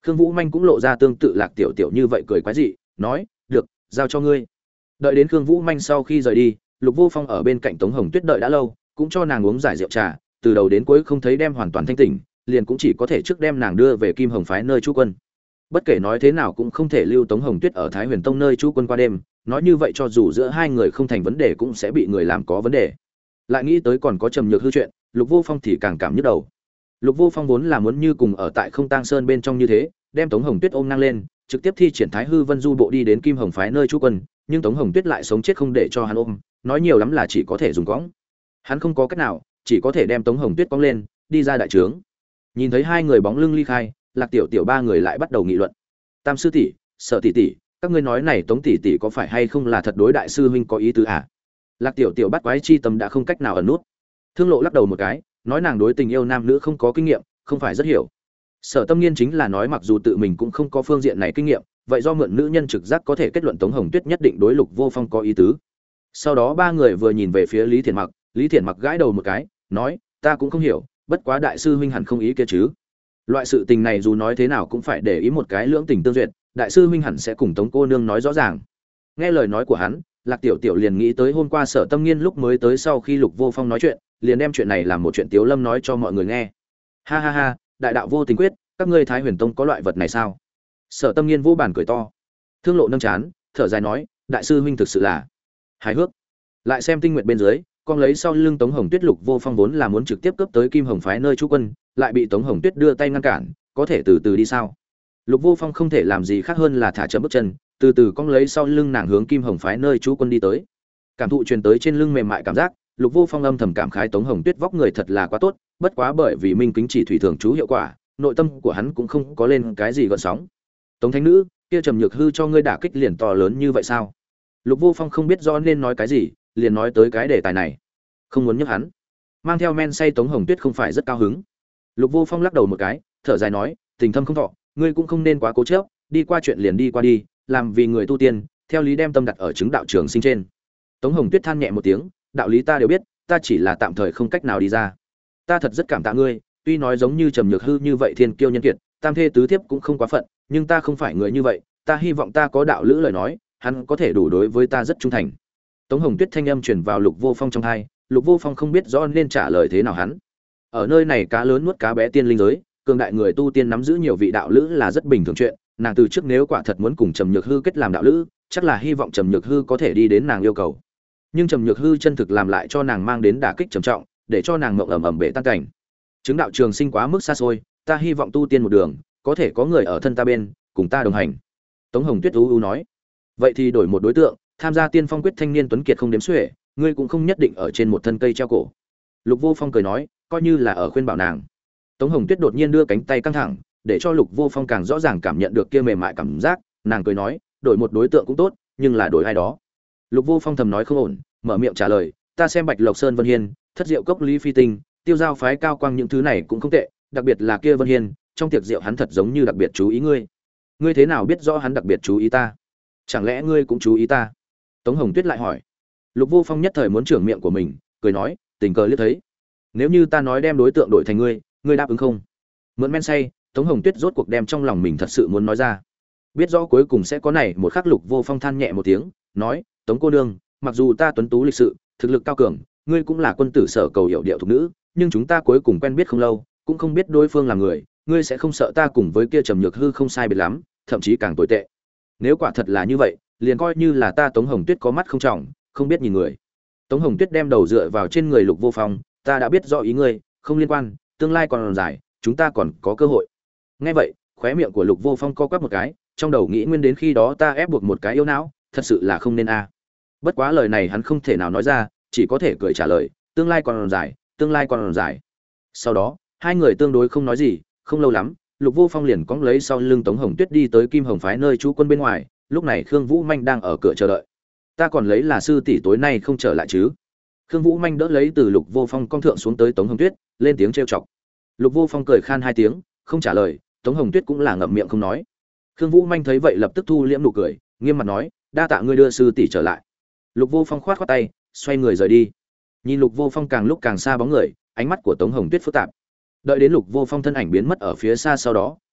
Khương Vũ Manh cũng lộ ra tương tự Lạc Tiểu Tiểu như vậy cười quái dị, nói, "Được, giao cho ngươi." Đợi đến Khương Vũ Manh sau khi rời đi, Lục Vô Phong ở bên cạnh Tống Hồng Tuyết đợi đã lâu, cũng cho nàng uống giải rượu trà, từ đầu đến cuối không thấy đem hoàn toàn thanh tỉnh, liền cũng chỉ có thể trước đem nàng đưa về Kim Hồng phái nơi trú quân. Bất kể nói thế nào cũng không thể lưu Tống Hồng Tuyết ở Thái Huyền Tông nơi trú quân qua đêm, nói như vậy cho dù giữa hai người không thành vấn đề cũng sẽ bị người làm có vấn đề. Lại nghĩ tới còn có Trầm Nhược Hư chuyện, Lục Vô Phong thì càng cảm nhức đầu. Lục Vô Phong vốn là muốn như cùng ở tại Không Tang Sơn bên trong như thế, đem Tống Hồng Tuyết ôm ngang lên, trực tiếp thi triển Thái Hư Vân Du bộ đi đến Kim Hồng phái nơi trú quân, nhưng Tống Hồng Tuyết lại sống chết không để cho hắn ôm, nói nhiều lắm là chỉ có thể dùng cõng. Hắn không có cách nào, chỉ có thể đem Tống Hồng Tuyết cõng lên, đi ra đại trướng. Nhìn thấy hai người bóng lưng ly khai, Lạc Tiểu Tiểu ba người lại bắt đầu nghị luận. Tam sư tỷ, Sở tỷ tỷ, các ngươi nói này Tống tỷ tỷ có phải hay không là thật đối đại sư huynh có ý tứ à? Lạc Tiểu Tiểu bắt quái chi tâm đã không cách nào ẩn nút. Thương Lộ lắc đầu một cái, nói nàng đối tình yêu nam nữ không có kinh nghiệm, không phải rất hiểu. Sở Tâm Nghiên chính là nói mặc dù tự mình cũng không có phương diện này kinh nghiệm, vậy do mượn nữ nhân trực giác có thể kết luận Tống Hồng Tuyết nhất định đối Lục Vô Phong có ý tứ. Sau đó ba người vừa nhìn về phía Lý Thiển Mặc, Lý Thiển Mặc gãi đầu một cái, nói, ta cũng không hiểu, bất quá đại sư huynh hẳn không ý kia chứ. Loại sự tình này dù nói thế nào cũng phải để ý một cái lưỡng tình tương duyệt, đại sư huynh hẳn sẽ cùng Tống cô nương nói rõ ràng. Nghe lời nói của hắn, Lạc Tiểu Tiểu liền nghĩ tới hôm qua Sở Tâm Nghiên lúc mới tới sau khi Lục Vô Phong nói chuyện, liền đem chuyện này làm một chuyện tiếu lâm nói cho mọi người nghe. Ha ha ha, đại đạo vô tình quyết, các ngươi Thái Huyền Tông có loại vật này sao? Sở Tâm Nghiên vô bản cười to. Thương Lộ nâng chán, thở dài nói, đại sư huynh thực sự là hài hước. Lại xem Tinh Nguyệt bên dưới, con lấy sau lưng Tống Hồng Tuyết, Lục Vô Phong vốn là muốn trực tiếp cướp tới Kim Hồng phái nơi trú quân, lại bị Tống Hồng Tuyết đưa tay ngăn cản, có thể từ từ đi sao? Lục Vô Phong không thể làm gì khác hơn là thả chậm bước chân, từ từ cong lấy sau lưng nàng hướng Kim Hồng phái nơi trú quân đi tới. Cảm thụ truyền tới trên lưng mềm mại cảm giác, Lục Vô Phong âm thầm cảm khái Tống Hồng Tuyết vóc người thật là quá tốt, bất quá bởi vì minh kính chỉ thủy thường chú hiệu quả, nội tâm của hắn cũng không có lên cái gì gợn sóng. Tống thánh nữ, kia Trầm Nhược Hư cho ngươi đả kích liền to lớn như vậy sao? Lục Vô Phong không biết rõ nên nói cái gì, liền nói tới cái đề tài này. Không muốn nhắc hắn. Mang theo men say Tống Hồng Tuyết không phải rất cao hứng. Lục Vô Phong lắc đầu một cái, thở dài nói, tình thâm không thọ, ngươi cũng không nên quá cố chấp, đi qua chuyện liền đi qua đi, làm vì người tu tiên, theo lý đem tâm đặt ở chứng đạo trường sinh trên. Tống Hồng Tuyết than nhẹ một tiếng, đạo lý ta đều biết, ta chỉ là tạm thời không cách nào đi ra. Ta thật rất cảm tạ ngươi, tuy nói giống như Trầm Nhược Hư như vậy thiên kiêu nhân kiệt, tam thê tứ thiếp cũng không quá phận, nhưng ta không phải người như vậy, ta hy vọng ta có đạo lữ lời nói, hắn có thể đủ đối với ta rất trung thành. Tống Hồng Tuyết thanh âm truyền vào Lục Vô Phong trong tai, Lục Vô Phong không biết rõ nên trả lời thế nào hắn. Ở nơi này cá lớn nuốt cá bé tiên linh giới, cường đại người tu tiên nắm giữ nhiều vị đạo lữ là rất bình thường chuyện, nàng từ trước nếu quả thật muốn cùng Trầm Nhược Hư kết làm đạo lữ, chắc là hy vọng Trầm Nhược Hư có thể đi đến nàng yêu cầu. Nhưng Trầm Nhược Hư chân thực làm lại cho nàng mang đến đả kích trầm trọng, để cho nàng mộng ẩm bể tan cảnh. Chứng đạo trường sinh quá mức xa xôi, ta hy vọng tu tiên một đường, có thể có người ở thân ta bên, cùng ta đồng hành. Tống Hồng Tuyết u nói, vậy thì đổi một đối tượng, tham gia Tiên Phong quyết thanh niên tuấn kiệt không đếm xuể, ngươi cũng không nhất định ở trên một thân cây treo cổ. Lục Vô Phong cười nói, coi như là ở khuyên bảo nàng. Tống Hồng Tuyết đột nhiên đưa cánh tay căng thẳng, để cho Lục Vô Phong càng rõ ràng cảm nhận được kia mềm mại cảm giác, nàng cười nói, đổi một đối tượng cũng tốt, nhưng là đổi ai đó. Lục Vô Phong thầm nói không ổn, mở miệng trả lời, ta xem Bạch Lộc Sơn Vân Hiên, Thất Diệu Cốc Lý Phi Tinh, Tiêu Giao phái Cao Quang những thứ này cũng không tệ, đặc biệt là kia Vân Hiên, trong tiệc rượu hắn thật giống như đặc biệt chú ý ngươi. Ngươi thế nào biết rõ hắn đặc biệt chú ý ta? Chẳng lẽ ngươi cũng chú ý ta? Tống Hồng Tuyết lại hỏi. Lục Vô Phong nhất thời muốn trưởng miệng của mình, cười nói, tình cờ liếc thấy. Nếu như ta nói đem đối tượng đổi thành ngươi, ngươi đáp ứng không? Mượn men say, Tống Hồng Tuyết rốt cuộc đem trong lòng mình thật sự muốn nói ra. Biết rõ cuối cùng sẽ có này một khắc, Lục Vô Phong than nhẹ một tiếng, nói, Tống cô nương, mặc dù ta tuấn tú lịch sự, thực lực cao cường, ngươi cũng là quân tử sở cầu hiểu điệu thục nữ, nhưng chúng ta cuối cùng quen biết không lâu, cũng không biết đối phương là người, ngươi sẽ không sợ ta cùng với kia Trầm Nhược Hư không sai biệt lắm, thậm chí càng tồi tệ. Nếu quả thật là như vậy, liền coi như là ta Tống Hồng Tuyết có mắt không trọng, không biết nhìn người. Tống Hồng Tuyết đem đầu dựa vào trên người Lục Vô Phong, ta đã biết rõ ý ngươi, không liên quan, tương lai còn dài, chúng ta còn có cơ hội. Nghe vậy, khóe miệng của Lục Vô Phong co quắp một cái, trong đầu nghĩ nguyên đến khi đó ta ép buộc một cái yêu não, thật sự là không nên a. Bất quá lời này hắn không thể nào nói ra, chỉ có thể cười trả lời, tương lai còn dài, tương lai còn dài. Sau đó, hai người tương đối không nói gì, không lâu lắm, Lục Vô Phong liền cõng lấy sau lưng Tống Hồng Tuyết đi tới Kim Hồng phái nơi trú quân bên ngoài, lúc này Khương Vũ Manh đang ở cửa chờ đợi. Ta còn lấy là sư tỷ tối nay không trở lại chứ? Khương Vũ Manh đỡ lấy từ Lục Vô Phong cong thượng xuống tới Tống Hồng Tuyết, lên tiếng trêu chọc. Lục Vô Phong cười khan hai tiếng, không trả lời, Tống Hồng Tuyết cũng là ngậm miệng không nói. Khương Vũ Manh thấy vậy lập tức thu liễm nụ cười, nghiêm mặt nói, đa tạ ngươi đưa sư tỷ trở lại. Lục Vô Phong khoát khoát tay, xoay người rời đi. Nhìn Lục Vô Phong càng lúc càng xa bóng người, ánh mắt của Tống Hồng Tuyết phức tạp. Đợi đến Lục Vô Phong thân ảnh biến mất ở phía xa sau đó,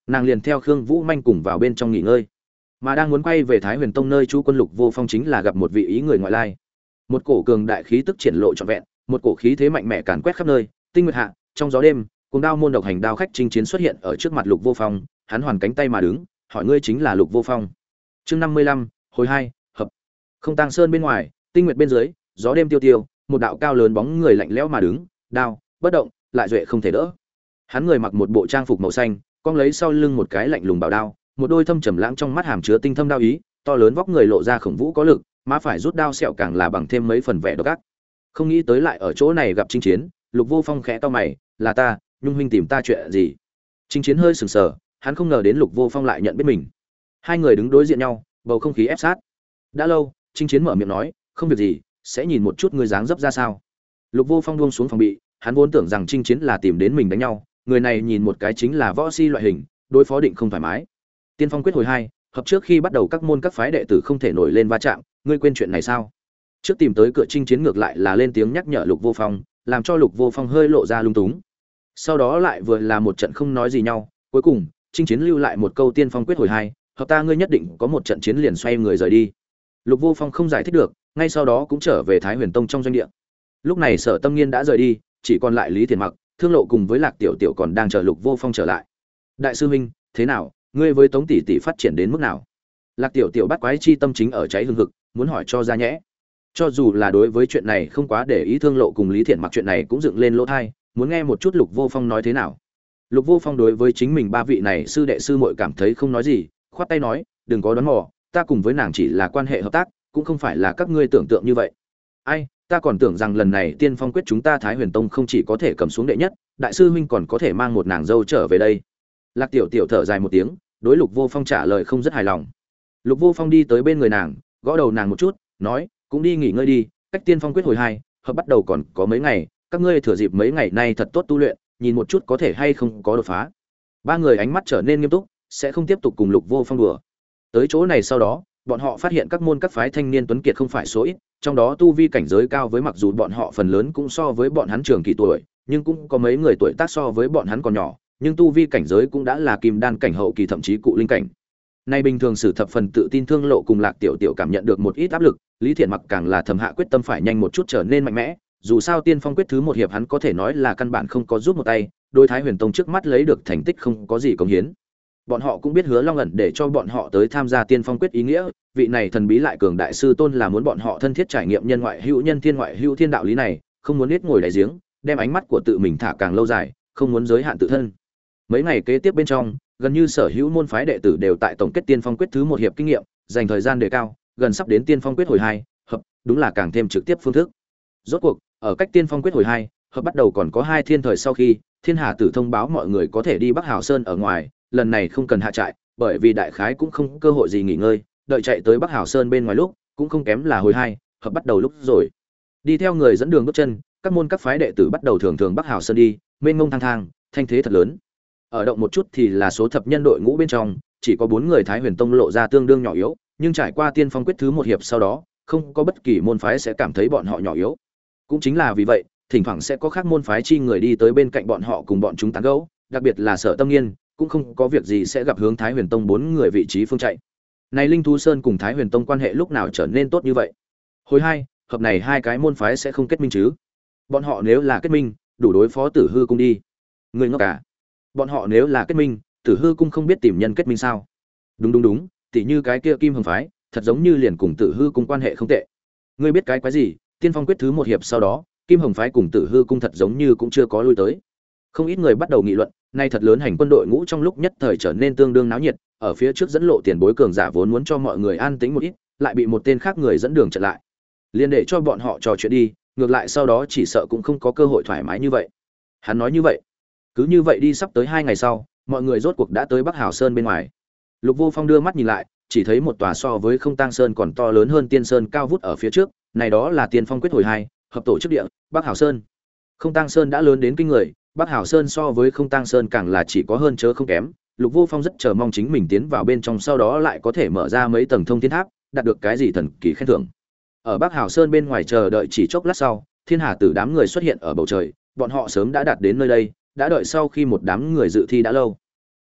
nàng liền theo Khương Vũ Manh cùng vào bên trong nghỉ ngơi. Mà đang muốn quay về Thái Huyền Tông nơi chú quân Lục Vô Phong chính là gặp một vị ý người ngoại lai. Một cổ cường đại khí tức triển lộ trọn vẹn, một cổ khí thế mạnh mẽ càn quét khắp nơi, tinh nguyệt hạ, trong gió đêm, cuồng đao môn độc hành đao khách chinh chiến xuất hiện ở trước mặt Lục Vô Phong, hắn hoàn cánh tay mà đứng, hỏi ngươi chính là Lục Vô Phong. Chương 55, hồi 2, hợp. Không Tang Sơn bên ngoài, tinh nguyệt bên dưới, gió đêm tiêu tiêu, một đạo cao lớn bóng người lạnh lẽo mà đứng, đao, bất động, lại duệ không thể đỡ. Hắn người mặc một bộ trang phục màu xanh, cong lấy sau lưng một cái lạnh lùng bảo đao, một đôi thâm trầm lãng trong mắt hàm chứa tinh thâm đao ý, to lớn vóc người lộ ra khổng vũ có lực, má phải rút đao sẹo càng là bằng thêm mấy phần vẻ độc ác. Không nghĩ tới lại ở chỗ này gặp chinh chiến, Lục Vô Phong khẽ cau mày, là ta, Nhung huynh tìm ta chuyện gì? Chinh chiến hơi sừng sờ, hắn không ngờ đến Lục Vô Phong lại nhận biết mình. Hai người đứng đối diện nhau, bầu không khí ép sát. Đã lâu, chinh chiến mở miệng nói, không việc gì, sẽ nhìn một chút ngươi dáng dấp ra sao. Lục Vô Phong buông xuống phòng bị, hắn vốn tưởng rằng chinh chiến là tìm đến mình đánh nhau, người này nhìn một cái chính là võ si loại hình, đối phó định không thoải mái. Tiên Phong quyết hồi 2, hợp trước khi bắt đầu các môn các phái đệ tử không thể nổi lên va chạm, ngươi quên chuyện này sao? Trước tìm tới cửa chinh chiến ngược lại là lên tiếng nhắc nhở Lục Vô Phong, làm cho Lục Vô Phong hơi lộ ra lung túng. Sau đó lại vừa là một trận không nói gì nhau, cuối cùng, chinh chiến lưu lại một câu Tiên Phong quyết hồi 2, hợp ta ngươi nhất định có một trận chiến liền xoay người rời đi. Lục Vô Phong không giải thích được, ngay sau đó cũng trở về Thái Huyền Tông trong doanh địa. Lúc này Sở Tâm Nghiên đã rời đi, chỉ còn lại Lý Thiền Mặc, Thương Lộ cùng với Lạc Tiểu Tiểu còn đang chờ Lục Vô Phong trở lại. Đại sư huynh, thế nào, ngươi với Tống tỷ tỷ phát triển đến mức nào? Lạc Tiểu Tiểu bắt quái chi tâm chính ở cháy hừng hực, muốn hỏi cho ra nhẽ. Cho dù là đối với chuyện này không quá để ý Thương Lộ cùng Lý Thiện Mặc chuyện này cũng dựng lên lỗ tai, muốn nghe một chút Lục Vô Phong nói thế nào. Lục Vô Phong đối với chính mình ba vị này sư đệ sư muội cảm thấy không nói gì, khoát tay nói, đừng có đoán mò, ta cùng với nàng chỉ là quan hệ hợp tác, cũng không phải là các ngươi tưởng tượng như vậy. Ai, ta còn tưởng rằng lần này Tiên Phong quyết chúng ta Thái Huyền Tông không chỉ có thể cầm xuống đệ nhất, đại sư huynh còn có thể mang một nàng dâu trở về đây. Lạc Tiểu Tiểu thở dài một tiếng, đối Lục Vô Phong trả lời không rất hài lòng. Lục Vô Phong đi tới bên người nàng, gõ đầu nàng một chút, nói, cũng đi nghỉ ngơi đi, cách Tiên Phong quyết hồi 2, hợp bắt đầu còn có mấy ngày, các ngươi thừa dịp mấy ngày nay thật tốt tu luyện, nhìn một chút có thể hay không có đột phá. Ba người ánh mắt trở nên nghiêm túc, sẽ không tiếp tục cùng Lục Vô Phong đùa. Tới chỗ này sau đó, bọn họ phát hiện các môn các phái thanh niên tuấn kiệt không phải số ít, trong đó tu vi cảnh giới cao với mặc dù bọn họ phần lớn cũng so với bọn hắn trường kỳ tuổi, nhưng cũng có mấy người tuổi tác so với bọn hắn còn nhỏ, nhưng tu vi cảnh giới cũng đã là kim đan cảnh hậu kỳ thậm chí cụ linh cảnh. Nay bình thường sử thập phần tự tin Thương Lộ cùng Lạc Tiểu Tiểu cảm nhận được một ít áp lực, Lý Thiện Mặc càng là thầm hạ quyết tâm phải nhanh một chút trở nên mạnh mẽ, dù sao Tiên Phong quyết thứ một hiệp hắn có thể nói là căn bản không có giúp một tay, đối Thái Huyền Tông trước mắt lấy được thành tích không có gì cống hiến. Bọn họ cũng biết Hứa Long ẩn để cho bọn họ tới tham gia Tiên Phong quyết ý nghĩa, vị này thần bí lại cường đại sư tôn là muốn bọn họ thân thiết trải nghiệm nhân ngoại hữu nhân thiên ngoại hữu thiên đạo lý này, không muốn nết ngồi đáy giếng, đem ánh mắt của tự mình thả càng lâu dài, không muốn giới hạn tự thân. Mấy ngày kế tiếp bên trong, gần như sở hữu môn phái đệ tử đều tại tổng kết Tiên Phong quyết thứ một hiệp kinh nghiệm, dành thời gian đề cao, gần sắp đến Tiên Phong quyết hồi 2, hợp, đúng là càng thêm trực tiếp phương thức. Rốt cuộc, ở cách Tiên Phong quyết hồi 2, hợp bắt đầu còn có 2 thiên thời sau khi, Thiên Hà Tử thông báo mọi người có thể đi Bắc Hào Sơn ở ngoài, lần này không cần hạ trại, bởi vì đại khái cũng không cơ hội gì nghỉ ngơi, đợi chạy tới Bắc Hào Sơn bên ngoài lúc, cũng không kém là hồi 2, hợp bắt đầu lúc rồi. Đi theo người dẫn đường bước chân, các môn các phái đệ tử bắt đầu thường thường Bắc Hào Sơn đi, mênh mông thang thang, thanh thế thật lớn. Ở động một chút thì là số thập nhân đội ngũ bên trong, chỉ có 4 người Thái Huyền Tông lộ ra tương đương nhỏ yếu, nhưng trải qua Tiên Phong quyết thứ một hiệp sau đó, không có bất kỳ môn phái sẽ cảm thấy bọn họ nhỏ yếu. Cũng chính là vì vậy, thỉnh thoảng sẽ có khác môn phái chi người đi tới bên cạnh bọn họ cùng bọn chúng tán gẫu, đặc biệt là Sở Tâm Nghiên, cũng không có việc gì sẽ gặp hướng Thái Huyền Tông 4 người vị trí phương chạy. Này Linh Thú Sơn cùng Thái Huyền Tông quan hệ lúc nào trở nên tốt như vậy? Hồi 2, hợp này hai cái môn phái sẽ không kết minh chứ? Bọn họ nếu là kết minh, đủ đối phó Tử Hư cung đi. Người ngốc cả. Bọn họ nếu là kết minh, Tử Hư cung không biết tìm nhân kết minh sao? Đúng, tỉ như cái kia Kim Hồng phái, thật giống như liền cùng Tử Hư cung quan hệ không tệ. Ngươi biết cái quái gì? Tiên Phong quyết thứ một hiệp sau đó, Kim Hồng phái cùng Tử Hư cung thật giống như cũng chưa có lui tới. Không ít người bắt đầu nghị luận, nay thật lớn hành quân đội ngũ trong lúc nhất thời trở nên tương đương náo nhiệt, ở phía trước dẫn lộ tiền bối cường giả vốn muốn cho mọi người an tĩnh một ít, lại bị một tên khác người dẫn đường chặn lại. Liên để cho bọn họ trò chuyện đi, ngược lại sau đó chỉ sợ cũng không có cơ hội thoải mái như vậy. Hắn nói như vậy. Cứ như vậy đi sắp tới 2 ngày sau, mọi người rốt cuộc đã tới Bắc Hào Sơn bên ngoài. Lục Vô Phong đưa mắt nhìn lại, chỉ thấy một tòa so với Không Tang Sơn còn to lớn hơn Tiên Sơn cao vút ở phía trước, này đó là Tiên Phong quyết hồi 2, hợp tổ chức địa, Bắc Hào Sơn. Không Tang Sơn đã lớn đến kinh người, Bắc Hào Sơn so với Không Tang Sơn càng là chỉ có hơn chớ không kém. Lục Vô Phong rất chờ mong chính mình tiến vào bên trong sau đó lại có thể mở ra mấy tầng thông thiên tháp, đạt được cái gì thần kỳ khen thưởng. Ở Bắc Hào Sơn bên ngoài chờ đợi chỉ chốc lát sau, Thiên Hà Tử đám người xuất hiện ở bầu trời, bọn họ sớm đã đạt đến nơi đây, đã đợi sau khi một đám người dự thi đã lâu.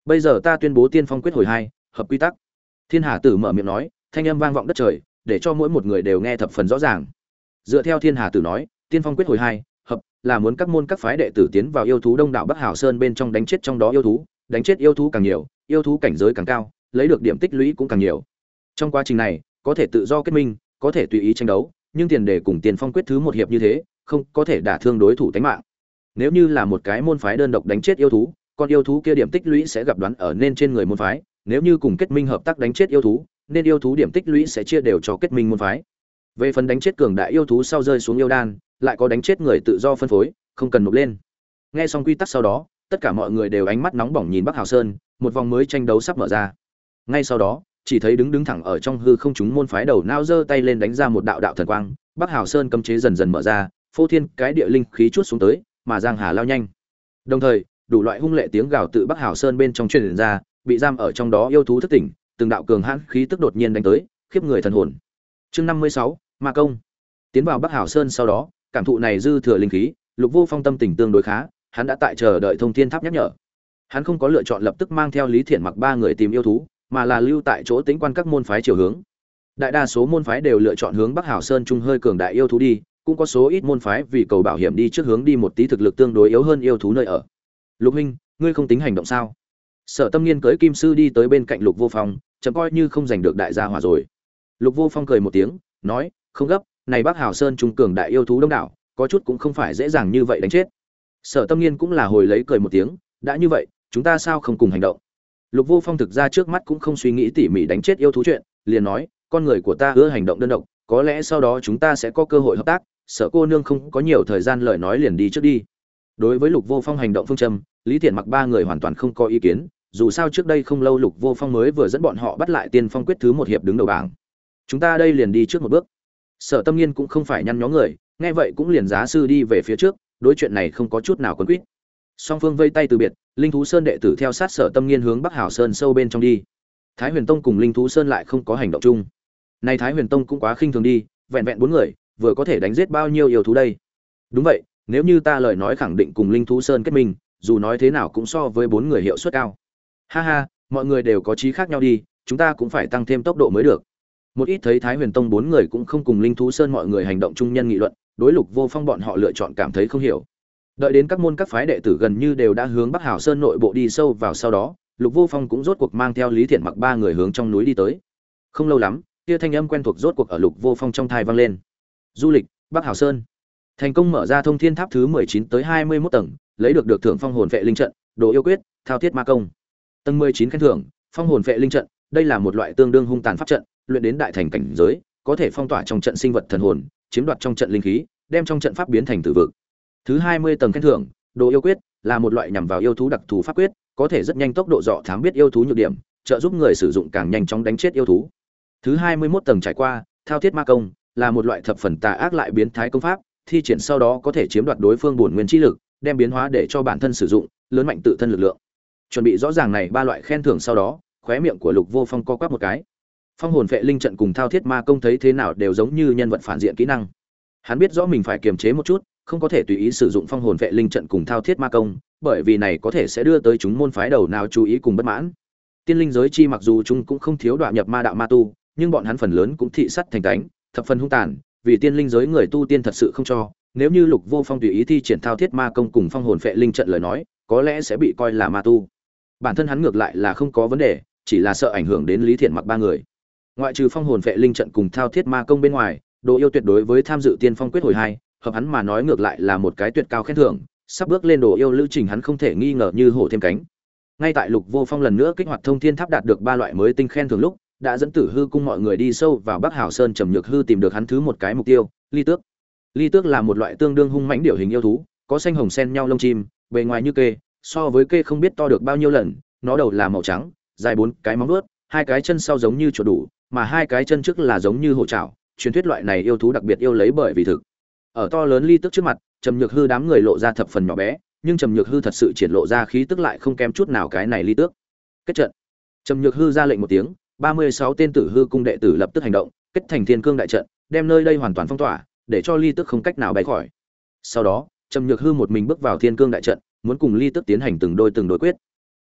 Bây giờ ta tuyên bố tiên phong quyết hồi 2, hợp quy tắc. Thiên Hà Tử mở miệng nói, thanh âm vang vọng đất trời, để cho mỗi một người đều nghe thập phần rõ ràng. Dựa theo Thiên Hà Tử nói, tiên phong quyết hồi 2, hợp là muốn các môn các phái đệ tử tiến vào yêu thú đông đảo Bắc Hào Sơn bên trong đánh chết trong đó yêu thú, đánh chết yêu thú càng nhiều, yêu thú cảnh giới càng cao, lấy được điểm tích lũy cũng càng nhiều. Trong quá trình này, có thể tự do kết minh, có thể tùy ý tranh đấu, nhưng tiền đề cùng tiền phong quyết thứ một hiệp như thế, không có thể đả thương đối thủ tính mạng. Nếu như là một cái môn phái đơn độc đánh chết yêu thú, con yêu thú kia điểm tích lũy sẽ gặp đoán ở nên trên người môn phái, nếu như cùng kết minh hợp tác đánh chết yêu thú, nên yêu thú điểm tích lũy sẽ chia đều cho kết minh môn phái. Về phần đánh chết cường đại yêu thú sau rơi xuống yêu đan, lại có đánh chết người tự do phân phối, không cần nộp lên. Nghe xong quy tắc sau đó, tất cả mọi người đều ánh mắt nóng bỏng nhìn Bắc Hào Sơn, một vòng mới tranh đấu sắp mở ra. Ngay sau đó, chỉ thấy đứng thẳng ở trong hư không chúng môn phái đầu não giơ tay lên đánh ra một đạo đạo thần quang, Bắc Hào Sơn cấm chế dần dần mở ra, phô thiên cái địa linh khí chuốt xuống tới, mà giang hà lao nhanh. Đồng thời, đủ loại hung lệ tiếng gào tự Bắc Hào Sơn bên trong truyền ra, bị giam ở trong đó yêu thú thức tỉnh, từng đạo cường hãn khí tức đột nhiên đánh tới, khiếp người thần hồn. Chương 56, Ma công. Tiến vào Bắc Hào Sơn sau đó, cảm thụ này dư thừa linh khí, Lục Vô Phong tâm tình tương đối khá, hắn đã tại chờ đợi Thông Thiên Tháp nhắc nhở. Hắn không có lựa chọn lập tức mang theo Lý Thiển Mặc ba người tìm yêu thú, mà là lưu tại chỗ tính quan các môn phái chiều hướng. Đại đa số môn phái đều lựa chọn hướng Bắc Hào Sơn trung hơi cường đại yêu thú đi, cũng có số ít môn phái vì cầu bảo hiểm đi trước hướng đi một tí thực lực tương đối yếu hơn yêu thú nơi ở. Lục huynh, ngươi không tính hành động sao? Sở Tâm Nghiên cưỡi kim sư đi tới bên cạnh Lục Vô Phong, chấm coi như không giành được đại gia hỏa rồi. Lục Vô Phong cười một tiếng, nói, không gấp, này Bắc Hào Sơn trung cường đại yêu thú đông đảo, có chút cũng không phải dễ dàng như vậy đánh chết. Sở Tâm Nghiên cũng là hồi lấy cười một tiếng, đã như vậy, chúng ta sao không cùng hành động? Lục Vô Phong thực ra trước mắt cũng không suy nghĩ tỉ mỉ đánh chết yêu thú chuyện, liền nói, con người của ta ưa hành động đơn độc, có lẽ sau đó chúng ta sẽ có cơ hội hợp tác, Sở cô nương không có nhiều thời gian lời nói liền đi trước đi. Đối với Lục Vô Phong hành động phương châm, Lý Thiển Mặc ba người hoàn toàn không có ý kiến, dù sao trước đây không lâu Lục Vô Phong mới vừa dẫn bọn họ bắt lại Tiên Phong quyết thứ một hiệp đứng đầu bảng. Chúng ta đây liền đi trước một bước. Sở Tâm Nghiên cũng không phải nhăn nhó người, nghe vậy cũng liền giá sư đi về phía trước, đối chuyện này không có chút nào quấn quýt. Song phương vây tay từ biệt, Linh Thú Sơn đệ tử theo sát Sở Tâm Nghiên hướng Bắc Hào Sơn sâu bên trong đi. Thái Huyền Tông cùng Linh Thú Sơn lại không có hành động chung. Này Thái Huyền Tông cũng quá khinh thường đi, vẹn vẹn 4 người, vừa có thể đánh giết bao nhiêu yêu thú đây? Đúng vậy, nếu như ta lời nói khẳng định cùng Linh Thú Sơn kết minh, dù nói thế nào cũng so với 4 người hiệu suất cao. Ha ha, mọi người đều có chí khác nhau đi, chúng ta cũng phải tăng thêm tốc độ mới được. Một ít thấy Thái Huyền Tông 4 người cũng không cùng Linh Thú Sơn mọi người hành động chung nhân nghị luận, đối Lục Vô Phong bọn họ lựa chọn cảm thấy không hiểu. Đợi đến các môn các phái đệ tử gần như đều đã hướng Bắc Hào Sơn nội bộ đi sâu vào sau đó, Lục Vô Phong cũng rốt cuộc mang theo Lý Thiển Mặc ba người hướng trong núi đi tới. Không lâu lắm, kia thanh âm quen thuộc rốt cuộc ở Lục Vô Phong trong tai vang lên. Du lịch, Bắc Hào Sơn. Thành công mở ra Thông Thiên Tháp thứ 19 tới 21 tầng, lấy được thưởng Phong hồn vệ linh trận, Đồ yêu quyết, Thao thiết ma công. Tầng 19 khen thưởng, Phong hồn vệ linh trận, đây là một loại tương đương hung tàn pháp trận, luyện đến đại thành cảnh giới, có thể phong tỏa trong trận sinh vật thần hồn, chiếm đoạt trong trận linh khí, đem trong trận pháp biến thành tử vực. Thứ 20 tầng khen thưởng, Đồ yêu quyết, là một loại nhằm vào yêu thú đặc thù pháp quyết, có thể rất nhanh tốc độ dọ thám biết yêu thú nhược điểm, trợ giúp người sử dụng càng nhanh chóng đánh chết yêu thú. Thứ 21 tầng trải qua, Thao thiết ma công, là một loại thập phần tà ác lại biến thái công pháp, thi triển sau đó có thể chiếm đoạt đối phương bổn nguyên chi lực, đem biến hóa để cho bản thân sử dụng, lớn mạnh tự thân lực lượng. Chuẩn bị rõ ràng này ba loại khen thưởng sau đó, khóe miệng của Lục Vô Phong co quắp một cái. Phong hồn vệ linh trận cùng Thao thiết ma công thấy thế nào đều giống như nhân vật phản diện kỹ năng. Hắn biết rõ mình phải kiềm chế một chút, không có thể tùy ý sử dụng phong hồn vệ linh trận cùng Thao thiết ma công, bởi vì này có thể sẽ đưa tới chúng môn phái đầu nào chú ý cùng bất mãn. Tiên linh giới chi mặc dù chúng cũng không thiếu đoạn nhập ma đạo ma tu, nhưng bọn hắn phần lớn cũng thị sắt thành tánh, thập phần hung tàn, vì tiên linh giới người tu tiên thật sự không cho, nếu như Lục Vô Phong tùy ý thi triển Thao thiết ma công cùng phong hồn vệ linh trận lời nói, có lẽ sẽ bị coi là ma tu. Bản thân hắn ngược lại là không có vấn đề, chỉ là sợ ảnh hưởng đến Lý Thiển Mặc ba người. Ngoại trừ phong hồn vệ linh trận cùng Thao thiết ma công bên ngoài, Đồ yêu tuyệt đối với tham dự Tiên Phong quyết hồi 2, hợp hắn mà nói ngược lại là một cái tuyệt cao khen thưởng, sắp bước lên Đồ yêu lữ trình hắn không thể nghi ngờ như hổ thêm cánh. Ngay tại Lục Vô Phong lần nữa kích hoạt Thông Thiên Tháp đạt được 3 loại mới tinh khen thưởng lúc, đã dẫn Tử Hư cung mọi người đi sâu vào Bắc Hào Sơn trầm nhược hư tìm được hắn thứ một cái mục tiêu, Ly Tước. Ly Tước là một loại tương đương hung mãnh điểu hình yêu thú, có xanh hồng xen nhau lông chim, bề ngoài như kê, so với kê không biết to được bao nhiêu lần, nó đầu là màu trắng, dài 4 cái móng vuốt, 2 cái chân sau giống như chuột đủ, mà 2 cái chân trước là giống như hổ trảo, truyền thuyết loại này yêu thú đặc biệt yêu lấy bởi vì thực. Ở to lớn Ly Tước trước mặt, trầm nhược hư đám người lộ ra thập phần nhỏ bé, nhưng trầm nhược hư thật sự triển lộ ra khí tức lại không kém chút nào cái này Ly Tước. Kết trận. Trầm nhược hư ra lệnh một tiếng, 36 tên Tử Hư cung đệ tử lập tức hành động, kết thành Thiên Cương đại trận, đem nơi đây hoàn toàn phong tỏa, để cho Ly Tước không cách nào bay khỏi. Sau đó, Trầm nhược hư một mình bước vào Thiên Cương đại trận, muốn cùng Ly Tước tiến hành từng đôi quyết.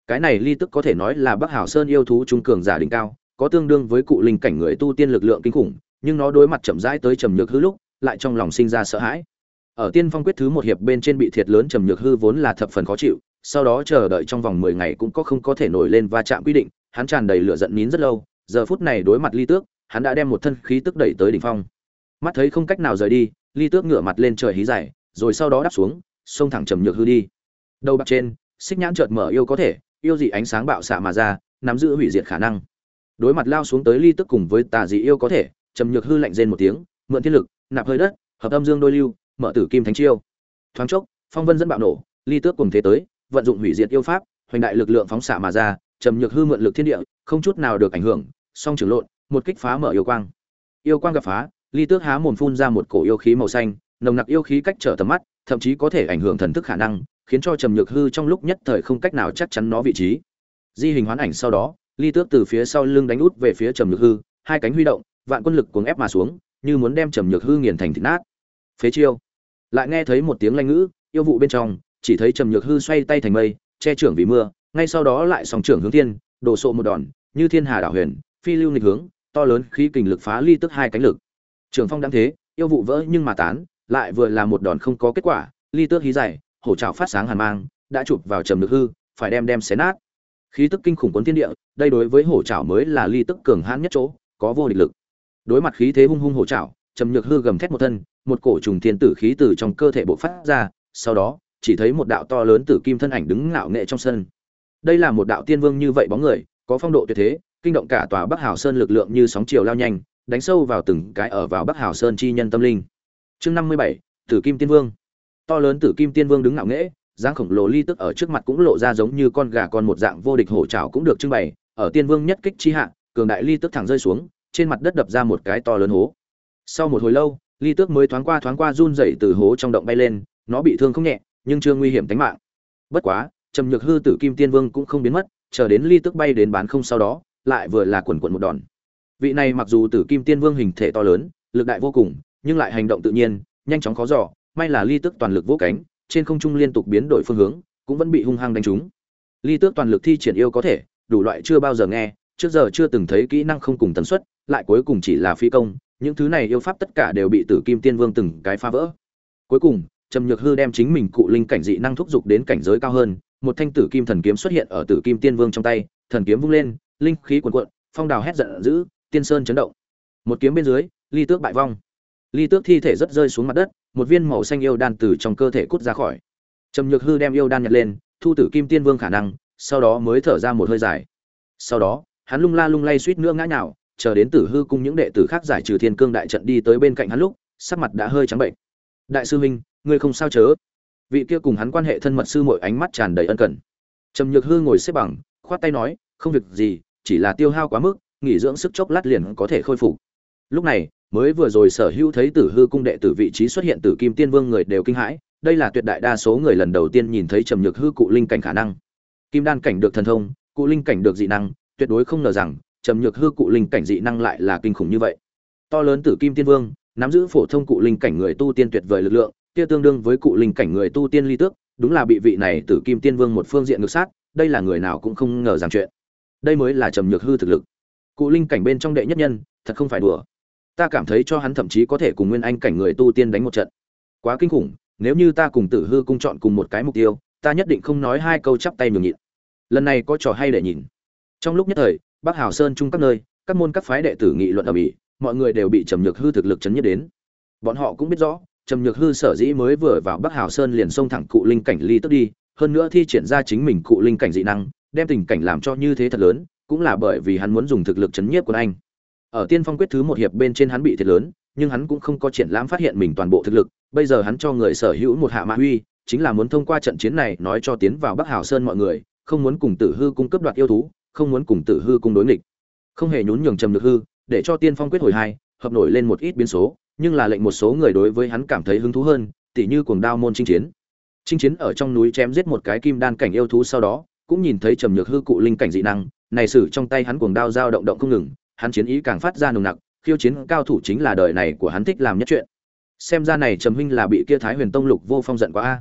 Cái này ly tức có thể nói là Bắc Hảo Sơn yêu thú trung cường giả đỉnh cao, có tương đương với cụ linh cảnh người tu tiên lực lượng kinh khủng, nhưng nó đối mặt chậm rãi tới Trầm Nhược Hư lúc, lại trong lòng sinh ra sợ hãi. Ở Tiên Phong quyết thứ một hiệp bên trên bị thiệt lớn Trầm Nhược Hư vốn là thập phần khó chịu, sau đó chờ đợi trong vòng 10 ngày cũng không có thể nổi lên va chạm quy định, hắn tràn đầy lửa giận nín rất lâu, giờ phút này đối mặt ly tước, hắn đã đem một thân khí tức đẩy tới đỉnh phong. Mắt thấy không cách nào rời đi, ly tước ngửa mặt lên trời hí giải, rồi sau đó đáp xuống, xông thẳng Trầm Nhược Hư đi. Đầu bạc trên, xích nhãn chợt mở yêu có thể, yêu dị ánh sáng bạo xạ mà ra, nắm giữ hủy diệt khả năng. Đối mặt lao xuống tới ly tức cùng với tà dị yêu có thể, Trầm Nhược Hư lạnh rên một tiếng, mượn thiên lực, nạp hơi đất, hợp âm dương đôi lưu, mở tử kim thánh chiêu. Thoáng chốc, phong vân dẫn bạo nổ, ly tước cùng thế tới, vận dụng hủy diệt yêu pháp, hoành đại lực lượng phóng xạ mà ra, Trầm Nhược Hư mượn lực thiên địa, không chút nào được ảnh hưởng, song trường lộn, một kích phá mở yêu quang. Yêu quang gặp phá, ly tước há mồm phun ra một cổ yêu khí màu xanh, nồng nặc yêu khí cách trở tầm mắt, thậm chí có thể ảnh hưởng thần thức khả năng, khiến cho Trầm Nhược Hư trong lúc nhất thời không cách nào chắc chắn nó vị trí. Di hình hoán ảnh sau đó, ly tước từ phía sau lưng đánh út về phía Trầm Nhược Hư, hai cánh huy động, vạn quân lực cuồng ép mà xuống, như muốn đem Trầm Nhược Hư nghiền thành thịt nát. Phế chiêu. Lại nghe thấy một tiếng lanh ngữ, yêu vụ bên trong, chỉ thấy Trầm Nhược Hư xoay tay thành mây, che trưởng vì mưa, ngay sau đó lại song trưởng hướng thiên, đổ sộ một đòn, như thiên hà đảo huyền, phi lưu nghịch hướng, to lớn khí kình lực phá ly tức hai cánh lực. Trường phong đang thế, yêu vụ vỡ nhưng mà tán, lại vừa là một đòn không có kết quả, ly tước hí dài, hổ trảo phát sáng hàn mang, đã chụp vào Trầm Nhược Hư, phải đem xé nát. Khí tức kinh khủng cuốn thiên địa, đây đối với hổ trảo mới là ly tức cường hãn nhất chỗ, có vô địch lực. Đối mặt khí thế hung hung hổ trảo, Trầm Nhược Hư gầm thét một thân, một cổ trùng thiên tử khí từ trong cơ thể bộc phát ra, sau đó, chỉ thấy một đạo to lớn tử kim thân ảnh đứng ngạo nghệ trong sân. Đây là một đạo tiên vương như vậy bóng người, có phong độ tuyệt thế, kinh động cả tòa Bắc Hảo Sơn lực lượng như sóng chiều lao nhanh, đánh sâu vào từng cái ở vào Bắc Hảo Sơn chi nhân tâm linh. Chương 57, Tử Kim Tiên Vương. To lớn Tử Kim Tiên Vương đứng ngạo nghễ, dáng khổng lồ ly tức ở trước mặt cũng lộ ra giống như con gà con một dạng vô địch hổ trảo cũng được trưng bày, ở Tiên Vương nhất kích chi hạ, cường đại ly tức thẳng rơi xuống, trên mặt đất đập ra một cái to lớn hố. Sau một hồi lâu, ly tước mới thoáng qua run rẩy từ hố trong động bay lên, nó bị thương không nhẹ, nhưng chưa nguy hiểm tính mạng. Bất quá, Trầm Nhược Hư Tử Kim Tiên Vương cũng không biến mất, chờ đến ly tước bay đến bán không sau đó, lại vừa là quần quần một đòn. Vị này mặc dù Tử Kim Tiên Vương hình thể to lớn, lực đại vô cùng, nhưng lại hành động tự nhiên, nhanh chóng khó dò, may là ly tước toàn lực vỗ cánh, trên không trung liên tục biến đổi phương hướng, cũng vẫn bị hung hăng đánh trúng. Ly tước toàn lực thi triển yêu có thể, đủ loại chưa bao giờ nghe, trước giờ chưa từng thấy kỹ năng không cùng tần suất, lại cuối cùng chỉ là phi công, những thứ này yêu pháp tất cả đều bị Tử Kim Tiên Vương từng cái phá vỡ. Cuối cùng, Trầm Nhược Hư đem chính mình cụ linh cảnh dị năng thúc dục đến cảnh giới cao hơn, một thanh Tử Kim thần kiếm xuất hiện ở Tử Kim Tiên Vương trong tay, thần kiếm vung lên, linh khí cuồn cuộn, phong đào hét giận dữ, tiên sơn chấn động. Một kiếm bên dưới, ly tước bại vong. Ly tước thi thể rất rơi xuống mặt đất, một viên màu xanh yêu đan từ trong cơ thể cút ra khỏi. Trầm Nhược Hư đem yêu đan nhặt lên, thu Tử Kim Tiên Vương khả năng, sau đó mới thở ra một hơi dài. Sau đó, hắn lung la lung lay suýt nữa ngã nhào, chờ đến Tử Hư cung những đệ tử khác giải trừ Thiên Cương đại trận đi tới bên cạnh hắn lúc, sắc mặt đã hơi trắng bệnh. Đại sư huynh, ngươi không sao chớ? Vị kia cùng hắn quan hệ thân mật sư muội ánh mắt tràn đầy ân cần. Trầm Nhược Hư ngồi xếp bằng, khoát tay nói, không việc gì, chỉ là tiêu hao quá mức, nghỉ dưỡng sức chốc lát liền có thể khôi phục. Lúc này, mới vừa rồi Sở Hữu thấy Tử Hư cung đệ tử vị trí xuất hiện Tử Kim Tiên Vương người đều kinh hãi, đây là tuyệt đại đa số người lần đầu tiên nhìn thấy Trầm Nhược Hư cụ linh cảnh khả năng. Kim đan cảnh được thần thông, cụ linh cảnh được dị năng, tuyệt đối không ngờ rằng Trầm Nhược Hư cụ linh cảnh dị năng lại là kinh khủng như vậy. To lớn Tử Kim Tiên Vương, nắm giữ phổ thông cụ linh cảnh người tu tiên tuyệt vời lực lượng, kia tương đương với cụ linh cảnh người tu tiên ly tước, đúng là bị vị này Tử Kim Tiên Vương một phương diện ngược sát, đây là người nào cũng không ngờ rằng chuyện. Đây mới là Trầm Nhược Hư thực lực. Cụ linh cảnh bên trong đệ nhất nhân, thật không phải đùa. Ta cảm thấy cho hắn thậm chí có thể cùng nguyên anh cảnh người tu tiên đánh một trận. Quá kinh khủng, nếu như ta cùng Tử Hư cung chọn cùng một cái mục tiêu, ta nhất định không nói hai câu chắp tay nhường nhịn. Lần này có trò hay để nhìn. Trong lúc nhất thời, Bắc Hảo Sơn chung các nơi, các môn các phái đệ tử nghị luận ầm ĩ, mọi người đều bị Trầm Nhược Hư thực lực chấn nhiếp đến. Bọn họ cũng biết rõ, Trầm Nhược Hư sở dĩ mới vừa vào Bắc Hảo Sơn liền xông thẳng cụ linh cảnh ly tức đi, hơn nữa thi triển ra chính mình cụ linh cảnh dị năng, đem tình cảnh làm cho như thế thật lớn, cũng là bởi vì hắn muốn dùng thực lực chấn nhiếp của anh. Ở Tiên Phong quyết thứ một hiệp bên trên hắn bị thiệt lớn, nhưng hắn cũng không có triển lãm phát hiện mình toàn bộ thực lực, bây giờ hắn cho người sở hữu một hạ mã uy, chính là muốn thông qua trận chiến này nói cho tiến vào Bắc Hảo Sơn mọi người, không muốn cùng Tử Hư cung cướp đoạt yêu thú, không muốn cùng Tử Hư cung đối nghịch. Không hề nhún nhường Trầm Nhược Hư, để cho Tiên Phong quyết hồi hai, hợp nổi lên một ít biến số, nhưng là lệnh một số người đối với hắn cảm thấy hứng thú hơn, tỉ như cuồng đao môn chinh chiến. Chinh chiến ở trong núi chém giết một cái kim đan cảnh yêu thú sau đó, cũng nhìn thấy Trầm Nhược Hư cụ linh cảnh dị năng, này sử trong tay hắn cuồng đao dao động động không ngừng, hắn chiến ý càng phát ra nồng nặc, khiêu chiến cao thủ chính là đời này của hắn thích làm nhất chuyện. Xem ra này Trầm huynh là bị kia Thái Huyền Tông Lục Vô Phong giận quá a.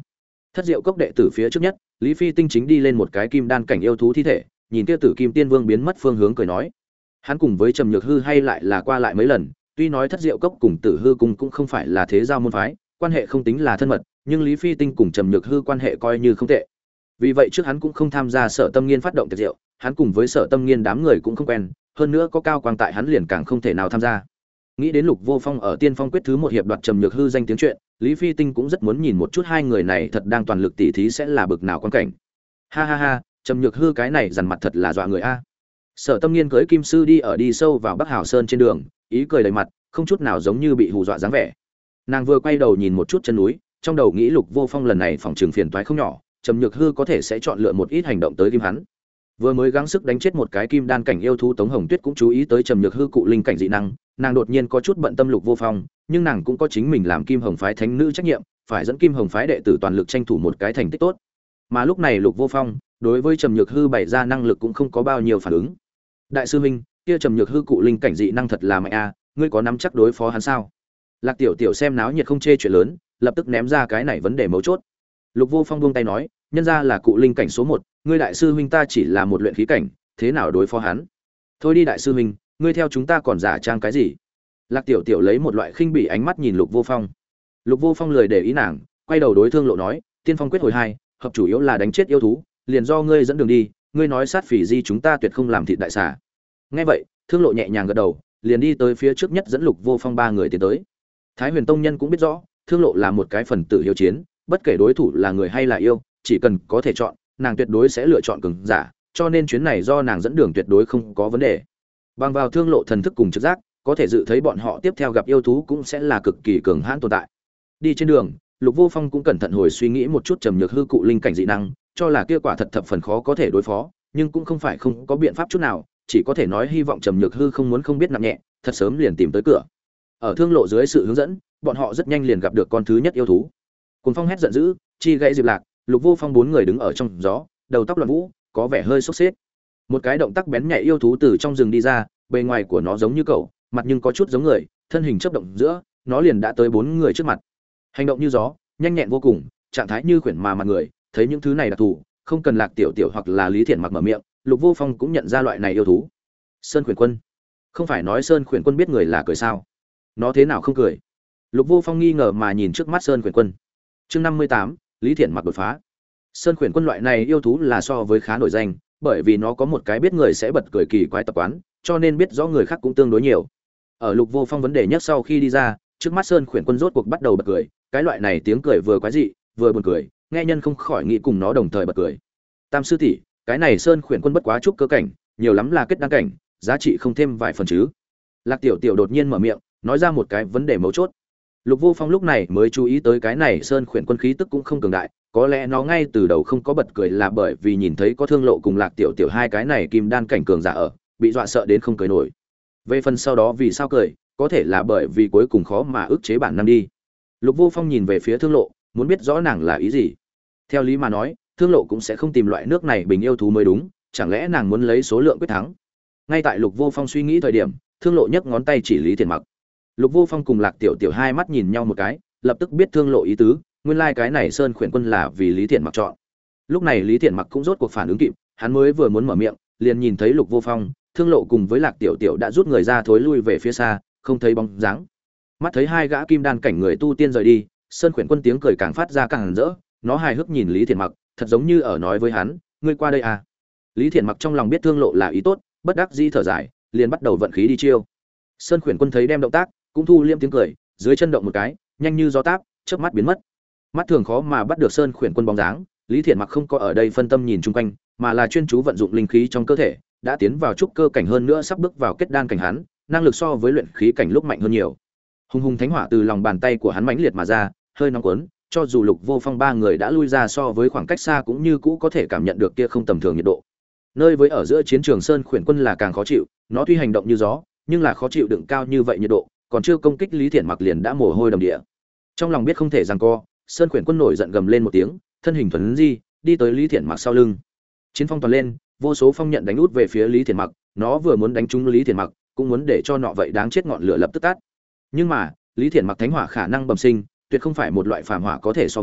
Thất Diệu Cốc đệ tử phía trước nhất, Lý Phi Tinh chính đi lên một cái kim đan cảnh yêu thú thi thể, nhìn kia Tử Kim Tiên Vương biến mất phương hướng cười nói. Hắn cùng với Trầm Nhược Hư hay lại là qua lại mấy lần, tuy nói Thất Diệu Cốc cùng Tử Hư cung cũng không phải là thế giao môn phái, quan hệ không tính là thân mật, nhưng Lý Phi Tinh cùng Trầm Nhược Hư quan hệ coi như không tệ. Vì vậy trước hắn cũng không tham gia Sở Tâm Nghiên phát động tiệc rượu, hắn cùng với Sở Tâm Nghiên đám người cũng không quen, hơn nữa có cao quang tại hắn liền càng không thể nào tham gia. Nghĩ đến Lục Vô Phong ở Tiên Phong quyết thứ một hiệp đoạt Trầm Nhược Hư danh tiếng chuyện, Lý Phi Tinh cũng rất muốn nhìn một chút hai người này thật đang toàn lực tỉ thí sẽ là bực nào quan cảnh. Ha ha ha, Trầm Nhược Hư cái này dằn mặt thật là dọa người a. Sở Tâm Nghiên cưỡi Kim Sư đi sâu vào Bắc Hào Sơn trên đường, ý cười đầy mặt, không chút nào giống như bị hù dọa dáng vẻ. Nàng vừa quay đầu nhìn một chút chân núi, trong đầu nghĩ Lục Vô Phong lần này phòng trường phiền toái không nhỏ, Trầm Nhược Hư có thể sẽ chọn lựa một ít hành động tới kim hắn. Vừa mới gắng sức đánh chết một cái kim đan cảnh yêu thú, Tống Hồng Tuyết cũng chú ý tới Trầm Nhược Hư cụ linh cảnh dị năng, nàng đột nhiên có chút bận tâm Lục Vô Phong, nhưng nàng cũng có chính mình làm Kim Hồng phái thánh nữ trách nhiệm, phải dẫn Kim Hồng phái đệ tử toàn lực tranh thủ một cái thành tích tốt. Mà lúc này Lục Vô Phong, đối với Trầm Nhược Hư bày ra năng lực cũng không có bao nhiêu phản ứng. Đại sư huynh, kia Trầm Nhược Hư cụ linh cảnh dị năng thật là mạnh a, ngươi có nắm chắc đối phó hắn sao? Lạc Tiểu Tiểu xem náo nhiệt không chê chuyện lớn, lập tức ném ra cái này vấn đề mấu chốt. Lục Vô Phong buông tay nói, nhân ra là cụ linh cảnh số 1, ngươi đại sư huynh ta chỉ là một luyện khí cảnh, thế nào đối phó hắn? Thôi đi đại sư huynh, ngươi theo chúng ta còn giả trang cái gì? Lạc Tiểu Tiểu lấy một loại khinh bỉ ánh mắt nhìn Lục Vô Phong. Lục Vô Phong lười để ý nàng, quay đầu đối Thương Lộ nói, Tiên Phong quyết hồi 2, hợp chủ yếu là đánh chết yêu thú, liền do ngươi dẫn đường đi, ngươi nói sát phỉ di chúng ta tuyệt không làm thịt đại xà. Nghe vậy, Thương Lộ nhẹ nhàng gật đầu, liền đi tới phía trước nhất dẫn Lục Vô Phong ba người tiến tới. Thái Huyền Tông nhân cũng biết rõ, Thương Lộ là một cái phần tử hiếu chiến, bất kể đối thủ là người hay là yêu, chỉ cần có thể chọn, nàng tuyệt đối sẽ lựa chọn cường giả, cho nên chuyến này do nàng dẫn đường tuyệt đối không có vấn đề. Bằng vào Thương Lộ thần thức cùng trực giác, có thể dự thấy bọn họ tiếp theo gặp yêu thú cũng sẽ là cực kỳ cường hãn tồn tại. Đi trên đường, Lục Vô Phong cũng cẩn thận hồi suy nghĩ một chút Trầm Nhược Hư cụ linh cảnh dị năng, cho là kia quả thật thập phần khó có thể đối phó, nhưng cũng không phải không có biện pháp chút nào, chỉ có thể nói hy vọng Trầm Nhược Hư không muốn không biết nặng nhẹ, thật sớm liền tìm tới cửa. Ở Thương Lộ dưới sự hướng dẫn, bọn họ rất nhanh liền gặp được con thứ nhất yêu thú. Cùng Phong hét giận dữ, chi gãy Diệp Lạc, Lục Vô Phong bốn người đứng ở trong gió, đầu tóc loạn vũ, có vẻ hơi sốt xếp. Một cái động tác bén nhạy yêu thú từ trong rừng đi ra, bề ngoài của nó giống như cậu, mặt nhưng có chút giống người, thân hình chớp động giữa, nó liền đã tới bốn người trước mặt. Hành động như gió, nhanh nhẹn vô cùng, trạng thái như khuyển mà mặt người, thấy những thứ này đặc thù, không cần Lạc Tiểu Tiểu hoặc là Lý Thiển Mặc mở miệng, Lục Vô Phong cũng nhận ra loại này yêu thú. Sơn Khuyển Quân. Không phải nói Sơn Khuyển Quân biết người là cười sao? Nó thế nào không cười? Lục Vô Phong nghi ngờ mà nhìn trước mắt Sơn Khuyển Quân. Chương 58, Lý Thiển Mặc đột phá. Sơn Khuyển Quân loại này yêu thú là so với khá nổi danh, bởi vì nó có một cái biết người sẽ bật cười kỳ quái tập quán, cho nên biết rõ người khác cũng tương đối nhiều. Ở Lục Vô Phong vấn đề nhất sau khi đi ra, trước mắt Sơn Khuyển Quân rốt cuộc bắt đầu bật cười, cái loại này tiếng cười vừa quái dị, vừa buồn cười, nghe nhân không khỏi nghĩ cùng nó đồng thời bật cười. Tam sư tỷ, cái này Sơn Khuyển Quân bất quá trúc cơ cảnh, nhiều lắm là kết đan cảnh, giá trị không thêm vài phần chứ? Lạc Tiểu Tiểu đột nhiên mở miệng, nói ra một cái vấn đề mấu chốt. Lục Vô Phong lúc này mới chú ý tới cái này Sơn Khuyển Quân khí tức cũng không cường đại, có lẽ nó ngay từ đầu không có bật cười là bởi vì nhìn thấy có Thương Lộ cùng Lạc Tiểu Tiểu hai cái này kim đan cảnh cường giả ở, bị dọa sợ đến không cười nổi. Về phần sau đó vì sao cười, có thể là bởi vì cuối cùng khó mà ức chế bản năng đi. Lục Vô Phong nhìn về phía Thương Lộ, muốn biết rõ nàng là ý gì. Theo lý mà nói, Thương Lộ cũng sẽ không tìm loại nước này bình yêu thú mới đúng, chẳng lẽ nàng muốn lấy số lượng quyết thắng? Ngay tại Lục Vô Phong suy nghĩ thời điểm, Thương Lộ nhấc ngón tay chỉ Lý Thiển Mặc. Lục Vô Phong cùng Lạc Tiểu Tiểu hai mắt nhìn nhau một cái, lập tức biết Thương Lộ ý tứ, nguyên lai cái này Sơn Khuyển Quân là vì Lý Thiển Mặc chọn. Lúc này Lý Thiển Mặc cũng rốt cuộc phản ứng kịp, hắn mới vừa muốn mở miệng, liền nhìn thấy Lục Vô Phong, Thương Lộ cùng với Lạc Tiểu Tiểu đã rút người ra thối lui về phía xa, không thấy bóng dáng. Mắt thấy hai gã kim đan cảnh người tu tiên rời đi, Sơn Khuyển Quân tiếng cười càng phát ra càng rỡ, nó hài hước nhìn Lý Thiển Mặc, thật giống như ở nói với hắn, ngươi qua đây à? Lý Thiển Mặc trong lòng biết Thương Lộ là ý tốt, bất đắc dĩ thở dài, liền bắt đầu vận khí đi chiêu. Sơn Khuyển Quân thấy đem động tác, cũng thu liêm tiếng cười, dưới chân động một cái, nhanh như gió táp, chớp mắt biến mất. Mắt thường khó mà bắt được Sơn Khuyển Quân bóng dáng, Lý Thiển Mặc không có ở đây phân tâm nhìn chung quanh, mà là chuyên chú vận dụng linh khí trong cơ thể, đã tiến vào trúc cơ cảnh hơn nữa sắp bước vào kết đan cảnh hắn, năng lực so với luyện khí cảnh lúc mạnh hơn nhiều. Hùng hùng thánh hỏa từ lòng bàn tay của hắn mãnh liệt mà ra, hơi nóng cuốn, cho dù Lục Vô Phong ba người đã lui ra so với khoảng cách xa cũng như cũ có thể cảm nhận được kia không tầm thường nhiệt độ. Nơi với ở giữa chiến trường Sơn Khuyển Quân là càng khó chịu, nó tuy hành động như gió, nhưng là khó chịu đựng cao như vậy nhiệt độ, còn chưa công kích Lý Thiển Mặc liền đã mồ hôi đầm địa. Trong lòng biết không thể giằng co, Sơn Khuyển Quân nổi giận gầm lên một tiếng, thân hình thuần di, đi tới Lý Thiển Mặc sau lưng. Chiến phong toàn lên, vô số phong nhận đánh út về phía Lý Thiển Mặc, nó vừa muốn đánh trúng Lý Thiển Mặc, cũng muốn để cho nọ vậy đáng chết ngọn lửa lập tức tắt. Nhưng mà, Lý Thiển Mặc thánh hỏa khả năng bẩm sinh, tuyệt không phải một loại phàm hỏa có thể so với,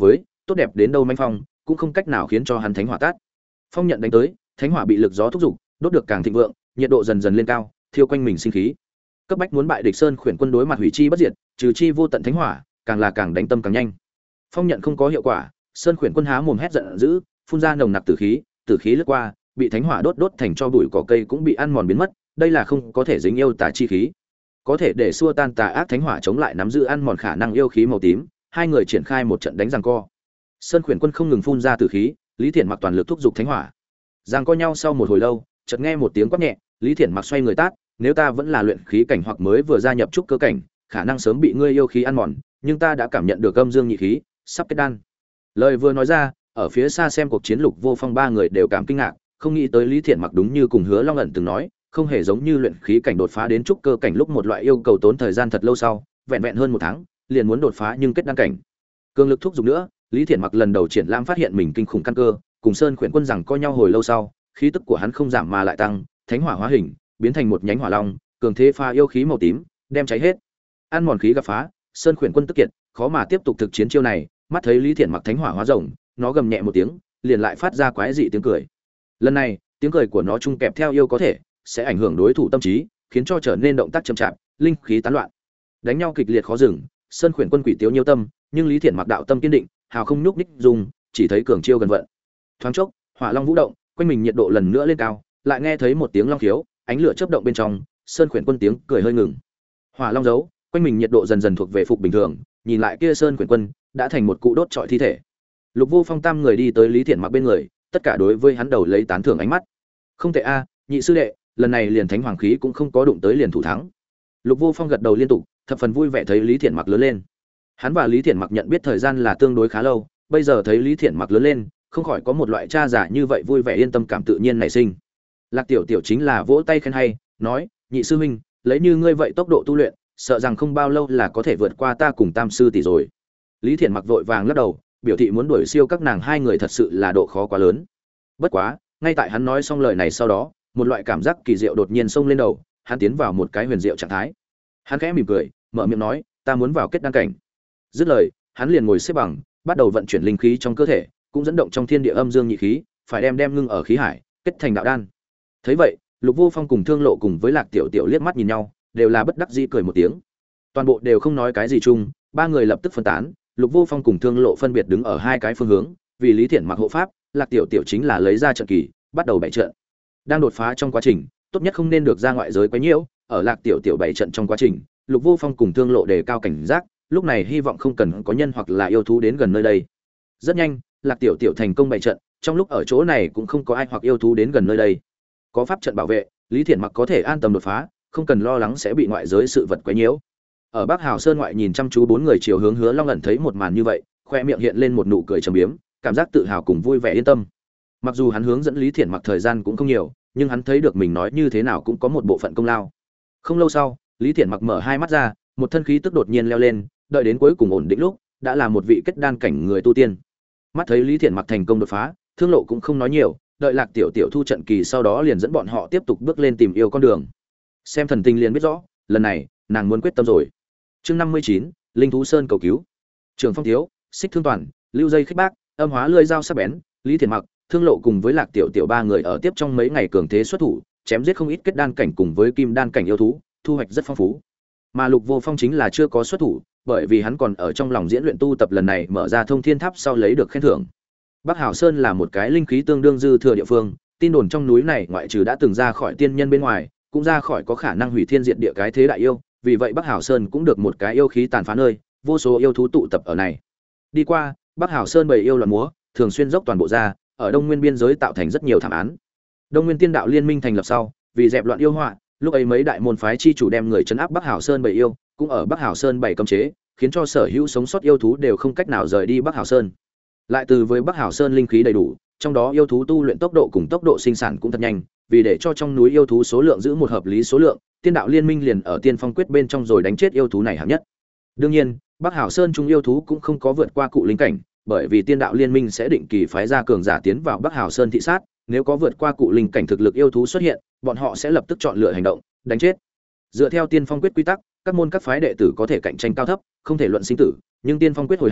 tốt đẹp đến đâu manh phong cũng không cách nào khiến cho hắn thánh hỏa tát. Phong nhận đánh tới, thánh hỏa bị lực gió thúc giục, đốt được càng thịnh vượng, nhiệt độ dần dần lên cao, thiêu quanh mình sinh khí. Cấp bách muốn bại địch sơn khuyển quân đối mặt hủy chi bất diệt, trừ chi vô tận thánh hỏa, càng là càng đánh tâm càng nhanh. Phong nhận không có hiệu quả, sơn khuyển quân há mồm hét giận dữ, phun ra nồng nặc tử khí lướt qua, bị thánh hỏa đốt thành cho bụi cỏ cây cũng bị ăn mòn biến mất, đây là không có thể dính yêu tà chi khí. Có thể để xua tan tà ác thánh hỏa chống lại nắm giữ ăn mòn khả năng yêu khí màu tím, hai người triển khai một trận đánh giằng co. Sơn khuyển quân không ngừng phun ra tử khí, Lý Thiển Mặc toàn lực thúc giục thánh hỏa. Giằng co nhau sau một hồi lâu, chợt nghe một tiếng quát nhẹ, Lý Thiển Mặc xoay người tát, nếu ta vẫn là luyện khí cảnh hoặc mới vừa gia nhập trúc cơ cảnh, khả năng sớm bị ngươi yêu khí ăn mòn, nhưng ta đã cảm nhận được âm dương nhị khí, sắp kết đan. Lời vừa nói ra, ở phía xa xem cuộc chiến Lục Vô Phong ba người đều cảm kinh ngạc, không nghĩ tới Lý Thiển Mặc đúng như cùng Hứa Long ẩn từng nói, không hề giống như luyện khí cảnh đột phá đến trúc cơ cảnh lúc một loại yêu cầu tốn thời gian thật lâu sau, vẹn hơn một tháng, liền muốn đột phá nhưng kết đan cảnh. Cường lực thúc giục nữa, Lý Thiển Mặc lần đầu triển lãm phát hiện mình kinh khủng căn cơ, cùng Sơn Khuyển Quân rằng co nhau hồi lâu sau, khí tức của hắn không giảm mà lại tăng, thánh hỏa hóa hình, biến thành một nhánh hỏa long, cường thế pha yêu khí màu tím, đem cháy hết. Ăn mòn khí gặp phá, Sơn Khuyển Quân tức kiệt, khó mà tiếp tục thực chiến chiêu này, mắt thấy Lý Thiển Mặc thánh hỏa hóa rồng, nó gầm nhẹ một tiếng, liền lại phát ra quái dị tiếng cười. Lần này, tiếng cười của nó chung kẹp theo yêu có thể sẽ ảnh hưởng đối thủ tâm trí, khiến cho trở nên động tác chậm chạp, linh khí tán loạn. Đánh nhau kịch liệt khó dừng, Sơn Khuyển Quân quỷ tiếu nhiêu tâm, nhưng Lý Thiển Mặc đạo tâm kiên định, hào không nhúc nhích dùng, chỉ thấy cường chiêu gần vận. Thoáng chốc, hỏa long vũ động, quanh mình nhiệt độ lần nữa lên cao, lại nghe thấy một tiếng long khiếu, ánh lửa chớp động bên trong, Sơn Khuyển Quân tiếng cười hơi ngừng. Hỏa long giấu, quanh mình nhiệt độ dần dần thuộc về phục bình thường, nhìn lại kia Sơn Khuyển Quân đã thành một cụ đốt trọi thi thể. Lục Vô Phong tam người đi tới Lý Thiển Mặc bên người, tất cả đối với hắn đầu lấy tán thưởng ánh mắt. Không tệ a, nhị sư đệ, lần này liền thánh hoàng khí cũng không có đụng tới liền thủ thắng. Lục Vô Phong gật đầu liên tục, thập phần vui vẻ thấy Lý Thiển Mặc lớn lên. Hắn và Lý Thiển Mặc nhận biết thời gian là tương đối khá lâu, bây giờ thấy Lý Thiển Mặc lớn lên, không khỏi có một loại cha giả như vậy vui vẻ yên tâm cảm tự nhiên nảy sinh. Lạc Tiểu Tiểu chính là vỗ tay khen hay, nói: "Nhị sư huynh, lấy như ngươi vậy tốc độ tu luyện, sợ rằng không bao lâu là có thể vượt qua ta cùng Tam sư tỷ rồi." Lý Thiển Mặc vội vàng lắc đầu, biểu thị muốn đuổi siêu các nàng hai người thật sự là độ khó quá lớn. Bất quá, ngay tại hắn nói xong lời này sau đó, một loại cảm giác kỳ diệu đột nhiên xông lên đầu, hắn tiến vào một cái huyền diệu trạng thái. Hắn khẽ mỉm cười, mở miệng nói: "Ta muốn vào kết đan cảnh." Dứt lời, hắn liền ngồi xếp bằng, bắt đầu vận chuyển linh khí trong cơ thể, cũng dẫn động trong thiên địa âm dương nhị khí, phải đem ngưng ở khí hải, kết thành đạo đan. Thấy vậy, Lục Vô Phong cùng Thương Lộ cùng với Lạc Tiểu Tiểu liếc mắt nhìn nhau, đều là bất đắc dĩ cười một tiếng. Toàn bộ đều không nói cái gì chung, ba người lập tức phân tán, Lục Vô Phong cùng Thương Lộ phân biệt đứng ở hai cái phương hướng, vì Lý Thiển Mặc hộ pháp, Lạc Tiểu Tiểu chính là lấy ra trận kỳ, bắt đầu bày trận. Đang đột phá trong quá trình, tốt nhất không nên được ra ngoại giới quấy nhiễu, ở Lạc Tiểu Tiểu bày trận trong quá trình, Lục Vô Phong cùng Thương Lộ đề cao cảnh giác, lúc này hy vọng không cần có nhân hoặc là yêu thú đến gần nơi đây. Rất nhanh, Lạc Tiểu Tiểu thành công bày trận, trong lúc ở chỗ này cũng không có ai hoặc yêu thú đến gần nơi đây. Có pháp trận bảo vệ, Lý Thiển Mặc có thể an tâm đột phá, không cần lo lắng sẽ bị ngoại giới sự vật quấy nhiễu. Ở Bắc Hào Sơn ngoại nhìn chăm chú bốn người chiều hướng Hứa Long ẩn thấy một màn như vậy, khoe miệng hiện lên một nụ cười trầm biếm, cảm giác tự hào cùng vui vẻ yên tâm. Mặc dù hắn hướng dẫn Lý Thiển Mặc thời gian cũng không nhiều, nhưng hắn thấy được mình nói như thế nào cũng có một bộ phận công lao. Không lâu sau, Lý Thiển Mặc mở hai mắt ra, một thân khí tức đột nhiên leo lên, đợi đến cuối cùng ổn định lúc, đã là một vị kết đan cảnh người tu tiên. Mắt thấy Lý Thiển Mặc thành công đột phá, Thương Lộ cũng không nói nhiều, đợi Lạc Tiểu Tiểu thu trận kỳ sau đó liền dẫn bọn họ tiếp tục bước lên tìm yêu con đường. Xem thần tình liền biết rõ, lần này nàng muốn quyết tâm rồi. Chương 59, Linh thú sơn cầu cứu. Trường Phong Thiếu, Xích Thương Toàn, Lưu Dây Khích Bác, Âm Hóa Lưỡi Dao sắc bén, Lý Thiển Mặc, Thương Lộ cùng với Lạc Tiểu Tiểu ba người ở tiếp trong mấy ngày cường thế xuất thủ, chém giết không ít kết đan cảnh cùng với kim đan cảnh yêu thú, thu hoạch rất phong phú. Mà Lục Vô Phong chính là chưa có xuất thủ, bởi vì hắn còn ở trong lòng diễn luyện tu tập lần này mở ra Thông Thiên Tháp sau lấy được khen thưởng. Bắc Hào Sơn là một cái linh khí tương đương dư thừa địa phương, tin đồn trong núi này ngoại trừ đã từng ra khỏi tiên nhân bên ngoài, cũng ra khỏi có khả năng hủy thiên diệt địa cái thế đại yêu, vì vậy Bắc Hào Sơn cũng được một cái yêu khí tàn phá nơi, vô số yêu thú tụ tập ở này. Đi qua, Bắc Hào Sơn bầy yêu loạn múa, thường xuyên dốc toàn bộ ra, ở Đông Nguyên biên giới tạo thành rất nhiều thảm án. Đông Nguyên Tiên Đạo Liên minh thành lập sau, vì dẹp loạn yêu họa, lúc ấy mấy đại môn phái chi chủ đem người trấn áp Bắc Hào Sơn bầy yêu, cũng ở Bắc Hào Sơn bày cấm chế, khiến cho sở hữu sống sót yêu thú đều không cách nào rời đi Bắc Hào Sơn. Lại từ với Bắc Hào Sơn linh khí đầy đủ, trong đó yêu thú tu luyện tốc độ cùng tốc độ sinh sản cũng thật nhanh, vì để cho trong núi yêu thú số lượng giữ một hợp lý số lượng, Tiên Đạo Liên minh liền ở Tiên Phong quyết bên trong rồi đánh chết yêu thú này hạng nhất. Đương nhiên, Bắc Hào Sơn trung yêu thú cũng không có vượt qua cụ linh cảnh, bởi vì Tiên Đạo Liên minh sẽ định kỳ phái ra cường giả tiến vào Bắc Hào Sơn thị sát, nếu có vượt qua cụ linh cảnh thực lực yêu thú xuất hiện, bọn họ sẽ lập tức chọn lựa hành động, đánh chết. Dựa theo Tiên Phong quyết quy tắc, các môn các phái đệ tử có thể cạnh tranh cao thấp, không thể luận sinh tử, nhưng Tiên Phong quyết hồi 2,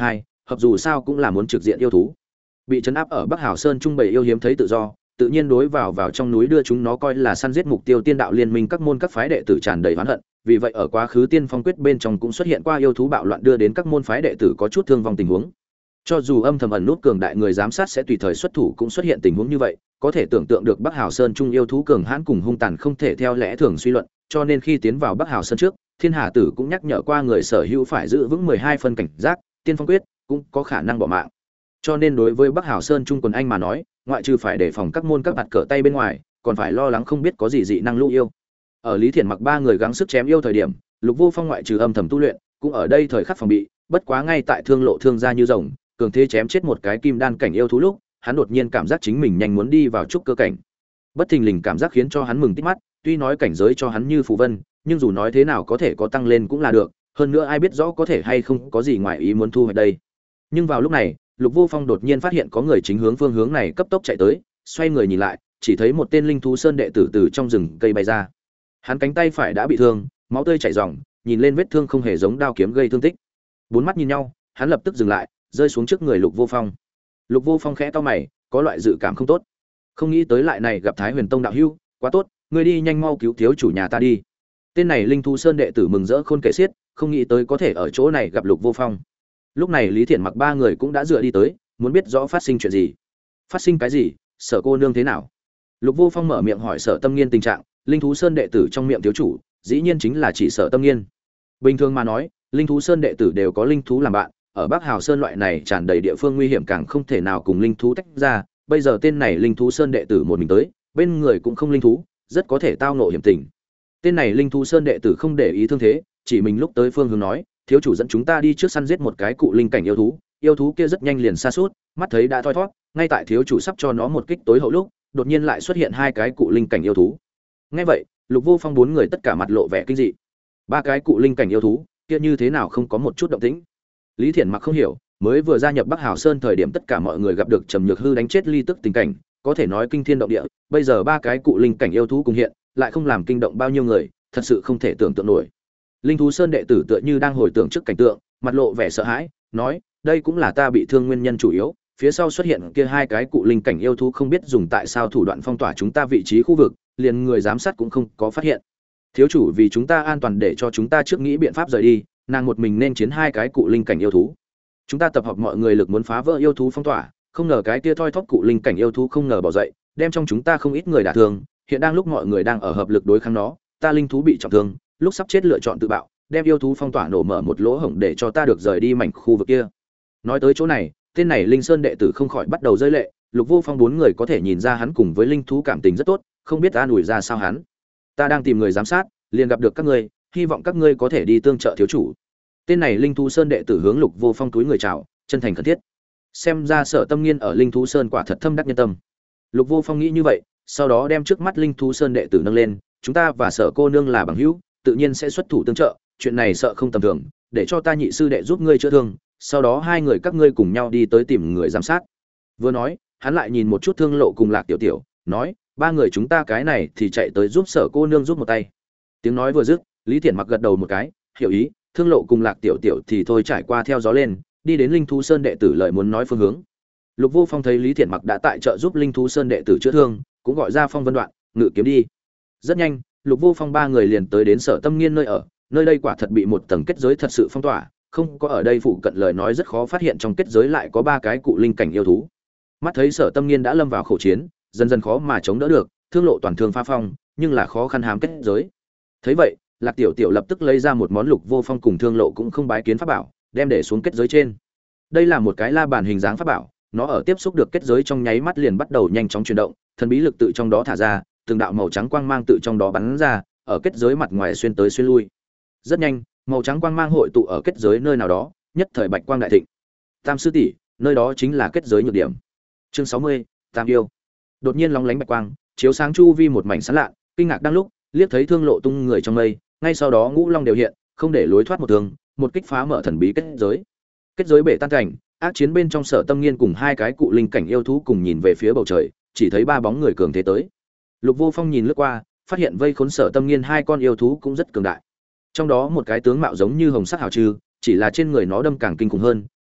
hợp dù sao cũng là muốn trực diện yêu thú. Bị trấn áp ở Bắc Hào Sơn trung bày yêu hiếm thấy tự do, tự nhiên đối vào trong núi đưa chúng nó coi là săn giết mục tiêu tiên đạo liên minh các môn các phái đệ tử tràn đầy oán hận, vì vậy ở quá khứ tiên phong quyết bên trong cũng xuất hiện qua yêu thú bạo loạn đưa đến các môn phái đệ tử có chút thương vong tình huống. Cho dù âm thầm ẩn nút cường đại người giám sát sẽ tùy thời xuất thủ cũng xuất hiện tình huống như vậy, có thể tưởng tượng được Bắc Hào Sơn trung yêu thú cường hãn cùng hung tàn không thể theo lẽ thường suy luận, cho nên khi tiến vào Bắc Hào Sơn trước, Thiên Hà Tử cũng nhắc nhở qua người sở hữu phải giữ vững 12 phân cảnh giác, tiên phong quyết cũng có khả năng bỏ mạng. Cho nên đối với Bắc Hào Sơn trung quần anh mà nói, ngoại trừ phải đề phòng các môn các bạt cỡ tay bên ngoài, còn phải lo lắng không biết có gì dị năng lưu yêu. Ở Lý Thiển Mặc ba người gắng sức chém yêu thời điểm, Lục Vô Phong ngoại trừ âm thầm tu luyện, cũng ở đây thời khắc phòng bị, bất quá ngay tại thương lộ thương gia như rồng, cường thế chém chết một cái kim đan cảnh yêu thú lúc, hắn đột nhiên cảm giác chính mình nhanh muốn đi vào trúc cơ cảnh. Bất thình lình cảm giác khiến cho hắn mừng tít mắt, tuy nói cảnh giới cho hắn như phù vân, nhưng dù nói thế nào có thể có tăng lên cũng là được, hơn nữa ai biết rõ có thể hay không có gì ngoài ý muốn thu hoạch đây. Nhưng vào lúc này, Lục Vô Phong đột nhiên phát hiện có người chính hướng phương hướng này cấp tốc chạy tới, xoay người nhìn lại, chỉ thấy một tên linh thú sơn đệ tử từ trong rừng cây bay ra. Hắn cánh tay phải đã bị thương, máu tươi chảy ròng, nhìn lên vết thương không hề giống đao kiếm gây thương tích. Bốn mắt nhìn nhau, hắn lập tức dừng lại, rơi xuống trước người Lục Vô Phong. Lục Vô Phong khẽ cau mày, có loại dự cảm không tốt. Không nghĩ tới lại này gặp Thái Huyền Tông đạo hữu, quá tốt, ngươi đi nhanh mau cứu thiếu chủ nhà ta đi. Tên này linh thú sơn đệ tử mừng rỡ khôn kể xiết, không nghĩ tới có thể ở chỗ này gặp Lục Vô Phong. Lúc này Lý Thiển Mặc ba người cũng đã dựa đi tới, muốn biết rõ phát sinh chuyện gì. Phát sinh cái gì? Sở cô nương thế nào? Lục Vô Phong mở miệng hỏi Sở Tâm Nghiên tình trạng, linh thú sơn đệ tử trong miệng thiếu chủ, dĩ nhiên chính là chỉ Sở Tâm Nghiên. Bình thường mà nói, linh thú sơn đệ tử đều có linh thú làm bạn, ở Bắc Hào Sơn loại này tràn đầy địa phương nguy hiểm càng không thể nào cùng linh thú tách ra, bây giờ tên này linh thú sơn đệ tử một mình tới, bên người cũng không linh thú, rất có thể tao ngộ hiểm tình. Tên này linh thú sơn đệ tử không để ý thương thế, chỉ mình lúc tới phương hướng nói, thiếu chủ dẫn chúng ta đi trước săn giết một cái cụ linh cảnh yêu thú kia rất nhanh liền xa suốt, mắt thấy đã thoi thoát, ngay tại thiếu chủ sắp cho nó một kích tối hậu lúc, đột nhiên lại xuất hiện hai cái cụ linh cảnh yêu thú. Nghe vậy, Lục Vô Phong bốn người tất cả mặt lộ vẻ kinh dị. Ba cái cụ linh cảnh yêu thú, kia như thế nào không có một chút động tĩnh? Lý Thiển Mặc không hiểu, mới vừa gia nhập Bắc Hào Sơn thời điểm tất cả mọi người gặp được Trầm Nhược Hư đánh chết ly tức tình cảnh, có thể nói kinh thiên động địa, bây giờ ba cái cụ linh cảnh yêu thú cùng hiện, lại không làm kinh động bao nhiêu người, thật sự không thể tưởng tượng nổi. Linh thú sơn đệ tử tựa như đang hồi tưởng trước cảnh tượng, mặt lộ vẻ sợ hãi, nói, đây cũng là ta bị thương nguyên nhân chủ yếu, phía sau xuất hiện kia hai cái cụ linh cảnh yêu thú không biết dùng tại sao thủ đoạn phong tỏa chúng ta vị trí khu vực, liền người giám sát cũng không có phát hiện. Thiếu chủ vì chúng ta an toàn để cho chúng ta trước nghĩ biện pháp rời đi, nàng một mình nên chiến hai cái cụ linh cảnh yêu thú. Chúng ta tập hợp mọi người lực muốn phá vỡ yêu thú phong tỏa, không ngờ cái kia thoi thóp cụ linh cảnh yêu thú không ngờ bỏ dậy, đem trong chúng ta không ít người đả thương, hiện đang lúc mọi người đang ở hợp lực đối kháng nó, ta linh thú bị trọng thương, lúc sắp chết lựa chọn tự bạo, đem yêu thú phong tỏa nổ mở một lỗ hổng để cho ta được rời đi mảnh khu vực kia. Nói tới chỗ này, tên này linh sơn đệ tử không khỏi bắt đầu rơi lệ, Lục Vô Phong bốn người có thể nhìn ra hắn cùng với linh thú cảm tình rất tốt, không biết an ủi ra sao hắn. Ta đang tìm người giám sát, liền gặp được các ngươi, hy vọng các ngươi có thể đi tương trợ thiếu chủ. Tên này linh thú sơn đệ tử hướng Lục Vô Phong túi người chào, chân thành khẩn thiết. Xem ra Sở Tâm Nghiên ở linh thú sơn quả thật thâm đắc nhân tâm. Lục Vô Phong nghĩ như vậy, sau đó đem trước mắt linh thú sơn đệ tử nâng lên, chúng ta và Sở cô nương là bằng hữu, tự nhiên sẽ xuất thủ tương trợ, chuyện này sợ không tầm thường, để cho ta nhị sư đệ giúp ngươi chữa thương, sau đó hai người các ngươi cùng nhau đi tới tìm người giám sát. Vừa nói, hắn lại nhìn một chút Thương Lộ cùng Lạc Tiểu Tiểu, nói, ba người chúng ta cái này thì chạy tới giúp Sở cô nương giúp một tay. Tiếng nói vừa dứt, Lý Thiển Mặc gật đầu một cái, hiểu ý, Thương Lộ cùng Lạc Tiểu Tiểu thì thôi trải qua theo gió lên, đi đến linh thú sơn đệ tử lời muốn nói phương hướng. Lục Vô Phong thấy Lý Thiển Mặc đã tại trợ giúp linh thú sơn đệ tử chữa thương, cũng gọi ra Phong Vân Đoạn, ngự kiếm đi. Rất nhanh, Lục Vô Phong ba người liền tới đến Sở Tâm Nghiên nơi ở, nơi đây quả thật bị một tầng kết giới thật sự phong tỏa, không có ở đây phụ cận lời nói rất khó phát hiện trong kết giới lại có ba cái cụ linh cảnh yêu thú. Mắt thấy Sở Tâm Nghiên đã lâm vào khẩu chiến, dần dần khó mà chống đỡ được, Thương Lộ toàn thương phá phong, nhưng là khó khăn hám kết giới. Thấy vậy, Lạc Tiểu Tiểu lập tức lấy ra một món Lục Vô Phong cùng Thương Lộ cũng không bái kiến pháp bảo, đem để xuống kết giới trên. Đây là một cái la bàn hình dáng pháp bảo, nó ở tiếp xúc được kết giới trong nháy mắt liền bắt đầu nhanh chóng chuyển động, thần bí lực tự trong đó thả ra, từng đạo màu trắng quang mang tự trong đó bắn ra, ở kết giới mặt ngoài xuyên tới xuyên lui. Rất nhanh, màu trắng quang mang hội tụ ở kết giới nơi nào đó, nhất thời bạch quang đại thịnh. Tam sư tỷ, nơi đó chính là kết giới nhược điểm. Chương 60, Tam yêu. Đột nhiên lóng lánh bạch quang, chiếu sáng chu vi một mảnh sáng lạ, kinh ngạc đang lúc, liếc thấy Thương Lộ tung người trong mây, ngay sau đó ngũ long đều hiện, không để lối thoát một thường, một kích phá mở thần bí kết giới. Kết giới bể tan cảnh, ác chiến bên trong Sở Tâm Nghiên cùng hai cái cụ linh cảnh yêu thú cùng nhìn về phía bầu trời, chỉ thấy ba bóng người cường thế tới. Lục Vô Phong nhìn lướt qua, phát hiện vây khốn Sở Tâm Nghiên hai con yêu thú cũng rất cường đại. Trong đó một cái tướng mạo giống như hồng sắc hào trư, chỉ là trên người nó đâm càng kinh khủng hơn,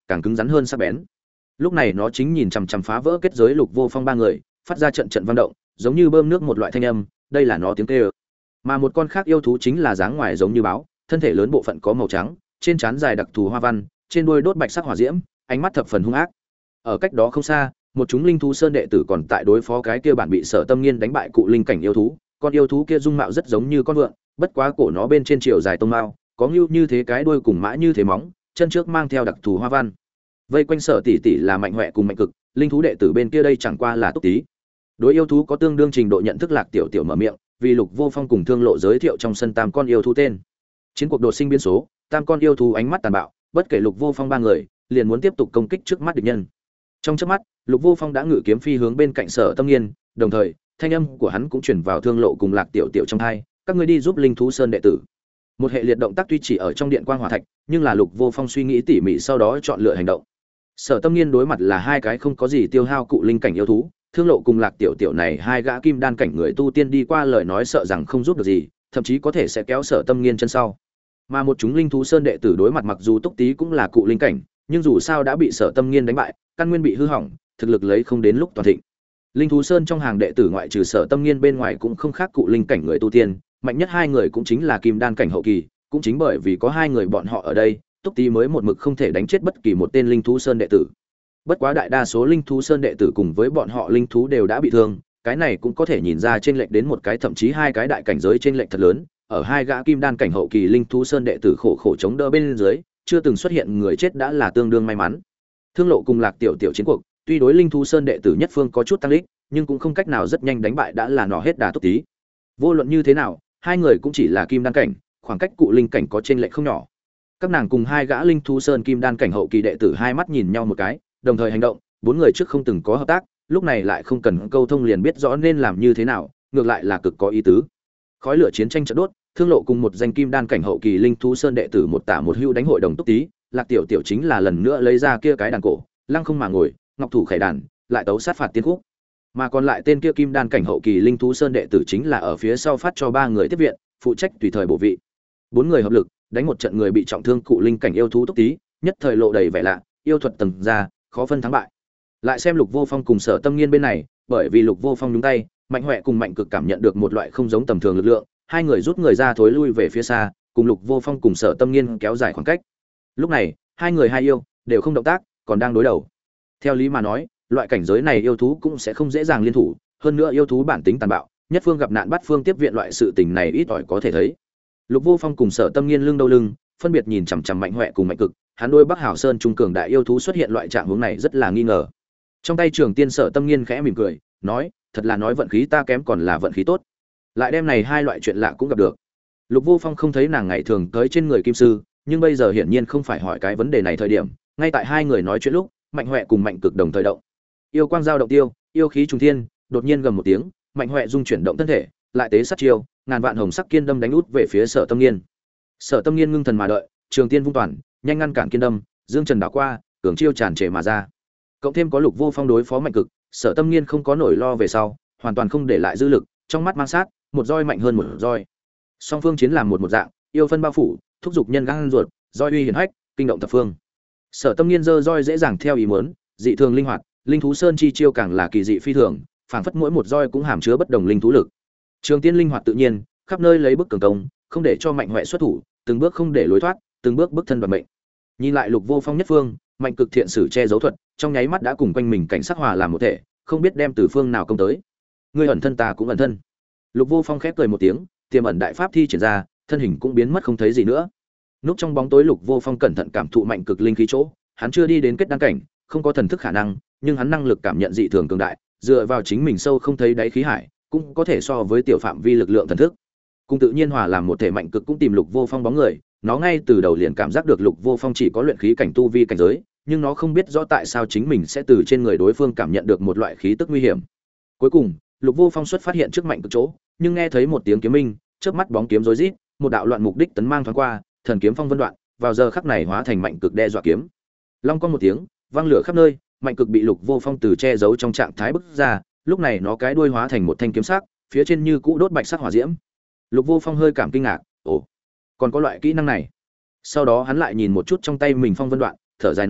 càng cứng rắn hơn sắc bén. Lúc này nó chính nhìn chằm chằm phá vỡ kết giới Lục Vô Phong ba người, phát ra trận trận vang động, giống như bơm nước một loại thanh âm, đây là nó tiếng kêu. Mà một con khác yêu thú chính là dáng ngoài giống như báo, thân thể lớn bộ phận có màu trắng, trên trán dài đặc thù hoa văn, trên đuôi đốt bạch sắc hỏa diễm, ánh mắt thập phần hung ác. Ở cách đó không xa, một chúng linh thú sơn đệ tử còn tại đối phó cái kia bản bị Sở Tâm Nghiên đánh bại cụ linh cảnh yêu thú. Con yêu thú kia dung mạo rất giống như con vượn, bất quá cổ nó bên trên chiều dài tông mao, có ngưu như thế cái đuôi cùng mã như thế móng, chân trước mang theo đặc thù hoa văn. Vây quanh Sở tỷ tỷ là Mạnh Hoè cùng Mạnh Cực, linh thú đệ tử bên kia đây chẳng qua là Túc Tý. Đối yêu thú có tương đương trình độ nhận thức Lạc Tiểu Tiểu mở miệng, vì Lục Vô Phong cùng Thương Lộ giới thiệu trong sân tam con yêu thú tên. Chiến cuộc đột sinh biến số, tam con yêu thú ánh mắt tàn bạo, bất kể Lục Vô Phong ba người, liền muốn tiếp tục công kích trước mắt địch nhân. Trong chớp mắt, Lục Vô Phong đã ngự kiếm phi hướng bên cạnh Sở Tâm Nghiên, đồng thời, thanh âm của hắn cũng truyền vào Thương Lộ cùng Lạc Tiểu Tiểu trong tai, các ngươi đi giúp linh thú sơn đệ tử. Một hệ liệt động tác tuy chỉ ở trong điện quang hỏa thạch, nhưng là Lục Vô Phong suy nghĩ tỉ mỉ sau đó chọn lựa hành động. Sở Tâm Nghiên đối mặt là hai cái không có gì tiêu hao cụ linh cảnh yêu thú, Thương Lộ cùng Lạc Tiểu Tiểu này hai gã kim đan cảnh người tu tiên đi qua lời nói sợ rằng không giúp được gì, thậm chí có thể sẽ kéo Sở Tâm Nghiên chân sau. Mà một chúng linh thú sơn đệ tử đối mặt mặc dù Túc Tý cũng là cụ linh cảnh, nhưng dù sao đã bị Sở Tâm Nghiên đánh bại, căn nguyên bị hư hỏng, thực lực lấy không đến lúc toàn thịnh. Linh thú sơn trong hàng đệ tử ngoại trừ Sở Tâm Nghiên bên ngoài cũng không khác cụ linh cảnh người tu tiên, mạnh nhất hai người cũng chính là kim đan cảnh hậu kỳ, cũng chính bởi vì có hai người bọn họ ở đây, Túc Tý mới một mực không thể đánh chết bất kỳ một tên linh thú sơn đệ tử. Bất quá đại đa số linh thú sơn đệ tử cùng với bọn họ linh thú đều đã bị thương, cái này cũng có thể nhìn ra chênh lệch đến một cái thậm chí hai cái đại cảnh giới chênh lệch thật lớn, ở hai gã kim đan cảnh hậu kỳ linh thú sơn đệ tử khổ khổ chống đỡ bên dưới, chưa từng xuất hiện người chết đã là tương đương may mắn. Thương Lộ cùng Lạc Tiểu Tiểu chiến cuộc, tuy đối linh thú sơn đệ tử nhất phương có chút tăng lích, nhưng cũng không cách nào rất nhanh đánh bại đã là nỏ hết đà Túc Tý. Vô luận như thế nào, hai người cũng chỉ là kim đan cảnh, khoảng cách cụ linh cảnh có chênh lệch không nhỏ. Các nàng cùng hai gã linh thú sơn kim đan cảnh hậu kỳ đệ tử hai mắt nhìn nhau một cái, đồng thời hành động, bốn người trước không từng có hợp tác, lúc này lại không cần câu thông liền biết rõ nên làm như thế nào, ngược lại là cực có ý tứ. Khói lửa chiến tranh chợt đốt, Thương Lộ cùng một danh kim đan cảnh hậu kỳ linh thú sơn đệ tử một tả một hữu đánh hội đồng Túc Tý, Lạc Tiểu Tiểu chính là lần nữa lấy ra kia cái đàn cổ, lăng không mà ngồi, ngọc thủ khải đàn, lại tấu sát phạt tiên khúc. Mà còn lại tên kia kim đan cảnh hậu kỳ linh thú sơn đệ tử chính là ở phía sau phát cho ba người tiếp viện, phụ trách tùy thời bổ vị. Bốn người hợp lực, đánh một trận người bị trọng thương cụ linh cảnh yêu thú Túc Tý, nhất thời lộ đầy vẻ lạ, yêu thuật tầng ra, khó phân thắng bại. Lại xem Lục Vô Phong cùng Sở Tâm Nghiên bên này, bởi vì Lục Vô Phong nhúng tay, Mạnh Hoè cùng Mạnh Cực cảm nhận được một loại không giống tầm thường lực lượng, hai người rút người ra thối lui về phía xa, cùng Lục Vô Phong cùng Sở Tâm Nghiên kéo dài khoảng cách. Lúc này, hai người hai yêu đều không động tác, còn đang đối đầu. Theo lý mà nói, loại cảnh giới này yêu thú cũng sẽ không dễ dàng liên thủ, hơn nữa yêu thú bản tính tàn bạo, nhất phương gặp nạn bắt phương tiếp viện loại sự tình này ít ỏi có thể thấy. Lục Vô Phong cùng Sở Tâm Nghiên lưng đâu lưng, phân biệt nhìn chằm chằm Mạnh Hoè cùng Mạnh Cực, hắn đôi Bắc Hảo Sơn trung cường đại yêu thú xuất hiện loại trạng huống này rất là nghi ngờ. Trong tay Trường Tiên Sở Tâm Nghiên khẽ mỉm cười, nói, thật là nói vận khí ta kém còn là vận khí tốt. Lại đem này hai loại chuyện lạ cũng gặp được. Lục Vô Phong không thấy nàng ngày thường tới trên người kim sư, nhưng bây giờ hiển nhiên không phải hỏi cái vấn đề này thời điểm, ngay tại hai người nói chuyện lúc, Mạnh Hoè cùng Mạnh Cực đồng thời động. Yêu quang giao động tiêu, yêu khí trùng thiên, đột nhiên gầm một tiếng, Mạnh Hoè dung chuyển động thân thể, lại tế sát chiêu, ngàn vạn hồng sắc kiên đâm đánh út về phía Sở Tâm Nghiên. Sở Tâm Nghiên ngưng thần mà đợi, Trường Tiên vung toàn, nhanh ngăn cản kiên đâm, dương trần đảo qua, cường chiêu tràn trề mà ra. Cộng thêm có Lục Vô Phong đối phó Mạnh Cực, Sở Tâm Nghiên không có nổi lo về sau, hoàn toàn không để lại dư lực, trong mắt mang sát, một roi mạnh hơn một roi. Song phương chiến làm một dạng, yêu phân bao phủ, thúc giục nhân gan ruột, roi uy hiển hách, kinh động thập phương. Sở Tâm Nghiên giơ roi dễ dàng theo ý muốn, dị thường linh hoạt, linh thú sơn chi chiêu càng là kỳ dị phi thường, phảng phất mỗi một roi cũng hàm chứa bất đồng linh thú lực. Trường Tiên linh hoạt tự nhiên, khắp nơi lấy bức cường công, không để cho Mạnh Hoè xuất thủ, từng bước không để lối thoát, từng bước bức thân đoạt mệnh. Nhìn lại Lục Vô Phong nhất phương, Mạnh Cực thiện sử che giấu thuật, trong nháy mắt đã cùng quanh mình cảnh sắc hòa làm một thể, không biết đem từ phương nào công tới. Ngươi ẩn thân ta cũng ẩn thân. Lục Vô Phong khép cười một tiếng, tiềm ẩn đại pháp thi triển ra, thân hình cũng biến mất không thấy gì nữa. Núp trong bóng tối Lục Vô Phong cẩn thận cảm thụ Mạnh Cực linh khí chỗ, hắn chưa đi đến kết đan cảnh, không có thần thức khả năng, nhưng hắn năng lực cảm nhận dị thường cường đại, dựa vào chính mình sâu không thấy đáy khí hải, cũng có thể so với tiểu phạm vi lực lượng thần thức. Cùng tự nhiên hòa làm một thể Mạnh Cực cũng tìm Lục Vô Phong bóng người, nó ngay từ đầu liền cảm giác được Lục Vô Phong chỉ có luyện khí cảnh tu vi cảnh giới, nhưng nó không biết rõ tại sao chính mình sẽ từ trên người đối phương cảm nhận được một loại khí tức nguy hiểm. Cuối cùng, Lục Vô Phong xuất phát hiện trước Mạnh Cực chỗ, nhưng nghe thấy một tiếng kiếm minh, chớp mắt bóng kiếm rối rít, một đạo loạn mục đích tấn mang thoáng qua, thần kiếm phong vân đoạn, vào giờ khắc này hóa thành Mạnh Cực đe dọa kiếm. Long cong một tiếng, vang lửa khắp nơi, Mạnh Cực bị Lục Vô Phong từ che giấu trong trạng thái bức ra, lúc này nó cái đuôi hóa thành một thanh kiếm sắc, phía trên như cũ đốt bạch sắc hỏa diễm. Lục Vô Phong hơi cảm kinh ngạc, ồ, còn có loại kỹ năng này. Sau đó hắn lại nhìn một chút trong tay mình phong vân đoạn, thở dài nói,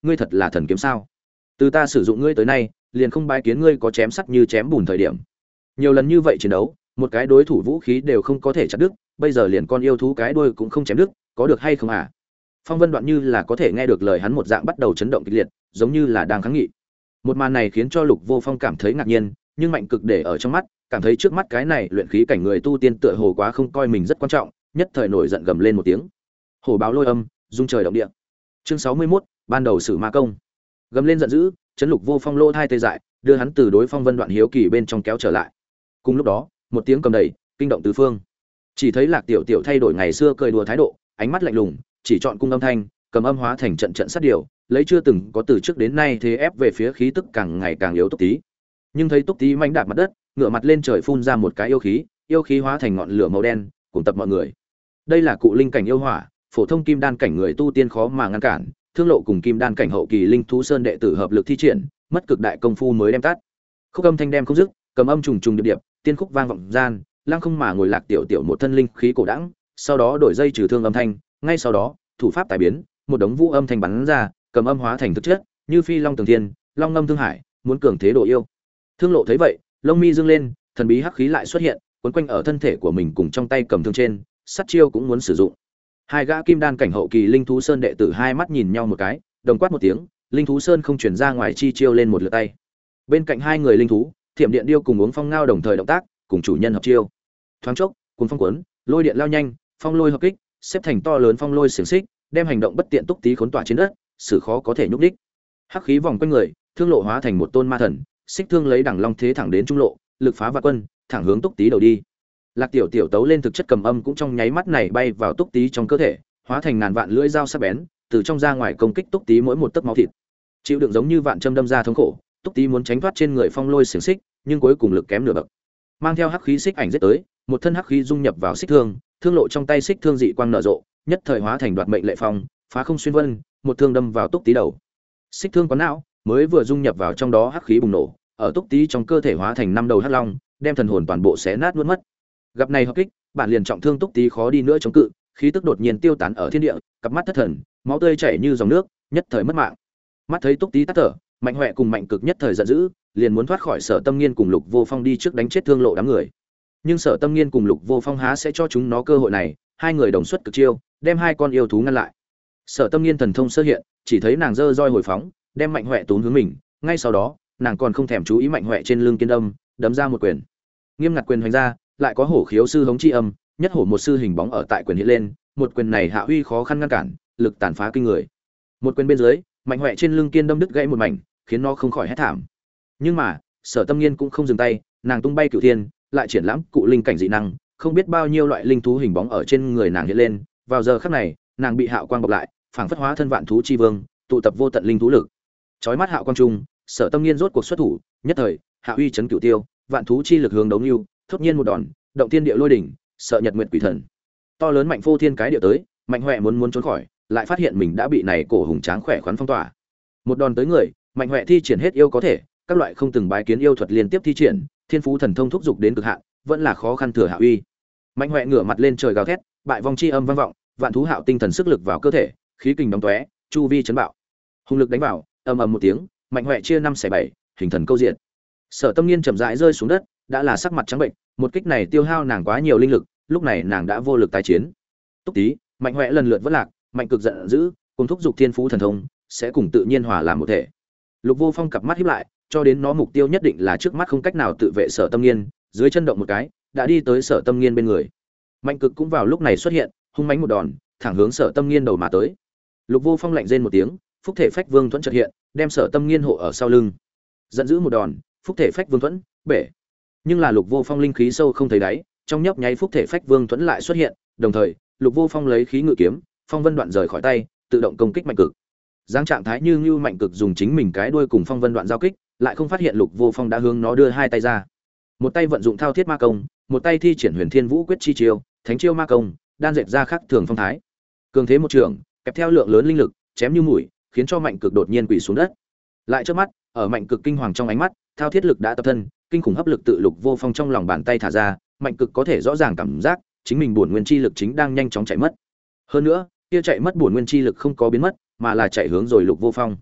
ngươi thật là thần kiếm sao? Từ ta sử dụng ngươi tới nay, liền không bái kiến ngươi có chém sắt như chém bùn thời điểm. Nhiều lần như vậy chiến đấu, một cái đối thủ vũ khí đều không có thể chặt đứt, bây giờ liền con yêu thú cái đuôi cũng không chém đứt, có được hay không à? Phong Vân Đoạn như là có thể nghe được lời hắn một dạng bắt đầu chấn động kịch liệt, giống như là đang kháng nghị. Một màn này khiến cho Lục Vô Phong cảm thấy ngạc nhiên, nhưng Mạnh Cực để ở trong mắt, cảm thấy trước mắt cái này luyện khí cảnh người tu tiên tựa hồ quá không coi mình rất quan trọng, nhất thời nổi giận gầm lên một tiếng. Hổ báo lôi âm, rung trời động địa. Chương 61, ban đầu sử ma công. Gầm lên giận dữ, chấn Lục Vô Phong lỗ thai tê dại, đưa hắn từ đối Phong Vân Đoạn hiếu kỳ bên trong kéo trở lại. Cùng lúc đó, một tiếng cầm đẩy, kinh động tứ phương. Chỉ thấy Lạc Tiểu Tiểu thay đổi ngày xưa cười đùa thái độ, ánh mắt lạnh lùng, chỉ chọn cung âm thanh, cầm âm hóa thành trận trận sát điều, lấy chưa từng có từ trước đến nay thế ép về phía khí tức càng ngày càng yếu Túc Tí. Nhưng thấy Túc Tí mãnh đạp mặt đất, ngửa mặt lên trời phun ra một cái yêu khí hóa thành ngọn lửa màu đen, cùng tập mọi người. Đây là cụ linh cảnh yêu hỏa, phổ thông kim đan cảnh người tu tiên khó mà ngăn cản, Thương Lộ cùng kim đan cảnh hậu kỳ linh thú sơn đệ tử hợp lực thi triển, mất cực đại công phu mới đem tắt. Khúc âm thanh đem không dứt, cầm âm trùng trùng điệp điệp, tiên khúc vang vọng gian, lăng không mà ngồi Lạc Tiểu Tiểu một thân linh khí cổ đãng, sau đó đổi dây trừ thương âm thanh, ngay sau đó, thủ pháp tài biến, một đống vũ âm thanh bắn ra, cầm âm hóa thành thực chất, như phi long tường thiên, long ngâm thương hải, muốn cường thế độ yêu. Thương Lộ thấy vậy, lông mi dương lên, thần bí hắc khí lại xuất hiện, quấn quanh ở thân thể của mình cùng trong tay cầm thương trên, sát chiêu cũng muốn sử dụng. Hai gã kim đan cảnh hậu kỳ linh thú sơn đệ tử hai mắt nhìn nhau một cái, đồng quát một tiếng, linh thú sơn không chuyển ra ngoài chi chiêu lên một lượt tay. Bên cạnh hai người linh thú, Thiểm Điện Điêu cùng Uống Phong Ngao đồng thời động tác, cùng chủ nhân hợp chiêu. Thoáng chốc, cuồng phong cuốn, lôi điện lao nhanh, phong lôi hợp kích, xếp thành to lớn phong lôi xiềng xích, đem hành động bất tiện Túc Tí khốn tỏa trên đất, sự khó có thể nhúc đích. Hắc khí vòng quanh người, Thương Lộ hóa thành một tôn ma thần, xích thương lấy đẳng long thế thẳng đến trung lộ, lực phá vạn quân, thẳng hướng Túc Tí đầu đi. Lạc Tiểu Tiểu tấu lên thực chất cầm âm cũng trong nháy mắt này bay vào Túc Tí trong cơ thể, hóa thành ngàn vạn lưỡi dao sắc bén, từ trong ra ngoài công kích Túc Tí mỗi một tấc máu thịt. Chịu đựng giống như vạn châm đâm ra thống khổ, Túc Tí muốn tránh thoát trên người phong lôi xiềng xích, nhưng cuối cùng lực kém nửa bậc. Mang theo hắc khí xích ảnh giết tới, một thân hắc khí dung nhập vào xích thương, Thương Lộ trong tay xích thương dị quang nở rộ, nhất thời hóa thành đoạt mệnh lệ phong, phá không xuyên vân, một thương đâm vào Túc Tí đầu. Xích thương có não, mới vừa dung nhập vào trong đó hắc khí bùng nổ, ở Túc Tí trong cơ thể hóa thành năm đầu hắc long, đem thần hồn toàn bộ xé nát nuốt mất. Gặp này hợp kích, bạn liền trọng thương Túc Tí khó đi nữa chống cự, khí tức đột nhiên tiêu tán ở thiên địa, cặp mắt thất thần, máu tươi chảy như dòng nước, nhất thời mất mạng. Mắt thấy Túc Tí tắt thở, Mạnh Hoè cùng Mạnh Cực nhất thời giận dữ, liền muốn thoát khỏi Sở Tâm Nghiên cùng Lục Vô Phong đi trước đánh chết Thương Lộ đám người. Nhưng Sở Tâm Nghiên cùng Lục Vô Phong há sẽ cho chúng nó cơ hội này, hai người đồng xuất cực chiêu, đem hai con yêu thú ngăn lại. Sở Tâm Nghiên thần thông sơ hiện, chỉ thấy nàng giơ roi hồi phóng, đem Mạnh Hoè tún hướng mình, ngay sau đó, nàng còn không thèm chú ý Mạnh Hoè trên lưng kiên đâm, đấm ra một quyền. Nghiêm ngặt quyền hoành ra, lại có hổ khiếu sư hống chi âm, nhất hổ một sư hình bóng ở tại quyền hiện lên, một quyền này Hạ Huy khó khăn ngăn cản, lực tàn phá kinh người. Một quyền bên dưới, Mạnh Hoè trên lưng kiên đâm đứt gãy một mảnh, khiến nó không khỏi hét thảm. Nhưng mà, Sở Tâm Nghiên cũng không dừng tay, nàng tung bay cửu thiên, lại triển lãm cụ linh cảnh dị năng, không biết bao nhiêu loại linh thú hình bóng ở trên người nàng hiện lên, vào giờ khắc này, nàng bị hạo quang bọc lại, phảng phất hóa thân vạn thú chi vương, tụ tập vô tận linh thú lực. Chói mắt hạo quang trung, Sở Tâm Nghiên rốt cuộc xuất thủ, nhất thời, Hạ Uy chấn cửu tiêu, vạn thú chi lực hướng đấu nưu, thốt nhiên một đòn, động thiên địa lôi đỉnh, sợ nhật nguyệt quỷ thần. To lớn mạnh phô thiên cái địa tới, Mạnh Hoè muốn trốn khỏi, lại phát hiện mình đã bị này cổ hùng tráng khỏe khoắn phong tỏa. Một đòn tới người, Mạnh Hoè thi triển hết yêu có thể, các loại không từng bái kiến yêu thuật liên tiếp thi triển, thiên phú thần thông thúc dục đến cực hạn, vẫn là khó khăn thừa Hạ Uy. Mạnh Hoè ngửa mặt lên trời gào thét, bại vong chi âm vang vọng, vạn thú hạo tinh thần sức lực vào cơ thể, khí kình đóng tóe, chu vi chấn bạo. Hùng lực đánh vào, ầm ầm một tiếng, Mạnh Hoè chia năm xẻ bảy, hình thần câu diện. Sở Tâm Nghiên chậm rãi rơi xuống đất, đã là sắc mặt trắng bệnh, một kích này tiêu hao nàng quá nhiều linh lực, lúc này nàng đã vô lực tái chiến. Túc Tí, Mạnh Hoè lần lượt vỡ lạc, Mạnh Cực giận dữ, cùng thúc dục thiên phú thần thông, sẽ cùng tự nhiên hòa làm một thể. Lục Vô Phong cặp mắt híp lại, cho đến nó mục tiêu nhất định là trước mắt không cách nào tự vệ Sở Tâm Nghiên, dưới chân động một cái, đã đi tới Sở Tâm Nghiên bên người. Mạnh Cực cũng vào lúc này xuất hiện, hung mãnh một đòn, thẳng hướng Sở Tâm Nghiên đầu mà tới. Lục Vô Phong lạnh rên một tiếng, phúc thể phách vương thuẫn chợt hiện, đem Sở Tâm Nghiên hộ ở sau lưng. Giận dữ một đòn, phúc thể phách vương thuẫn bể. Nhưng là Lục Vô Phong linh khí sâu không thấy đáy, trong nhấp nháy phúc thể phách vương thuẫn lại xuất hiện, đồng thời, Lục Vô Phong lấy khí ngự kiếm, phong vân đoạn rời khỏi tay, tự động công kích Mạnh Cực. Giáng trạng thái như Mạnh Cực dùng chính mình cái đuôi cùng phong vân đoạn giao kích, lại không phát hiện Lục Vô Phong đã hướng nó đưa hai tay ra. Một tay vận dụng thao thiết ma công, một tay thi triển huyền thiên vũ quyết chi chiêu, thánh chiêu ma công, đan dệt ra khác thường phong thái. Cường thế một trường, kèm theo lượng lớn linh lực, chém như mũi, khiến cho Mạnh Cực đột nhiên quỳ xuống đất. Lại trước mắt, ở Mạnh Cực kinh hoàng trong ánh mắt, thao thiết lực đã tập thân, kinh khủng hấp lực tự Lục Vô Phong trong lòng bàn tay thả ra, Mạnh Cực có thể rõ ràng cảm giác chính mình bổn nguyên chi lực chính đang nhanh chóng chạy mất. Hơn nữa, kia chạy mất bổn nguyên chi lực không có biến mất, mà là chạy hướng rồi Lục Vô Phong.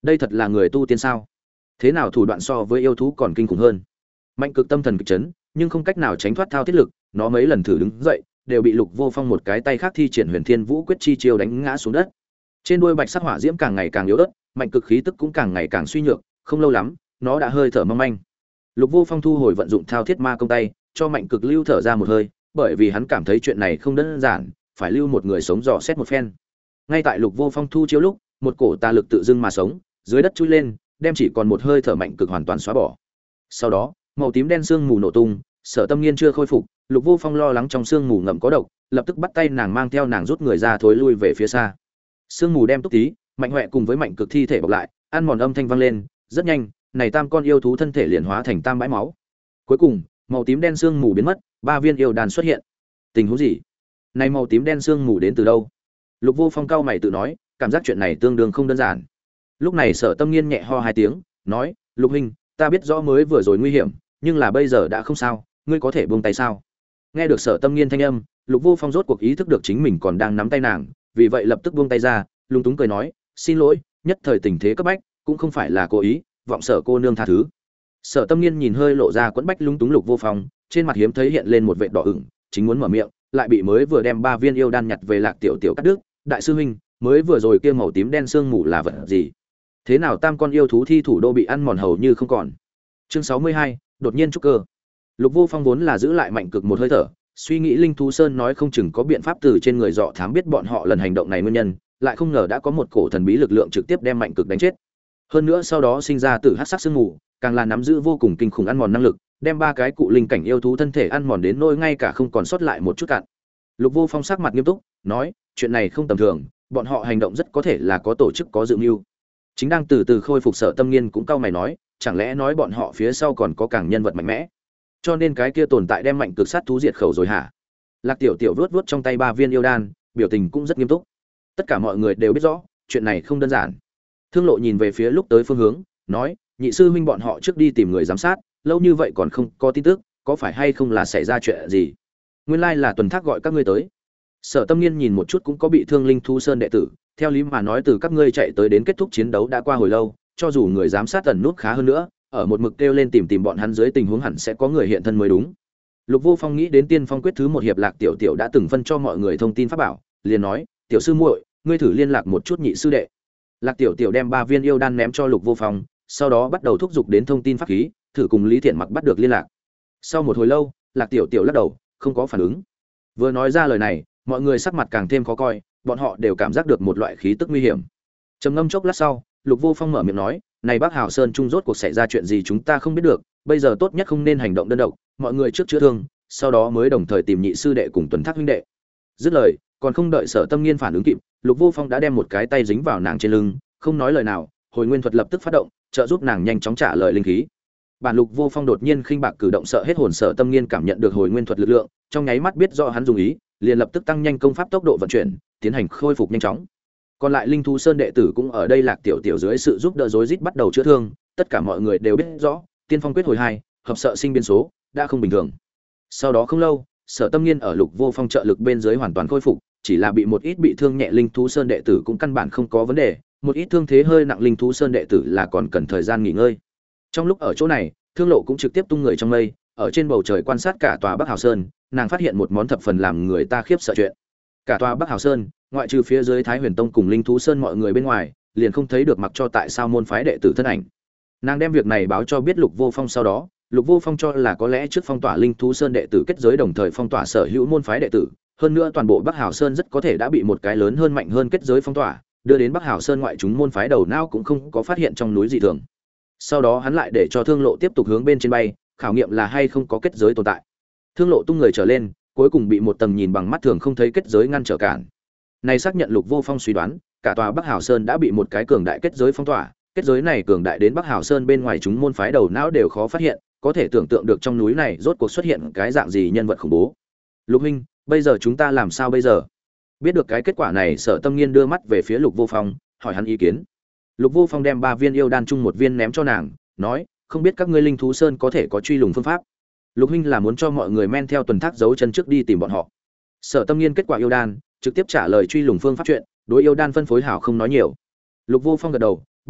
đây thật là người tu tiên sao? Thế nào thủ đoạn so với yêu thú còn kinh khủng hơn? Mạnh Cực tâm thần kịch chấn, nhưng không cách nào tránh thoát thao thiết lực, nó mấy lần thử đứng dậy, đều bị Lục Vô Phong một cái tay khác thi triển Huyền Thiên Vũ Quyết chi chiêu đánh ngã xuống đất. Trên đuôi bạch sắc hỏa diễm càng ngày càng yếu ớt, Mạnh Cực khí tức cũng càng ngày càng suy nhược, không lâu lắm, nó đã hơi thở mong manh. Lục Vô Phong thu hồi vận dụng thao thiết ma công tay, cho Mạnh Cực lưu thở ra một hơi, bởi vì hắn cảm thấy chuyện này không đơn giản, phải lưu một người sống dò xét một phen. Ngay tại Lục Vô Phong thu chiếu lúc, một cổ tà lực tự dưng mà sống, dưới đất chui lên, đem chỉ còn một hơi thở Mạnh Cực hoàn toàn xóa bỏ. Sau đó, màu tím đen sương mù nổ tung, Sở Tâm Nghiên chưa khôi phục, Lục Vô Phong lo lắng trong sương mù ngầm có độc, lập tức bắt tay nàng mang theo nàng rút người ra thối lui về phía xa. Sương mù đem Túc Tí, Mạnh Hoè cùng với Mạnh Cực thi thể bọc lại, ăn mòn âm thanh vang lên, rất nhanh, này tam con yêu thú thân thể liền hóa thành tam bãi máu. Cuối cùng, màu tím đen sương mù biến mất, ba viên yêu đan xuất hiện. Tình huống gì? Này màu tím đen sương mù đến từ đâu? Lục Vô Phong cao mày tự nói, cảm giác chuyện này tương đương không đơn giản. Lúc này Sở Tâm Nghiên nhẹ ho hai tiếng, nói: "Lục huynh, ta biết rõ mới vừa rồi nguy hiểm, nhưng là bây giờ đã không sao, ngươi có thể buông tay sao?" Nghe được Sở Tâm Nghiên thanh âm, Lục Vô Phong rốt cuộc ý thức được chính mình còn đang nắm tay nàng, vì vậy lập tức buông tay ra, lúng túng cười nói: "Xin lỗi, nhất thời tình thế cấp bách, cũng không phải là cố ý, vọng Sở cô nương tha thứ." Sở Tâm Nghiên nhìn hơi lộ ra quẫn bách lúng túng Lục Vô Phong, trên mặt hiếm thấy hiện lên một vệt đỏ ửng, chính muốn mở miệng, lại bị mới vừa đem ba viên yêu đan nhặt về Lạc Tiểu Tiểu cắt đứt. "Đại sư huynh, mới vừa rồi kia màu tím đen sương mù là vật gì? Thế nào tam con yêu thú thi thủ đô bị ăn mòn hầu như không còn?" Chương 62, đột nhiên trúc cơ. Lục Vô Phong vốn là giữ lại Mạnh Cực một hơi thở, suy nghĩ Linh Thú Sơn nói không chừng có biện pháp từ trên người dọ thám biết bọn họ lần hành động này nguyên nhân, lại không ngờ đã có một cổ thần bí lực lượng trực tiếp đem Mạnh Cực đánh chết. Hơn nữa sau đó sinh ra từ hắc sắc sương mù, càng là nắm giữ vô cùng kinh khủng ăn mòn năng lực, đem ba cái cụ linh cảnh yêu thú thân thể ăn mòn đến nỗi ngay cả không còn sót lại một chút cạn. Lục Vô Phong sắc mặt nghiêm túc, nói: "Chuyện này không tầm thường, bọn họ hành động rất có thể là có tổ chức có dự mưu." Chính đang từ từ khôi phục Sở Tâm Nghiên cũng cau mày nói: "Chẳng lẽ nói bọn họ phía sau còn có càng nhân vật mạnh mẽ? Cho nên cái kia tồn tại đem Mạnh Cực sát thú diệt khẩu rồi hả?" Lạc Tiểu Tiểu vuốt vuốt trong tay ba viên yêu đan, biểu tình cũng rất nghiêm túc. Tất cả mọi người đều biết rõ, chuyện này không đơn giản. Thương Lộ nhìn về phía lúc tới phương hướng, nói: "Nhị sư huynh bọn họ trước đi tìm người giám sát, lâu như vậy còn không có tin tức, có phải hay không là xảy ra chuyện gì? Nguyên lai là Tuần Thác gọi các ngươi tới." Sở Tâm Nghiên nhìn một chút cũng có bị thương Linh Thú Sơn đệ tử, theo lý mà nói từ các ngươi chạy tới đến kết thúc chiến đấu đã qua hồi lâu, cho dù người giám sát tần nút khá hơn nữa, ở một mực kêu lên tìm bọn hắn dưới tình huống hẳn sẽ có người hiện thân mới đúng. Lục Vô Phong nghĩ đến Tiên Phong quyết thứ một hiệp Lạc Tiểu Tiểu đã từng phân cho mọi người thông tin pháp bảo, liền nói: "Tiểu sư muội, ngươi thử liên lạc một chút nhị sư đệ." Lạc Tiểu Tiểu đem ba viên yêu đan ném cho Lục Vô Phong, sau đó bắt đầu thúc giục đến thông tin pháp khí, thử cùng Lý Thiện Mặc bắt được liên lạc. Sau một hồi lâu, Lạc Tiểu Tiểu lắc đầu, không có phản ứng. Vừa nói ra lời này, mọi người sắc mặt càng thêm khó coi, bọn họ đều cảm giác được một loại khí tức nguy hiểm. Trầm ngâm chốc lát sau, Lục Vô Phong mở miệng nói: "Này Bắc Hào Sơn trung rốt cuộc xảy ra chuyện gì chúng ta không biết được, bây giờ tốt nhất không nên hành động đơn độc, mọi người trước chữa thương, sau đó mới đồng thời tìm nhị sư đệ cùng Tuần Thác huynh đệ." Dứt lời, còn không đợi Sở Tâm Nghiên phản ứng kịp, Lục Vô Phong đã đem một cái tay dính vào nàng trên lưng, không nói lời nào, hồi nguyên thuật lập tức phát động, trợ giúp nàng nhanh chóng trả lời linh khí. Bản Lục Vô Phong đột nhiên khinh bạc cử động sợ hết hồn Sở Tâm Nghiên cảm nhận được hồi nguyên thuật lực lượng, trong nháy mắt biết rõ hắn dùng ý, liền lập tức tăng nhanh công pháp tốc độ vận chuyển, tiến hành khôi phục nhanh chóng. Còn lại Linh Thú Sơn đệ tử cũng ở đây Lạc Tiểu Tiểu dưới sự giúp đỡ rối rít bắt đầu chữa thương, tất cả mọi người đều biết rõ, Tiên Phong quyết hồi 2, hợp sợ sinh biến số, đã không bình thường. Sau đó không lâu, Sở Tâm Nghiên ở Lục Vô Phong trợ lực bên dưới hoàn toàn khôi phục, chỉ là bị một ít bị thương nhẹ Linh Thú Sơn đệ tử cũng căn bản không có vấn đề, một ít thương thế hơi nặng Linh Thú Sơn đệ tử là còn cần thời gian nghỉ ngơi. Trong lúc ở chỗ này, Thương Lộ cũng trực tiếp tung người trong mây, ở trên bầu trời quan sát cả tòa Bắc Hào Sơn, nàng phát hiện một món thập phần làm người ta khiếp sợ chuyện. Cả tòa Bắc Hào Sơn, ngoại trừ phía dưới Thái Huyền Tông cùng Linh Thú Sơn mọi người bên ngoài, liền không thấy được mặc cho tại sao môn phái đệ tử thân ảnh. Nàng đem việc này báo cho biết Lục Vô Phong sau đó, Lục Vô Phong cho là có lẽ trước phong tỏa Linh Thú Sơn đệ tử kết giới đồng thời phong tỏa sở hữu môn phái đệ tử, hơn nữa toàn bộ Bắc Hào Sơn rất có thể đã bị một cái lớn hơn mạnh hơn kết giới phong tỏa, đưa đến Bắc Hào Sơn ngoại chúng môn phái đầu não cũng không có phát hiện trong núi dị thường. Sau đó hắn lại để cho Thương Lộ tiếp tục hướng bên trên bay, khảo nghiệm là hay không có kết giới tồn tại. Thương Lộ tung người trở lên, cuối cùng bị một tầng nhìn bằng mắt thường không thấy kết giới ngăn trở cản. Này xác nhận Lục Vô Phong suy đoán, cả tòa Bắc Hào Sơn đã bị một cái cường đại kết giới phong tỏa, kết giới này cường đại đến Bắc Hào Sơn bên ngoài chúng môn phái đầu não đều khó phát hiện, có thể tưởng tượng được trong núi này rốt cuộc xuất hiện cái dạng gì nhân vật khủng bố. Lục huynh, bây giờ chúng ta làm sao bây giờ? Biết được cái kết quả này, Sở Tâm Nghiên đưa mắt về phía Lục Vô Phong, hỏi hắn ý kiến. Lục Vô Phong đem 3 viên yêu đan chung một viên ném cho nàng, nói: "Không biết các ngươi Linh Thú Sơn có thể có truy lùng phương pháp?" Lục huynh là muốn cho mọi người men theo Tuần Thác dấu chân trước đi tìm bọn họ. Sở Tâm Nghiên kết quả yêu đan, trực tiếp trả lời truy lùng phương pháp chuyện, đối yêu đan phân phối hảo không nói nhiều. Lục Vô Phong gật đầu,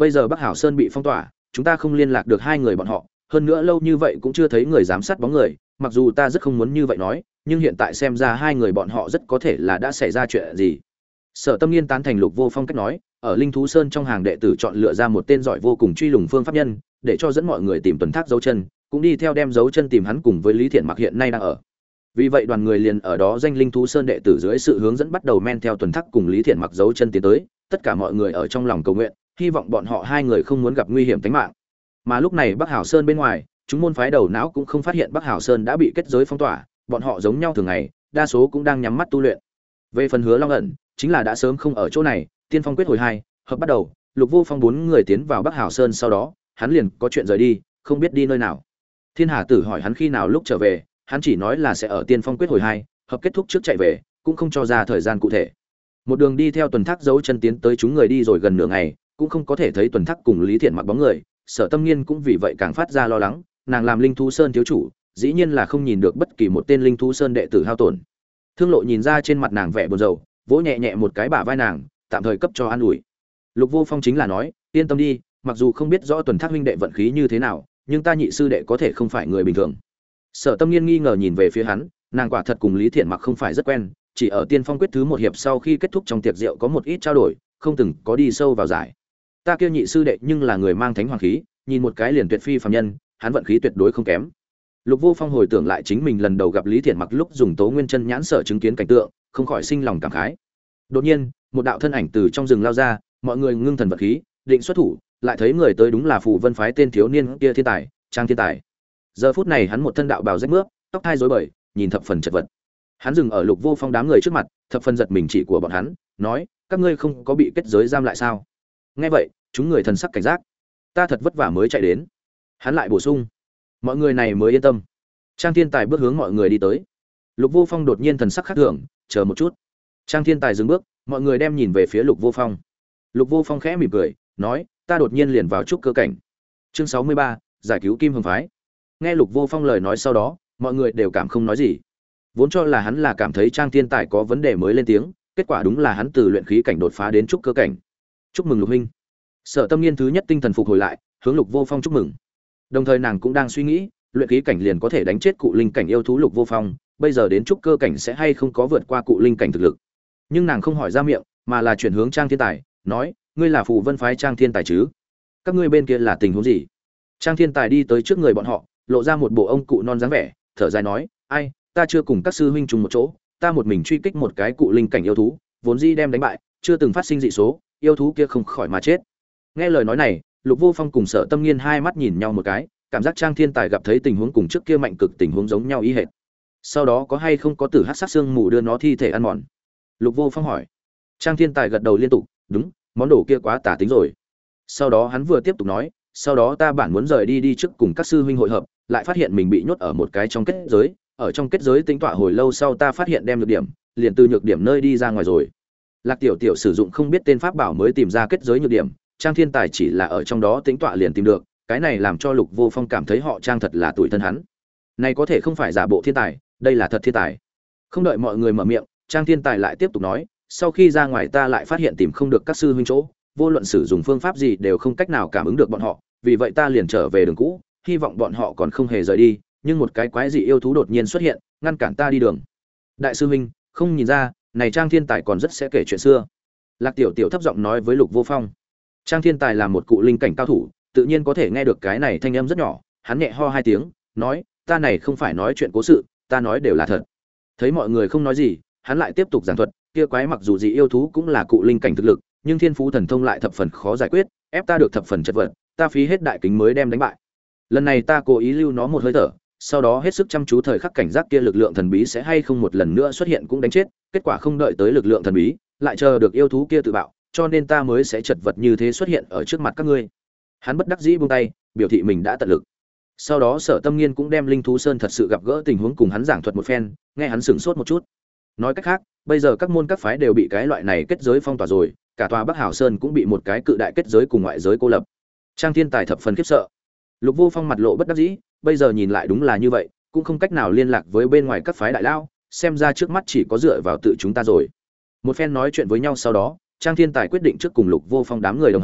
bây giờ Bắc Hảo Sơn bị phong tỏa, chúng ta không liên lạc được hai người bọn họ, hơn nữa lâu như vậy cũng chưa thấy người giám sát bóng người, mặc dù ta rất không muốn như vậy nói, nhưng hiện tại xem ra hai người bọn họ rất có thể là đã xảy ra chuyện gì. Sở Tâm Nghiên tán thành Lục Vô Phong cách nói, ở Linh Thú Sơn trong hàng đệ tử chọn lựa ra một tên giỏi vô cùng truy lùng phương pháp nhân, để cho dẫn mọi người tìm tuần thác dấu chân, cũng đi theo đem dấu chân tìm hắn cùng với Lý Thiện Mặc hiện nay đang ở. Vì vậy đoàn người liền ở đó danh Linh Thú Sơn đệ tử dưới sự hướng dẫn bắt đầu men theo tuần thác cùng Lý Thiện Mặc dấu chân tiến tới, tất cả mọi người ở trong lòng cầu nguyện, hy vọng bọn họ hai người không muốn gặp nguy hiểm tính mạng. Mà lúc này Bắc Hảo Sơn bên ngoài, chúng môn phái đầu não cũng không phát hiện Bắc Hảo Sơn đã bị kết giới phong tỏa, bọn họ giống nhau thường ngày, đa số cũng đang nhắm mắt tu luyện. Về phần Hứa Long ẩn, chính là đã sớm không ở chỗ này, Tiên Phong quyết hồi 2, hợp bắt đầu, Lục Vô Phong 4 người tiến vào Bắc Hảo Sơn sau đó, hắn liền có chuyện rời đi, không biết đi nơi nào. Thiên Hà Tử hỏi hắn khi nào lúc trở về, hắn chỉ nói là sẽ ở Tiên Phong quyết hồi 2, hợp kết thúc trước chạy về, cũng không cho ra thời gian cụ thể. Một đường đi theo tuần thác dấu chân tiến tới chúng người đi rồi gần nửa ngày, cũng không có thể thấy tuần thác cùng Lý Thiện Mặc bóng người, Sở Tâm Nghiên cũng vì vậy càng phát ra lo lắng, nàng làm Linh Thú Sơn thiếu chủ, dĩ nhiên là không nhìn được bất kỳ một tên Linh Thú Sơn đệ tử hao tổn. Thương Lộ nhìn ra trên mặt nàng vẻ buồn rầu, vỗ nhẹ nhẹ một cái bả vai nàng, tạm thời cấp cho an ủi. Lục Vô Phong chính là nói, yên tâm đi, mặc dù không biết rõ tuần thác huynh đệ vận khí như thế nào, nhưng ta nhị sư đệ có thể không phải người bình thường. Sở Tâm Nghiên nghi ngờ nhìn về phía hắn, nàng quả thật cùng Lý Thiện Mặc không phải rất quen, chỉ ở Tiên Phong quyết thứ một hiệp sau khi kết thúc trong tiệc rượu có một ít trao đổi, không từng có đi sâu vào giải. Ta kia nhị sư đệ nhưng là người mang thánh hoàng khí, nhìn một cái liền tuyệt phi phàm nhân, hắn vận khí tuyệt đối không kém. Lục Vô Phong hồi tưởng lại chính mình lần đầu gặp Lý Thiện Mặc lúc dùng Tố Nguyên Chân nhãn sở chứng kiến cảnh tượng, không khỏi sinh lòng cảm khái. Đột nhiên, một đạo thân ảnh từ trong rừng lao ra, mọi người ngưng thần vật khí, định xuất thủ, lại thấy người tới đúng là Phù Vân phái tên thiếu niên kia Thiên Tài, Trang Thiên Tài. Giờ phút này hắn một thân đạo bào rách mướp, tóc hai rối bời, nhìn thập phần chật vật. Hắn dừng ở Lục Vô Phong đám người trước mặt, thập phần giật mình chỉ của bọn hắn, nói: "Các ngươi không có bị kết giới giam lại sao?" Nghe vậy, chúng người thần sắc cảnh giác. "Ta thật vất vả mới chạy đến." Hắn lại bổ sung. Mọi người này mới yên tâm. Trang Thiên Tài bước hướng mọi người đi tới. Lục Vô Phong đột nhiên thần sắc khác thường, chờ một chút. Trang Thiên Tài dừng bước, mọi người đem nhìn về phía Lục Vô Phong. Lục Vô Phong khẽ mỉm cười, nói: "Ta đột nhiên liền vào trúc cơ cảnh." Chương 63, giải cứu Kim Hồng phái. Nghe Lục Vô Phong lời nói sau đó, mọi người đều cảm không nói gì. Vốn cho là hắn là cảm thấy Trang Thiên Tài có vấn đề mới lên tiếng, kết quả đúng là hắn từ luyện khí cảnh đột phá đến trúc cơ cảnh. Chúc mừng Lục huynh. Sở Tâm Nghiên thứ nhất tinh thần phục hồi lại, hướng Lục Vô Phong chúc mừng. Đồng thời nàng cũng đang suy nghĩ, luyện khí cảnh liền có thể đánh chết cụ linh cảnh yêu thú Lục Vô Phong, bây giờ đến trúc cơ cảnh sẽ hay không có vượt qua cụ linh cảnh thực lực. Nhưng nàng không hỏi ra miệng, mà là chuyển hướng Trang Thiên Tài, nói: "Ngươi là Phù Vân phái Trang Thiên Tài chứ? Các ngươi bên kia là tình huống gì?" Trang Thiên Tài đi tới trước người bọn họ, lộ ra một bộ ông cụ non dáng vẻ, thở dài nói: "Ai, ta chưa cùng các sư huynh chung một chỗ, ta một mình truy kích một cái cụ linh cảnh yêu thú, vốn dĩ đem đánh bại, chưa từng phát sinh dị số, yêu thú kia không khỏi mà chết." Nghe lời nói này, Lục Vô Phong cùng Sở Tâm Nghiên hai mắt nhìn nhau một cái, cảm giác Trang Thiên Tài gặp thấy tình huống cùng trước kia mạnh cực tình huống giống nhau ý hệt. Sau đó có hay không có tử hắc sát xương mù đưa nó thi thể ăn mòn? Lục Vô Phong hỏi. Trang Thiên Tài gật đầu liên tục, đúng, món đồ kia quá tà tính rồi. Sau đó hắn vừa tiếp tục nói, sau đó ta bản muốn rời đi trước cùng các sư huynh hội hợp, lại phát hiện mình bị nhốt ở một cái trong kết giới, ở trong kết giới tính tọa hồi lâu sau ta phát hiện đem nhược điểm, liền từ nhược điểm nơi đi ra ngoài rồi. Lạc Tiểu Tiểu sử dụng không biết tên pháp bảo mới tìm ra kết giới nhược điểm, Trang Thiên Tài chỉ là ở trong đó tính tọa liền tìm được, cái này làm cho Lục Vô Phong cảm thấy họ Trang thật là tuổi thân hắn. Này có thể không phải giả bộ thiên tài, đây là thật thiên tài. Không đợi mọi người mở miệng, Trang Thiên Tài lại tiếp tục nói, sau khi ra ngoài ta lại phát hiện tìm không được các sư huynh chỗ, vô luận sử dụng phương pháp gì đều không cách nào cảm ứng được bọn họ, vì vậy ta liền trở về đường cũ, hy vọng bọn họ còn không hề rời đi, nhưng một cái quái dị yêu thú đột nhiên xuất hiện, ngăn cản ta đi đường. Đại sư huynh, không nhìn ra, này Trang Thiên Tài còn rất sẽ kể chuyện xưa. Lạc Tiểu Tiểu thấp giọng nói với Lục Vô Phong. Trang Thiên Tài là một cụ linh cảnh cao thủ, tự nhiên có thể nghe được cái này thanh âm rất nhỏ, hắn nhẹ ho hai tiếng, nói, ta này không phải nói chuyện cố sự, ta nói đều là thật. Thấy mọi người không nói gì, hắn lại tiếp tục giảng thuật, kia quái mặc dù dị yêu thú cũng là cụ linh cảnh thực lực, nhưng thiên phú thần thông lại thập phần khó giải quyết, ép ta được thập phần chật vật, ta phí hết đại kính mới đem đánh bại. Lần này ta cố ý lưu nó một hơi thở, sau đó hết sức chăm chú thời khắc cảnh giác kia lực lượng thần bí sẽ hay không một lần nữa xuất hiện cũng đánh chết, kết quả không đợi tới lực lượng thần bí, lại chờ được yêu thú kia tự bạo, cho nên ta mới sẽ chật vật như thế xuất hiện ở trước mặt các ngươi. Hắn bất đắc dĩ buông tay, biểu thị mình đã tận lực. Sau đó Sở Tâm Nghiên cũng đem Linh Thú Sơn thật sự gặp gỡ tình huống cùng hắn giảng thuật một phen, nghe hắn sửng sốt một chút. Nói cách khác, bây giờ các môn các phái đều bị cái loại này kết giới phong tỏa rồi, cả tòa Bắc Hảo Sơn cũng bị một cái cự đại kết giới cùng ngoại giới cô lập. Trang Thiên Tài thập phần khiếp sợ. Lục Vô Phong mặt lộ bất đắc dĩ, bây giờ nhìn lại đúng là như vậy, cũng không cách nào liên lạc với bên ngoài các phái đại lao, xem ra trước mắt chỉ có dựa vào tự chúng ta rồi. Một phen nói chuyện với nhau sau đó, Trang Thiên Tài quyết định trước cùng Lục Vô Phong đám người đồng hành,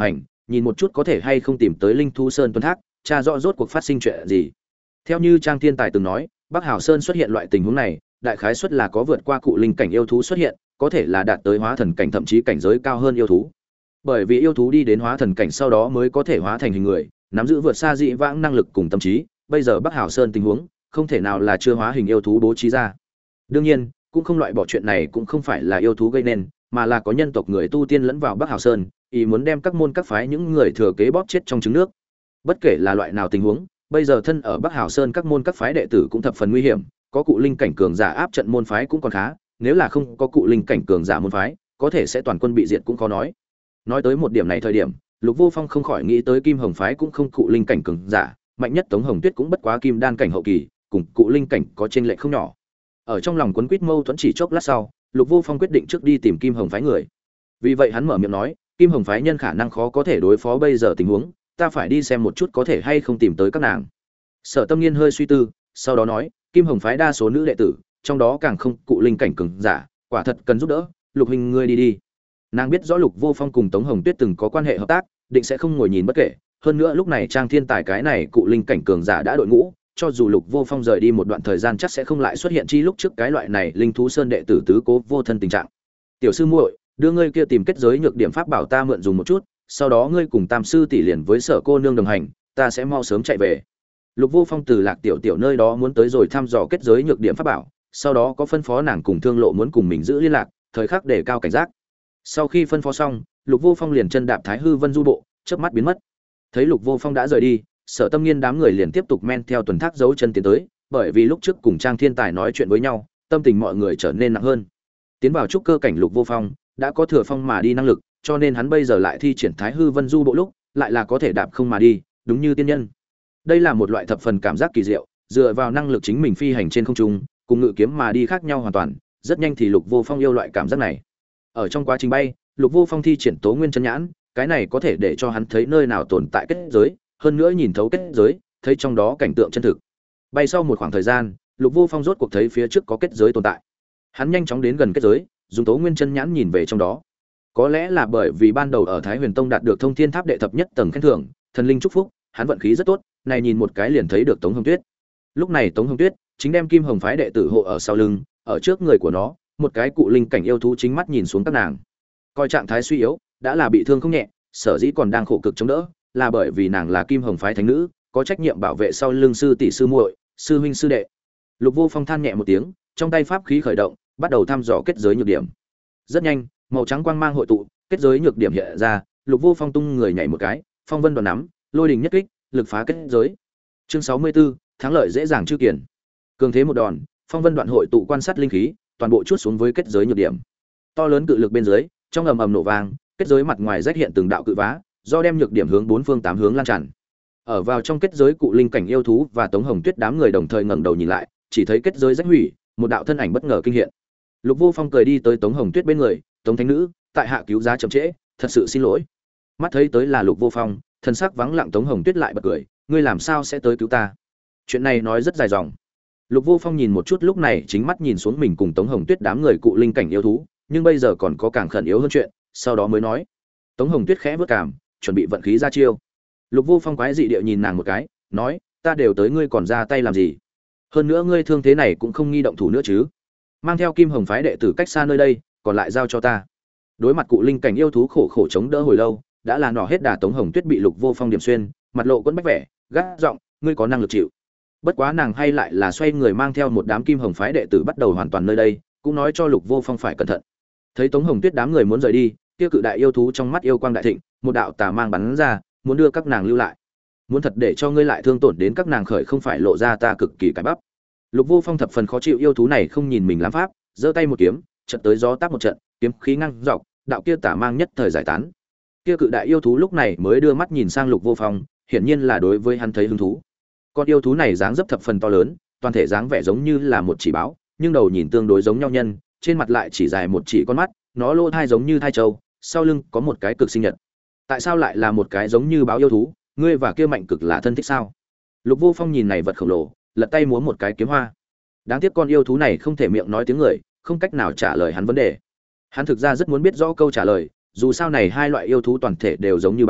nhìn một chút có thể hay không tìm tới linh thú sơn tuần thác, tra rõ rốt cuộc phát sinh chuyện gì. Theo như Trang Thiên Tài từng nói, Bắc Hào Sơn xuất hiện loại tình huống này, đại khái suất là có vượt qua cụ linh cảnh yêu thú xuất hiện, có thể là đạt tới hóa thần cảnh thậm chí cảnh giới cao hơn yêu thú. Bởi vì yêu thú đi đến hóa thần cảnh sau đó mới có thể hóa thành hình người, nắm giữ vượt xa dị vãng năng lực cùng tâm trí, bây giờ Bắc Hào Sơn tình huống, không thể nào là chưa hóa hình yêu thú bố trí ra. Đương nhiên, cũng không loại bỏ chuyện này cũng không phải là yêu thú gây nên, mà là có nhân tộc người tu tiên lẫn vào Bắc Hào Sơn, ý muốn đem các môn các phái những người thừa kế bóp chết trong trứng nước. Bất kể là loại nào tình huống, bây giờ thân ở Bắc Hào Sơn các môn các phái đệ tử cũng thập phần nguy hiểm, có cụ linh cảnh cường giả áp trận môn phái cũng còn khá, nếu là không có cụ linh cảnh cường giả môn phái, có thể sẽ toàn quân bị diệt cũng khó nói. Nói tới một điểm này thời điểm, Lục Vô Phong không khỏi nghĩ tới Kim Hồng phái cũng không cụ linh cảnh cường giả, mạnh nhất Tống Hồng Tuyết cũng bất quá kim đan cảnh hậu kỳ, cùng cụ linh cảnh có chênh lệch không nhỏ. Ở trong lòng quấn quýt mâu thuẫn chỉ chốc lát sau, Lục Vô Phong quyết định trước đi tìm Kim Hồng phái người. Vì vậy hắn mở miệng nói, Kim Hồng phái nhân khả năng khó có thể đối phó bây giờ tình huống, ta phải đi xem một chút có thể hay không tìm tới các nàng. Sở Tâm Nghiên hơi suy tư, sau đó nói, Kim Hồng phái đa số nữ đệ tử, trong đó càng không cụ linh cảnh cường giả, quả thật cần giúp đỡ, Lục huynh ngươi đi đi. Nàng biết rõ Lục Vô Phong cùng Tống Hồng Tuyết từng có quan hệ hợp tác, định sẽ không ngồi nhìn bất kể, hơn nữa lúc này Trang Thiên Tài cái này cụ linh cảnh cường giả đã đội ngũ, cho dù Lục Vô Phong rời đi một đoạn thời gian chắc sẽ không lại xuất hiện chi lúc trước cái loại này linh thú sơn đệ tử tứ cố vô thân tình trạng. Tiểu sư muội, đưa ngươi kia tìm kết giới nhược điểm pháp bảo ta mượn dùng một chút, sau đó ngươi cùng Tam sư tỷ liền với Sở cô nương đồng hành, ta sẽ mau sớm chạy về. Lục Vô Phong từ Lạc Tiểu Tiểu nơi đó muốn tới rồi thăm dò kết giới nhược điểm pháp bảo, sau đó có phân phó nàng cùng Thương Lộ muốn cùng mình giữ liên lạc, thời khắc để cao cảnh giác. Sau khi phân phó xong, Lục Vô Phong liền chân đạp Thái Hư Vân du bộ, chớp mắt biến mất. Thấy Lục Vô Phong đã rời đi, Sở Tâm Nghiên đám người liền tiếp tục men theo tuần thác dấu chân tiến tới, bởi vì lúc trước cùng Trang Thiên Tài nói chuyện với nhau, tâm tình mọi người trở nên nặng hơn. Tiến vào trúc cơ cảnh Lục Vô Phong, đã có thừa phong mà đi năng lực, cho nên hắn bây giờ lại thi triển Thái Hư Vân du bộ lúc, lại là có thể đạp không mà đi, đúng như tiên nhân. Đây là một loại thập phần cảm giác kỳ diệu, dựa vào năng lực chính mình phi hành trên không trung, cùng ngự kiếm mà đi khác nhau hoàn toàn, rất nhanh thì Lục Vô Phong yêu loại cảm giác này. Ở trong quá trình bay, Lục Vô Phong thi triển Tố Nguyên chân nhãn, cái này có thể để cho hắn thấy nơi nào tồn tại kết giới, hơn nữa nhìn thấu kết giới, thấy trong đó cảnh tượng chân thực. Bay sau một khoảng thời gian, Lục Vô Phong rốt cuộc thấy phía trước có kết giới tồn tại. Hắn nhanh chóng đến gần kết giới, dùng Tố Nguyên chân nhãn nhìn về trong đó. Có lẽ là bởi vì ban đầu ở Thái Huyền Tông đạt được Thông Thiên Tháp đệ thập nhất tầng khen thưởng, thần linh chúc phúc, hắn vận khí rất tốt, này nhìn một cái liền thấy được Tống Hồng Tuyết. Lúc này Tống Hồng Tuyết chính đem Kim Hồng phái đệ tử hộ ở sau lưng, ở trước người của nó, một cái cụ linh cảnh yêu thú chính mắt nhìn xuống các nàng. Coi trạng thái suy yếu, đã là bị thương không nhẹ, sở dĩ còn đang khổ cực chống đỡ, là bởi vì nàng là Kim Hồng phái thánh nữ, có trách nhiệm bảo vệ sau lưng sư tỷ sư muội, sư huynh sư đệ. Lục Vô Phong than nhẹ một tiếng, trong tay pháp khí khởi động, bắt đầu thăm dò kết giới nhược điểm. Rất nhanh, màu trắng quang mang hội tụ, kết giới nhược điểm hiện ra, Lục Vô Phong tung người nhảy một cái, phong vân đòn nắm, lôi đình nhất kích, lực phá kết giới. Chương 64, thắng lợi dễ dàng chư kiển. Cường thế một đòn, phong vân đoạn hội tụ quan sát linh khí, toàn bộ chuốt xuống với kết giới nhược điểm. To lớn cự lực bên dưới, trong ầm ầm nổ vang, kết giới mặt ngoài rách hiện từng đạo cự vá, do đem nhược điểm hướng bốn phương tám hướng lan tràn. Ở vào trong kết giới cụ linh cảnh yêu thú và Tống Hồng Tuyết đám người đồng thời ngẩng đầu nhìn lại, chỉ thấy kết giới rách hủy, một đạo thân ảnh bất ngờ kinh hiện. Lục Vô Phong cười đi tới Tống Hồng Tuyết bên người, "Tống thánh nữ, tại hạ cứu giá chậm trễ, thật sự xin lỗi." Mắt thấy tới là Lục Vô Phong, thân sắc vắng lặng Tống Hồng Tuyết lại bật cười, "Ngươi làm sao sẽ tới cứu ta?" Chuyện này nói rất dài dòng. Lục Vô Phong nhìn một chút lúc này chính mắt nhìn xuống mình cùng Tống Hồng Tuyết đám người cụ linh cảnh yêu thú, nhưng bây giờ còn có càng khẩn yếu hơn chuyện, sau đó mới nói. Tống Hồng Tuyết khẽ vớt cảm, chuẩn bị vận khí ra chiêu. Lục Vô Phong quái dị địa nhìn nàng một cái, nói, "Ta đều tới ngươi còn ra tay làm gì? Hơn nữa ngươi thương thế này cũng không nghi động thủ nữa chứ? Mang theo Kim Hồng phái đệ tử cách xa nơi đây, còn lại giao cho ta." Đối mặt cụ linh cảnh yêu thú khổ khổ chống đỡ hồi lâu, đã là nỏ hết đà Tống Hồng Tuyết bị Lục Vô Phong điểm xuyên, mặt lộ quẫn bách vẻ, gắt giọng, "Ngươi có năng lực chịu." Bất quá nàng hay lại là xoay người mang theo một đám Kim Hồng phái đệ tử bắt đầu hoàn toàn nơi đây, cũng nói cho Lục Vô Phong phải cẩn thận. Thấy Tống Hồng Tuyết đám người muốn rời đi, kia cự đại yêu thú trong mắt yêu quang đại thịnh, một đạo tà mang bắn ra, muốn đưa các nàng lưu lại. Muốn thật để cho ngươi lại thương tổn đến các nàng khởi không phải lộ ra ta cực kỳ cái bắp. Lục Vô Phong thập phần khó chịu yêu thú này không nhìn mình làm pháp, giơ tay một kiếm, chợt tới gió táp một trận, kiếm khí ngăng dọc, đạo kia tà mang nhất thời giải tán. Kia cự đại yêu thú lúc này mới đưa mắt nhìn sang Lục Vô Phong, hiển nhiên là đối với hắn thấy hứng thú. Con yêu thú này dáng dấp thập phần to lớn, toàn thể dáng vẻ giống như là một chỉ báo, nhưng đầu nhìn tương đối giống nhau nhân, trên mặt lại chỉ dài một chỉ con mắt, nó lỗ thai giống như thai trâu, sau lưng có một cái cực sinh nhật. Tại sao lại là một cái giống như báo yêu thú? Ngươi và kia mạnh cực là thân thích sao? Lục Vô Phong nhìn này vật khổng lồ, lật tay múa một cái kiếm hoa. Đáng tiếc con yêu thú này không thể miệng nói tiếng người, không cách nào trả lời hắn vấn đề. Hắn thực ra rất muốn biết rõ câu trả lời, dù sao này hai loại yêu thú toàn thể đều giống như báo,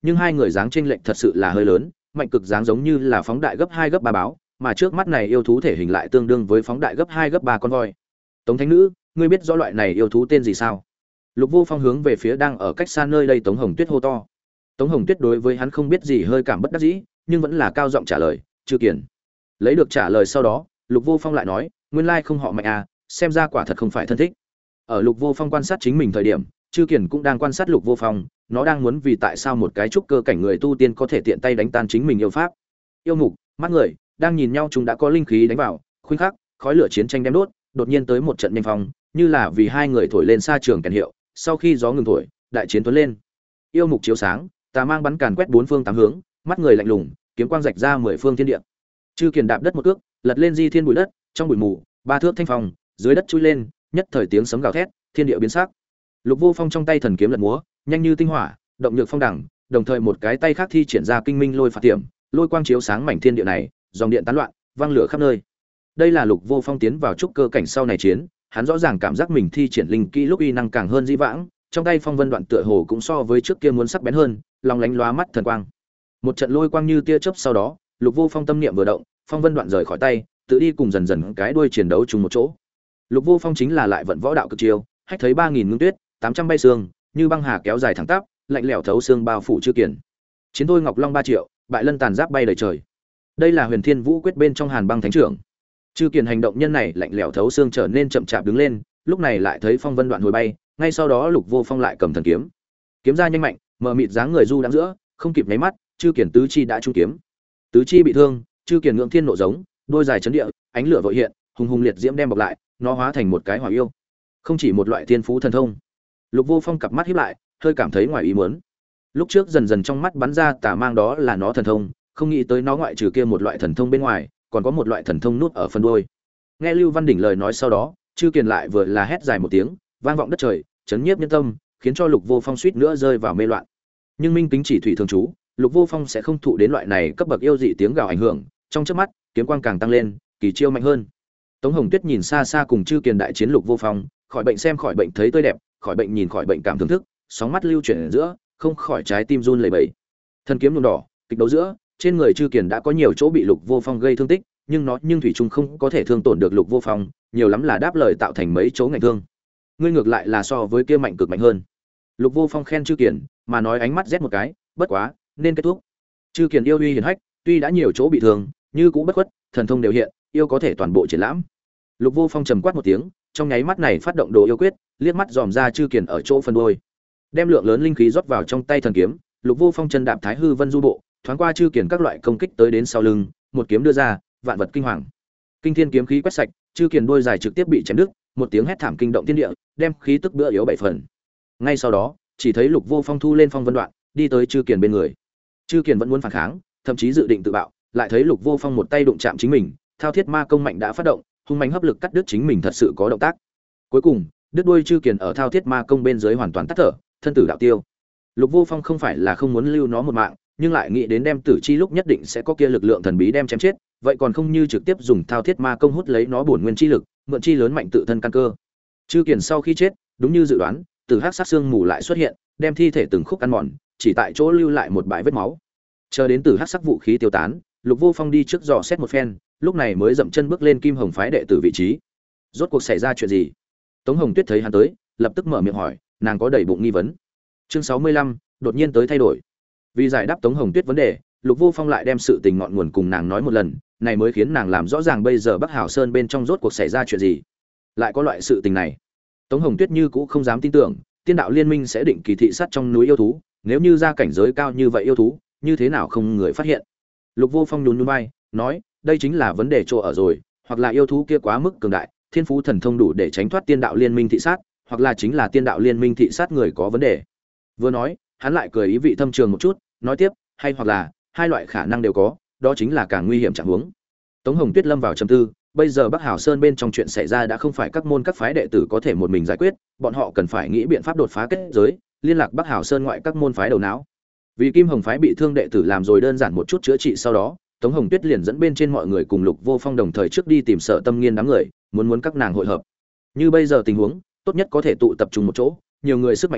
nhưng hai người dáng chênh lệch thật sự là hơi lớn, Mạnh Cực dáng giống như là phóng đại gấp 2 gấp 3 báo, mà trước mắt này yêu thú thể hình lại tương đương với phóng đại gấp 2 gấp 3 con voi. Tống Thánh Nữ, ngươi biết rõ loại này yêu thú tên gì sao? Lục Vô Phong hướng về phía đang ở cách xa nơi đây Tống Hồng Tuyết hô to. Tống Hồng Tuyết đối với hắn không biết gì hơi cảm bất đắc dĩ, nhưng vẫn là cao giọng trả lời, "Chư Kiền." Lấy được trả lời sau đó, Lục Vô Phong lại nói, "Nguyên lai không họ Mạnh à, xem ra quả thật không phải thân thích." Ở Lục Vô Phong quan sát chính mình thời điểm, Chư Kiền cũng đang quan sát Lục Vô Phong, nó đang muốn vì tại sao một cái trúc cơ cảnh người tu tiên có thể tiện tay đánh tan chính mình yêu pháp. Yêu mục, mắt người, đang nhìn nhau chúng đã có linh khí đánh vào, khuynh khắc, khói lửa chiến tranh đem đốt, đột nhiên tới một trận nhanh phong, như là vì hai người thổi lên xa trường kèn hiệu, sau khi gió ngừng thổi, đại chiến tuấn lên. Yêu mục chiếu sáng, tà mang bắn càn quét bốn phương tám hướng, mắt người lạnh lùng, kiếm quang rạch ra mười phương thiên địa. Chư Kiền đạp đất một cước, lật lên di thiên bụi đất, trong bụi mù, ba thước thanh phong, dưới đất chui lên, nhất thời tiếng sấm gào thét, thiên địa biến sắc. Lục Vô Phong trong tay thần kiếm lật múa, nhanh như tinh hỏa, động nhược phong đẳng, đồng thời một cái tay khác thi triển ra kinh minh lôi phạt tiệm, lôi quang chiếu sáng mảnh thiên địa này, dòng điện tán loạn, vang lửa khắp nơi. Đây là Lục Vô Phong tiến vào trúc cơ cảnh sau này chiến, hắn rõ ràng cảm giác mình thi triển linh kỹ lúc uy năng càng hơn dĩ vãng, trong tay phong vân đoạn tựa hồ cũng so với trước kia muốn sắc bén hơn, long lánh lóa mắt thần quang. Một trận lôi quang như tia chớp sau đó, Lục Vô Phong tâm niệm vừa động, phong vân đoạn rời khỏi tay, tự đi cùng dần dần cái đuôi chiến đấu chung một chỗ. Lục Vô Phong chính là lại vận võ đạo cực chiêu, hách thấy 3000 ngưng tuyết, 800 bay xương, như băng hà kéo dài thẳng tắp, lạnh lẽo thấu xương bao phủ Chư Kiền. Chiến thôi Ngọc Long 3 triệu, bại lân tàn giáp bay đầy trời. Đây là Huyền Thiên Vũ quyết bên trong Hàn Băng Thánh trưởng. Chư Kiền hành động nhân này lạnh lẽo thấu xương trở nên chậm chạp đứng lên, lúc này lại thấy phong vân đoạn hồi bay, ngay sau đó Lục Vô Phong lại cầm thần kiếm. Kiếm ra nhanh mạnh, mờ mịt dáng người du đang giữa, không kịp nháy mắt, Chư Kiền tứ chi đã trung kiếm. Tứ chi bị thương, Chư Kiền ngưỡng thiên nộ giống, đôi dài chấn địa, ánh lửa vội hiện, hùng hùng liệt diễm đem bọc lại, nó hóa thành một cái hỏa yêu. Không chỉ một loại thiên phú thần thông. Lục Vô Phong cặp mắt híp lại, hơi cảm thấy ngoài ý muốn. Lúc trước dần dần trong mắt bắn ra tà mang đó là nó thần thông, không nghĩ tới nó ngoại trừ kia một loại thần thông bên ngoài, còn có một loại thần thông nút ở phần đuôi. Nghe Lưu Văn Đỉnh lời nói sau đó, Chư Kiền lại vừa là hét dài một tiếng, vang vọng đất trời, chấn nhiếp nhân tâm, khiến cho Lục Vô Phong suýt nữa rơi vào mê loạn. Nhưng minh kính chỉ thủy thường trú, Lục Vô Phong sẽ không thụ đến loại này cấp bậc yêu dị tiếng gào ảnh hưởng, trong chớp mắt, kiếm quang càng tăng lên, kỳ chiêu mạnh hơn. Tống Hồng Tuyết nhìn xa xa cùng Chư Kiền đại chiến Lục Vô Phong, khỏi bệnh xem khỏi bệnh thấy tươi đẹp, khỏi bệnh nhìn khỏi bệnh cảm thưởng thức, sóng mắt lưu chuyển ở giữa, không khỏi trái tim run lẩy bẩy. Thần kiếm nhuộm đỏ, kịch đấu giữa, trên người Chư Kiền đã có nhiều chỗ bị Lục Vô Phong gây thương tích, nhưng thủy chung không có thể thương tổn được Lục Vô Phong, nhiều lắm là đáp lời tạo thành mấy chỗ ngạnh thương. Ngươi ngược lại là so với kia Mạnh Cực mạnh hơn. Lục Vô Phong khen Chư Kiền, mà nói ánh mắt rét một cái, bất quá, nên kết thúc. Chư Kiền yêu uy hiển hách, tuy đã nhiều chỗ bị thương, như cũng bất khuất, thần thông đều hiện, yêu có thể toàn bộ triển lãm. Lục Vô Phong trầm quát một tiếng, trong nháy mắt này phát động đồ yêu quyết, liếc mắt dòm ra Chư Kiền ở chỗ phần đuôi, đem lượng lớn linh khí rót vào trong tay thần kiếm. Lục Vô Phong chân đạp Thái Hư Vân du bộ, thoáng qua Chư Kiền các loại công kích tới đến sau lưng, một kiếm đưa ra, vạn vật kinh hoàng, kinh thiên kiếm khí quét sạch, Chư Kiền đuôi dài trực tiếp bị chém đứt, một tiếng hét thảm kinh động thiên địa, đem khí tức bữa yếu bảy phần. Ngay sau đó, chỉ thấy Lục Vô Phong thu lên phong vân đoạn, đi tới Chư Kiền bên người. Chư Kiền vẫn muốn phản kháng, thậm chí dự định tự bạo, lại thấy Lục Vô Phong một tay đụng chạm chính mình, thao thiết ma công mạnh đã phát động, hung mãnh hấp lực cắt đứt chính mình thật sự có động tác. Cuối cùng, đứt đuôi Chư Kiền ở thao thiết ma công bên dưới hoàn toàn tắt thở, thân tử đạo tiêu. Lục Vô Phong không phải là không muốn lưu nó một mạng, nhưng lại nghĩ đến đem tử chi lúc nhất định sẽ có kia lực lượng thần bí đem chém chết, vậy còn không như trực tiếp dùng thao thiết ma công hút lấy nó bổn nguyên chi lực, mượn chi lớn mạnh tự thân căn cơ. Chư Kiền sau khi chết, đúng như dự đoán, từ hắc sát xương mù lại xuất hiện, đem thi thể từng khúc ăn mòn, chỉ tại chỗ lưu lại một bãi vết máu. Chờ đến từ hắc sắc vũ khí tiêu tán, Lục Vô Phong đi trước dò xét một phen, lúc này mới dậm chân bước lên Kim Hồng phái đệ tử vị trí. Rốt cuộc xảy ra chuyện gì? Tống Hồng Tuyết thấy hắn tới, lập tức mở miệng hỏi, nàng có đầy bụng nghi vấn. Chương 65, đột nhiên tới thay đổi. Vì giải đáp Tống Hồng Tuyết vấn đề, Lục Vô Phong lại đem sự tình ngọn nguồn cùng nàng nói một lần, này mới khiến nàng làm rõ ràng bây giờ Bắc Hào Sơn bên trong rốt cuộc xảy ra chuyện gì. Lại có loại sự tình này. Tống Hồng Tuyết như cũ không dám tin tưởng, Tiên đạo liên minh sẽ định kỳ thị sát trong núi yêu thú, nếu như ra cảnh giới cao như vậy yêu thú, như thế nào không người phát hiện. Lục Vô Phong nhún nhún vai, nói, đây chính là vấn đề chỗ ở rồi, hoặc là yêu thú kia quá mức cường đại, thiên phú thần thông đủ để tránh thoát Tiên đạo liên minh thị sát, hoặc là chính là Tiên đạo liên minh thị sát người có vấn đề. Vừa nói, hắn lại cười ý vị thâm trường một chút, nói tiếp, hay hoặc là hai loại khả năng đều có, đó chính là càng nguy hiểm trạng huống. Tống Hồng Tuyết lâm vào trầm tư, bây giờ Bắc Hào Sơn bên trong chuyện xảy ra đã không phải các môn các phái đệ tử có thể một mình giải quyết, bọn họ cần phải nghĩ biện pháp đột phá kết giới, liên lạc Bắc Hào Sơn ngoại các môn phái đầu não. Vì Kim Hồng phái bị thương đệ tử làm rồi đơn giản một chút chữa trị sau đó, Tống Hồng Tuyết liền dẫn bên trên mọi người cùng Lục Vô Phong đồng thời trước đi tìm Sở Tâm Nghiên đám người, muốn các nàng hội hợp. Như bây giờ tình huống, tốt nhất có thể tụ tập trung một chỗ, nhiều người sức mạnh lớn,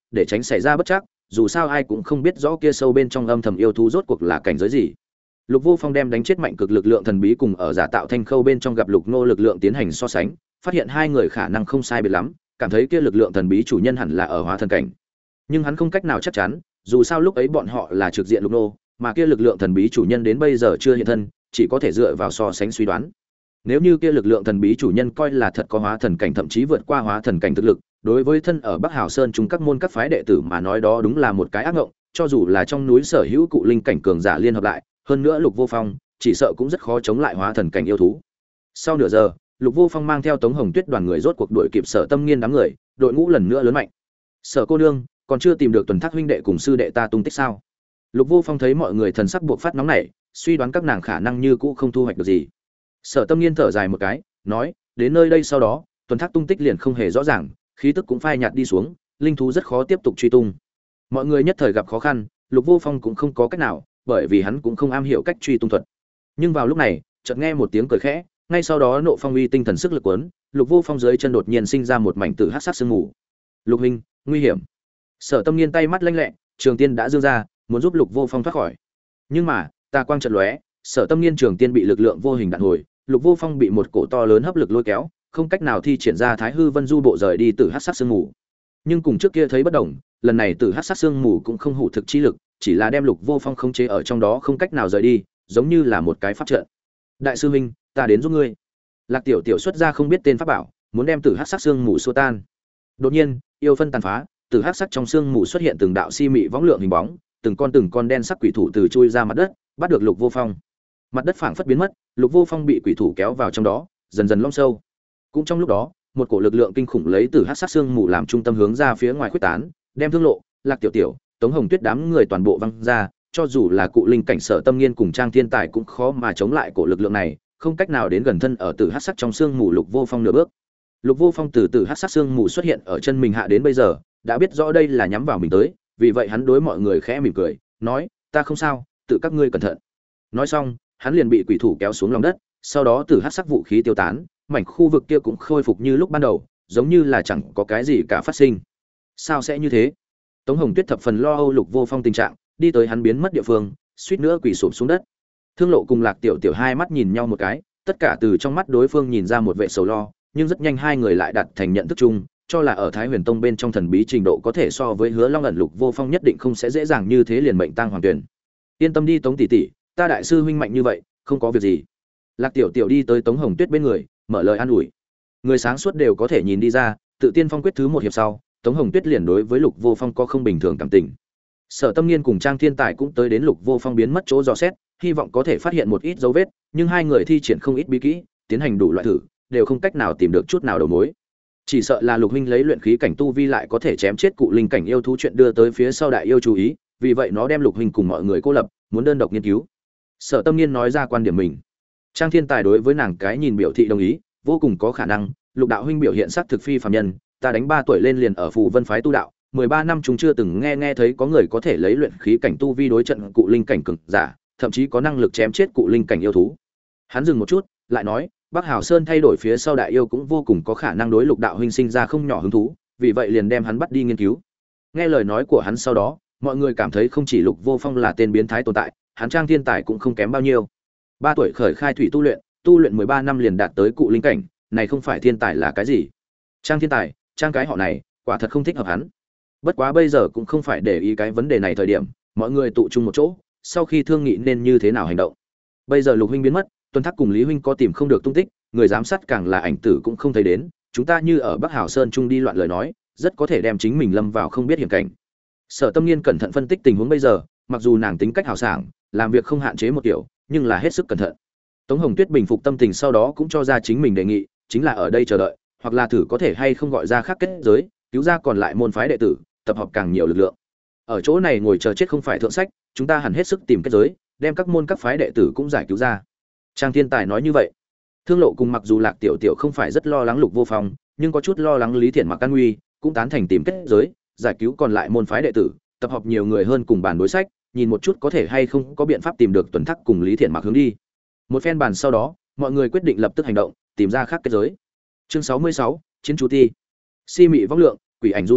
để tránh xảy ra bất trắc, dù sao ai cũng không biết rõ kia sâu bên trong âm thầm yêu thú rốt cuộc là cảnh giới gì. Lục Vô Phong đem đánh chết mạnh cực lực lượng thần bí cùng ở giả tạo thanh khâu bên trong gặp Lục Nô lực lượng tiến hành so sánh, phát hiện hai người khả năng không sai biệt lắm, cảm thấy kia lực lượng thần bí chủ nhân hẳn là ở hóa thần cảnh. Nhưng hắn không cách nào chắc chắn, dù sao lúc ấy bọn họ là trực diện Lục Nô, mà kia lực lượng thần bí chủ nhân đến bây giờ chưa hiện thân, chỉ có thể dựa vào so sánh suy đoán. Nếu như kia lực lượng thần bí chủ nhân coi là thật có hóa thần cảnh, thậm chí vượt qua hóa thần cảnh thực lực, đối với thân ở Bắc Hào Sơn chúng các môn các phái đệ tử mà nói đó đúng là một cái ác ngộng, cho dù là trong núi sở hữu cụ linh cảnh cường giả liên hợp lại, hơn nữa Lục Vô Phong, chỉ sợ cũng rất khó chống lại hóa thần cảnh yêu thú. Sau nửa giờ, Lục Vô Phong mang theo Tống Hồng Tuyết đoàn người rốt cuộc đuổi kịp Sở Tâm Nghiên đám người, đội ngũ lần nữa lớn mạnh. Sở cô nương, còn chưa tìm được Tuần Thác huynh đệ cùng sư đệ ta tung tích sao? Lục Vô Phong thấy mọi người thần sắc buộc phát nóng nảy, suy đoán các nàng khả năng như cũ không thu hoạch được gì. Sở Tâm Nghiên thở dài một cái, nói, đến nơi đây sau đó, Tuần Thác tung tích liền không hề rõ ràng, khí tức cũng phai nhạt đi xuống, linh thú rất khó tiếp tục truy tung. Mọi người nhất thời gặp khó khăn, Lục Vô Phong cũng không có cách nào, bởi vì hắn cũng không am hiểu cách truy tung thuật. Nhưng vào lúc này, chợt nghe một tiếng cười khẽ, ngay sau đó nộ phong uy tinh thần sức lực cuốn, Lục Vô Phong dưới chân đột nhiên sinh ra một mảnh tử hắc sắc sương mù. Lục huynh, nguy hiểm. Sở Tâm Nghiên tay mắt lanh lẹ, trường tiên đã giương ra, muốn giúp Lục Vô Phong thoát khỏi. Nhưng mà, tà quang chợt lóe, Sở Tâm Nghiên trường tiên bị lực lượng vô hình đạn hồi, Lục Vô Phong bị một cổ to lớn hấp lực lôi kéo, không cách nào thi triển ra Thái Hư Vân Du bộ rời đi từ hắc sắc sương mù. Nhưng cùng trước kia thấy bất đồng, lần này từ hắc sắc sương mù cũng không hủ thực chi lực, chỉ là đem Lục Vô Phong khống chế ở trong đó không cách nào rời đi, giống như là một cái pháp trận. Đại sư huynh, ta đến giúp ngươi. Lạc Tiểu Tiểu xuất ra không biết tên pháp bảo, muốn đem từ hắc sắc sương mù xua tan. Đột nhiên, yêu phân tàn phá, từ hắc sắc trong sương mù xuất hiện từng đạo si mị võng lượng hình bóng, từng con đen sắc quỷ thủ từ chui ra mặt đất, bắt được Lục Vô Phong. Mặt đất phảng phất biến mất, Lục Vô Phong bị quỷ thủ kéo vào trong đó, dần dần lõm sâu. Cũng trong lúc đó, một cổ lực lượng kinh khủng lấy từ hắc sắc sương mù làm trung tâm hướng ra phía ngoài khuếch tán, đem Thương Lộ, Lạc Tiểu Tiểu, Tống Hồng Tuyết đám người toàn bộ văng ra, cho dù là cụ linh cảnh Sở Tâm Nghiên cùng Trang Thiên Tài cũng khó mà chống lại cổ lực lượng này, không cách nào đến gần thân ở từ hắc sắc trong sương mù Lục Vô Phong nửa bước. Lục Vô Phong từ hắc sắc sương mù xuất hiện ở chân mình hạ đến bây giờ, đã biết rõ đây là nhắm vào mình tới, vì vậy hắn đối mọi người khẽ mỉm cười, nói: "Ta không sao, tự các ngươi cẩn thận." Nói xong, hắn liền bị quỷ thủ kéo xuống lòng đất, sau đó từ hắc sắc vũ khí tiêu tán, mảnh khu vực kia cũng khôi phục như lúc ban đầu, giống như là chẳng có cái gì cả phát sinh. Sao sẽ như thế? Tống Hồng Tuyết thập phần lo âu Lục Vô Phong tình trạng, đi tới hắn biến mất địa phương, suýt nữa quỳ xổm xuống đất. Thương Lộ cùng Lạc Tiểu Tiểu hai mắt nhìn nhau một cái, tất cả từ trong mắt đối phương nhìn ra một vẻ sầu lo, nhưng rất nhanh hai người lại đạt thành nhận thức chung, cho là ở Thái Huyền Tông bên trong thần bí trình độ có thể so với Hứa Long ẩn. Lục Vô Phong nhất định không sẽ dễ dàng như thế liền mệnh tang hoàng tuyển. Yên tâm đi Tống tỷ tỷ, ta đại sư huynh mạnh như vậy, không có việc gì. Lạc Tiểu Tiểu đi tới Tống Hồng Tuyết bên người, mở lời an ủi. Người sáng suốt đều có thể nhìn đi ra, tự tiên phong quyết thứ một hiệp sau, Tống Hồng Tuyết liền đối với Lục Vô Phong có không bình thường cảm tình. Sở Tâm Nghiên cùng Trang Thiên Tài cũng tới đến Lục Vô Phong biến mất chỗ dò xét, hy vọng có thể phát hiện một ít dấu vết, nhưng hai người thi triển không ít bí kỹ, tiến hành đủ loại thử, đều không cách nào tìm được chút nào đầu mối. Chỉ sợ là Lục huynh lấy luyện khí cảnh tu vi lại có thể chém chết cụ linh cảnh yêu thú chuyện đưa tới phía sau đại yêu chú ý, vì vậy nó đem Lục huynh cùng mọi người cô lập, muốn đơn độc nghiên cứu. Sở Tâm Nghiên nói ra quan điểm mình. Trang Thiên Tài đối với nàng cái nhìn biểu thị đồng ý, vô cùng có khả năng, Lục đạo huynh biểu hiện sắc thực phi phàm nhân, ta đánh 3 tuổi lên liền ở Phù Vân phái tu đạo, 13 năm chúng chưa từng nghe thấy có người có thể lấy luyện khí cảnh tu vi đối trận cụ linh cảnh cường giả, thậm chí có năng lực chém chết cụ linh cảnh yêu thú. Hắn dừng một chút, lại nói, Bắc Hào Sơn thay đổi phía sau đại yêu cũng vô cùng có khả năng đối Lục đạo huynh sinh ra không nhỏ hứng thú, vì vậy liền đem hắn bắt đi nghiên cứu. Nghe lời nói của hắn sau đó, mọi người cảm thấy không chỉ Lục Vô Phong là tên biến thái tồn tại, hắn Trang Thiên Tài cũng không kém bao nhiêu. 3 tuổi khởi khai thủy tu luyện 13 năm liền đạt tới cụ linh cảnh, này không phải thiên tài là cái gì? Trang Thiên Tài, Trang cái họ này, quả thật không thích hợp hắn. Bất quá bây giờ cũng không phải để ý cái vấn đề này thời điểm, mọi người tụ chung một chỗ, sau khi thương nghị nên như thế nào hành động. Bây giờ Lục huynh biến mất, Tuần Thác cùng Lý huynh có tìm không được tung tích, người giám sát càng là ảnh tử cũng không thấy đến, chúng ta như ở Bắc Hào Sơn chung đi loạn lời nói, rất có thể đem chính mình lâm vào không biết hiểm cảnh. Sở Tâm Nghiên cẩn thận phân tích tình huống bây giờ, mặc dù nàng tính cách hào sảng, làm việc không hạn chế một kiểu, nhưng là hết sức cẩn thận. Tống Hồng Tuyết bình phục tâm tình sau đó cũng cho ra chính mình đề nghị, chính là ở đây chờ đợi, hoặc là thử có thể hay không gọi ra khác kết giới, cứu ra còn lại môn phái đệ tử, tập hợp càng nhiều lực lượng. Ở chỗ này ngồi chờ chết không phải thượng sách, chúng ta hẳn hết sức tìm kết giới, đem các môn các phái đệ tử cũng giải cứu ra. Trang Thiên Tài nói như vậy. Thương Lộ cùng mặc dù Lạc Tiểu Tiểu không phải rất lo lắng Lục Vô Phong, nhưng có chút lo lắng Lý Thiển Mặc an nguy, cũng tán thành tìm kết giới, giải cứu còn lại môn phái đệ tử, tập hợp nhiều người hơn cùng bàn đối sách, nhìn một chút có thể hay không có biện pháp tìm được Tuần Thác cùng Lý Thiển Mặc hướng đi. Một phen bàn sau đó, mọi người quyết định lập tức hành động, tìm ra khác kết giới. Chương 66, Chiến chú ti. Si mị vong lượng, quỷ ảnh du đãng,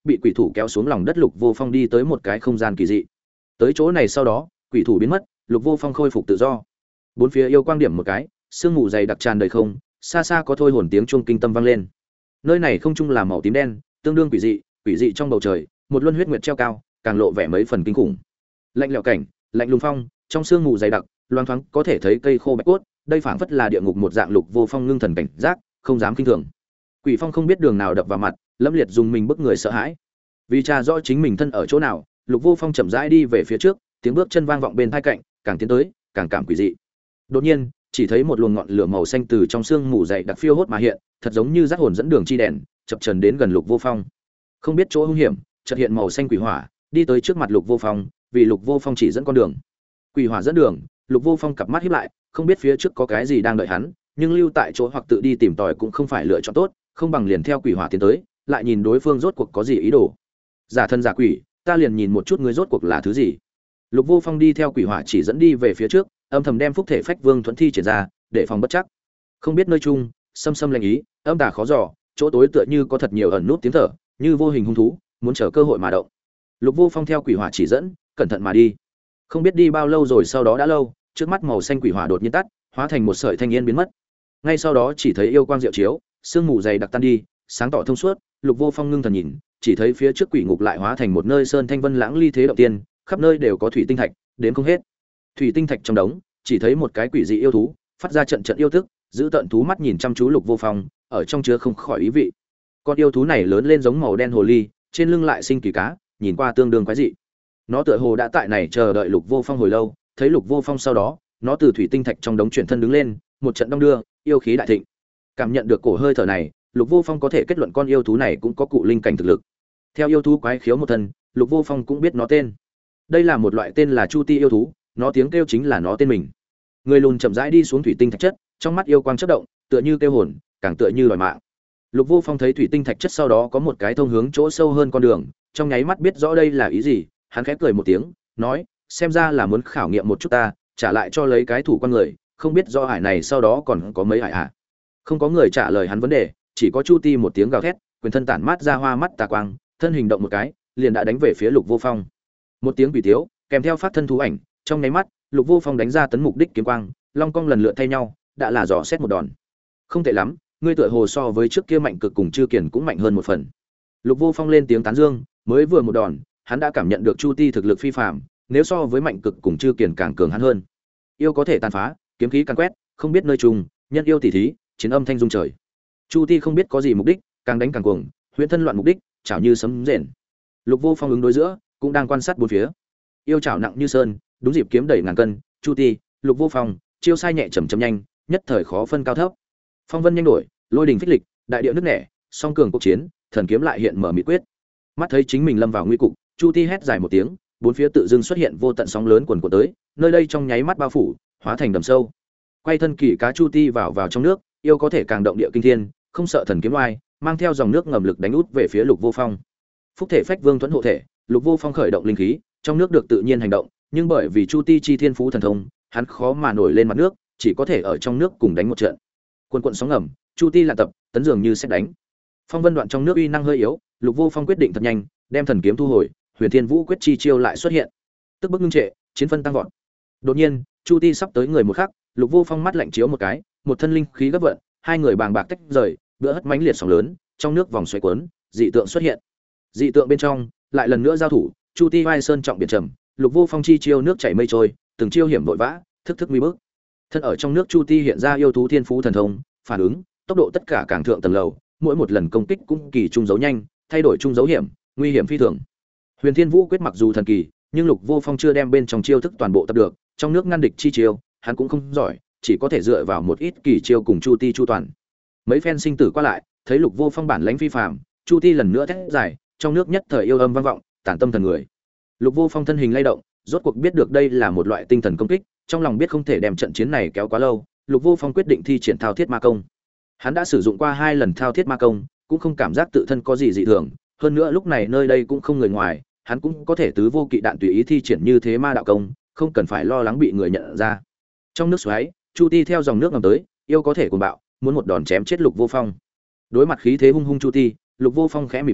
bị quỷ thủ kéo xuống lòng đất. Lục Vô Phong đi tới một cái không gian kỳ dị. Tới chỗ này sau đó, quỷ thủ biến mất, Lục Vô Phong khôi phục tự do. Bốn phía yêu quang điểm một cái, sương mù dày đặc tràn đầy không, xa xa có thôi hồn tiếng chuông kinh tâm vang lên. Nơi này không trung là màu tím đen, tương đương quỷ dị trong bầu trời, một luân huyết nguyệt treo cao, càng lộ vẻ mấy phần kinh khủng. Lạnh lẽo cảnh, lạnh lùng phong, trong sương mù dày đặc, loang thoáng có thể thấy cây khô bạch cốt, đây phảng phất là địa ngục một dạng. Lục Vô Phong ngưng thần cảnh giác, không dám kinh thường. Quỷ phong không biết đường nào đập vào mặt, Lâm Liệt dùng mình bức người sợ hãi. Vì tra rõ chính mình thân ở chỗ nào, Lục Vô Phong chậm rãi đi về phía trước, tiếng bước chân vang vọng bên tai cạnh, càng tiến tới, càng cảm quỷ dị. Đột nhiên, chỉ thấy một luồng ngọn lửa màu xanh từ trong sương mù dày đặc phiêu hốt mà hiện, thật giống như dắt hồn dẫn đường chi đèn, chập chờn đến gần Lục Vô Phong. Không biết chỗ hung hiểm, chợt hiện màu xanh quỷ hỏa, đi tới trước mặt Lục Vô Phong, vì Lục Vô Phong chỉ dẫn con đường. Quỷ hỏa dẫn đường, Lục Vô Phong cặp mắt híp lại, không biết phía trước có cái gì đang đợi hắn, nhưng lưu tại chỗ hoặc tự đi tìm tòi cũng không phải lựa chọn tốt, không bằng liền theo quỷ hỏa tiến tới, lại nhìn đối phương rốt cuộc có gì ý đồ. Giả thân giả quỷ, ta liền nhìn một chút ngươi rốt cuộc là thứ gì. Lục Vô Phong đi theo quỷ hỏa chỉ dẫn đi về phía trước, âm thầm đem phúc thể phách vương thuẫn thi triển ra, để phòng bất chắc. Không biết nơi chung, xâm xâm lạnh ý, âm tà khó dò, chỗ tối tựa như có thật nhiều ẩn nút tiếng thở, như vô hình hung thú, muốn chờ cơ hội mà động. Lục Vô Phong theo quỷ hỏa chỉ dẫn, cẩn thận mà đi. Không biết đi bao lâu rồi, sau đó đã lâu, trước mắt màu xanh quỷ hỏa đột nhiên tắt, hóa thành một sợi thanh yên biến mất. Ngay sau đó chỉ thấy yêu quang diệu chiếu, sương mù dày đặc tan đi, sáng tỏ thông suốt. Lục Vô Phong ngưng thần nhìn, chỉ thấy phía trước quỷ ngục lại hóa thành một nơi sơn thanh vân lãng ly thế động tiên, khắp nơi đều có thủy tinh thạch, đến không hết. Thủy tinh thạch trong đống, chỉ thấy một cái quỷ dị yêu thú, phát ra trận trận yêu tức, giữ tận thú mắt nhìn chăm chú Lục Vô Phong, ở trong chứa không khỏi ý vị. Con yêu thú này lớn lên giống màu đen hồ ly, trên lưng lại sinh kỳ cá, nhìn qua tương đương quái dị. Nó tựa hồ đã tại này chờ đợi Lục Vô Phong hồi lâu, thấy Lục Vô Phong sau đó, nó từ thủy tinh thạch trong đống chuyển thân đứng lên, một trận đong đưa, yêu khí đại thịnh. Cảm nhận được cổ hơi thở này, Lục Vô Phong có thể kết luận con yêu thú này cũng có cụ linh cảnh thực lực. Theo yêu thú quái khiếu một thân, Lục Vô Phong cũng biết nó tên. Đây là một loại tên là Chu Ti yêu thú, nó tiếng kêu chính là nó tên mình. Người lùn chậm rãi đi xuống thủy tinh thạch chất, trong mắt yêu quang chớp động, tựa như kêu hồn, càng tựa như đòi mạng. Lục Vô Phong thấy thủy tinh thạch chất sau đó có một cái thông hướng chỗ sâu hơn con đường, trong nháy mắt biết rõ đây là ý gì, hắn khẽ cười một tiếng, nói: "Xem ra là muốn khảo nghiệm một chút ta, trả lại cho lấy cái thủ con người, không biết do hải này sau đó còn có mấy hải hạ." Không có người trả lời hắn vấn đề, chỉ có Chu Ti một tiếng gào thét, quyền thân tản mát ra hoa mắt tà quang, thân hình động một cái, liền đã đánh về phía Lục Vô Phong. Một tiếng quỷ tiếu, kèm theo phát thân thú ảnh, trong nháy mắt, Lục Vô Phong đánh ra tấn mục đích kiếm quang, long cong lần lượt thay nhau, đã là dò xét một đòn. Không tệ lắm, ngươi tựa hồ so với trước kia mạnh cực cùng Chư Kiền cũng mạnh hơn một phần. Lục Vô Phong lên tiếng tán dương, mới vừa một đòn, hắn đã cảm nhận được Chu Ti thực lực phi phàm, nếu so với mạnh cực cùng Chư Kiền càng cường hắn hơn. Yêu có thể tàn phá, kiếm khí càng quét, không biết nơi trùng, nhân yêu tỉ thí, chiến âm thanh rung trời. Chu Ti không biết có gì mục đích, càng đánh càng cuồng, huyễn thân loạn mục đích, chảo như sấm rền. Lục Vô Phong ứng đối giữa, cũng đang quan sát bốn phía. Yêu chảo nặng như sơn, đúng dịp kiếm đẩy ngàn cân, Chu Ti, Lục Vô Phong, chiêu sai nhẹ chậm chậm nhanh, nhất thời khó phân cao thấp. Phong vân nhanh đổi, lôi đình phích lịch, đại địa nứt nẻ, song cường cuộc chiến, thần kiếm lại hiện mở mỹ quyết. Mắt thấy chính mình lâm vào nguy cục, Chu Ti hét dài một tiếng, bốn phía tự dưng xuất hiện vô tận sóng lớn cuồn cuộn tới, nơi đây trong nháy mắt bao phủ, hóa thành đầm sâu. Quay thân kỳ cá Chu Ti vào trong nước, yêu có thể càng động địa kinh thiên, không sợ thần kiếm oai, mang theo dòng nước ngầm lực đánh út về phía Lục Vô Phong. Phúc thể phách vương thuẫn hộ thể, Lục Vô Phong khởi động linh khí, trong nước được tự nhiên hành động, nhưng bởi vì Chu Ti chi thiên phú thần thông, hắn khó mà nổi lên mặt nước, chỉ có thể ở trong nước cùng đánh một trận. Cuồn cuộn sóng ngầm, Chu Ti là tập, tấn dường như xét đánh. Phong vân đoạn trong nước uy năng hơi yếu, Lục Vô Phong quyết định thật nhanh, đem thần kiếm thu hồi, Huyền Thiên Vũ quyết chi chiêu lại xuất hiện. Tức bức ngưng trệ, chiến phân tăng vọt. Đột nhiên, Chu Ti sắp tới người một khắc, Lục Vô Phong mắt lạnh chiếu một cái, một thân linh khí gấp vận, hai người bàng bạc tách rời, bữa hất mãnh liệt sóng lớn, trong nước vòng xoáy cuốn, dị tượng xuất hiện. Dị tượng bên trong, lại lần nữa giao thủ, Chu Ti vai sơn trọng biển trầm, Lục Vô Phong chi chiêu nước chảy mây trôi, từng chiêu hiểm vội vã, thức thức nguy bước. Thân ở trong nước Chu Ti hiện ra yêu thú thiên phú thần thông, phản ứng, tốc độ tất cả càng thượng tầng lầu, mỗi một lần công kích cũng kỳ trung dấu nhanh, thay đổi trung dấu hiểm, nguy hiểm phi thường. Huyền Thiên Vũ quyết mặc dù thần kỳ, nhưng Lục Vô Phong chưa đem bên trong chiêu thức toàn bộ tập được, trong nước ngăn địch chi chiêu, hắn cũng không giỏi, chỉ có thể dựa vào một ít kỳ chiêu cùng Chu Ti chu toàn. Mấy phen sinh tử qua lại, thấy Lục Vô Phong bản lãnh phi phàm, Chu Ti lần nữa thét dài, trong nước nhất thời yêu âm vang vọng, tản tâm thần người. Lục Vô Phong thân hình lay động, rốt cuộc biết được đây là một loại tinh thần công kích, trong lòng biết không thể đem trận chiến này kéo quá lâu, Lục Vô Phong quyết định thi triển thao thiết ma công. Hắn đã sử dụng qua 2 lần thao thiết ma công, cũng không cảm giác tự thân có gì dị thường, hơn nữa lúc này nơi đây cũng không người ngoài, hắn cũng có thể tứ vô kỵ đạn tùy ý thi triển như thế ma đạo công, không cần phải lo lắng bị người nhận ra. Trong nước xoáy, Chu Ti theo dòng nước ngầm tới, yêu có thể cuồng bạo, muốn một đòn chém chết Lục Vô Phong. Đối mặt khí thế hung hung Chu Ti, Lục Vô Phong khẽ mỉm cười,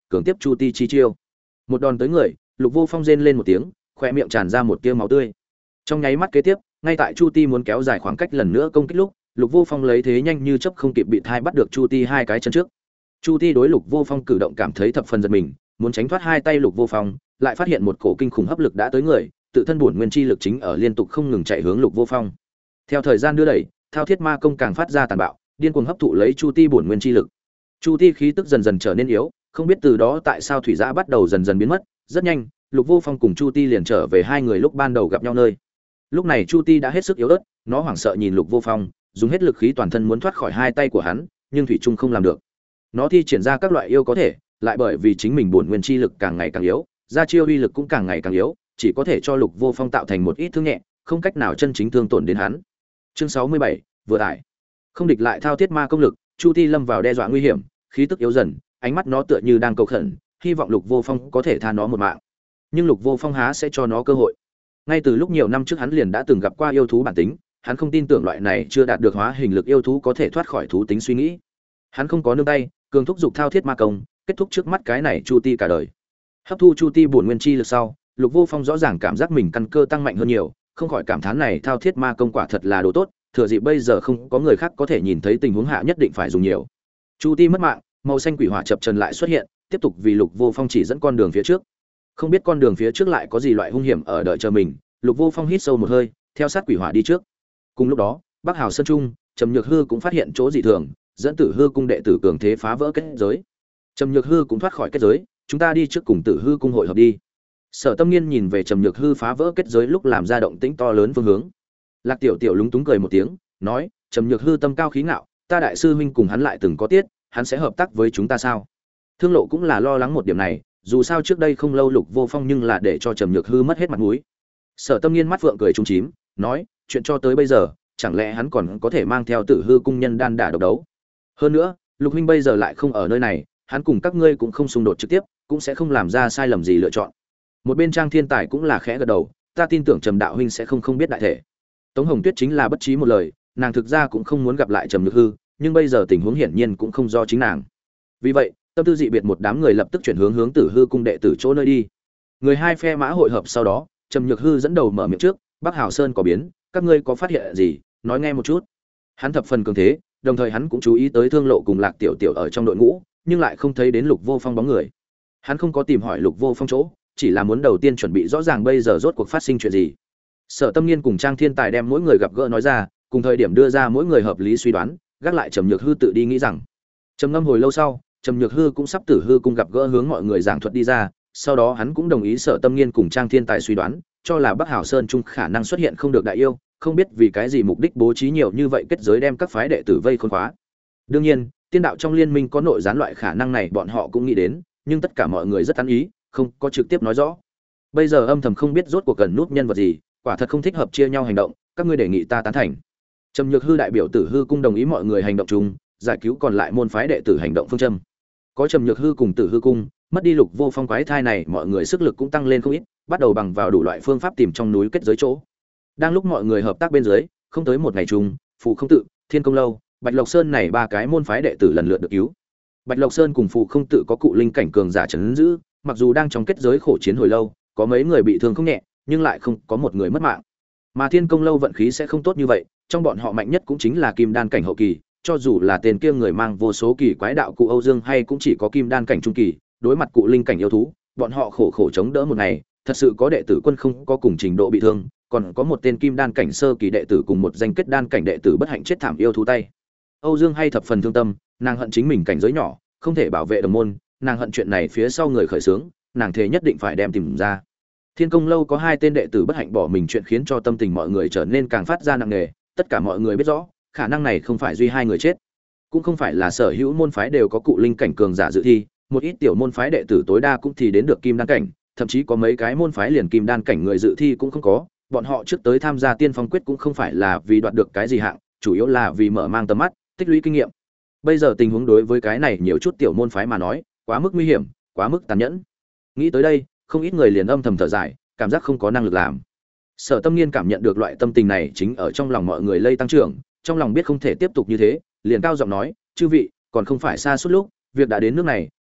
cường tiếp Chu Ti chi chiêu. Một đòn tới người, Lục Vô Phong rên lên một tiếng, khóe miệng tràn ra một tia máu tươi. Trong nháy mắt kế tiếp, ngay tại Chu Ti muốn kéo dài khoảng cách lần nữa công kích lúc, Lục Vô Phong lấy thế nhanh như chớp không kịp bị thai bắt được Chu Ti hai cái chân trước. Chu Ti đối Lục Vô Phong cử động cảm thấy thập phần giật mình, muốn tránh thoát hai tay Lục Vô Phong, lại phát hiện một cổ kinh khủng hấp lực đã tới người, tự thân bổn nguyên chi lực chính ở liên tục không ngừng chạy hướng Lục Vô Phong. Theo thời gian đưa đẩy, Thao Thiết Ma công càng phát ra tàn bạo, điên cuồng hấp thụ lấy Chu Ti bổn nguyên chi lực. Chu Ti khí tức dần dần trở nên yếu, không biết từ đó tại sao thủy giã bắt đầu dần dần biến mất, rất nhanh, Lục Vô Phong cùng Chu Ti liền trở về hai người lúc ban đầu gặp nhau nơi. Lúc này Chu Ti đã hết sức yếu ớt, nó hoảng sợ nhìn Lục Vô Phong, dùng hết lực khí toàn thân muốn thoát khỏi hai tay của hắn, nhưng thủy chung không làm được. Nó thi triển ra các loại yêu có thể, lại bởi vì chính mình bổn nguyên chi lực càng ngày càng yếu, ra chiêu uy lực cũng càng ngày càng yếu, chỉ có thể cho Lục Vô Phong tạo thành một ít thương nhẹ, không cách nào chân chính thương tổn đến hắn. Chương 67, vừa tải. Không địch lại Thao Thiết Ma công lực, Chu Ti lâm vào đe dọa nguy hiểm, khí tức yếu dần, ánh mắt nó tựa như đang cầu khẩn, hy vọng Lục Vô Phong có thể tha nó một mạng. Nhưng Lục Vô Phong há sẽ cho nó cơ hội. Ngay từ lúc nhiều năm trước hắn liền đã từng gặp qua yêu thú bản tính, hắn không tin tưởng loại này chưa đạt được hóa hình lực yêu thú có thể thoát khỏi thú tính suy nghĩ. Hắn không có nương tay, cường thúc dục Thao Thiết Ma công, kết thúc trước mắt cái này Chu Ti cả đời. Hấp thu Chu Ti bổn nguyên chi lực sau, Lục Vô Phong rõ ràng cảm giác mình căn cơ tăng mạnh hơn nhiều, không khỏi cảm thán này Thao Thiết Ma công quả thật là đồ tốt, thừa dịp bây giờ không có người khác có thể nhìn thấy tình huống hạ nhất định phải dùng nhiều. Chu Ti mất mạng, màu xanh quỷ hỏa chập trần lại xuất hiện, tiếp tục vì Lục Vô Phong chỉ dẫn con đường phía trước. Không biết con đường phía trước lại có gì loại hung hiểm ở đợi chờ mình, Lục Vô Phong hít sâu một hơi, theo sát quỷ hỏa đi trước. Cùng lúc đó, Bắc Hào Sơn Trung, Trầm Nhược Hư cũng phát hiện chỗ dị thường, dẫn Tử Hư cung đệ tử cường thế phá vỡ kết giới. Trầm Nhược Hư cũng thoát khỏi kết giới, chúng ta đi trước cùng Tử Hư cung hội hợp đi. Sở Tâm Nghiên nhìn về Trầm Nhược Hư phá vỡ kết giới lúc làm ra động tĩnh to lớn phương hướng. Lạc Tiểu Tiểu lúng túng cười một tiếng, nói: "Trầm Nhược Hư tâm cao khí ngạo, ta đại sư huynh cùng hắn lại từng có tiết, hắn sẽ hợp tác với chúng ta sao?" Thương Lộ cũng là lo lắng một điểm này, dù sao trước đây không lâu Lục Vô Phong nhưng là để cho Trầm Nhược Hư mất hết mặt mũi. Sở Tâm Nghiên mắt phượng cười trúng chím, nói: "Chuyện cho tới bây giờ, chẳng lẽ hắn còn có thể mang theo Tử Hư cung nhân đan đả độc đấu? Hơn nữa, Lục huynh bây giờ lại không ở nơi này, hắn cùng các ngươi cũng không xung đột trực tiếp, cũng sẽ không làm ra sai lầm gì lựa chọn." Một bên Trang Thiên Tài cũng là khẽ gật đầu, ta tin tưởng Trầm đạo huynh sẽ không biết đại thể. Tống Hồng Tuyết chính là bất trí một lời, nàng thực ra cũng không muốn gặp lại Trầm Nhược Hư, nhưng bây giờ tình huống hiển nhiên cũng không do chính nàng. Vì vậy, tâm tư dị biệt một đám người lập tức chuyển hướng Tử Hư cung đệ tử chỗ nơi đi. Người hai phe mã hội hợp sau đó, Trầm Nhược Hư dẫn đầu mở miệng trước, Bắc Hào Sơn có biến, các ngươi có phát hiện gì, nói nghe một chút. Hắn thập phần cường thế, đồng thời hắn cũng chú ý tới Thương Lộ cùng Lạc Tiểu Tiểu ở trong đội ngũ, nhưng lại không thấy đến Lục Vô Phong bóng người. Hắn không có tìm hỏi Lục Vô Phong chỗ, chỉ là muốn đầu tiên chuẩn bị rõ ràng bây giờ rốt cuộc phát sinh chuyện gì. Sở Tâm Nghiên cùng Trang Thiên Tài đem mỗi người gặp gỡ nói ra, cùng thời điểm đưa ra mỗi người hợp lý suy đoán, gác lại Trầm Nhược Hư tự đi nghĩ rằng. Trầm ngâm hồi lâu sau, Trầm Nhược Hư cũng sắp Tử Hư cung gặp gỡ hướng mọi người giảng thuật đi ra, sau đó hắn cũng đồng ý Sở Tâm Nghiên cùng Trang Thiên Tài suy đoán, cho là Bắc Hào Sơn trung khả năng xuất hiện không được đại yêu, không biết vì cái gì mục đích bố trí nhiều như vậy kết giới đem các phái đệ tử vây khốn khóa. Đương nhiên, tiên đạo trong liên minh có nội gián loại khả năng này bọn họ cũng nghĩ đến, nhưng tất cả mọi người rất tán ý, không có trực tiếp nói rõ. Bây giờ âm thầm không biết rốt cuộc cần nút nhân vật gì, quả thật không thích hợp chia nhau hành động, các ngươi đề nghị ta tán thành. Trầm Nhược Hư đại biểu Tử Hư cung đồng ý mọi người hành động chung, giải cứu còn lại môn phái đệ tử hành động phương châm. Có Trầm Nhược Hư cùng Tử Hư cung, mất đi Lục Vô Phong quái thai này, mọi người sức lực cũng tăng lên không ít, bắt đầu bằng vào đủ loại phương pháp tìm trong núi kết giới chỗ. Đang lúc mọi người hợp tác bên dưới, không tới một ngày chung, Phù Không Tự, Thiên Công Lâu, Bạch Lộc Sơn này ba cái môn phái đệ tử lần lượt được cứu. Bạch Lộc Sơn cùng Phù Không Tự có cụ linh cảnh cường giả trấn giữ, mặc dù đang trong kết giới khổ chiến hồi lâu, có mấy người bị thương không nhẹ, nhưng lại không có một người mất mạng. Mà Thiên Công Lâu vận khí sẽ không tốt như vậy, trong bọn họ mạnh nhất cũng chính là kim đan cảnh hậu kỳ, cho dù là tên kia người mang vô số kỳ quái đạo cụ Âu Dương hay cũng chỉ có kim đan cảnh trung kỳ, đối mặt cụ linh cảnh yêu thú, bọn họ khổ khổ chống đỡ một ngày, thật sự có đệ tử quân không có cùng trình độ bị thương, còn có một tên kim đan cảnh sơ kỳ đệ tử cùng một danh kết đan cảnh đệ tử bất hạnh chết thảm yêu thú tay. Âu Dương hay thập phần thương tâm, nàng hận chính mình cảnh giới nhỏ, không thể bảo vệ đồng môn, nàng hận chuyện này phía sau người khởi xướng, nàng thề nhất định phải đem tìm ra. Thiên Công Lâu có hai tên đệ tử bất hạnh bỏ mình chuyện khiến cho tâm tình mọi người trở nên càng phát ra nặng nề, tất cả mọi người biết rõ, khả năng này không phải duy hai người chết, cũng không phải là sở hữu môn phái đều có cụ linh cảnh cường giả dự thi, một ít tiểu môn phái đệ tử tối đa cũng thì đến được kim đan cảnh, thậm chí có mấy cái môn phái liền kim đan cảnh người dự thi cũng không có, bọn họ trước tới tham gia Tiên Phong quyết cũng không phải là vì đoạt được cái gì hạng, chủ yếu là vì mở mang tầm mắt, tích lũy kinh nghiệm. Bây giờ tình huống đối với cái này nhiều chút tiểu môn phái mà nói, quá mức nguy hiểm, quá mức tàn nhẫn. Nghĩ tới đây, không ít người liền âm thầm thở dài, cảm giác không có năng lực làm. Sở Tâm Nghiên cảm nhận được loại tâm tình này chính ở trong lòng mọi người lây tăng trưởng, trong lòng biết không thể tiếp tục như thế, liền cao giọng nói, chư vị, còn không phải xa suốt lúc, việc đã đến nước này,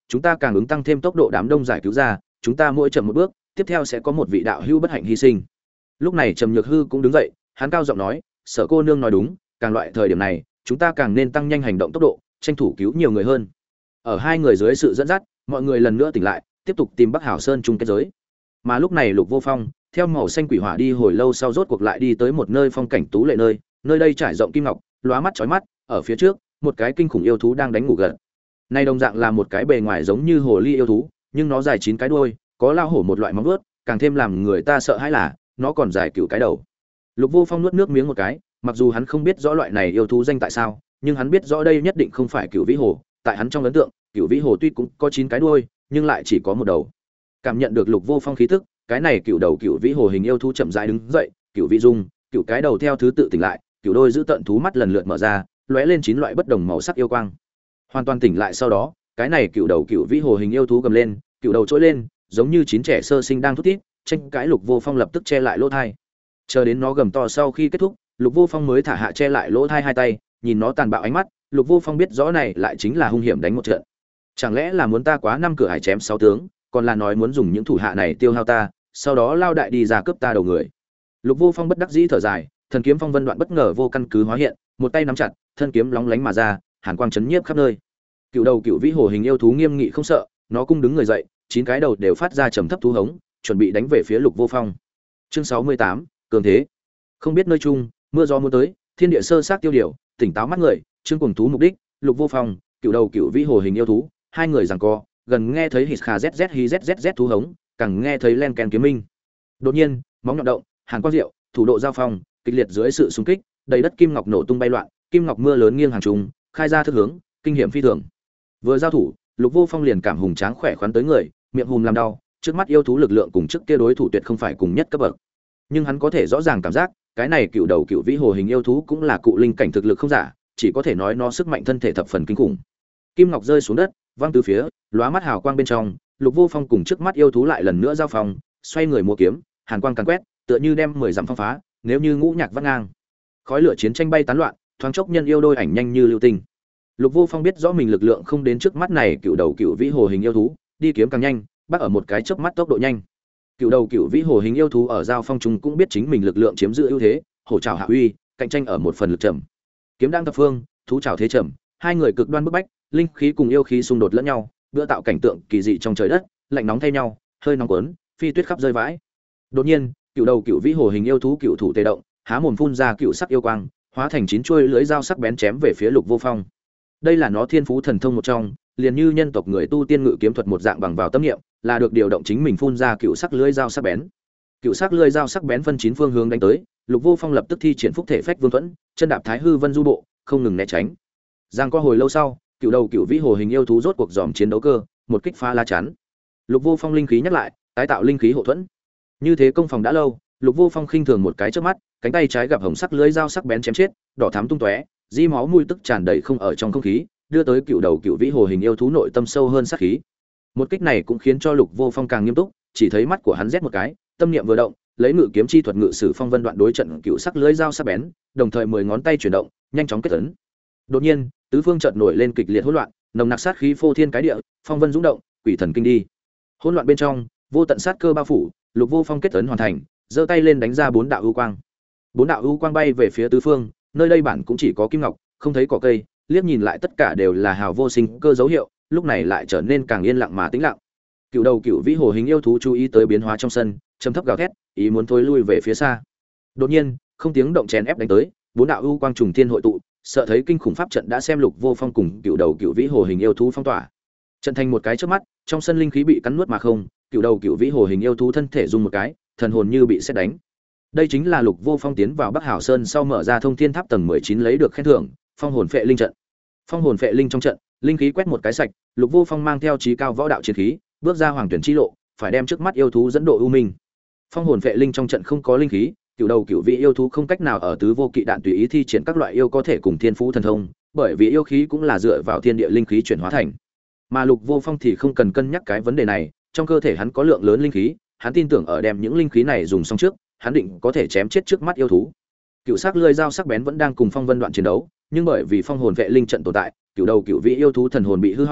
chúng ta càng ứng tăng thêm tốc độ đám đông giải cứu ra, chúng ta mỗi chậm một bước, tiếp theo sẽ có một vị đạo hữu bất hạnh hy sinh. Lúc này Trầm Nhược Hư cũng đứng dậy, hắn cao giọng nói, Sở cô nương nói đúng, càng loại thời điểm này, chúng ta càng nên tăng nhanh hành động tốc độ, tranh thủ cứu nhiều người hơn. Ở hai người dưới sự dẫn dắt, mọi người lần nữa tỉnh lại, tiếp tục tìm Bắc Hảo Sơn chung kết giới. Mà lúc này Lục Vô Phong, theo màu xanh quỷ hỏa đi hồi lâu sau rốt cuộc lại đi tới một nơi phong cảnh tú lệ nơi đây trải rộng kim ngọc, lóa mắt chói mắt, ở phía trước, một cái kinh khủng yêu thú đang đánh ngủ gật. Này đồng dạng là một cái bề ngoài giống như hồ ly yêu thú, nhưng nó dài 9 cái đuôi, có lao hổ một loại móng vuốt, càng thêm làm người ta sợ hãi là nó còn dài 9 cái đầu. Lục Vô Phong nuốt nước miếng một cái, mặc dù hắn không biết rõ loại này yêu thú danh tại sao, nhưng hắn biết rõ đây nhất định không phải Cửu Vĩ Hồ, tại hắn trong ấn tượng, Cửu Vĩ Hồ tuy cũng có 9 cái đuôi, nhưng lại chỉ có một đầu. Cảm nhận được Lục Vô Phong khí tức, cái này cựu đầu Cửu Vĩ Hồ hình yêu thú chậm rãi đứng dậy, Cửu Vĩ Dung, cựu cái đầu theo thứ tự tỉnh lại, cựu đôi giữ tận thú mắt lần lượt mở ra, lóe lên 9 loại bất đồng màu sắc yêu quang. Hoàn toàn tỉnh lại sau đó, cái này cựu đầu Cửu Vĩ Hồ hình yêu thú gầm lên, cựu đầu trỗi lên, giống như 9 trẻ sơ sinh đang thút thít, tranh cãi Lục Vô Phong lập tức che lại lỗ tai. Chờ đến nó gầm to sau khi kết thúc, Lục Vô Phong mới thả hạ che lại lỗ tai hai tay, nhìn nó tàn bạo ánh mắt, Lục Vô Phong biết rõ này lại chính là hung hiểm đánh một trận. Chẳng lẽ là muốn ta quá 5 cửa hải chém 6 tướng, còn là nói muốn dùng những thủ hạ này tiêu hao ta, sau đó lao đại đi ra cướp ta đầu người. Lục Vô Phong bất đắc dĩ thở dài, thần kiếm phong vân đoạn bất ngờ vô căn cứ hóa hiện, một tay nắm chặt, thân kiếm lóng lánh mà ra, hàn quang chấn nhiếp khắp nơi. Cựu đầu Cửu Vĩ Hồ hình yêu thú nghiêm nghị không sợ, nó cung đứng người dậy, 9 cái đầu đều phát ra trầm thấp thú hống, chuẩn bị đánh về phía Lục Vô Phong. Chương 68, cường thế. Không biết nơi chung, mưa gió muốn tới, thiên địa sơ sát tiêu điều, tỉnh táo mắt người, chương cùng thú mục đích, Lục Vô Phong, cựu đầu Cửu Vĩ Hồ hình yêu thú, hai người giằng co, gần nghe thấy hít kha zz hi zz thú hống, càng nghe thấy len ken kiếm minh. Đột nhiên, móng nhọn động, hàn quang diệu, thủ độ giao phong, kịch liệt dưới sự xung kích, đầy đất kim ngọc nổ tung bay loạn, kim ngọc mưa lớn nghiêng hàng trùng, khai ra thức hướng, kinh hiểm phi thường. Vừa giao thủ, Lục Vô Phong liền cảm hùng tráng khỏe khoắn tới người, miệng hùm làm đau, trước mắt yêu thú lực lượng cùng trước kia đối thủ tuyệt không phải cùng nhất cấp bậc. Nhưng hắn có thể rõ ràng cảm giác, cái này cựu đầu Cửu Vĩ Hồ hình yêu thú cũng là cụ linh cảnh thực lực không giả, chỉ có thể nói nó sức mạnh thân thể thập phần kinh khủng. Kim ngọc rơi xuống đất, văng từ phía, lóa mắt hào quang bên trong, Lục Vô Phong cùng trước mắt yêu thú lại lần nữa giao phòng, xoay người múa kiếm, hàn quang càn quét, tựa như đem 10 dặm phong phá, nếu như ngũ nhạc vắt ngang. Khói lửa chiến tranh bay tán loạn, thoáng chốc nhân yêu đôi ảnh nhanh như lưu tinh. Lục Vô Phong biết rõ mình lực lượng không đến trước mắt này cựu đầu Cửu Vĩ Hồ hình yêu thú, đi kiếm càng nhanh, bắt ở một cái chớp mắt tốc độ nhanh. Cựu đầu Cửu Vĩ Hồ hình yêu thú ở giao phong trung cũng biết chính mình lực lượng chiếm giữ ưu thế, hổ trảo hạ uy, cạnh tranh ở một phần lực trầm. Kiếm đang thập phương, thú trảo thế trầm, hai người cực đoan bức bách, linh khí cùng yêu khí xung đột lẫn nhau, bữa tạo cảnh tượng kỳ dị trong trời đất, lạnh nóng thay nhau, hơi nóng cuốn, phi tuyết khắp rơi vãi. Đột nhiên, cựu đầu Cửu Vĩ Hồ hình yêu thú cựu thủ tê động, há mồm phun ra cựu sắc yêu quang, hóa thành 9 chuôi lưỡi dao sắc bén chém về phía Lục Vô Phong. Đây là nó thiên phú thần thông một trong, liền như nhân tộc người tu tiên ngự kiếm thuật một dạng bằng vào tâm niệm, là được điều động chính mình phun ra cựu sắc lưỡi dao sắc bén. Cựu sắc lưỡi dao sắc bén phân 9 phương hướng đánh tới, Lục Vô Phong lập tức thi triển phúc thể phách vương thuẫn, chân đạp thái hư vân du bộ, không ngừng né tránh. Giang qua hồi lâu sau, cựu đầu Cửu Vĩ Hồ hình yêu thú rốt cuộc dòm chiến đấu cơ, một kích phá lá chắn. Lục Vô Phong linh khí nhắc lại, tái tạo linh khí hộ thuẫn. Như thế công phòng đã lâu, Lục Vô Phong khinh thường một cái chớp mắt, cánh tay trái gặp hồng sắc lưỡi dao sắc bén chém chết, đỏ thắm tung tóe, di máu mùi tức tràn đầy không ở trong không khí, đưa tới cựu đầu Cửu Vĩ Hồ hình yêu thú nội tâm sâu hơn sát khí. Một kích này cũng khiến cho Lục Vô Phong càng nghiêm túc, chỉ thấy mắt của hắn rét một cái, tâm niệm vừa động, lấy ngự kiếm chi thuật ngự sử phong vân đoạn đối trận cựu sắc lưỡi dao sắc bén, đồng thời 10 ngón tay chuyển động, nhanh chóng kết ấn. Đột nhiên, tứ phương chợt nổi lên kịch liệt hỗn loạn, nồng nặc sát khí phô thiên cái địa, phong vân dũng động, quỷ thần kinh đi. Hỗn loạn bên trong, vô tận sát cơ bao phủ, Lục Vô Phong kết ấn hoàn thành, giơ tay lên đánh ra 4 đạo ưu quang. 4 đạo ưu quang bay về phía tứ phương, nơi đây bản cũng chỉ có kim ngọc, không thấy cỏ cây, liếc nhìn lại tất cả đều là hào vô sinh cơ dấu hiệu, lúc này lại trở nên càng yên lặng mà tĩnh lặng. Cựu đầu Cửu Vĩ Hồ hình yêu thú chú ý tới biến hóa trong sân, trầm thấp gào thét, ý muốn thối lui về phía xa. Đột nhiên, không tiếng động chèn ép đánh tới, 4 đạo ưu quang trùng thiên hội tụ, sợ thấy kinh khủng pháp trận đã xem Lục Vô Phong cùng cựu đầu Cửu Vĩ Hồ hình yêu thú phong tỏa. Trận thành một cái chớp mắt, trong sân linh khí bị cắn nuốt mà không, cựu đầu Cửu Vĩ Hồ hình yêu thú thân thể rung một cái, thần hồn như bị sét đánh. Đây chính là Lục Vô Phong tiến vào Bắc Hảo Sơn sau mở ra Thông Thiên Tháp tầng 19 lấy được khen thưởng, Phong hồn phệ linh trận. Phong hồn phệ linh trong trận, linh khí quét một cái sạch, Lục Vô Phong mang theo chí cao võ đạo chiến khí, bước ra hoàng tuyển chi lộ, phải đem trước mắt yêu thú dẫn độ ưu minh. Phong hồn phệ linh trong trận không có linh khí, cựu đầu Cửu Vĩ yêu thú không cách nào ở tứ vô kỵ đạn tùy ý thi triển các loại yêu có thể cùng thiên phú thần thông, bởi vì yêu khí cũng là dựa vào thiên địa linh khí chuyển hóa thành. Mà Lục Vô Phong thì không cần cân nhắc cái vấn đề này, trong cơ thể hắn có lượng lớn linh khí, hắn tin tưởng ở đem những linh khí này dùng xong trước, hắn định có thể chém chết trước mắt yêu thú. Cựu sắc lưỡi dao sắc bén vẫn đang cùng phong vân đoạn chiến đấu, nhưng bởi vì phong hồn vệ linh trận tồn tại, cựu đầu Cửu Vĩ yêu thú thần hồn bị hư hỏng,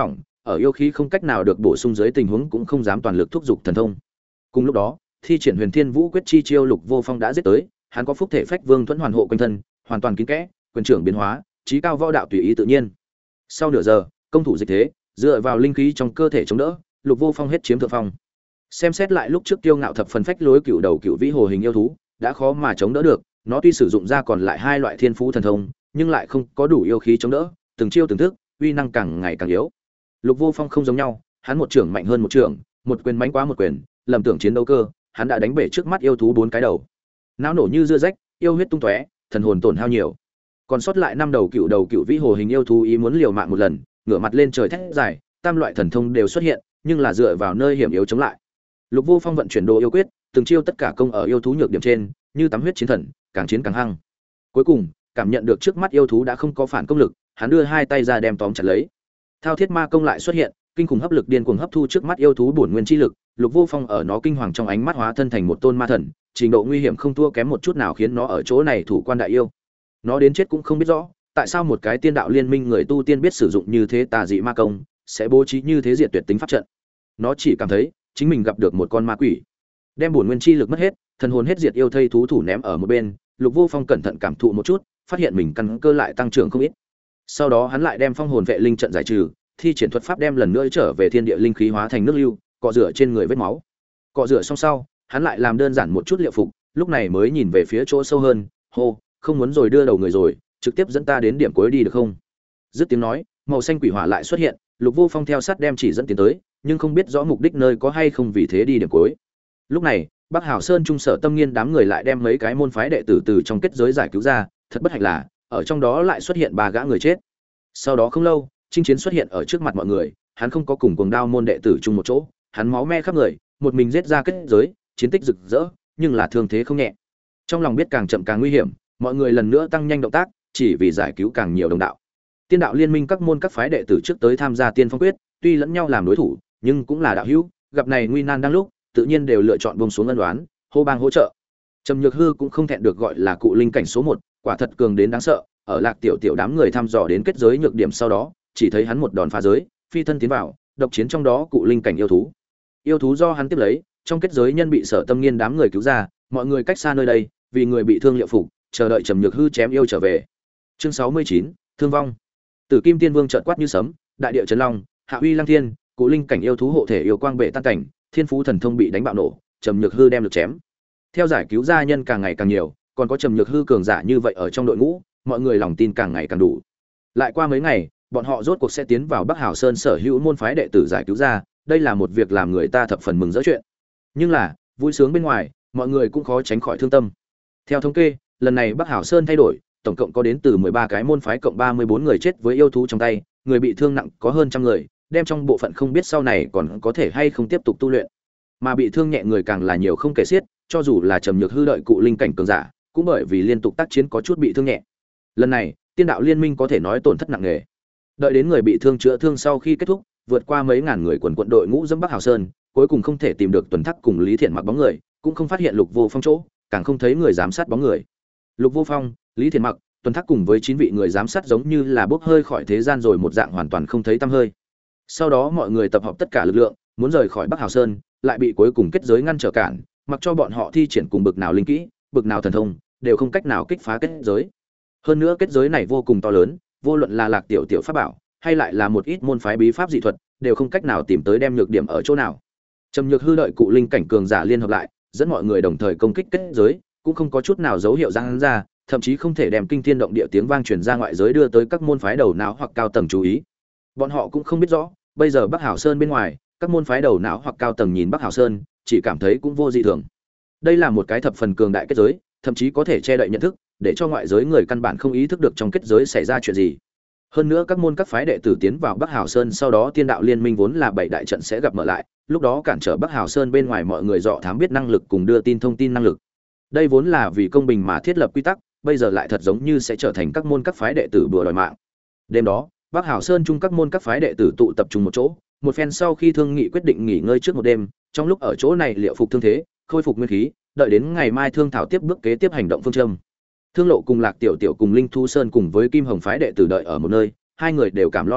ở yêu khí không cách nào được bổ sung dưới tình huống cũng không dám toàn lực thúc giục thần thông. Cùng lúc đó, thi triển Huyền Thiên Vũ Quyết chi chiêu Lục Vô Phong đã giết tới, hắn có phúc thể phách vương thuẫn hoàn hộ quanh thân, hoàn toàn kín kẽ, quyền trưởng biến hóa, trí cao võ đạo tùy ý tự nhiên. Sau nửa giờ, công thủ dịch thế, dựa vào linh khí trong cơ thể chống đỡ, Lục Vô Phong hết chiếm thượng phong. Xem xét lại lúc trước kiêu ngạo thập phần phách lối cựu đầu cựu vĩ hồ hình yêu thú, đã khó mà chống đỡ được, nó tuy sử dụng ra còn lại hai loại thiên phú thần thông, nhưng lại không có đủ yêu khí chống đỡ, từng chiêu từng thức, uy năng càng ngày càng yếu. Lục Vô Phong không giống nhau, hắn một trưởng mạnh hơn một trưởng, một quyền mãnh quá một quyền, lầm tưởng chiến đấu cơ, hắn đã đánh bể trước mắt yêu thú bốn cái đầu. Não nổ như dưa rách, yêu huyết tung tóe, thần hồn tổn hao nhiều. Còn sót lại năm đầu cựu vĩ hồ hình yêu thú ý muốn liều mạng một lần, ngửa mặt lên trời thét dài, tam loại thần thông đều xuất hiện, nhưng là dựa vào nơi hiểm yếu chống lại. Lục Vô Phong vận chuyển đồ yêu quyết, từng chiêu tất cả công ở yêu thú nhược điểm trên, như tắm huyết chiến thần, càng chiến càng hăng. Cuối cùng, cảm nhận được trước mắt yêu thú đã không có phản công lực, hắn đưa hai tay ra đem tóm chặt lấy. Thao Thiết Ma công lại xuất hiện, kinh khủng hấp lực điên cuồng hấp thu trước mắt yêu thú bổn nguyên chi lực, Lục Vô Phong ở nó kinh hoàng trong ánh mắt hóa thân thành một tôn ma thần, trình độ nguy hiểm không thua kém một chút nào khiến nó ở chỗ này thủ quan đại yêu. Nó đến chết cũng không biết rõ, tại sao một cái tiên đạo liên minh người tu tiên biết sử dụng như thế tà dị ma công, sẽ bố trí như thế diệt tuyệt tính pháp trận. Nó chỉ cảm thấy chính mình gặp được một con ma quỷ. Đem bổn nguyên chi lực mất hết, thần hồn hết diệt yêu thây thú thủ ném ở một bên, Lục Vô Phong cẩn thận cảm thụ một chút, phát hiện mình căn cơ lại tăng trưởng không ít. Sau đó hắn lại đem phong hồn vệ linh trận giải trừ, thi triển thuật pháp đem lần nữa trở về thiên địa linh khí hóa thành nước lưu, cọ rửa trên người vết máu. Cọ rửa xong sau, hắn lại làm đơn giản một chút liệu phục, lúc này mới nhìn về phía chỗ sâu hơn, hô, không muốn rồi đưa đầu người rồi, trực tiếp dẫn ta đến điểm cuối đi được không? Dứt tiếng nói, màu xanh quỷ hỏa lại xuất hiện, Lục Vô Phong theo sát đem chỉ dẫn tiến tới, nhưng không biết rõ mục đích nơi có hay không vì thế đi điểm cuối. Lúc này, Bắc Hảo Sơn trung sở Tâm Nghiên đám người lại đem mấy cái môn phái đệ tử từ trong kết giới giải cứu ra, thật bất hạnh là, ở trong đó lại xuất hiện ba gã người chết. Sau đó không lâu, Trinh Chiến xuất hiện ở trước mặt mọi người, hắn không có cùng Cuồng Đao môn đệ tử chung một chỗ, hắn máu me khắp người, một mình giết ra kết giới, chiến tích rực rỡ, nhưng là thương thế không nhẹ. Trong lòng biết càng chậm càng nguy hiểm, mọi người lần nữa tăng nhanh động tác, chỉ vì giải cứu càng nhiều đồng đạo. Tiên đạo liên minh các môn các phái đệ tử trước tới tham gia Tiên Phong quyết, tuy lẫn nhau làm đối thủ, nhưng cũng là đạo hữu, gặp này nguy nan đang lúc, tự nhiên đều lựa chọn buông xuống ân oán, hô bang hỗ trợ. Trầm Nhược Hư cũng không thẹn được gọi là cụ linh cảnh số 1, quả thật cường đến đáng sợ, ở Lạc Tiểu Tiểu đám người thăm dò đến kết giới nhược điểm sau đó, chỉ thấy hắn một đòn phá giới, phi thân tiến vào, độc chiến trong đó cụ linh cảnh yêu thú. Yêu thú do hắn tiếp lấy, trong kết giới nhân bị Sở Tâm Nghiên đám người cứu ra, mọi người cách xa nơi đây, vì người bị thương liệu phục, chờ đợi Trầm Nhược Hư chém yêu trở về. Chương 69, thương vong. Tử Kim Tiên Vương chợt quát như sấm, đại địa chấn long, hạ uy lăng thiên, cụ linh cảnh yêu thú hộ thể yêu quang bệ tan cảnh, thiên phú thần thông bị đánh bạo nổ, Trầm Nhược Hư đem lực chém. Theo giải cứu gia nhân càng ngày càng nhiều, còn có Trầm Nhược Hư cường giả như vậy ở trong đội ngũ, mọi người lòng tin càng ngày càng đủ. Lại qua mấy ngày, bọn họ rốt cuộc sẽ tiến vào Bắc Hảo Sơn sở hữu môn phái đệ tử giải cứu ra, đây là một việc làm người ta thập phần mừng rỡ chuyện. Nhưng là, vui sướng bên ngoài, mọi người cũng khó tránh khỏi thương tâm. Theo thống kê, lần này Bắc Hảo Sơn thay đổi, tổng cộng có đến từ 13 cái môn phái cộng 34 người chết với yêu thú trong tay, người bị thương nặng có hơn trăm người, đem trong bộ phận không biết sau này còn có thể hay không tiếp tục tu luyện. Mà bị thương nhẹ người càng là nhiều không kể xiết, cho dù là Trầm Nhược Hư đợi cụ linh cảnh cường giả, cũng bởi vì liên tục tác chiến có chút bị thương nhẹ. Lần này, Tiên đạo liên minh có thể nói tổn thất nặng nề. Đợi đến người bị thương chữa thương sau khi kết thúc, vượt qua mấy ngàn người quần quận đội ngũ dẫm Bắc Hảo Sơn, cuối cùng không thể tìm được Tuần Thắc cùng Lý Thiện Mặc bóng người, cũng không phát hiện Lục Vô Phong chỗ, càng không thấy người giám sát bóng người. Lục Vô Phong, Lý Thiện Mặc, Tuần Thắc cùng với 9 vị người giám sát giống như là bốc hơi khỏi thế gian rồi một dạng hoàn toàn không thấy tăm hơi. Sau đó mọi người tập hợp tất cả lực lượng, muốn rời khỏi Bắc Hảo Sơn, lại bị cuối cùng kết giới ngăn trở cản, mặc cho bọn họ thi triển cùng bực nào linh kỹ, bực nào thần thông, đều không cách nào kích phá kết giới. Hơn nữa kết giới này vô cùng to lớn, vô luận là Lạc Tiểu Tiểu pháp bảo, hay lại là một ít môn phái bí pháp dị thuật, đều không cách nào tìm tới đem nhược điểm ở chỗ nào. Trầm Nhược Hư đợi cụ linh cảnh cường giả liên hợp lại, dẫn mọi người đồng thời công kích kết giới, cũng không có chút nào dấu hiệu giãn ra, thậm chí không thể đem kinh thiên động địa tiếng vang truyền ra ngoại giới đưa tới các môn phái đầu não hoặc cao tầng chú ý. Bọn họ cũng không biết rõ, bây giờ Bắc Hảo Sơn bên ngoài, các môn phái đầu não hoặc cao tầng nhìn Bắc Hảo Sơn, chỉ cảm thấy cũng vô dị thường. Đây là một cái thập phần cường đại kết giới, thậm chí có thể che đậy nhận thức, để cho ngoại giới người căn bản không ý thức được trong kết giới xảy ra chuyện gì. Hơn nữa các môn các phái đệ tử tiến vào Bắc Hảo Sơn sau đó Tiên đạo liên minh vốn là 7 đại trận sẽ gặp mở lại, lúc đó cản trở Bắc Hảo Sơn bên ngoài mọi người dọ thám biết năng lực cùng đưa tin thông tin năng lực. Đây vốn là vì công bình mà thiết lập quy tắc, bây giờ lại thật giống như sẽ trở thành các môn các phái đệ tử bừa đòi mạng. Đêm đó, Bắc Hảo Sơn chung các môn các phái đệ tử tụ tập trung một chỗ, một phen sau khi thương nghị quyết định nghỉ ngơi trước một đêm, trong lúc ở chỗ này liệu phục thương thế, khôi phục nguyên khí, đợi đến ngày mai thương thảo tiếp bước kế tiếp hành động phương châm. Thương Lộ cùng Lạc Tiểu Tiểu cùng Linh Thu Sơn cùng với Kim Hồng phái đệ tử đợi ở một nơi, hai người đều cảm lo âu,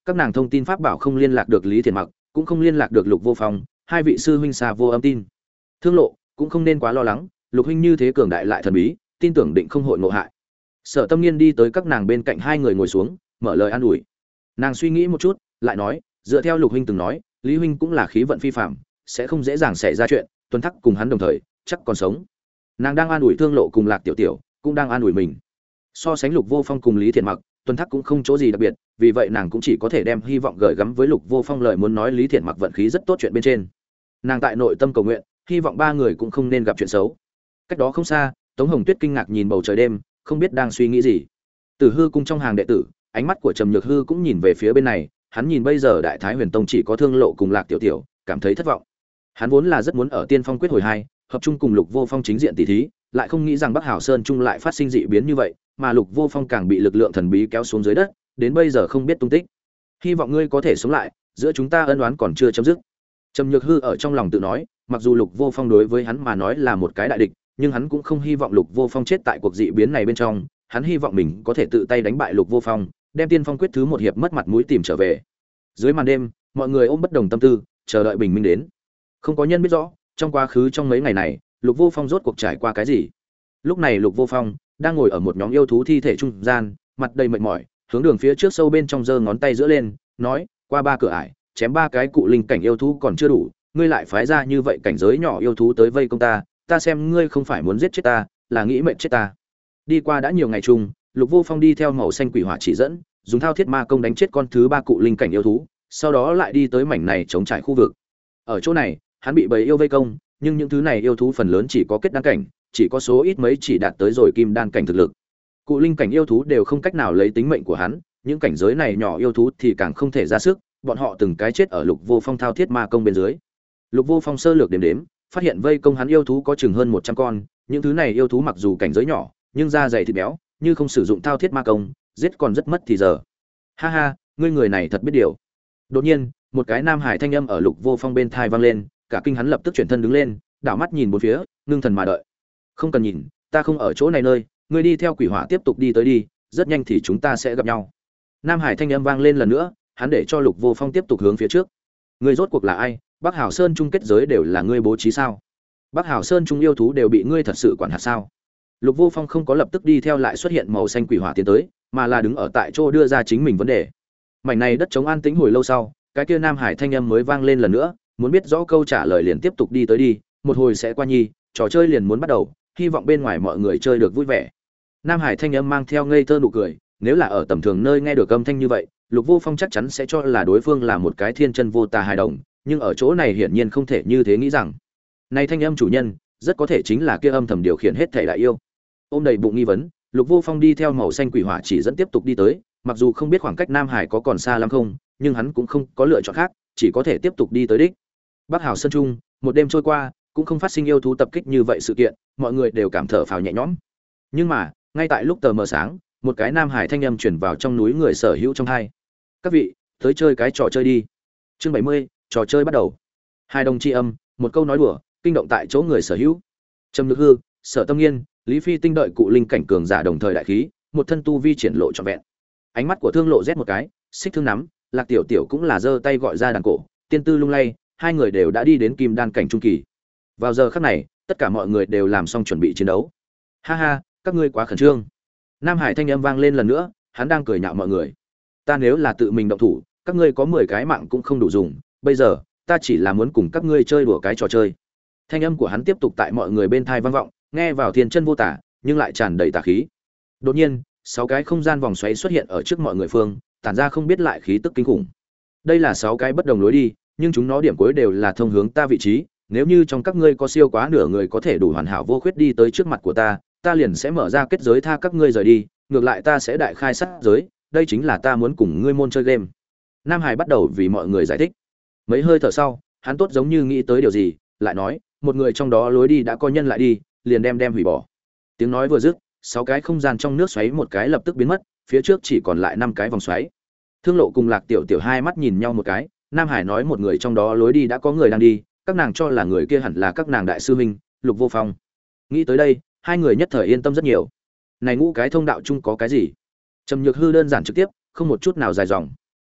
các nàng thông tin pháp bảo không liên lạc được Lý Thiện Mặc, cũng không liên lạc được Lục Vô Phong, hai vị sư huynh xa vô âm tin. Thương Lộ cũng không nên quá lo lắng, Lục huynh như thế cường đại lại thần bí, tin tưởng định không hội ngộ hại. Sở Tâm Nghiên đi tới các nàng bên cạnh hai người ngồi xuống, mở lời an ủi. Nàng suy nghĩ một chút, lại nói, dựa theo Lục huynh từng nói, Lý huynh cũng là khí vận phi phàm, sẽ không dễ dàng xảy ra chuyện, Tuân Thắc cùng hắn đồng thời, chắc còn sống. Nàng đang an ủi Thương Lộ cùng Lạc Tiểu Tiểu, cũng đang an ủi mình. So sánh Lục Vô Phong cùng Lý Thiện Mặc, Tuân Thắc cũng không chỗ gì đặc biệt, vì vậy nàng cũng chỉ có thể đem hy vọng gửi gắm với Lục Vô Phong lời muốn nói Lý Thiện Mặc vận khí rất tốt chuyện bên trên. Nàng tại nội tâm cầu nguyện, hy vọng ba người cũng không nên gặp chuyện xấu. Cách đó không xa, Tống Hồng Tuyết kinh ngạc nhìn bầu trời đêm, không biết đang suy nghĩ gì. Tử Hư cung trong hàng đệ tử, ánh mắt của Trầm Nhược Hư cũng nhìn về phía bên này, hắn nhìn bây giờ Đại Thái Huyền Tông chỉ có Thương Lộ cùng Lạc Tiểu Tiểu, cảm thấy thất vọng. Hắn vốn là rất muốn ở Tiên Phong quyết hồi 2, hợp chung cùng Lục Vô Phong chính diện tỷ thí, lại không nghĩ rằng Bắc Hảo Sơn trung lại phát sinh dị biến như vậy, mà Lục Vô Phong càng bị lực lượng thần bí kéo xuống dưới đất, đến bây giờ không biết tung tích. Hy vọng ngươi có thể sống lại, giữa chúng ta ân oán còn chưa chấm dứt. Trầm Nhược Hư ở trong lòng tự nói, mặc dù Lục Vô Phong đối với hắn mà nói là một cái đại địch, nhưng hắn cũng không hy vọng Lục Vô Phong chết tại cuộc dị biến này bên trong, hắn hy vọng mình có thể tự tay đánh bại Lục Vô Phong, đem Tiên Phong quyết thứ một hiệp mất mặt mũi tìm trở về. Dưới màn đêm, mọi người ôm bất đồng tâm tư, chờ đợi bình minh đến. Không có nhân biết rõ, trong quá khứ trong mấy ngày này, Lục Vô Phong rốt cuộc trải qua cái gì. Lúc này Lục Vô Phong đang ngồi ở một nhóm yêu thú thi thể trung gian, mặt đầy mệt mỏi, hướng đường phía trước sâu bên trong giơ ngón tay giữa lên, nói: "Qua 3 cửa ải, chém 3 cái cụ linh cảnh yêu thú còn chưa đủ, ngươi lại phái ra như vậy cảnh giới nhỏ yêu thú tới vây công ta, ta xem ngươi không phải muốn giết chết ta, là nghĩ mệnh chết ta." Đi qua đã nhiều ngày chung, Lục Vô Phong đi theo màu xanh quỷ hỏa chỉ dẫn, dùng thao thiết ma công đánh chết con thứ 3 cụ linh cảnh yêu thú, sau đó lại đi tới mảnh này chống trải khu vực. Ở chỗ này, hắn bị bầy yêu vây công, nhưng những thứ này yêu thú phần lớn chỉ có kết đan cảnh, chỉ có số ít mấy chỉ đạt tới rồi kim đan cảnh thực lực. Cụ linh cảnh yêu thú đều không cách nào lấy tính mệnh của hắn, những cảnh giới này nhỏ yêu thú thì càng không thể ra sức, bọn họ từng cái chết ở Lục Vô Phong thao thiết ma công bên dưới. Lục Vô Phong sơ lược đếm đếm, phát hiện vây công hắn yêu thú có chừng hơn 100 con, những thứ này yêu thú mặc dù cảnh giới nhỏ, nhưng da dày thịt béo, như không sử dụng thao thiết ma công, giết còn rất mất thì giờ. Ha ha, ngươi người này thật biết điều. Đột nhiên, một cái nam hải thanh âm ở Lục Vô Phong bên tai vang lên, cả kinh hắn lập tức chuyển thân đứng lên, đảo mắt nhìn bốn phía, ngưng thần mà đợi. Không cần nhìn, ta không ở chỗ này nơi, ngươi đi theo quỷ hỏa tiếp tục đi tới đi, rất nhanh thì chúng ta sẽ gặp nhau. Nam hải thanh âm vang lên lần nữa, hắn để cho Lục Vô Phong tiếp tục hướng phía trước. Ngươi rốt cuộc là ai? Bắc Hảo Sơn chung kết giới đều là ngươi bố trí sao? Bắc Hảo Sơn chung yêu thú đều bị ngươi thật sự quản hạt sao? Lục Vô Phong không có lập tức đi theo lại xuất hiện màu xanh quỷ hỏa tiến tới, mà là đứng ở tại chỗ đưa ra chính mình vấn đề. Mảnh này đất trống an tĩnh hồi lâu sau, cái kia Nam Hải thanh âm mới vang lên lần nữa, muốn biết rõ câu trả lời liền tiếp tục đi tới đi, một hồi sẽ qua nhi, trò chơi liền muốn bắt đầu, hy vọng bên ngoài mọi người chơi được vui vẻ. Nam Hải thanh âm mang theo ngây thơ nụ cười, nếu là ở tầm thường nơi nghe được âm thanh như vậy, Lục Vô Phong chắc chắn sẽ cho là đối phương là một cái thiên chân vô tà hài đồng, nhưng ở chỗ này hiển nhiên không thể như thế nghĩ rằng. Này thanh âm chủ nhân, rất có thể chính là kia âm thầm điều khiển hết thể đại yêu. Ôm đầy bụng nghi vấn, Lục Vô Phong đi theo màu xanh quỷ hỏa chỉ dẫn tiếp tục đi tới, mặc dù không biết khoảng cách Nam Hải có còn xa lắm không, nhưng hắn cũng không có lựa chọn khác, chỉ có thể tiếp tục đi tới đích. Bắc Hảo Sơn Trung, một đêm trôi qua, cũng không phát sinh yêu thú tập kích như vậy sự kiện, mọi người đều cảm thở phào nhẹ nhõm. Nhưng mà, ngay tại lúc tờ mờ sáng, một cái Nam Hải thanh âm truyền vào trong núi người sở hữu trong hai. Các vị, tới chơi cái trò chơi đi. Chương 70, trò chơi bắt đầu. Hai đồng chi âm, một câu nói đùa, kinh động tại chỗ người sở hữu. Trầm Nhược Hư, Sở Tâm Nghiên, Lý Phi Tinh đợi cụ linh cảnh cường giả đồng thời đại khí, một thân tu vi triển lộ trọn vẹn. Ánh mắt của Thương Lộ rét một cái, Xích Thương nắm, Lạc Tiểu Tiểu cũng là giơ tay gọi ra đàn cổ, tiên tư lung lay, hai người đều đã đi đến kim đan cảnh trung kỳ. Vào giờ khắc này, tất cả mọi người đều làm xong chuẩn bị chiến đấu. Ha ha, các ngươi quá khẩn trương. Nam Hải thanh âm vang lên lần nữa, hắn đang cười nhạo mọi người. Ta nếu là tự mình động thủ, các ngươi có 10 cái mạng cũng không đủ dùng, bây giờ, ta chỉ là muốn cùng các ngươi chơi đùa cái trò chơi. Thanh âm của hắn tiếp tục tại mọi người bên tai vang vọng, nghe vào thiên chân vô tả, nhưng lại tràn đầy tà khí. Đột nhiên, 6 cái không gian vòng xoáy xuất hiện ở trước mọi người phương, tản ra không biết lại khí tức kinh khủng. Đây là 6 cái bất đồng lối đi, nhưng chúng nó điểm cuối đều là thông hướng ta vị trí, nếu như trong các ngươi có siêu quá nửa người có thể đủ hoàn hảo vô khuyết đi tới trước mặt của ta, ta liền sẽ mở ra kết giới tha các ngươi rời đi, ngược lại ta sẽ đại khai sát giới, đây chính là ta muốn cùng ngươi môn chơi game. Nam Hải bắt đầu vì mọi người giải thích. Mấy hơi thở sau, hắn tốt giống như nghĩ tới điều gì, lại nói, một người trong đó lối đi đã coi nhân lại đi, liền đem hủy bỏ. Tiếng nói vừa dứt, 6 cái không gian trong nước xoáy một cái lập tức biến mất, phía trước chỉ còn lại 5 cái vòng xoáy. Thương Lộ cùng Lạc Tiểu Tiểu hai mắt nhìn nhau một cái, Nam Hải nói một người trong đó lối đi đã có người đang đi, các nàng cho là người kia hẳn là các nàng đại sư huynh, Lục Vô Phong. Nghĩ tới đây, hai người nhất thời yên tâm rất nhiều. Này ngũ cái thông đạo chung có cái gì? Trầm Nhược Hư đơn giản trực tiếp, không một chút nào dài dòng.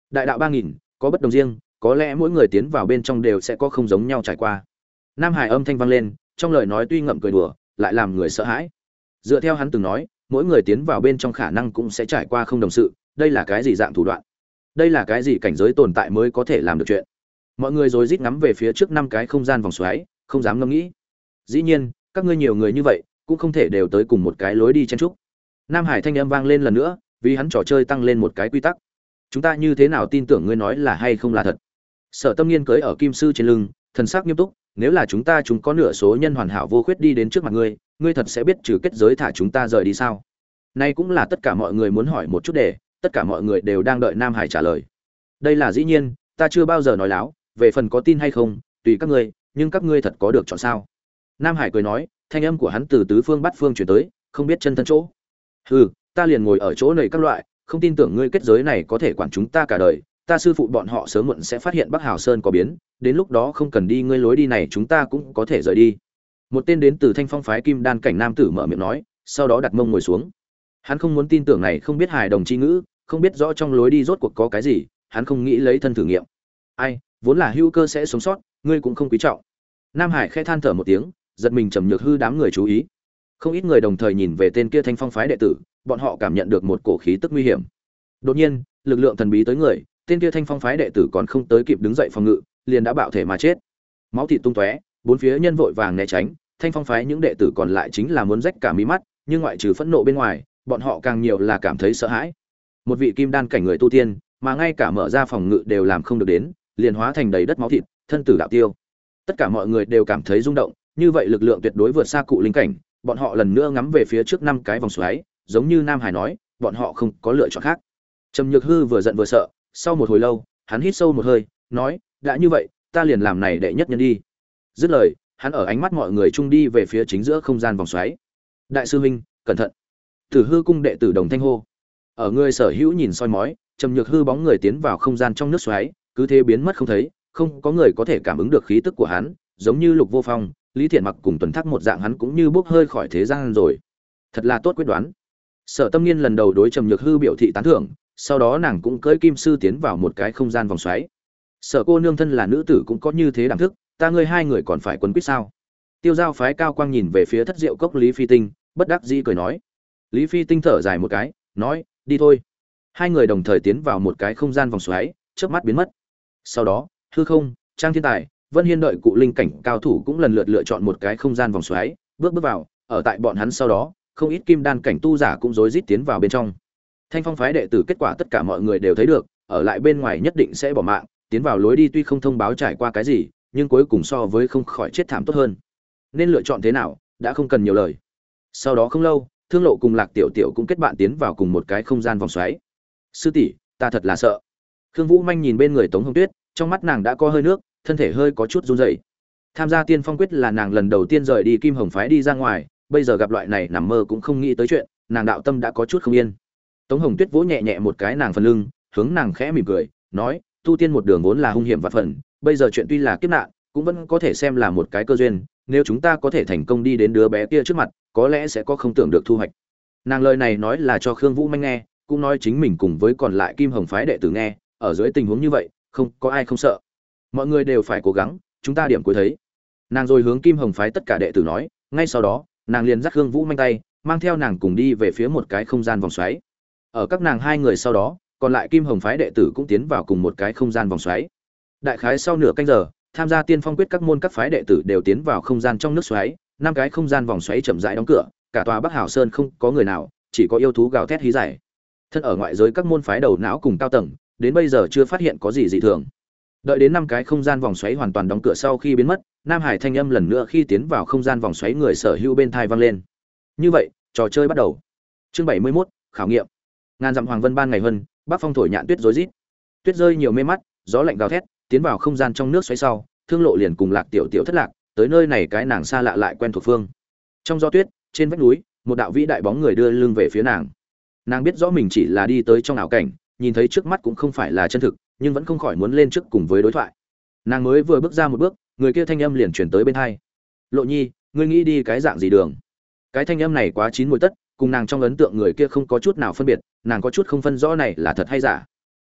Đại đạo 3000, có bất đồng riêng, có lẽ mỗi người tiến vào bên trong đều sẽ có không giống nhau trải qua. Nam Hải âm thanh vang lên, trong lời nói tuy ngậm cười đùa, lại làm người sợ hãi. Dựa theo hắn từng nói, mỗi người tiến vào bên trong khả năng cũng sẽ trải qua không đồng sự, đây là cái gì dạng thủ đoạn? Đây là cái gì cảnh giới tồn tại mới có thể làm được chuyện? Mọi người rối rít ngắm về phía trước 5 cái không gian vòng xoáy, không dám ngẫm nghĩ. Dĩ nhiên, các ngươi nhiều người như vậy, cũng không thể đều tới cùng một cái lối đi chen trúc. Nam Hải thanh âm vang lên lần nữa, vì hắn trò chơi tăng lên một cái quy tắc. Chúng ta như thế nào tin tưởng ngươi nói là hay không là thật? Sở Tâm Nghiên cưỡi ở kim sư trên lưng, thần sắc nghiêm túc, nếu là chúng có nửa số nhân hoàn hảo vô khuyết đi đến trước mặt ngươi, ngươi thật sẽ biết trừ kết giới thả chúng ta rời đi sao? Nay cũng là tất cả mọi người muốn hỏi một chút để, tất cả mọi người đều đang đợi Nam Hải trả lời. Đây là dĩ nhiên, ta chưa bao giờ nói láo, về phần có tin hay không, tùy các ngươi, nhưng các ngươi thật có được chọn sao? Nam Hải cười nói, thanh âm của hắn từ tứ phương bắt phương truyền tới, không biết chân thân chỗ. Hừ, ta liền ngồi ở chỗ này các loại, không tin tưởng ngươi kết giới này có thể quản chúng ta cả đời, ta sư phụ bọn họ sớm muộn sẽ phát hiện Bắc Hào Sơn có biến, đến lúc đó không cần đi ngươi lối đi này chúng ta cũng có thể rời đi. Một tên đến từ Thanh Phong phái Kim Đan cảnh nam tử mở miệng nói, sau đó đặt mông ngồi xuống. Hắn không muốn tin tưởng này không biết hài đồng chi ngữ, không biết rõ trong lối đi rốt cuộc có cái gì, hắn không nghĩ lấy thân thử nghiệm. Ai, vốn là hữu cơ sẽ sống sót, ngươi cũng không quý trọng. Nam Hải khẽ than thở một tiếng, giật mình trầm nhược hư đám người chú ý. Không ít người đồng thời nhìn về tên kia Thanh Phong phái đệ tử, bọn họ cảm nhận được một cổ khí tức nguy hiểm. Đột nhiên, lực lượng thần bí tới người, tên kia Thanh Phong phái đệ tử còn không tới kịp đứng dậy phòng ngự, liền đã bạo thể mà chết. Máu thịt tung tóe, bốn phía nhân vội vàng né tránh, Thanh Phong phái những đệ tử còn lại chính là muốn rách cả mí mắt, nhưng ngoại trừ phẫn nộ bên ngoài, bọn họ càng nhiều là cảm thấy sợ hãi. Một vị kim đan cảnh người tu tiên, mà ngay cả mở ra phòng ngự đều làm không được đến, liền hóa thành đầy đất máu thịt, thân tử đạo tiêu. Tất cả mọi người đều cảm thấy rung động, như vậy lực lượng tuyệt đối vượt xa cụ linh cảnh, bọn họ lần nữa ngắm về phía trước 5 cái vòng xoáy, giống như Nam Hải nói, bọn họ không có lựa chọn khác. Trầm Nhược Hư vừa giận vừa sợ, sau một hồi lâu, hắn hít sâu một hơi, nói, đã như vậy, ta liền làm này đệ nhất nhân đi. Dứt lời, hắn ở ánh mắt mọi người trung đi về phía chính giữa không gian vòng xoáy. Đại sư huynh, cẩn thận! Tử Hư cung đệ tử đồng thanh hô. Ở người sở hữu nhìn soi mói, Trầm Nhược Hư bóng người tiến vào không gian trong nước xoáy, cứ thế biến mất không thấy, không có người có thể cảm ứng được khí tức của hắn, giống như Lục Vô Phong, Lý Thiện Mặc cùng Tuần Thác một dạng hắn cũng như bốc hơi khỏi thế gian rồi. Thật là tốt quyết đoán. Sở Tâm Nghiên lần đầu đối Trầm Nhược Hư biểu thị tán thưởng, sau đó nàng cũng cưỡi kim sư tiến vào một cái không gian vòng xoáy. Sở cô nương thân là nữ tử cũng có như thế đẳng thức, ta ngươi hai người còn phải quấn quýt sao? Tiêu Giao phái Cao Quang nhìn về phía Thất Diệu cốc Lý Phi Tinh, bất đắc dĩ cười nói. Lý Phi Tinh thở dài một cái, nói, đi thôi. Hai người đồng thời tiến vào một cái không gian vòng xoáy, chớp mắt biến mất. Sau đó, Hư Không, Trang Thiên Tài, Vân Hiên đợi cụ linh cảnh cao thủ cũng lần lượt lựa chọn một cái không gian vòng xoáy, bước vào, ở tại bọn hắn sau đó, không ít kim đan cảnh tu giả cũng rối rít tiến vào bên trong. Thanh Phong phái đệ tử kết quả tất cả mọi người đều thấy được, ở lại bên ngoài nhất định sẽ bỏ mạng, tiến vào lối đi tuy không thông báo trải qua cái gì, nhưng cuối cùng so với không khỏi chết thảm tốt hơn. Nên lựa chọn thế nào, đã không cần nhiều lời. Sau đó không lâu, Thương Lộ cùng Lạc Tiểu Tiểu cũng kết bạn tiến vào cùng một cái không gian vòng xoáy. Sư tỷ, ta thật là sợ. Khương Vũ Manh nhìn bên người Tống Hồng Tuyết, trong mắt nàng đã có hơi nước, thân thể hơi có chút run rẩy. Tham gia Tiên Phong quyết là nàng lần đầu tiên rời đi Kim Hồng phái đi ra ngoài, bây giờ gặp loại này nằm mơ cũng không nghĩ tới chuyện, nàng đạo tâm đã có chút không yên. Tống Hồng Tuyết vỗ nhẹ nhẹ một cái nàng phần lưng, hướng nàng khẽ mỉm cười, nói, tu tiên một đường vốn là hung hiểm vạn phần, bây giờ chuyện tuy là kiếp nạn, cũng vẫn có thể xem là một cái cơ duyên, nếu chúng ta có thể thành công đi đến đứa bé kia trước mặt, có lẽ sẽ có không tưởng được thu hoạch. Nàng lời này nói là cho Khương Vũ Manh nghe, cũng nói chính mình cùng với còn lại Kim Hồng phái đệ tử nghe, ở dưới tình huống như vậy, không có ai không sợ. Mọi người đều phải cố gắng, chúng ta điểm cuối thấy. Nàng rồi hướng Kim Hồng phái tất cả đệ tử nói, ngay sau đó, nàng liền dắt Khương Vũ Manh tay, mang theo nàng cùng đi về phía một cái không gian vòng xoáy. Ở các nàng hai người sau đó, còn lại Kim Hồng phái đệ tử cũng tiến vào cùng một cái không gian vòng xoáy. Đại khái sau nửa canh giờ, tham gia Tiên Phong quyết các môn các phái đệ tử đều tiến vào không gian trong nước xoáy, 5 cái không gian vòng xoáy chậm rãi đóng cửa, cả tòa Bắc Hảo Sơn không có người nào, chỉ có yêu thú gào thét hí giải. Thân ở ngoại giới các môn phái đầu não cùng cao tầng, đến bây giờ chưa phát hiện có gì dị thường. Đợi đến 5 cái không gian vòng xoáy hoàn toàn đóng cửa sau khi biến mất, Nam Hải thanh âm lần nữa khi tiến vào không gian vòng xoáy người sở hữu bên tai vang lên. Như vậy, trò chơi bắt đầu. Chương 71, khảo nghiệm. Ngàn dặm hoàng vân ban ngày hơn, bắc phong thổi nhạn tuyết rối rít. Tuyết rơi nhiều mê mắt, gió lạnh gào thét, tiến vào không gian trong nước xoáy sau, Thương Lộ liền cùng Lạc Tiểu Tiểu thất lạc, tới nơi này cái nàng xa lạ lại quen thuộc phương. Trong gió tuyết, trên vách núi, một đạo vĩ đại bóng người đưa lưng về phía nàng. Nàng biết rõ mình chỉ là đi tới trong ảo cảnh, nhìn thấy trước mắt cũng không phải là chân thực, nhưng vẫn không khỏi muốn lên trước cùng với đối thoại. Nàng mới vừa bước ra một bước, người kia thanh âm liền truyền tới bên tai. Lộ Nhi, ngươi nghĩ đi cái dạng gì đường? Cái thanh âm này quá chín mùi tất, cùng nàng trong ấn tượng người kia không có chút nào phân biệt, nàng có chút không phân rõ này là thật hay giả.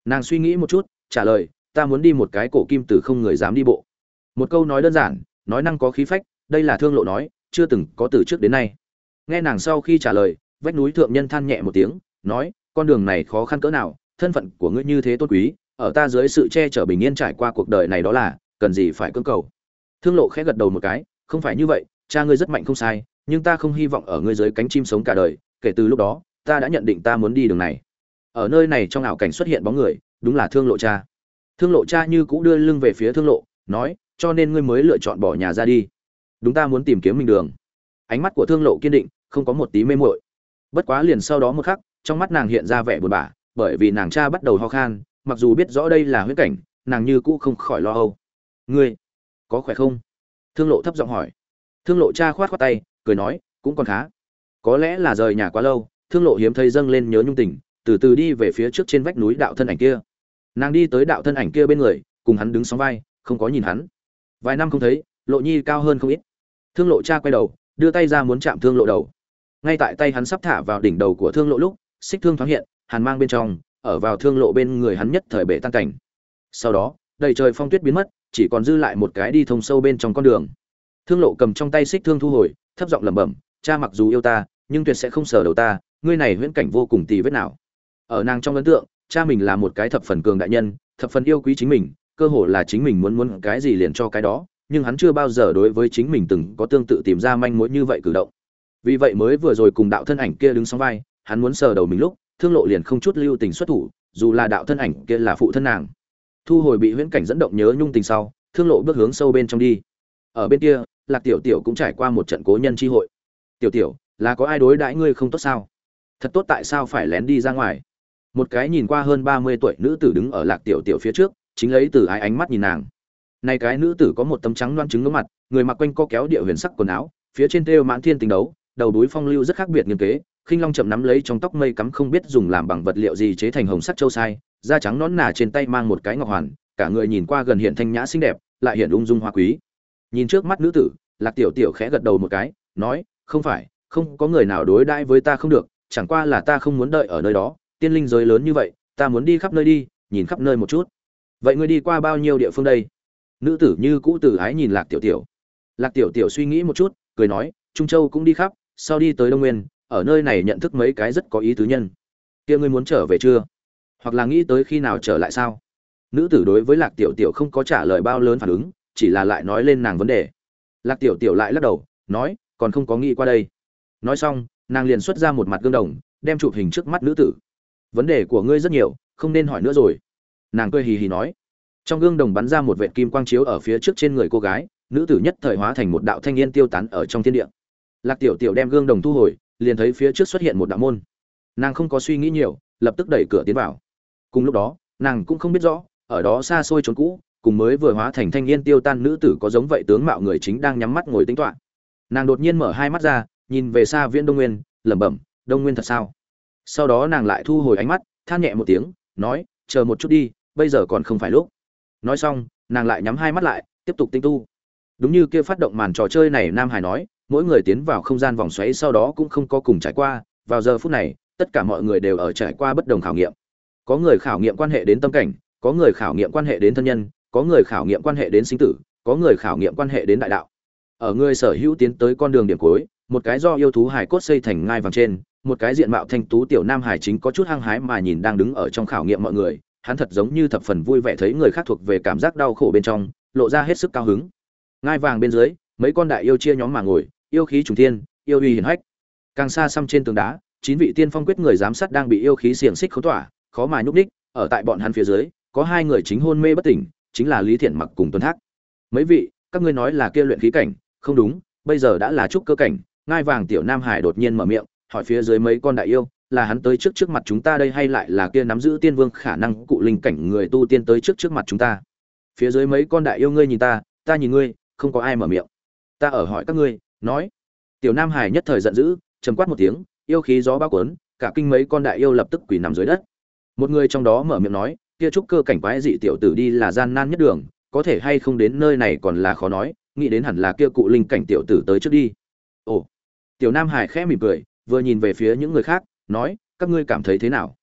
Nàng suy nghĩ một chút, trả lời, ta muốn đi một cái cổ kim từ không người dám đi bộ. Một câu nói đơn giản, nói năng có khí phách, đây là Thương Lộ nói, chưa từng có từ trước đến nay. Nghe nàng sau khi trả lời, vách núi thượng nhân than nhẹ một tiếng, nói, con đường này khó khăn cỡ nào, thân phận của ngươi như thế tôn quý, ở ta dưới sự che chở bình yên trải qua cuộc đời này đó là, cần gì phải cưỡng cầu. Thương Lộ khẽ gật đầu một cái, không phải như vậy, cha ngươi rất mạnh không sai, nhưng ta không hy vọng ở ngươi dưới cánh chim sống cả đời, kể từ lúc đó, ta đã nhận định ta muốn đi đường này. Ở nơi này trong ảo cảnh xuất hiện bóng người, đúng là Thương Lộ cha. Thương Lộ cha như cũ đưa lưng về phía Thương Lộ, nói, cho nên ngươi mới lựa chọn bỏ nhà ra đi. Đúng, ta muốn tìm kiếm mình đường. Ánh mắt của Thương Lộ kiên định, không có một tí mê muội. Bất quá liền sau đó một khắc, trong mắt nàng hiện ra vẻ buồn bã, bởi vì nàng cha bắt đầu ho khan, mặc dù biết rõ đây là huyễn cảnh, nàng như cũ không khỏi lo âu. Ngươi có khỏe không? Thương Lộ thấp giọng hỏi. Thương Lộ cha khoát khoát tay, cười nói, cũng còn khá. Có lẽ là rời nhà quá lâu, Thương Lộ hiếm thấy dâng lên nhớ nhung tình, từ từ đi về phía trước trên vách núi đạo thân ảnh kia. Nàng đi tới đạo thân ảnh kia bên người, cùng hắn đứng sóng vai, không có nhìn hắn. Vài năm không thấy, Lộ Nhi cao hơn không ít. Thương Lộ cha quay đầu, đưa tay ra muốn chạm Thương Lộ đầu. Ngay tại tay hắn sắp thả vào đỉnh đầu của Thương Lộ lúc, xích thương thoáng hiện, hàn mang bên trong, ở vào Thương Lộ bên người hắn nhất thời bể tan cảnh. Sau đó, đầy trời phong tuyết biến mất, chỉ còn dư lại một cái đi thông sâu bên trong con đường. Thương Lộ cầm trong tay xích thương thu hồi, thấp giọng lẩm bẩm, cha mặc dù yêu ta, nhưng tuyệt sẽ không sờ đầu ta, ngươi này huyễn cảnh vô cùng tì vết nào. Ở nàng trong ấn tượng, cha mình là một cái thập phần cường đại nhân, thập phần yêu quý chính mình, cơ hồ là chính mình muốn cái gì liền cho cái đó, nhưng hắn chưa bao giờ đối với chính mình từng có tương tự tìm ra manh mối như vậy cử động. Vì vậy mới vừa rồi cùng đạo thân ảnh kia đứng song vai, hắn muốn sờ đầu mình lúc, Thương Lộ liền không chút lưu tình xuất thủ, dù là đạo thân ảnh kia là phụ thân nàng. Thu hồi bị huyễn cảnh dẫn động nhớ nhung tình sau, Thương Lộ bước hướng sâu bên trong đi. Ở bên kia, Lạc Tiểu Tiểu cũng trải qua một trận cố nhân chi hội. Tiểu Tiểu, là có ai đối đãi ngươi không tốt sao? Thật tốt tại sao phải lén đi ra ngoài? Một cái nhìn qua hơn 30 tuổi nữ tử đứng ở Lạc Tiểu Tiểu phía trước, chính lấy từ ái ánh mắt nhìn nàng. Này cái nữ tử có một tấm trắng loáng trứng ngưỡng mặt, người mặc quanh co kéo địa huyền sắc quần áo, phía trên thêu mãn thiên tình đấu, đầu đuôi phong lưu rất khác biệt nghiêng kế, khinh long chậm nắm lấy trong tóc mây cắm không biết dùng làm bằng vật liệu gì chế thành hồng sắc châu sai, da trắng nõn nà trên tay mang một cái ngọc hoàn, cả người nhìn qua gần hiện thanh nhã xinh đẹp, lại hiện ung dung hoa quý. Nhìn trước mắt nữ tử, Lạc Tiểu Tiểu khẽ gật đầu một cái, nói, không phải, không có người nào đối đãi với ta không được, chẳng qua là ta không muốn đợi ở nơi đó, tiên linh giới lớn như vậy, ta muốn đi khắp nơi đi, nhìn khắp nơi một chút. Vậy ngươi đi qua bao nhiêu địa phương đây? Nữ tử như cũ từ ái nhìn Lạc Tiểu Tiểu. Lạc Tiểu Tiểu suy nghĩ một chút, cười nói, Trung Châu cũng đi khắp, sau đi tới Đông Nguyên, ở nơi này nhận thức mấy cái rất có ý tứ nhân. Kia ngươi muốn trở về chưa? Hoặc là nghĩ tới khi nào trở lại sao? Nữ tử đối với Lạc Tiểu Tiểu không có trả lời bao lớn phản ứng, chỉ là lại nói lên nàng vấn đề. Lạc Tiểu Tiểu lại lắc đầu, nói, còn không có nghĩ qua đây. Nói xong, nàng liền xuất ra một mặt gương đồng, đem chụp hình trước mắt nữ tử. Vấn đề của ngươi rất nhiều, không nên hỏi nữa rồi. Nàng cười hì hì nói. Trong gương đồng bắn ra một vệt kim quang chiếu ở phía trước trên người cô gái, nữ tử nhất thời hóa thành một đạo thanh niên tiêu tán ở trong thiên địa. Lạc Tiểu Tiểu đem gương đồng thu hồi, liền thấy phía trước xuất hiện một đạo môn. Nàng không có suy nghĩ nhiều, lập tức đẩy cửa tiến vào. Cùng lúc đó, nàng cũng không biết rõ, ở đó xa xôi trốn cũ, cùng mới vừa hóa thành thanh niên tiêu tan nữ tử có giống vậy tướng mạo người chính đang nhắm mắt ngồi tính toán. Nàng đột nhiên mở hai mắt ra, nhìn về xa viễn Đông Nguyên, lẩm bẩm, Đông Nguyên thật sao? Sau đó nàng lại thu hồi ánh mắt, than nhẹ một tiếng, nói, chờ một chút đi, bây giờ còn không phải lúc. Nói xong, nàng lại nhắm hai mắt lại, tiếp tục tinh tu. Đúng như kia phát động màn trò chơi này Nam Hải nói, mỗi người tiến vào không gian vòng xoáy sau đó cũng không có cùng trải qua, vào giờ phút này, tất cả mọi người đều ở trải qua bất đồng khảo nghiệm. Có người khảo nghiệm quan hệ đến tâm cảnh, có người khảo nghiệm quan hệ đến thân nhân, có người khảo nghiệm quan hệ đến sinh tử, có người khảo nghiệm quan hệ đến đại đạo. Ở người sở hữu tiến tới con đường điểm cuối, một cái do yêu thú hải cốt xây thành ngai vàng trên, một cái diện mạo thanh tú tiểu nam hải chính có chút hăng hái mà nhìn đang đứng ở trong khảo nghiệm mọi người, hắn thật giống như thập phần vui vẻ thấy người khác thuộc về cảm giác đau khổ bên trong, lộ ra hết sức cao hứng. Ngai vàng bên dưới, mấy con đại yêu chia nhóm mà ngồi, yêu khí trùng thiên, yêu uy hiển hách. Càng xa xăm trên tường đá, 9 vị tiên phong quyết người giám sát đang bị yêu khí xiềng xích khống tỏa, khó mà nhúc nhích, ở tại bọn hắn phía dưới, có hai người chính hôn mê bất tỉnh, chính là Lý Thiện Mặc cùng Tuấn Thác. Mấy vị, các ngươi nói là kia luyện khí cảnh, không đúng, bây giờ đã là trúc cơ cảnh. Ngai vàng tiểu nam hải đột nhiên mở miệng, hỏi phía dưới mấy con đại yêu, là hắn tới trước mặt chúng ta đây hay lại là kia nắm giữ tiên vương khả năng cụ linh cảnh người tu tiên tới trước mặt chúng ta? Phía dưới mấy con đại yêu ngươi nhìn ta nhìn ngươi, không có ai mở miệng. Ta ở hỏi các ngươi, nói. Tiểu nam hải nhất thời giận dữ, trầm quát một tiếng, yêu khí gió bao cuốn, cả kinh mấy con đại yêu lập tức quỳ nằm dưới đất. Một người trong đó mở miệng nói, kia trúc cơ cảnh quái dị tiểu tử đi là gian nan nhất đường, có thể hay không đến nơi này còn là khó nói, nghĩ đến hẳn là kia cụ linh cảnh tiểu tử tới trước đi. Ồ. Tiểu nam hải khẽ mỉm cười, vừa nhìn về phía những người khác, nói, các ngươi cảm thấy thế nào?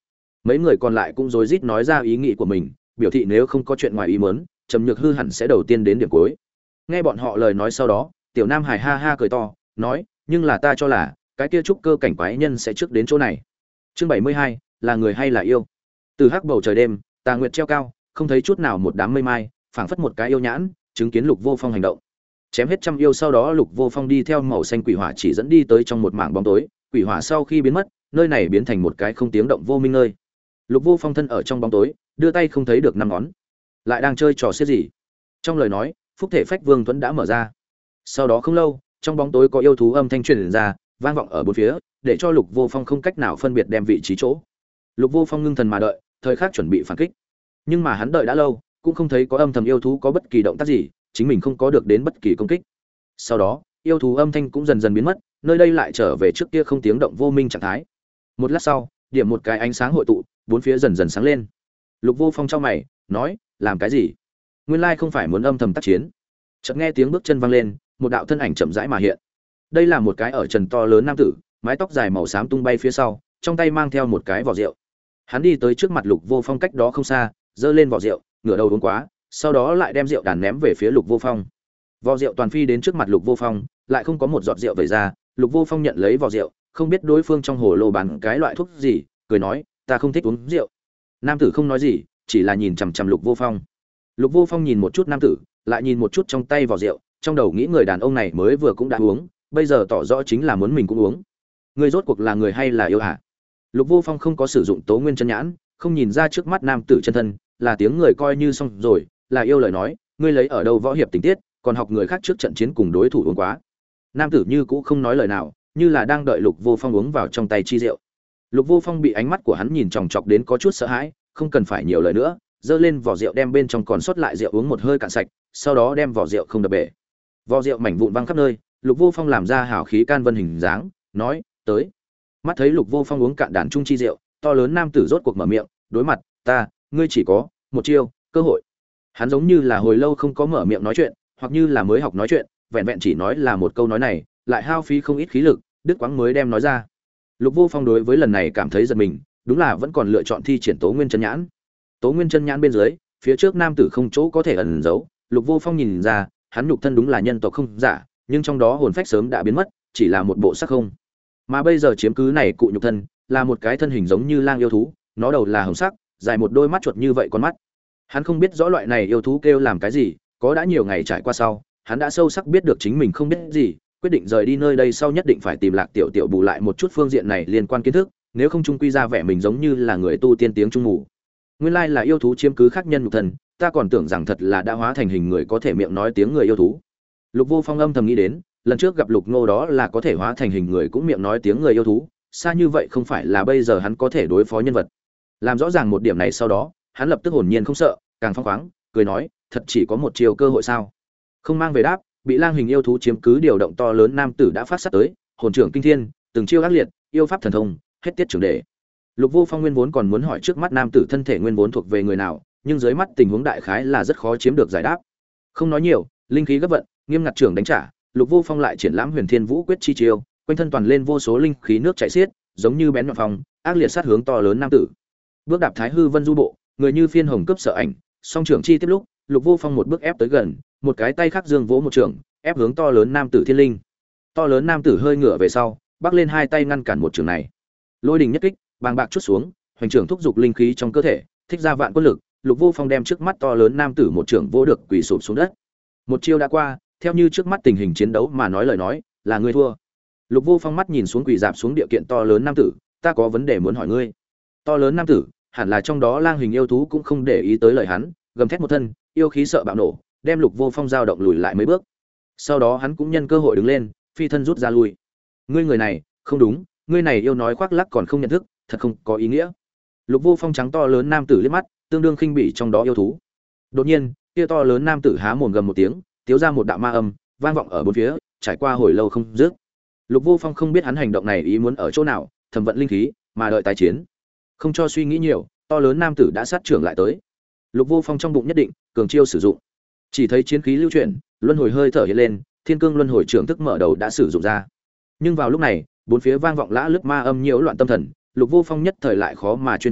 Mấy người còn lại cũng rối rít nói ra ý nghĩ của mình, biểu thị nếu không có chuyện ngoài ý muốn, Trầm Nhược Hư hẳn sẽ đầu tiên đến điểm cuối. Nghe bọn họ lời nói sau đó, Tiểu Nam Hải ha ha cười to, nói, nhưng là ta cho là cái kia trúc cơ cảnh quái nhân sẽ trước đến chỗ này. Chương 72, là người hay là yêu? Từ hắc bầu trời đêm, tà nguyệt treo cao, không thấy chút nào một đám mây mai, phảng phất một cái yêu nhãn, chứng kiến Lục Vô Phong hành động. Chém hết trăm yêu sau đó Lục Vô Phong đi theo màu xanh quỷ hỏa chỉ dẫn đi tới trong một mảng bóng tối, quỷ hỏa sau khi biến mất, nơi này biến thành một cái không tiếng động vô minh nơi. Lục Vô Phong thân ở trong bóng tối, đưa tay không thấy được năm ngón. Lại đang chơi trò xiết gì? Trong lời nói, phúc thể phách vương thuẫn đã mở ra. Sau đó không lâu, trong bóng tối có yêu thú âm thanh truyền ra, vang vọng ở bốn phía, để cho Lục Vô Phong không cách nào phân biệt đem vị trí chỗ. Lục Vô Phong ngưng thần mà đợi, thời khắc chuẩn bị phản kích. Nhưng mà hắn đợi đã lâu, cũng không thấy có âm thầm yêu thú có bất kỳ động tác gì, chính mình không có được đến bất kỳ công kích. Sau đó, yêu thú âm thanh cũng dần dần biến mất, nơi đây lại trở về trước kia không tiếng động vô minh trạng thái. Một lát sau, điểm một cái ánh sáng hội tụ, bốn phía dần dần sáng lên. Lục Vô Phong chau mày, nói, làm cái gì? Nguyên lai không phải muốn âm thầm tác chiến. Chợt nghe tiếng bước chân vang lên, một đạo thân ảnh chậm rãi mà hiện. Đây là một cái ở trần to lớn nam tử, mái tóc dài màu xám tung bay phía sau, trong tay mang theo một cái vỏ rượu. Hắn đi tới trước mặt Lục Vô Phong cách đó không xa, giơ lên vỏ rượu, ngửa đầu uống quá, sau đó lại đem rượu đàn ném về phía Lục Vô Phong. Vỏ rượu toàn phi đến trước mặt Lục Vô Phong, lại không có một giọt rượu vẩy ra. Lục Vô Phong nhận lấy vỏ rượu, không biết đối phương trong hồ lô bán cái loại thuốc gì, cười nói, ta không thích uống rượu. Nam tử không nói gì, chỉ là nhìn chằm chằm Lục Vô Phong. Lục Vô Phong nhìn một chút nam tử, lại nhìn một chút trong tay vỏ rượu, trong đầu nghĩ người đàn ông này mới vừa cũng đã uống, bây giờ tỏ rõ chính là muốn mình cũng uống. Người rốt cuộc là người hay là yêu hả? Lục Vô Phong không có sử dụng Tố Nguyên chân nhãn, không nhìn ra trước mắt nam tử chân thân, là tiếng người coi như xong rồi, là yêu lời nói, ngươi lấy ở đâu võ hiệp tình tiết, còn học người khác trước trận chiến cùng đối thủ uống quá. Nam tử như cũ không nói lời nào, như là đang đợi Lục Vô Phong uống vào trong tay chi rượu. Lục Vô Phong bị ánh mắt của hắn nhìn chòng chọc đến có chút sợ hãi, không cần phải nhiều lời nữa, giơ lên vỏ rượu đem bên trong còn sót lại rượu uống một hơi cạn sạch, sau đó đem vỏ rượu không đập bể. Vỏ rượu mảnh vụn văng khắp nơi, Lục Vô Phong làm ra hào khí can vân hình dáng, nói, tới. Mắt thấy Lục Vô Phong uống cạn đàn chung chi rượu, to lớn nam tử rốt cuộc mở miệng, đối mặt, ta, ngươi chỉ có một chiêu, cơ hội. Hắn giống như là hồi lâu không có mở miệng nói chuyện, hoặc như là mới học nói chuyện, vẹn vẹn chỉ nói là một câu nói này, lại hao phí không ít khí lực, đứt quãng mới đem nói ra. Lục Vô Phong đối với lần này cảm thấy giật mình, đúng là vẫn còn lựa chọn thi triển Tố Nguyên chân nhãn. Tố Nguyên chân nhãn bên dưới, phía trước nam tử không chỗ có thể ẩn giấu, Lục Vô Phong nhìn ra, hắn nhục thân đúng là nhân tộc không giả, nhưng trong đó hồn phách sớm đã biến mất, chỉ là một bộ xác không. Mà bây giờ chiếm cứ này cụ nhục thân, là một cái thân hình giống như lang yêu thú, nó đầu là hồng sắc, dài một đôi mắt chuột như vậy con mắt. Hắn không biết rõ loại này yêu thú kêu làm cái gì, có đã nhiều ngày trải qua sau, hắn đã sâu sắc biết được chính mình không biết gì, quyết định rời đi nơi đây sau nhất định phải tìm Lạc Tiểu Tiểu bù lại một chút phương diện này liên quan kiến thức, nếu không chung quy ra vẻ mình giống như là người tu tiên tiếng trung ngủ. Nguyên lai là yêu thú chiếm cứ khác nhân nhục thân, ta còn tưởng rằng thật là đã hóa thành hình người có thể miệng nói tiếng người yêu thú. Lục Vô Phong âm thầm nghĩ đến, lần trước gặp Lục Ngô đó là có thể hóa thành hình người cũng miệng nói tiếng người yêu thú, xa như vậy không phải là bây giờ hắn có thể đối phó nhân vật. Làm rõ ràng một điểm này sau đó, hắn lập tức hồn nhiên không sợ, càng phóng khoáng, cười nói, thật chỉ có một chiều cơ hội sao? Không mang về đáp, bị lang hình yêu thú chiếm cứ điều động to lớn nam tử đã phát sát tới, hồn trưởng kinh thiên, từng chiêu ác liệt, yêu pháp thần thông, hết tiết trưởng đề. Lục Vô Phong nguyên vốn còn muốn hỏi trước mắt nam tử thân thể nguyên vốn thuộc về người nào, nhưng dưới mắt tình huống đại khái là rất khó chiếm được giải đáp. Không nói nhiều, linh khí gấp vận, nghiêm ngặt trưởng đánh trả, Lục Vô Phong lại triển lãm Huyền Thiên Vũ quyết chi chiêu, quanh thân toàn lên vô số linh khí nước chảy xiết, giống như bén nhọn phong, ác liệt sát hướng to lớn nam tử. Bước đạp Thái Hư Vân du bộ, người như phiên hồng cướp sợ ảnh, song trưởng chi tiếp lúc, Lục Vô Phong một bước ép tới gần, một cái tay khác dương vỗ một trường, ép hướng to lớn nam tử thiên linh. To lớn nam tử hơi ngửa về sau, bắc lên hai tay ngăn cản một trường này. Lôi đình nhất kích, bàng bạc chút xuống, hoành trưởng thúc dục linh khí trong cơ thể, thích ra vạn quân lực, Lục Vô Phong đem trước mắt to lớn nam tử một trường vỗ được quỳ sụp xuống đất. Một chiêu đã qua, theo như trước mắt tình hình chiến đấu mà nói lời nói, là ngươi thua. Lục Vô Phong mắt nhìn xuống quỳ dạp xuống địa kiện to lớn nam tử, ta có vấn đề muốn hỏi ngươi. To lớn nam tử, hẳn là trong đó lang hình yêu thú cũng không để ý tới lời hắn, gầm thét một thân, yêu khí sợ bạo nổ, đem Lục Vô Phong dao động lùi lại mấy bước. Sau đó hắn cũng nhân cơ hội đứng lên, phi thân rút ra lui. Ngươi người này, không đúng, ngươi này yêu nói khoác lác còn không nhận thức, thật không có ý nghĩa. Lục Vô Phong trắng to lớn nam tử liếc mắt, tương đương khinh bỉ trong đó yêu thú. Đột nhiên, kia to lớn nam tử há mồm gầm một tiếng, tiếu ra một đạo ma âm, vang vọng ở bốn phía, trải qua hồi lâu không dứt. Lục Vô Phong không biết hắn hành động này ý muốn ở chỗ nào, thẩm vận linh khí, mà đợi tái chiến. Không cho suy nghĩ nhiều, to lớn nam tử đã sát trưởng lại tới. Lục Vô Phong trong bụng nhất định, cường chiêu sử dụng. Chỉ thấy chiến khí lưu chuyển, luân hồi hơi thở hiện lên, thiên cương luân hồi trưởng thức mở đầu đã sử dụng ra. Nhưng vào lúc này, bốn phía vang vọng lã lướt ma âm nhiễu loạn tâm thần, Lục Vô Phong nhất thời lại khó mà chuyên chú,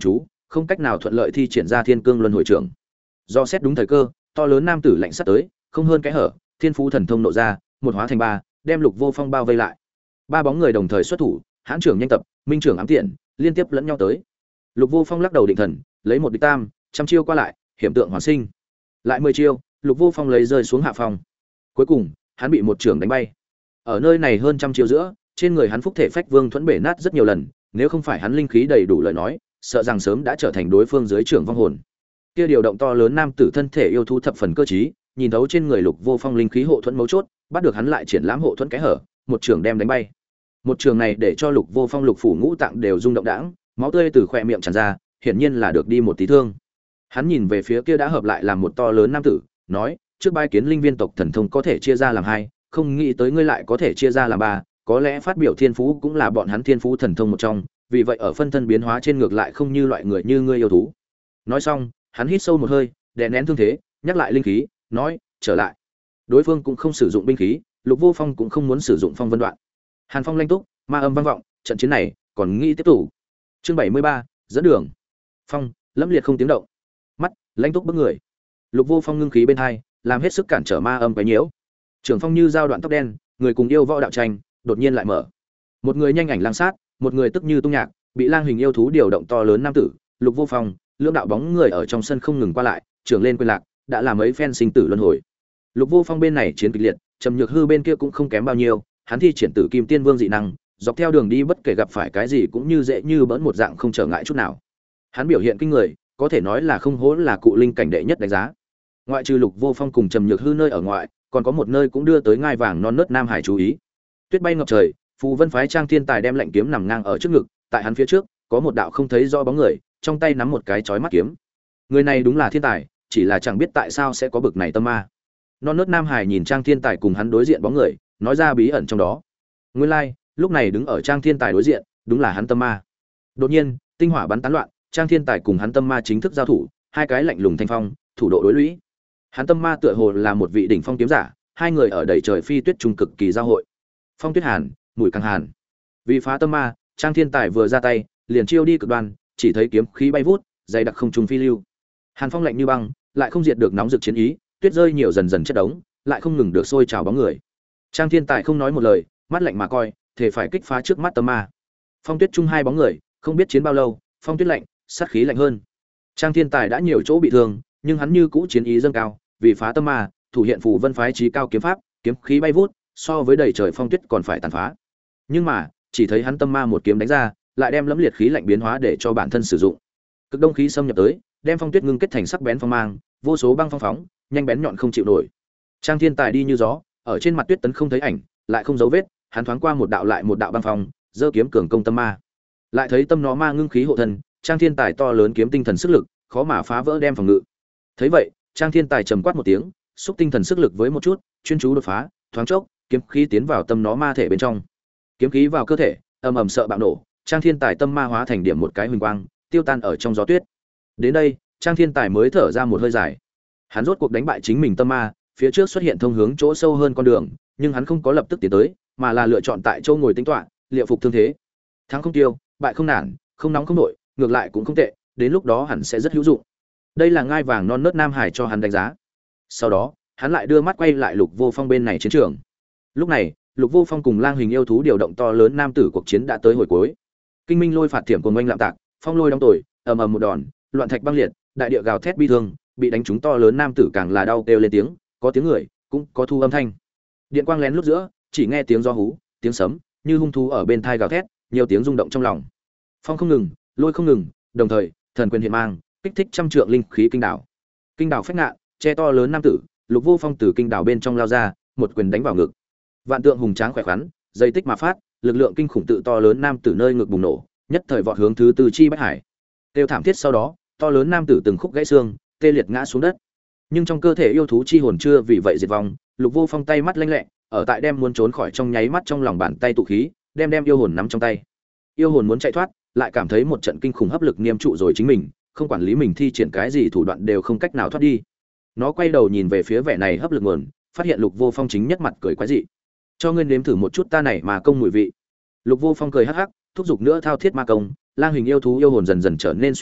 không cách nào thuận lợi thi triển ra thiên cương luân hồi trưởng. Do xét đúng thời cơ, to lớn nam tử lạnh sắt tới, không hơn cái hở, thiên phú thần thông nộ ra, một hóa thành ba, đem Lục Vô Phong bao vây lại. Ba bóng người đồng thời xuất thủ, hãn trưởng nhanh tập, minh trưởng ám tiện, liên tiếp lẫn nhau tới. Lục Vô Phong lắc đầu định thần, lấy một địch tam, trăm chiêu qua lại, hiểm tượng hoàn sinh. Lại 10 chiêu, Lục Vô Phong lấy rơi xuống hạ phong. Cuối cùng, hắn bị một trưởng đánh bay. Ở nơi này hơn trăm chiêu giữa, trên người hắn phúc thể phách vương thuẫn bể nát rất nhiều lần, nếu không phải hắn linh khí đầy đủ lời nói, sợ rằng sớm đã trở thành đối phương dưới trưởng vong hồn. Kia điều động to lớn nam tử thân thể yêu thú thập phần cơ trí, nhìn thấu trên người Lục Vô Phong linh khí hộ thuẫn mấu chốt, bắt được hắn lại triển lãm hộ thuẫn cái hở, một trường đem đánh bay. Một trường này để cho Lục Vô Phong lục phủ ngũ tạng đều rung động đãng, máu tươi từ khóe miệng tràn ra, hiển nhiên là được đi một tí thương. Hắn nhìn về phía kia đã hợp lại làm một to lớn nam tử, nói: "Trước bái kiến linh viên tộc thần thông có thể chia ra làm hai, không nghĩ tới ngươi lại có thể chia ra làm ba, có lẽ phát biểu thiên phú cũng là bọn hắn thiên phú thần thông một trong, vì vậy ở phân thân biến hóa trên ngược lại không như loại người như ngươi yêu thú." Nói xong, hắn hít sâu một hơi, đè nén thương thế, nhắc lại linh khí, nói: "Trở lại." Đối phương cũng không sử dụng binh khí, Lục Vô Phong cũng không muốn sử dụng phong vân đoạn. Hàn phong lanh túc, ma âm vang vọng, trận chiến này còn nghĩ tiếp tục. Chương 73, dẫn đường. Phong, lẫm liệt không tiếng động. Mắt, lanh túc bức người. Lục Vô Phong ngưng khí bên hai, làm hết sức cản trở ma âm quấy nhiễu. Trường phong như dao đoạn tóc đen, người cùng yêu võ đạo tranh, đột nhiên lại mở. Một người nhanh ảnh lang sát, một người tức như tung nhạc, bị lang hình yêu thú điều động to lớn nam tử, Lục Vô Phong, lưỡng đạo bóng người ở trong sân không ngừng qua lại, trưởng lên quên lạc, đã làm mấy phen sinh tử luân hồi. Lục Vô Phong bên này chiến kịch liệt, Trầm Nhược Hư bên kia cũng không kém bao nhiêu, hắn thi triển Tử Kim Tiên Vương dị năng, dọc theo đường đi bất kể gặp phải cái gì cũng như dễ như bỡn một dạng không trở ngại chút nào. Hắn biểu hiện kinh người, có thể nói là không hổ là cụ linh cảnh đệ nhất đánh giá. Ngoại trừ Lục Vô Phong cùng Trầm Nhược Hư nơi ở ngoại, còn có một nơi cũng đưa tới ngai vàng non nớt Nam Hải chú ý. Tuyết bay ngập trời, Phù Vân phái Trang Thiên Tài đem lạnh kiếm nằm ngang ở trước ngực, tại hắn phía trước, có một đạo không thấy rõ bóng người, trong tay nắm một cái chói mắt kiếm. Người này đúng là thiên tài, chỉ là chẳng biết tại sao sẽ có bực này tâm ma. Non nớt Nam Hải nhìn Trang Thiên Tài cùng hắn đối diện bóng người, nói ra bí ẩn trong đó. Nguyên lai, lúc này đứng ở Trang Thiên Tài đối diện, đúng là hắn tâm ma. Đột nhiên, tinh hỏa bắn tán loạn, Trang Thiên Tài cùng hắn tâm ma chính thức giao thủ, hai cái lạnh lùng thanh phong, thủ độ đối lũy. Hắn tâm ma tựa hồ là một vị đỉnh phong kiếm giả, hai người ở đầy trời phi tuyết trung cực kỳ giao hội. Phong tuyết hàn, mùi càng hàn. Vì phá tâm ma, Trang Thiên Tài vừa ra tay, liền chiêu đi cực đoan, chỉ thấy kiếm khí bay vút, dày đặc không trùng phi lưu. Hàn phong lạnh như băng, lại không diệt được nóng rực chiến ý, tuyết rơi nhiều dần dần chất đống, lại không ngừng được sôi trào bóng người. Trang Thiên Tài không nói một lời, mắt lạnh mà coi, thể phải kích phá trước mắt tâm ma. Phong tuyết chung hai bóng người, không biết chiến bao lâu, phong tuyết lạnh, sát khí lạnh hơn. Trang Thiên Tài đã nhiều chỗ bị thương, nhưng hắn như cũ chiến ý dâng cao, vì phá tâm ma, thủ hiện Phù Vân phái chí cao kiếm pháp, kiếm khí bay vút, so với đầy trời phong tuyết còn phải tàn phá. Nhưng mà, chỉ thấy hắn tâm ma một kiếm đánh ra, lại đem lẫm liệt khí lạnh biến hóa để cho bản thân sử dụng. Cực đông khí xâm nhập tới, đem phong tuyết ngưng kết thành sắc bén phong mang, vô số băng phong phóng, nhanh bén nhọn không chịu nổi. Trang Thiên Tài đi như gió, ở trên mặt tuyết tấn không thấy ảnh, lại không dấu vết, hắn thoáng qua một đạo lại một đạo băng phong, giơ kiếm cường công tâm ma. Lại thấy tâm nó ma ngưng khí hộ thân, Trang Thiên Tài to lớn kiếm tinh thần sức lực, khó mà phá vỡ đem phòng ngự. Thấy vậy, Trang Thiên Tài trầm quát một tiếng, xúc tinh thần sức lực với một chút, chuyên chú đột phá, thoáng chốc, kiếm khí tiến vào tâm nó ma thể bên trong. Kiếm khí vào cơ thể, ầm ầm sợ bạo nổ, Trang Thiên Tài tâm ma hóa thành điểm một cái huỳnh quang, tiêu tan ở trong gió tuyết. Đến đây, Trang Thiên Tài mới thở ra một hơi dài. Hắn rốt cuộc đánh bại chính mình tâm ma, phía trước xuất hiện thông hướng chỗ sâu hơn con đường, nhưng hắn không có lập tức tiến tới, mà là lựa chọn tại chỗ ngồi tính toán, liệu phục thương thế. Thắng không tiêu, bại không nản, không nóng không nổi, ngược lại cũng không tệ, đến lúc đó hẳn sẽ rất hữu dụng. Đây là ngai vàng non nớt Nam Hải cho hắn đánh giá. Sau đó, hắn lại đưa mắt quay lại Lục Vô Phong bên này chiến trường. Lúc này, Lục Vô Phong cùng lang hình yêu thú điều động to lớn nam tử cuộc chiến đã tới hồi cuối. Kinh minh lôi phạt thiểm cùng oanh lạm tạc, phong lôi đóng tồi, ầm ầm một đòn, loạn thạch băng liệt, đại địa gào thét bi thương, bị đánh trúng to lớn nam tử càng là đau kêu lên tiếng, có tiếng người, cũng có thu âm thanh. Điện quang lén lút giữa, chỉ nghe tiếng gió hú, tiếng sấm, như hung thú ở bên thai gào thét, nhiều tiếng rung động trong lòng. Phong không ngừng, lôi không ngừng, đồng thời, thần quyền hiện mang, kích thích trăm trượng linh khí kinh đảo. Kinh đảo phách ngạ, che to lớn nam tử, Lục Vô Phong từ kinh đảo bên trong lao ra, một quyền đánh vào ngực. Vạn tượng hùng tráng khỏe khoắn, dây tích mà phát, lực lượng kinh khủng tự to lớn nam tử nơi ngực bùng nổ, nhất thời vọt hướng thứ tư chi bách hải. Tiêu thảm thiết sau đó, to lớn nam tử từng khúc gãy xương, tê liệt ngã xuống đất. Nhưng trong cơ thể yêu thú chi hồn chưa vì vậy diệt vong, Lục Vô Phong tay mắt lanh lẹ, ở tại đem muốn trốn khỏi trong nháy mắt trong lòng bàn tay tụ khí, đem yêu hồn nắm trong tay. Yêu hồn muốn chạy thoát, lại cảm thấy một trận kinh khủng hấp lực niêm trụ rồi chính mình, không quản lý mình thi triển cái gì thủ đoạn đều không cách nào thoát đi. Nó quay đầu nhìn về phía vẻ này hấp lực nguồn, phát hiện Lục Vô Phong chính nhất mặt cười quái dị. Cho ngươi nếm thử một chút ta này mà công mùi vị. Lục Vô Phong cười hắc hắc, thúc giục nữa thao thiết ma công, lang hình yêu thú yêu hồn dần dần trở nên suy yếu,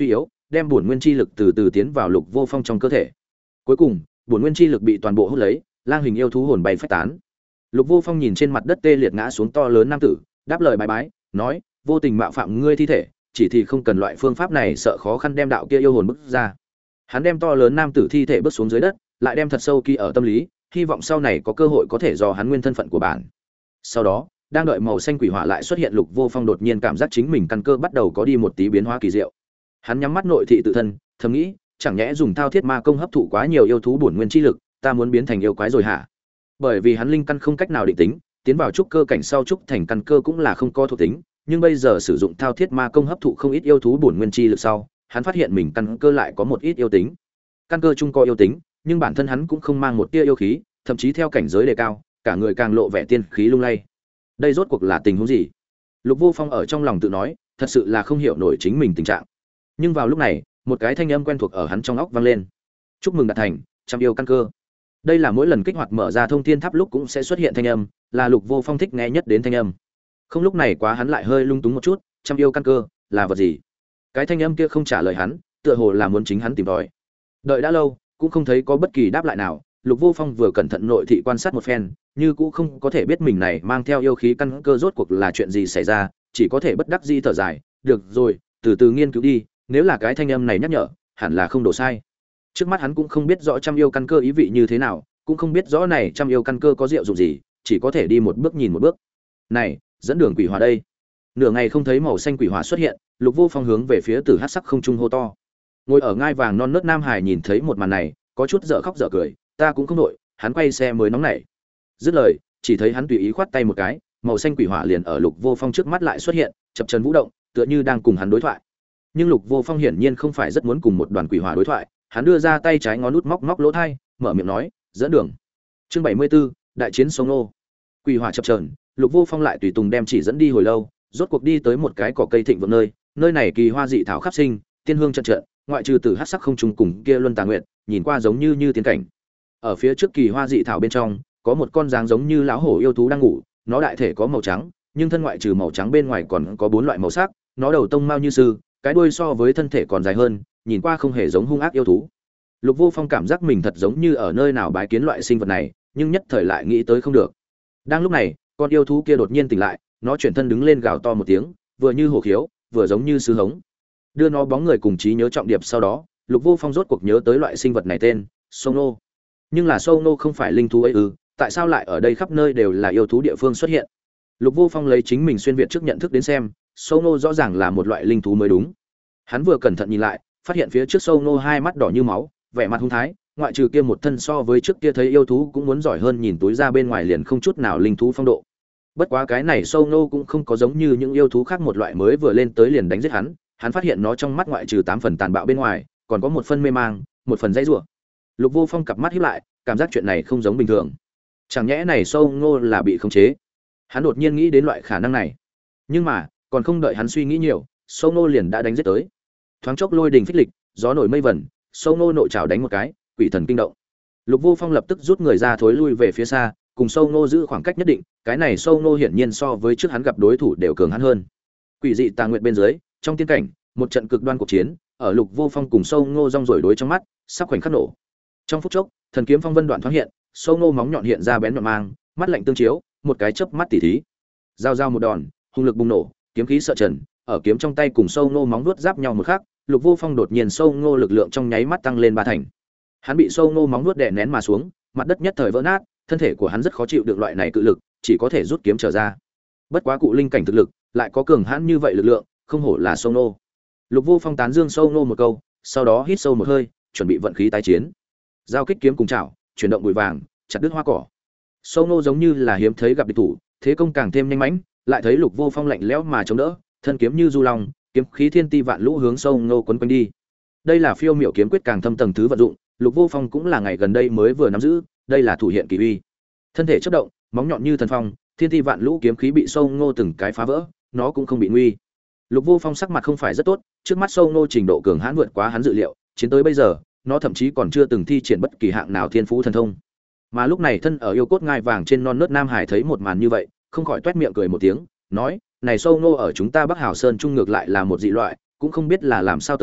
đem bổn nguyên chi lực từ từ tiến vào Lục Vô Phong trong cơ thể. Cuối cùng, bổn nguyên chi lực bị toàn bộ hút lấy, lang hình yêu thú hồn bay phách tán. Lục Vô Phong nhìn trên mặt đất tê liệt ngã xuống to lớn nam tử, đáp lời bái bái, nói: "Vô tình mạo phạm ngươi thi thể, chỉ thì không cần loại phương pháp này, sợ khó khăn đem đạo kia yêu hồn bức ra." Hắn đem to lớn nam tử thi thể bước xuống dưới đất, lại đem thật sâu ký ở tâm lý, hy vọng sau này có cơ hội có thể dò hắn nguyên thân phận của bản. Sau đó, đang đợi màu xanh quỷ hỏa lại xuất hiện, Lục Vô Phong đột nhiên cảm giác chính mình căn cơ bắt đầu có đi một tí biến hóa kỳ diệu. Hắn nhắm mắt nội thị tự thân, thầm nghĩ, chẳng nhẽ dùng thao thiết ma công hấp thụ quá nhiều yêu thú bổn nguyên chi lực, ta muốn biến thành yêu quái rồi hả? Bởi vì hắn linh căn không cách nào định tính, tiến vào trúc cơ cảnh sau trúc thành căn cơ cũng là không có thuộc tính, nhưng bây giờ sử dụng thao thiết ma công hấp thụ không ít yêu thú bổn nguyên chi lực sau, hắn phát hiện mình căn cơ lại có một ít yêu tính. Căn cơ chung có yêu tính, nhưng bản thân hắn cũng không mang một tia yêu khí, thậm chí theo cảnh giới đề cao, cả người càng lộ vẻ tiên khí lung lay. Đây rốt cuộc là tình huống gì? Lục Vô Phong ở trong lòng tự nói, thật sự là không hiểu nổi chính mình tình trạng. Nhưng vào lúc này, một cái thanh âm quen thuộc ở hắn trong óc vang lên. Chúc mừng đạt thành, trăm yêu căn cơ. Đây là mỗi lần kích hoạt mở ra thông thiên tháp lúc cũng sẽ xuất hiện thanh âm, là Lục Vô Phong thích nghe nhất đến thanh âm. Không lúc này quá hắn lại hơi lung túng một chút, trăm yêu căn cơ là vật gì? Cái thanh âm kia không trả lời hắn, tựa hồ là muốn chính hắn tìm tòi. Đợi đã lâu, cũng không thấy có bất kỳ đáp lại nào, Lục Vô Phong vừa cẩn thận nội thị quan sát một phen, như cũng không có thể biết mình này mang theo yêu khí căn cơ rốt cuộc là chuyện gì xảy ra, chỉ có thể bất đắc dĩ thở dài, được rồi, từ từ nghiên cứu đi, nếu là cái thanh âm này nhắc nhở, hẳn là không đổ sai. Trước mắt hắn cũng không biết rõ trăm yêu căn cơ ý vị như thế nào, cũng không biết rõ này trăm yêu căn cơ có diệu dụng gì, chỉ có thể đi một bước nhìn một bước. Này, dẫn đường quỷ hỏa đây. Nửa ngày không thấy màu xanh quỷ hỏa xuất hiện, Lục Vô Phong hướng về phía Tử Hắc sắc không trung hô to. Ngồi ở ngai vàng non nớt Nam Hải nhìn thấy một màn này, có chút dở khóc dở cười, ta cũng không đội, hắn quay xe mới nóng nảy. Dứt lời, chỉ thấy hắn tùy ý khoát tay một cái, màu xanh quỷ hỏa liền ở Lục Vô Phong trước mắt lại xuất hiện, chập chờn vũ động, tựa như đang cùng hắn đối thoại. Nhưng Lục Vô Phong hiển nhiên không phải rất muốn cùng một đoàn quỷ hỏa đối thoại, hắn đưa ra tay trái ngón út móc móc lỗ tai, mở miệng nói, dẫn đường. Chương 74, đại chiến sông nô. Quỷ hỏa chập chờn, Lục Vô Phong lại tùy tùng đem chỉ dẫn đi hồi lâu, rốt cuộc đi tới một cái cỏ cây thịnh vượng nơi, nơi này kỳ hoa dị thảo khắp sinh, tiên hương trận trận, ngoại trừ Tử Hắc sắc không trùng cùng kia luân tà nguyệt, nhìn qua giống như tiên cảnh. Ở phía trước kỳ hoa dị thảo bên trong, có một con dáng giống như lão hổ yêu thú đang ngủ, nó đại thể có màu trắng, nhưng thân ngoại trừ màu trắng bên ngoài còn có 4 loại màu sắc, nó đầu tông mao như sư, cái đuôi so với thân thể còn dài hơn, nhìn qua không hề giống hung ác yêu thú. Lục Vô Phong cảm giác mình thật giống như ở nơi nào bái kiến loại sinh vật này, nhưng nhất thời lại nghĩ tới không được. Đang lúc này, con yêu thú kia đột nhiên tỉnh lại, nó chuyển thân đứng lên gào to một tiếng, vừa như hổ khiếu, vừa giống như sứ hống. Đưa nó bóng người cùng trí nhớ trọng điệp sau đó, Lục Vô Phong rốt cuộc nhớ tới loại sinh vật này tên, sông nô. Nhưng là sông nô không phải linh thú ấy ư? Tại sao lại ở đây khắp nơi đều là yêu thú địa phương xuất hiện? Lục Vô Phong lấy chính mình xuyên việt trước nhận thức đến xem, sông nô rõ ràng là một loại linh thú mới đúng. Hắn vừa cẩn thận nhìn lại, phát hiện phía trước sông nô hai mắt đỏ như máu, vẻ mặt hung thái, ngoại trừ kia một thân so với trước kia thấy yêu thú cũng muốn giỏi hơn, nhìn túi ra bên ngoài liền không chút nào linh thú phong độ. Bất quá cái này sông nô cũng không có giống như những yêu thú khác một loại mới vừa lên tới liền đánh giết hắn, hắn phát hiện nó trong mắt ngoại trừ 8 phần tàn bạo bên ngoài, còn có một phần mê mang, một phần dãy rủa. Lục Vô Phong cặp mắt híp lại, cảm giác chuyện này không giống bình thường. Chẳng nhẽ này sông nô là bị khống chế? Hắn đột nhiên nghĩ đến loại khả năng này. Nhưng mà, còn không đợi hắn suy nghĩ nhiều, sông nô liền đã đánh giết tới. Thoáng chốc lôi đình phích lịch, gió nổi mây vẩn, sông nô nội trảo đánh một cái, quỷ thần kinh động. Lục Vô Phong lập tức rút người ra thối lui về phía xa, cùng sông nô giữ khoảng cách nhất định, cái này sông nô hiển nhiên so với trước hắn gặp đối thủ đều cường hắn hơn. Quỷ dị tà nguyệt bên dưới, trong tiên cảnh, một trận cực đoan cuộc chiến, ở Lục Vô Phong cùng sông nô rong rổi đối trong mắt, sắp khoảnh khắc nổ. Trong phút chốc, thần kiếm phong vân đoạn thoáng hiện, sông nô móng nhọn hiện ra bén nhọn mang, mắt lạnh tương chiếu, một cái chớp mắt tỉ thí. Giao giao một đòn, hung lực bùng nổ, kiếm khí sợ trần, ở kiếm trong tay cùng sông nô móng vuốt giáp nhau một khắc, Lục Vô Phong đột nhiên sông nô lực lượng trong nháy mắt tăng lên 3 thành. Hắn bị sông nô móng vuốt đè nén mà xuống, mặt đất nhất thời vỡ nát, thân thể của hắn rất khó chịu được loại này cự lực, chỉ có thể rút kiếm trở ra. Bất quá cụ linh cảnh thực lực, lại có cường hãn như vậy lực lượng, không hổ là sông nô. Lục Vô Phong tán dương sông nô một câu, sau đó hít sâu một hơi, chuẩn bị vận khí tái chiến. Giao kích kiếm cùng chảo, chuyển động bụi vàng, chặt đứt hoa cỏ. Sông nô giống như là hiếm thấy gặp địch thủ, thế công càng thêm nhanh mãnh, lại thấy Lục Vô Phong lạnh lẽo mà chống đỡ, thân kiếm như du long, kiếm khí thiên ti vạn lũ hướng sông nô quấn quanh đi. Đây là phiêu miểu kiếm quyết càng thâm tầng thứ vận dụng, Lục Vô Phong cũng là ngày gần đây mới vừa nắm giữ, đây là thủ hiện kỳ uy. Thân thể chớp động, móng nhọn như thần phong, thiên ti vạn lũ kiếm khí bị sông nô từng cái phá vỡ, nó cũng không bị nguy. Lục Vô Phong sắc mặt không phải rất tốt, trước mắt sông nô trình độ cường hãn vượt quá hắn dự liệu, chiến tới bây giờ, nó thậm chí còn chưa từng thi triển bất kỳ hạng nào thiên phú thần thông. Mà lúc này thân ở yêu cốt ngai vàng trên non nớt Nam Hải thấy một màn như vậy, không khỏi toét miệng cười một tiếng, nói: "Này sông nô ở chúng ta Bắc Hào Sơn trung ngược lại là một dị loại, cũng không biết là làm sao tới,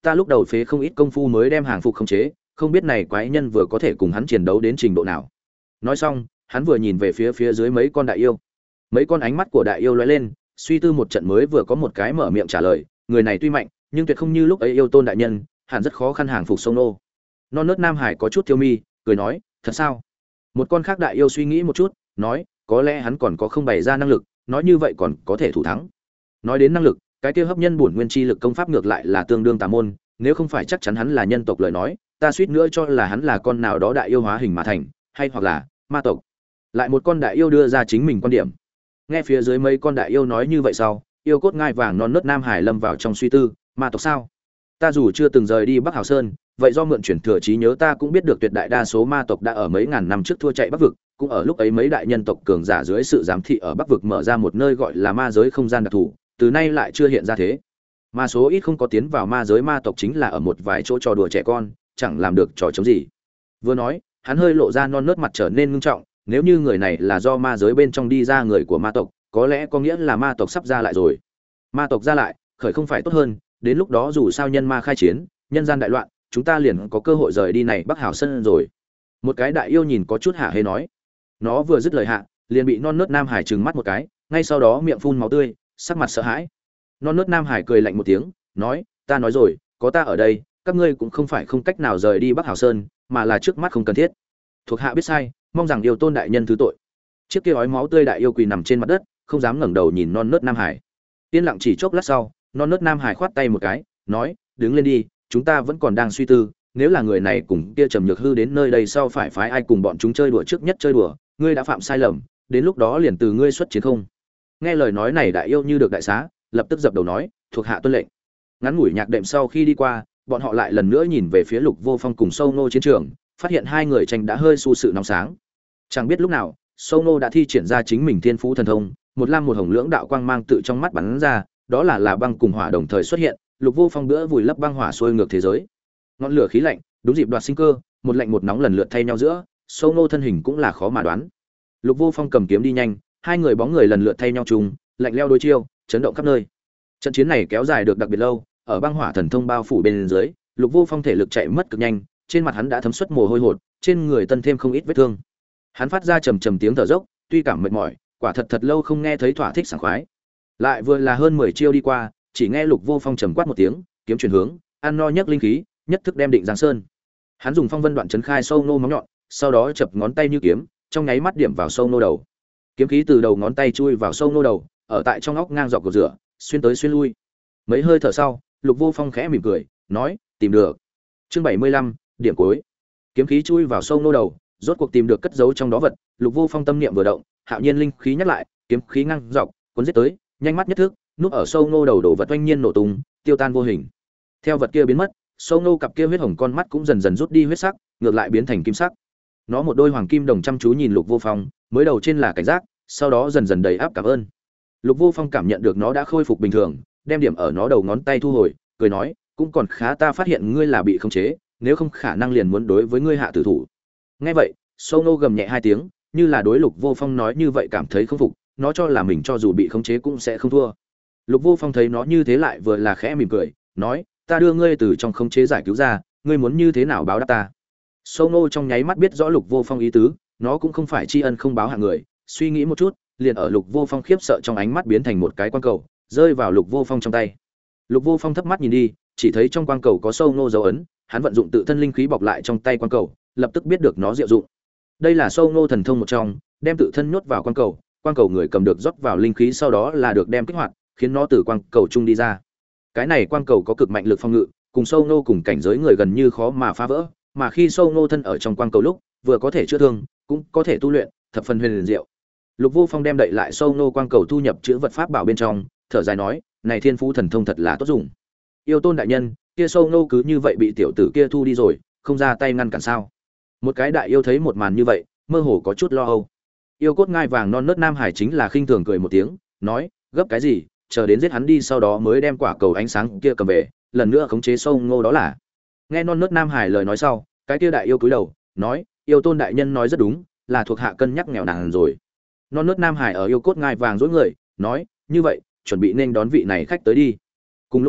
ta lúc đầu phế không ít công phu mới đem hàng phục khống chế, không biết này quái nhân vừa có thể cùng hắn chiến đấu đến trình độ nào. Nói xong, hắn vừa nhìn về phía dưới mấy con đại yêu. Mấy con ánh mắt của đại yêu lóe lên, suy tư một trận mới vừa có một cái mở miệng trả lời, người này tuy mạnh, nhưng tuyệt không như lúc ấy yêu tôn đại nhân, hẳn rất khó khăn hàng phục sông nô. Non nớt Nam Hải có chút thiêu mi, cười nói, thật sao? Một con khác đại yêu suy nghĩ một chút, nói, có lẽ hắn còn có không bày ra năng lực, nói như vậy còn có thể thủ thắng. Nói đến năng lực, cái kia hấp nhân bổn nguyên chi lực công pháp ngược lại là tương đương tà môn, nếu không phải chắc chắn hắn là nhân tộc lời nói, ta suýt nữa cho là hắn là con nào đó đại yêu hóa hình mà thành, hay hoặc là ma tộc. Lại một con đại yêu đưa ra chính mình quan điểm. Nghe phía dưới mấy con đại yêu nói như vậy sau, yêu cốt ngai vàng non nớt Nam Hải lâm vào trong suy tư, ma tộc sao? Ta dù chưa từng rời đi Bắc Hào Sơn, vậy do mượn chuyển thừa trí nhớ ta cũng biết được tuyệt đại đa số ma tộc đã ở mấy ngàn năm trước thua chạy Bắc vực, cũng ở lúc ấy mấy đại nhân tộc cường giả dưới sự giám thị ở Bắc vực mở ra một nơi gọi là ma giới không gian đặc thù, từ nay lại chưa hiện ra thế. Mà số ít không có tiến vào ma giới ma tộc chính là ở một vài chỗ trò đùa trẻ con, chẳng làm được trò chống gì. Vừa nói, hắn hơi lộ ra non nớt mặt trở nên ngưng trọng, nếu như người này là do ma giới bên trong đi ra người của ma tộc, có lẽ có nghĩa là ma tộc sắp ra lại rồi. Ma tộc ra lại, khởi không phải tốt hơn, đến lúc đó dù sao nhân ma khai chiến, nhân gian đại loạn, chúng ta liền có cơ hội rời đi này Bắc Hảo Sơn rồi. Một cái đại yêu nhìn có chút hả hê nói. Nó vừa dứt lời hạ, liền bị non nớt Nam Hải trừng mắt một cái, ngay sau đó miệng phun máu tươi, sắc mặt sợ hãi. Non nớt Nam Hải cười lạnh một tiếng, nói, ta nói rồi, có ta ở đây, các ngươi cũng không phải không cách nào rời đi Bắc Hảo Sơn, mà là trước mắt không cần thiết. Thuộc hạ biết sai, mong rằng yêu tôn đại nhân thứ tội. Chiếc kia ói máu tươi đại yêu quỳ nằm trên mặt đất, không dám ngẩng đầu nhìn non nớt Nam Hải. Yên lặng chỉ chốc lát sau, non nớt Nam Hải khoát tay một cái, nói, đứng lên đi, chúng ta vẫn còn đang suy tư, nếu là người này cùng kia Trầm Nhược Hư đến nơi đây sau phải phái ai cùng bọn chúng chơi đùa trước nhất chơi đùa, ngươi đã phạm sai lầm, đến lúc đó liền từ ngươi xuất chiến không. Nghe lời nói này đại yêu như được đại xá, lập tức dập đầu nói, thuộc hạ tuân lệnh. Ngắn ngủi nhạc đệm sau khi đi qua, bọn họ lại lần nữa nhìn về phía Lục Vô Phong cùng Sâu Nô chiến trường, phát hiện hai người tranh đã hơi xu sự nóng sáng. Chẳng biết lúc nào, Sâu Nô đã thi triển ra chính mình thiên phú thần thông, một lam một hồng lưỡng đạo quang mang tự trong mắt bắn ra, đó là băng cùng hỏa đồng thời xuất hiện, Lục Vô Phong bữa vùi lấp băng hỏa xuôi ngược thế giới. Ngọn lửa khí lạnh, đúng dịp đoạt sinh cơ, một lạnh một nóng lần lượt thay nhau giữa, Sâu Nô thân hình cũng là khó mà đoán. Lục Vô Phong cầm kiếm đi nhanh, hai người bóng người lần lượt thay nhau trùng, lạnh leo đối chiêu, chấn động khắp nơi. Trận chiến này kéo dài được đặc biệt lâu, ở băng hỏa thần thông bao phủ bên dưới, Lục Vô Phong thể lực chạy mất cực nhanh, trên mặt hắn đã thấm xuất mồ hôi hột, trên người tân thêm không ít vết thương. Hắn phát ra trầm trầm tiếng thở dốc, tuy cảm mệt mỏi, quả thật lâu không nghe thấy thỏa thích sảng khoái. Lại vừa là hơn 10 chiêu đi qua, chỉ nghe Lục Vô Phong trầm quát một tiếng, kiếm chuyển hướng, ăn no nhấc linh khí, nhất thức đem định Giang Sơn. Hắn dùng phong vân đoạn chấn khai Sâu Nô móng nhọn, sau đó chập ngón tay như kiếm, trong nháy mắt điểm vào Sâu Nô đầu. Kiếm khí từ đầu ngón tay chui vào Sâu Nô đầu, ở tại trong óc ngang dọc của rửa, xuyên tới xuyên lui. Mấy hơi thở sau, Lục Vô Phong khẽ mỉm cười, nói, tìm được. Chương 75, điểm cuối. Kiếm khí chui vào Sâu Nô đầu, rốt cuộc tìm được cất giấu trong đó vật, Lục Vô Phong tâm niệm vừa động, hạo nhiên linh khí nhắc lại, kiếm khí ngang dọc, cuốn giết tới, nhanh mắt nhất thức, núp ở Sâu Nô đầu đổ vật oanh nhiên nổ tung, tiêu tan vô hình. Theo vật kia biến mất, Sâu Nô cặp kia huyết hồng con mắt cũng dần dần rút đi huyết sắc, ngược lại biến thành kim sắc. Nó một đôi hoàng kim đồng chăm chú nhìn Lục Vô Phong, mới đầu trên là cảnh giác, sau đó dần dần đầy áp cảm ơn. Lục Vô Phong cảm nhận được nó đã khôi phục bình thường, đem điểm ở nó đầu ngón tay thu hồi, cười nói, cũng còn khá, ta phát hiện ngươi là bị khống chế, nếu không khả năng liền muốn đối với ngươi hạ tử thủ. Nghe vậy, Sâu Nô gầm nhẹ hai tiếng, như là đối Lục Vô Phong nói như vậy cảm thấy không phục, nó cho là mình cho dù bị khống chế cũng sẽ không thua. Lục Vô Phong thấy nó như thế lại vừa là khẽ mỉm cười, nói, ta đưa ngươi từ trong khống chế giải cứu ra, ngươi muốn như thế nào báo đáp ta? Sâu Nô trong nháy mắt biết rõ Lục Vô Phong ý tứ, nó cũng không phải tri ân không báo hạng người, suy nghĩ một chút, liền ở Lục Vô Phong khiếp sợ trong ánh mắt biến thành một cái quang cầu, rơi vào Lục Vô Phong trong tay. Lục Vô Phong thấp mắt nhìn đi, chỉ thấy trong quang cầu có Sâu Nô dấu ấn, hắn vận dụng tự thân linh khí bọc lại trong tay quang cầu, lập tức biết được nó diệu dụng. Đây là Sâu Nô thần thông một trong, đem tự thân nhốt vào quang cầu người cầm được rót vào linh khí sau đó là được đem kích hoạt, khiến nó từ quang cầu trung đi ra. Cái này quang cầu có cực mạnh lực phòng ngự, cùng Sâu Nô cùng cảnh giới người gần như khó mà phá vỡ, mà khi Sâu Nô thân ở trong quang cầu lúc, vừa có thể chữa thương, cũng có thể tu luyện, thập phần huyền diệu. Lục Vô Phong đem đậy lại Sâu Nô quang cầu thu nhập chữ vật pháp bảo bên trong, thở dài nói, này thiên phú thần thông thật là tốt dùng. Yêu tôn đại nhân, kia Sâu Nô cứ như vậy bị tiểu tử kia thu đi rồi, không ra tay ngăn cản sao? Một cái đại yêu thấy một màn như vậy, mơ hồ có chút lo âu. Yêu cốt ngai vàng non nớt Nam Hải chính là khinh thường cười một tiếng, nói, gấp cái gì, chờ đến giết hắn đi sau đó mới đem quả cầu ánh sáng kia cầm về, lần nữa khống chế Sâu Nô đó là. Nghe non nớt Nam Hải lời nói sau, cái kia đại yêu cúi đầu, nói, yêu tôn đại nhân nói rất đúng, là thuộc hạ cân nhắc nghèo nàn rồi. Non nớt Nam Hải ở yêu cốt ngai vàng dối người, nói, như vậy, chuẩn bị nên đón vị này khách tới đi. Cùng lúc đó,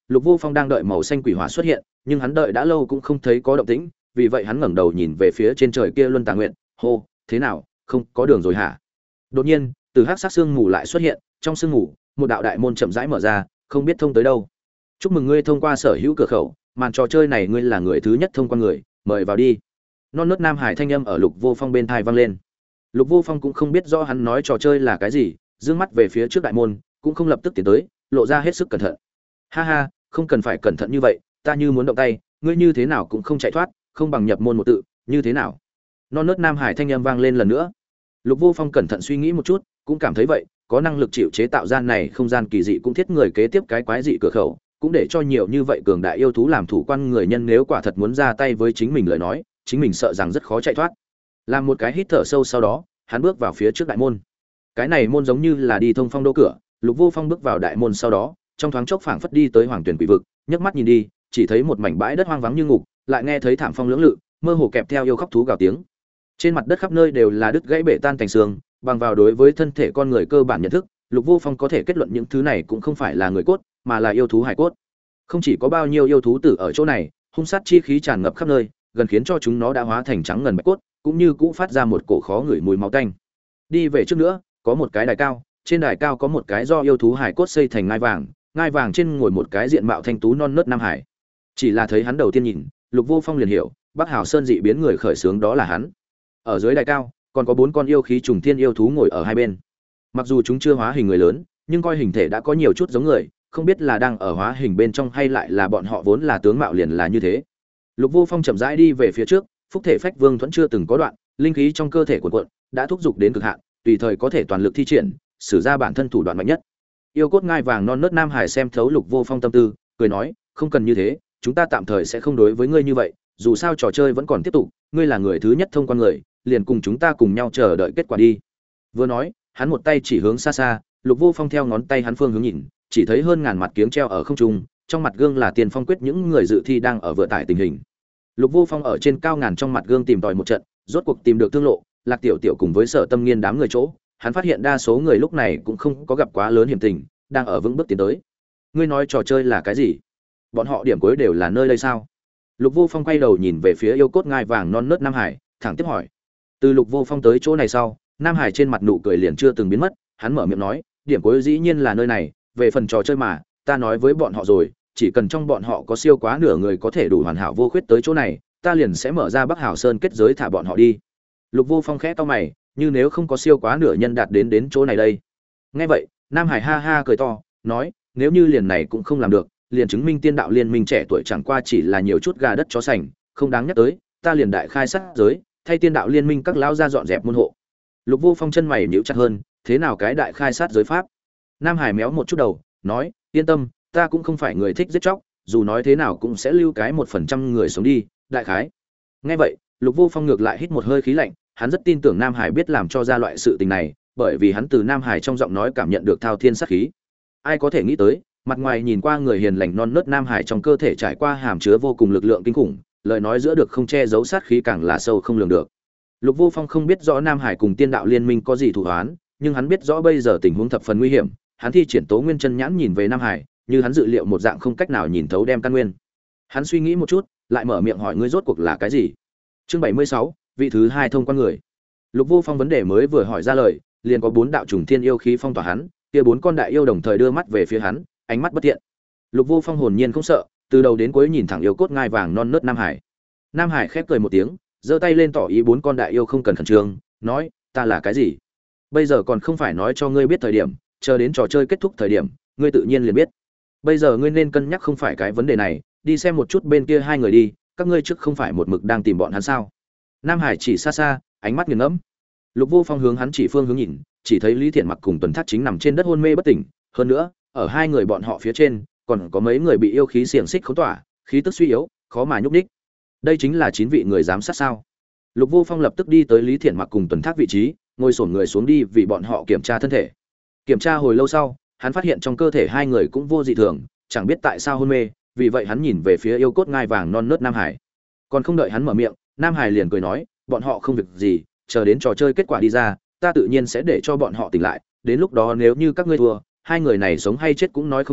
Lục Vô Phong đang đợi màu xanh quỷ hỏa xuất hiện, nhưng hắn đợi đã lâu cũng không thấy có động tĩnh, vì vậy hắn ngẩng đầu nhìn về phía trên trời kia Luân Tà Nguyện, hô, thế nào, không có đường rồi hả? Đột nhiên, từ hắc sắc sương mù lại xuất hiện, trong sương mù, một đạo đại môn chậm rãi mở ra, không biết thông tới đâu. Chúc mừng ngươi thông qua sở hữu cửa khẩu, màn trò chơi này ngươi là người thứ nhất thông qua người, mời vào đi. Non nớt Nam Hải thanh âm ở Lục Vô Phong bên tai vang lên. Lục Vô Phong cũng không biết rõ hắn nói trò chơi là cái gì, dương mắt về phía trước đại môn, cũng không lập tức tiến tới, lộ ra hết sức cẩn thận. Ha ha, không cần phải cẩn thận như vậy, ta như muốn động tay, ngươi như thế nào cũng không chạy thoát, không bằng nhập môn một tự, như thế nào? Non nớt Nam Hải thanh âm vang lên lần nữa. Lục Vô Phong cẩn thận suy nghĩ một chút, cũng cảm thấy vậy, có năng lực chịu chế tạo gian này không gian kỳ dị cũng thiết người kế tiếp cái quái dị cửa khẩu, cũng để cho nhiều như vậy cường đại yêu thú làm thủ quan người nhân nếu quả thật muốn ra tay với chính mình lời nói, chính mình sợ rằng rất khó chạy thoát. Làm một cái hít thở sâu sau đó, hắn bước vào phía trước đại môn. Cái này môn giống như là đi thông phong đô cửa, Lục Vô Phong bước vào đại môn sau đó, trong thoáng chốc phảng phất đi tới Hoàng Tuyển Quỷ vực, nhấc mắt nhìn đi, chỉ thấy một mảnh bãi đất hoang vắng như ngục, lại nghe thấy thảm phong lưỡng lự, mơ hồ kẹp theo yêu khóc thú gào tiếng. Trên mặt đất khắp nơi đều là đứt gãy bể tan thành xương, bằng vào đối với thân thể con người cơ bản nhận thức, Lục Vô Phong có thể kết luận những thứ này cũng không phải là người cốt, mà là yêu thú hải cốt. Không chỉ có bao nhiêu yêu thú tử ở chỗ này, hung sát chi khí tràn ngập khắp nơi, gần khiến cho chúng nó đã hóa thành trắng ngần bạch cốt, cũng như cũ phát ra một cổ khó ngửi mùi máu tanh. Đi về trước nữa, có một cái đài cao, trên đài cao có một cái do yêu thú hải cốt xây thành ngai vàng trên ngồi một cái diện mạo thanh tú non nớt Nam Hải. Chỉ là thấy hắn đầu tiên nhìn, Lục Vô Phong liền hiểu, Bắc Hào Sơn dị biến người khởi xướng đó là hắn. Ở dưới đài cao, còn có 4 con yêu khí trùng thiên yêu thú ngồi ở hai bên. Mặc dù chúng chưa hóa hình người lớn, nhưng coi hình thể đã có nhiều chút giống người, không biết là đang ở hóa hình bên trong hay lại là bọn họ vốn là tướng mạo liền là như thế. Lục Vô Phong chậm rãi đi về phía trước, phúc thể phách vương thuẫn chưa từng có đoạn, linh khí trong cơ thể của quận đã thúc giục đến cực hạn, tùy thời có thể toàn lực thi triển, sử ra bản thân thủ đoạn mạnh nhất. Yêu cốt ngai vàng non nớt Nam Hải xem thấu Lục Vô Phong tâm tư, cười nói, không cần như thế, chúng ta tạm thời sẽ không đối với ngươi như vậy, dù sao trò chơi vẫn còn tiếp tục, ngươi là người thứ nhất thông quan người, liền cùng chúng ta cùng nhau chờ đợi kết quả đi. Vừa nói, hắn một tay chỉ hướng xa xa, Lục Vô Phong theo ngón tay hắn phương hướng nhìn, chỉ thấy hơn ngàn mặt kiếng treo ở không trung, trong mặt gương là Tiền Phong quyết những người dự thi đang ở vừa tải tình hình. Lục Vô Phong ở trên cao ngàn trong mặt gương tìm tòi một trận, rốt cuộc tìm được tương lộ, Lạc Tiểu Tiểu cùng với Sở Tâm Nghiên đám người chỗ, hắn phát hiện đa số người lúc này cũng không có gặp quá lớn hiểm tình, đang ở vững bước tiến tới. Ngươi nói trò chơi là cái gì? Bọn họ điểm cuối đều là nơi đây sao? Lục Vô Phong quay đầu nhìn về phía yêu cốt ngai vàng non nớt Nam Hải, thẳng tiếp hỏi. Từ Lục Vô Phong tới chỗ này sau, Nam Hải trên mặt nụ cười liền chưa từng biến mất, hắn mở miệng nói, điểm cuối dĩ nhiên là nơi này, về phần trò chơi mà, ta nói với bọn họ rồi, chỉ cần trong bọn họ có siêu quá nửa người có thể đủ hoàn hảo vô khuyết tới chỗ này, ta liền sẽ mở ra Bắc Hào Sơn kết giới thả bọn họ đi. Lục Vô Phong khẽ cau mày, như nếu không có siêu quá nửa nhân đạt đến chỗ này đây. Nghe vậy, Nam Hải ha ha cười to, nói, nếu như liền này cũng không làm được, liền chứng minh Tiên đạo liên minh trẻ tuổi chẳng qua chỉ là nhiều chút gà đất chó sành, không đáng nhắc tới, ta liền đại khai sát giới, thay Tiên đạo liên minh các lão ra dọn dẹp môn hộ. Lục Vô Phong chân mày nhíu chặt hơn, thế nào cái đại khai sát giới pháp? Nam Hải méo một chút đầu, nói, yên tâm, ta cũng không phải người thích giết chóc, dù nói thế nào cũng sẽ lưu cái 1% người sống đi, đại khái. Nghe vậy, Lục Vô Phong ngược lại hít một hơi khí lạnh, hắn rất tin tưởng Nam Hải biết làm cho ra loại sự tình này, bởi vì hắn từ Nam Hải trong giọng nói cảm nhận được thao thiên sát khí. Ai có thể nghĩ tới, mặt ngoài nhìn qua người hiền lành non nớt Nam Hải trong cơ thể trải qua hàm chứa vô cùng lực lượng kinh khủng, lời nói giữa được không che giấu sát khí càng là sâu không lường được. Lục Vô Phong không biết rõ Nam Hải cùng Tiên đạo liên minh có gì thù oán, nhưng hắn biết rõ bây giờ tình huống thập phần nguy hiểm, hắn thi triển Tố Nguyên chân nhãn nhìn về Nam Hải, như hắn dự liệu một dạng không cách nào nhìn thấu đem căn nguyên. Hắn suy nghĩ một chút, lại mở miệng hỏi ngươi rốt cuộc là cái gì? Chương 76, vị thứ hai thông quan người. Lục Vô Phong vấn đề mới vừa hỏi ra lời, liền có 4 đạo trùng thiên yêu khí phong tỏa hắn, kia 4 con đại yêu đồng thời đưa mắt về phía hắn, ánh mắt bất thiện. Lục Vô Phong hồn nhiên không sợ, từ đầu đến cuối nhìn thẳng yêu cốt ngai vàng non nớt Nam Hải. Nam Hải khép cười một tiếng, giơ tay lên tỏ ý 4 con đại yêu không cần khẩn trương, nói, ta là cái gì? Bây giờ còn không phải nói cho ngươi biết thời điểm, chờ đến trò chơi kết thúc thời điểm, ngươi tự nhiên liền biết. Bây giờ ngươi nên cân nhắc không phải cái vấn đề này, đi xem một chút bên kia hai người đi, các ngươi trước không phải một mực đang tìm bọn hắn sao? Nam Hải chỉ xa xa, ánh mắt nghiền ngẫm. Lục Vô Phong hướng hắn chỉ phương hướng nhìn, chỉ thấy Lý Thiện Mặc cùng Tuần Thác chính nằm trên đất hôn mê bất tỉnh, hơn nữa, ở hai người bọn họ phía trên, còn có mấy người bị yêu khí xiềng xích khống tỏa, khí tức suy yếu, khó mà nhúc nhích. Đây chính là 9 vị người giám sát sao? Lục Vô Phong lập tức đi tới Lý Thiện Mặc cùng Tuần Thác vị trí, ngồi xổm người xuống đi vì bọn họ kiểm tra thân thể. Kiểm tra hồi lâu sau, hắn phát hiện trong cơ thể hai người cũng vô dị thường, chẳng biết tại sao hôn mê, vì vậy hắn nhìn về phía yêu cốt ngai vàng non nớt Nam Hải. Còn không đợi hắn mở miệng, Nam Hải liền cười nói, bọn họ không việc gì, chờ đến trò chơi kết quả đi ra, ta tự nhiên sẽ để cho bọn họ tỉnh lại, đến lúc đó nếu như các ngươi thua, hai người này sống hay chết cũng nói không chừng,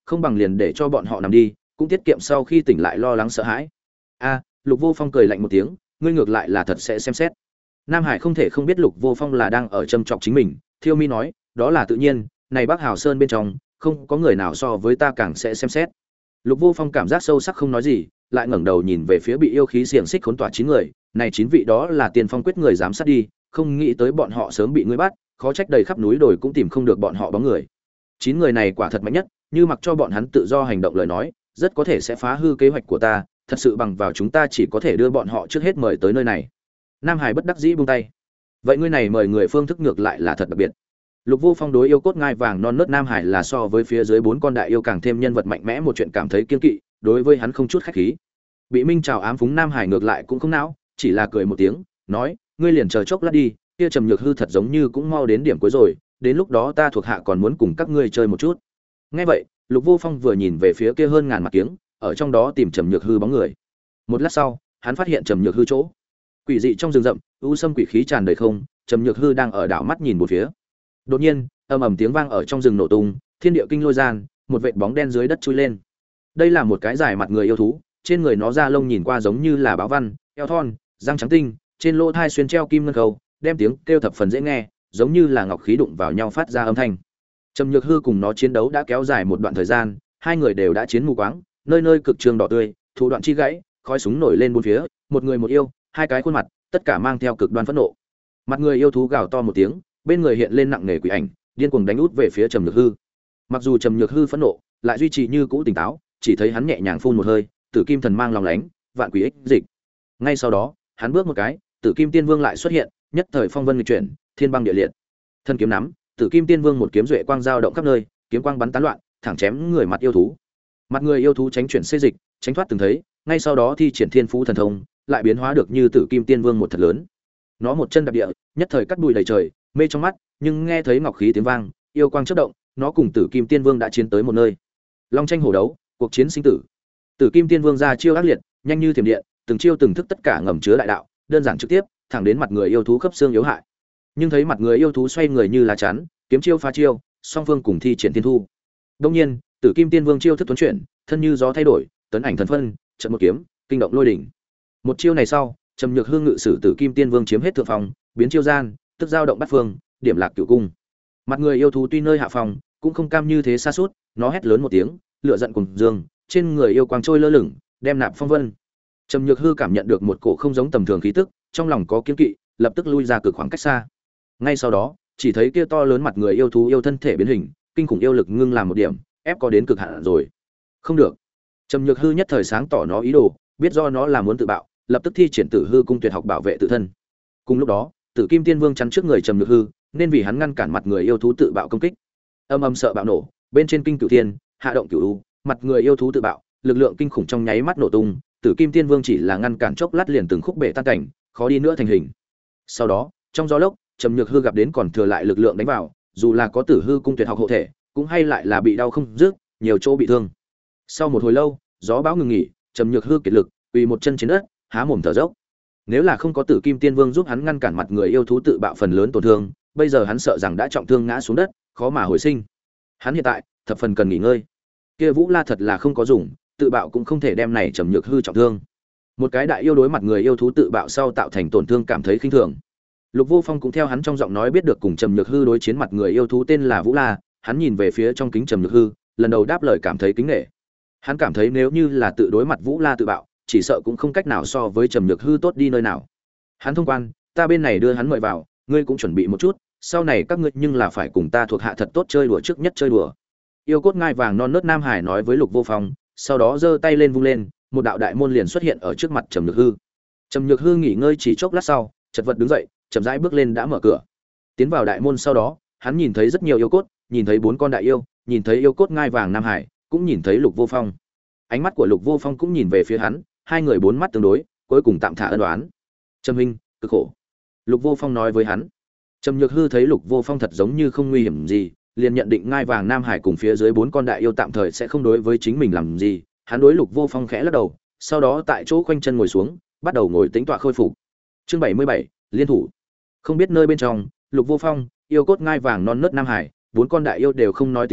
không bằng liền để cho bọn họ nằm đi, cũng tiết kiệm sau khi tỉnh lại lo lắng sợ hãi. A, Lục Vô Phong cười lạnh một tiếng, ngươi ngược lại là thật sẽ xem xét. Nam Hải không thể không biết Lục Vô Phong là đang ở châm chọc chính mình, Thiêu Mi nói, đó là tự nhiên, này Bắc Hào Sơn bên trong, không có người nào so với ta càng sẽ xem xét. Lục Vô Phong cảm giác sâu sắc không nói gì, lại ngẩng đầu nhìn về phía bị yêu khí xiềng xích khốn tỏa 9 người, này 9 vị đó là Tiên Phong quyết người giám sát đi, không nghĩ tới bọn họ sớm bị ngươi bắt, khó trách đầy khắp núi đồi cũng tìm không được bọn họ bóng người. 9 người này quả thật mạnh nhất, như mặc cho bọn hắn tự do hành động lời nói, rất có thể sẽ phá hư kế hoạch của ta, thật sự bằng vào chúng ta chỉ có thể đưa bọn họ trước hết mời tới nơi này. Nam Hải bất đắc dĩ buông tay. Vậy ngươi này mời người phương thức ngược lại là thật đặc biệt. Lục Vô Phong đối yêu cốt ngai vàng non nớt Nam Hải là so với phía dưới 4 con đại yêu càng thêm nhân vật mạnh mẽ một chuyện cảm thấy kiên kỵ, đối với hắn không chút khách khí. Bị Minh Trào ám phúng Nam Hải ngược lại cũng không não, chỉ là cười một tiếng, nói, ngươi liền chờ chốc lát đi, kia Trầm Nhược Hư thật giống như cũng mau đến điểm cuối rồi, đến lúc đó ta thuộc hạ còn muốn cùng các ngươi chơi một chút. Nghe vậy, Lục Vô Phong vừa nhìn về phía kia hơn ngàn mặt kiếng, ở trong đó tìm Trầm Nhược Hư bóng người. Một lát sau, hắn phát hiện Trầm Nhược Hư chỗ. Quỷ dị trong rừng rậm, u sâm quỷ khí tràn đầy không, Trầm Nhược Hư đang ở đảo mắt nhìn một phía. Đột nhiên, ầm ầm tiếng vang ở trong rừng nổ tung, thiên địa kinh lôi gian, một vệt bóng đen dưới đất chui lên. Đây là một cái dài mặt người yêu thú, trên người nó da lông nhìn qua giống như là báo văn, eo thon, răng trắng tinh, trên lỗ thai xuyên treo kim ngân khâu, đem tiếng kêu thập phần dễ nghe, giống như là ngọc khí đụng vào nhau phát ra âm thanh. Trầm Nhược Hư cùng nó chiến đấu đã kéo dài một đoạn thời gian, hai người đều đã chiến mù quáng, nơi nơi cực trường đỏ tươi, thủ đoạn chi gãy, khói súng nổi lên bốn phía, một người một yêu, hai cái khuôn mặt, tất cả mang theo cực đoan phẫn nộ. Mặt người yêu thú gào to một tiếng, bên người hiện lên nặng nề quỷ ảnh, điên cuồng đánh út về phía Trầm Nhược Hư. Mặc dù Trầm Nhược Hư phẫn nộ, lại duy trì như cũ tỉnh táo, chỉ thấy hắn nhẹ nhàng phun một hơi, Tử Kim Thần mang lòng lánh, vạn quỷ ích dịch. Ngay sau đó, hắn bước một cái, Tử Kim Tiên Vương lại xuất hiện, nhất thời phong vân nghịch chuyển, thiên băng địa liệt. Thân kiếm nắm, Tử Kim Tiên Vương một kiếm duệ quang dao động khắp nơi, kiếm quang bắn tán loạn, thẳng chém người mặt yêu thú. Mặt người yêu thú tránh chuyển xê dịch, tránh thoát từng thấy, ngay sau đó thi triển Thiên Phú thần thông, lại biến hóa được như Tử Kim Tiên Vương một thật lớn. Nó một chân đạp địa, nhất thời cắt bụi đầy trời, mê trong mắt, nhưng nghe thấy ngọc khí tiếng vang, yêu quang chớp động, nó cùng Tử Kim Tiên Vương đã chiến tới một nơi. Long tranh hổ đấu, cuộc chiến sinh tử. Tử Kim Tiên Vương ra chiêu ác liệt, nhanh như thiểm điện, từng chiêu từng thức tất cả ngầm chứa đại đạo, đơn giản trực tiếp, thẳng đến mặt người yêu thú khớp xương yếu hại. Nhưng thấy mặt người yêu thú xoay người như lá chắn, kiếm chiêu phá chiêu, song phương cùng thi triển thiên thu. Đương nhiên, Tử Kim Tiên Vương chiêu thức tuấn chuyển, thân như gió thay đổi, tấn ảnh thần phân, trận một kiếm, kinh động lôi đỉnh. Một chiêu này sau, Trầm Nhược Hư ngự sử Tử Kim Tiên Vương chiếm hết thượng phòng, biến chiêu gian, tức giao động bát phương, điểm lạc cửu cung. Mặt người yêu thú tuy nơi hạ phòng, cũng không cam như thế xa suốt, nó hét lớn một tiếng, lửa giận cùng dương, trên người yêu quang trôi lơ lửng, đem nạp phong vân. Trầm Nhược Hư cảm nhận được một cổ không giống tầm thường khí tức, trong lòng có kiêng kỵ, lập tức lui ra cực khoảng cách xa. Ngay sau đó, chỉ thấy kia to lớn mặt người yêu thú yêu thân thể biến hình, kinh khủng yêu lực ngưng làm một điểm, ép có đến cực hạn rồi. Không được. Trầm Nhược Hư nhất thời sáng tỏ nó ý đồ, biết do nó là muốn tự bạo, lập tức thi triển Tử Hư cung tuyệt học bảo vệ tự thân. Cùng lúc đó, Tử Kim Tiên Vương chắn trước người Trầm Nhược Hư, nên vì hắn ngăn cản mặt người yêu thú tự bạo công kích. Âm âm sợ bạo nổ, bên trên kinh cửu thiên, hạ động cửu u, mặt người yêu thú tự bạo, lực lượng kinh khủng trong nháy mắt nổ tung, Tử Kim Tiên Vương chỉ là ngăn cản chốc lát liền từng khúc bể tan cảnh, khó đi nữa thành hình. Sau đó, trong gió lốc, Trầm Nhược Hư gặp đến còn thừa lại lực lượng đánh vào, dù là có Tử Hư cung tuyệt học hộ thể, cũng hay lại là bị đau không dứt, nhiều chỗ bị thương. Sau một hồi lâu, gió bão ngừng nghỉ, Trầm Nhược Hư kiệt lực, quỳ một chân trên đất, há mồm thở dốc. Nếu là không có Tử Kim Tiên Vương giúp hắn ngăn cản mặt người yêu thú tự bạo phần lớn tổn thương, bây giờ hắn sợ rằng đã trọng thương ngã xuống đất, khó mà hồi sinh. Hắn hiện tại thập phần cần nghỉ ngơi. Kia Vũ La thật là không có dùng, tự bạo cũng không thể đem này Trầm Nhược Hư trọng thương. Một cái đại yêu đối mặt người yêu thú tự bạo sau tạo thành tổn thương cảm thấy khinh thường. Lục Vô Phong cũng theo hắn trong giọng nói biết được cùng Trầm Nhược Hư đối chiến mặt người yêu thú tên là Vũ La, hắn nhìn về phía trong kính Trầm Nhược Hư, lần đầu đáp lời cảm thấy kính nể. Hắn cảm thấy nếu như là tự đối mặt Vũ La tự bạo, chỉ sợ cũng không cách nào so với Trầm Nhược Hư tốt đi nơi nào. Hắn thông quan, ta bên này đưa hắn mời vào, ngươi cũng chuẩn bị một chút, sau này các ngươi nhưng là phải cùng ta thuộc hạ thật tốt chơi đùa trước nhất chơi đùa. Yêu cốt ngai vàng non nớt Nam Hải nói với Lục Vô Phong, sau đó giơ tay lên vung lên, một đạo đại môn liền xuất hiện ở trước mặt Trầm Nhược Hư. Trầm Nhược Hư nghỉ ngơi chỉ chốc lát sau, chật vật đứng dậy, chậm rãi bước lên đã mở cửa. Tiến vào đại môn sau đó, hắn nhìn thấy rất nhiều yêu cốt, nhìn thấy 4 con đại yêu, nhìn thấy yêu cốt ngai vàng Nam Hải, cũng nhìn thấy Lục Vô Phong. Ánh mắt của Lục Vô Phong cũng nhìn về phía hắn, hai người 4 mắt tương đối, cuối cùng tạm thả ân oán. Trầm huynh, cực khổ. Lục Vô Phong nói với hắn. Trầm Nhược Hư thấy Lục Vô Phong thật giống như không nguy hiểm gì, liền nhận định ngai vàng Nam Hải cùng phía dưới 4 con đại yêu tạm thời sẽ không đối với chính mình làm gì. Hắn đối Lục Vô Phong khẽ lắc đầu, sau đó tại chỗ khoanh chân ngồi xuống, bắt đầu ngồi tĩnh tọa khôi phục. Chương 77, liên thủ. Không biết nơi bên trong, Lục Vô Phong, yêu cốt ngai vàng non nớt Nam Hải, 4 con đại yêu đều không nói tiếng nào,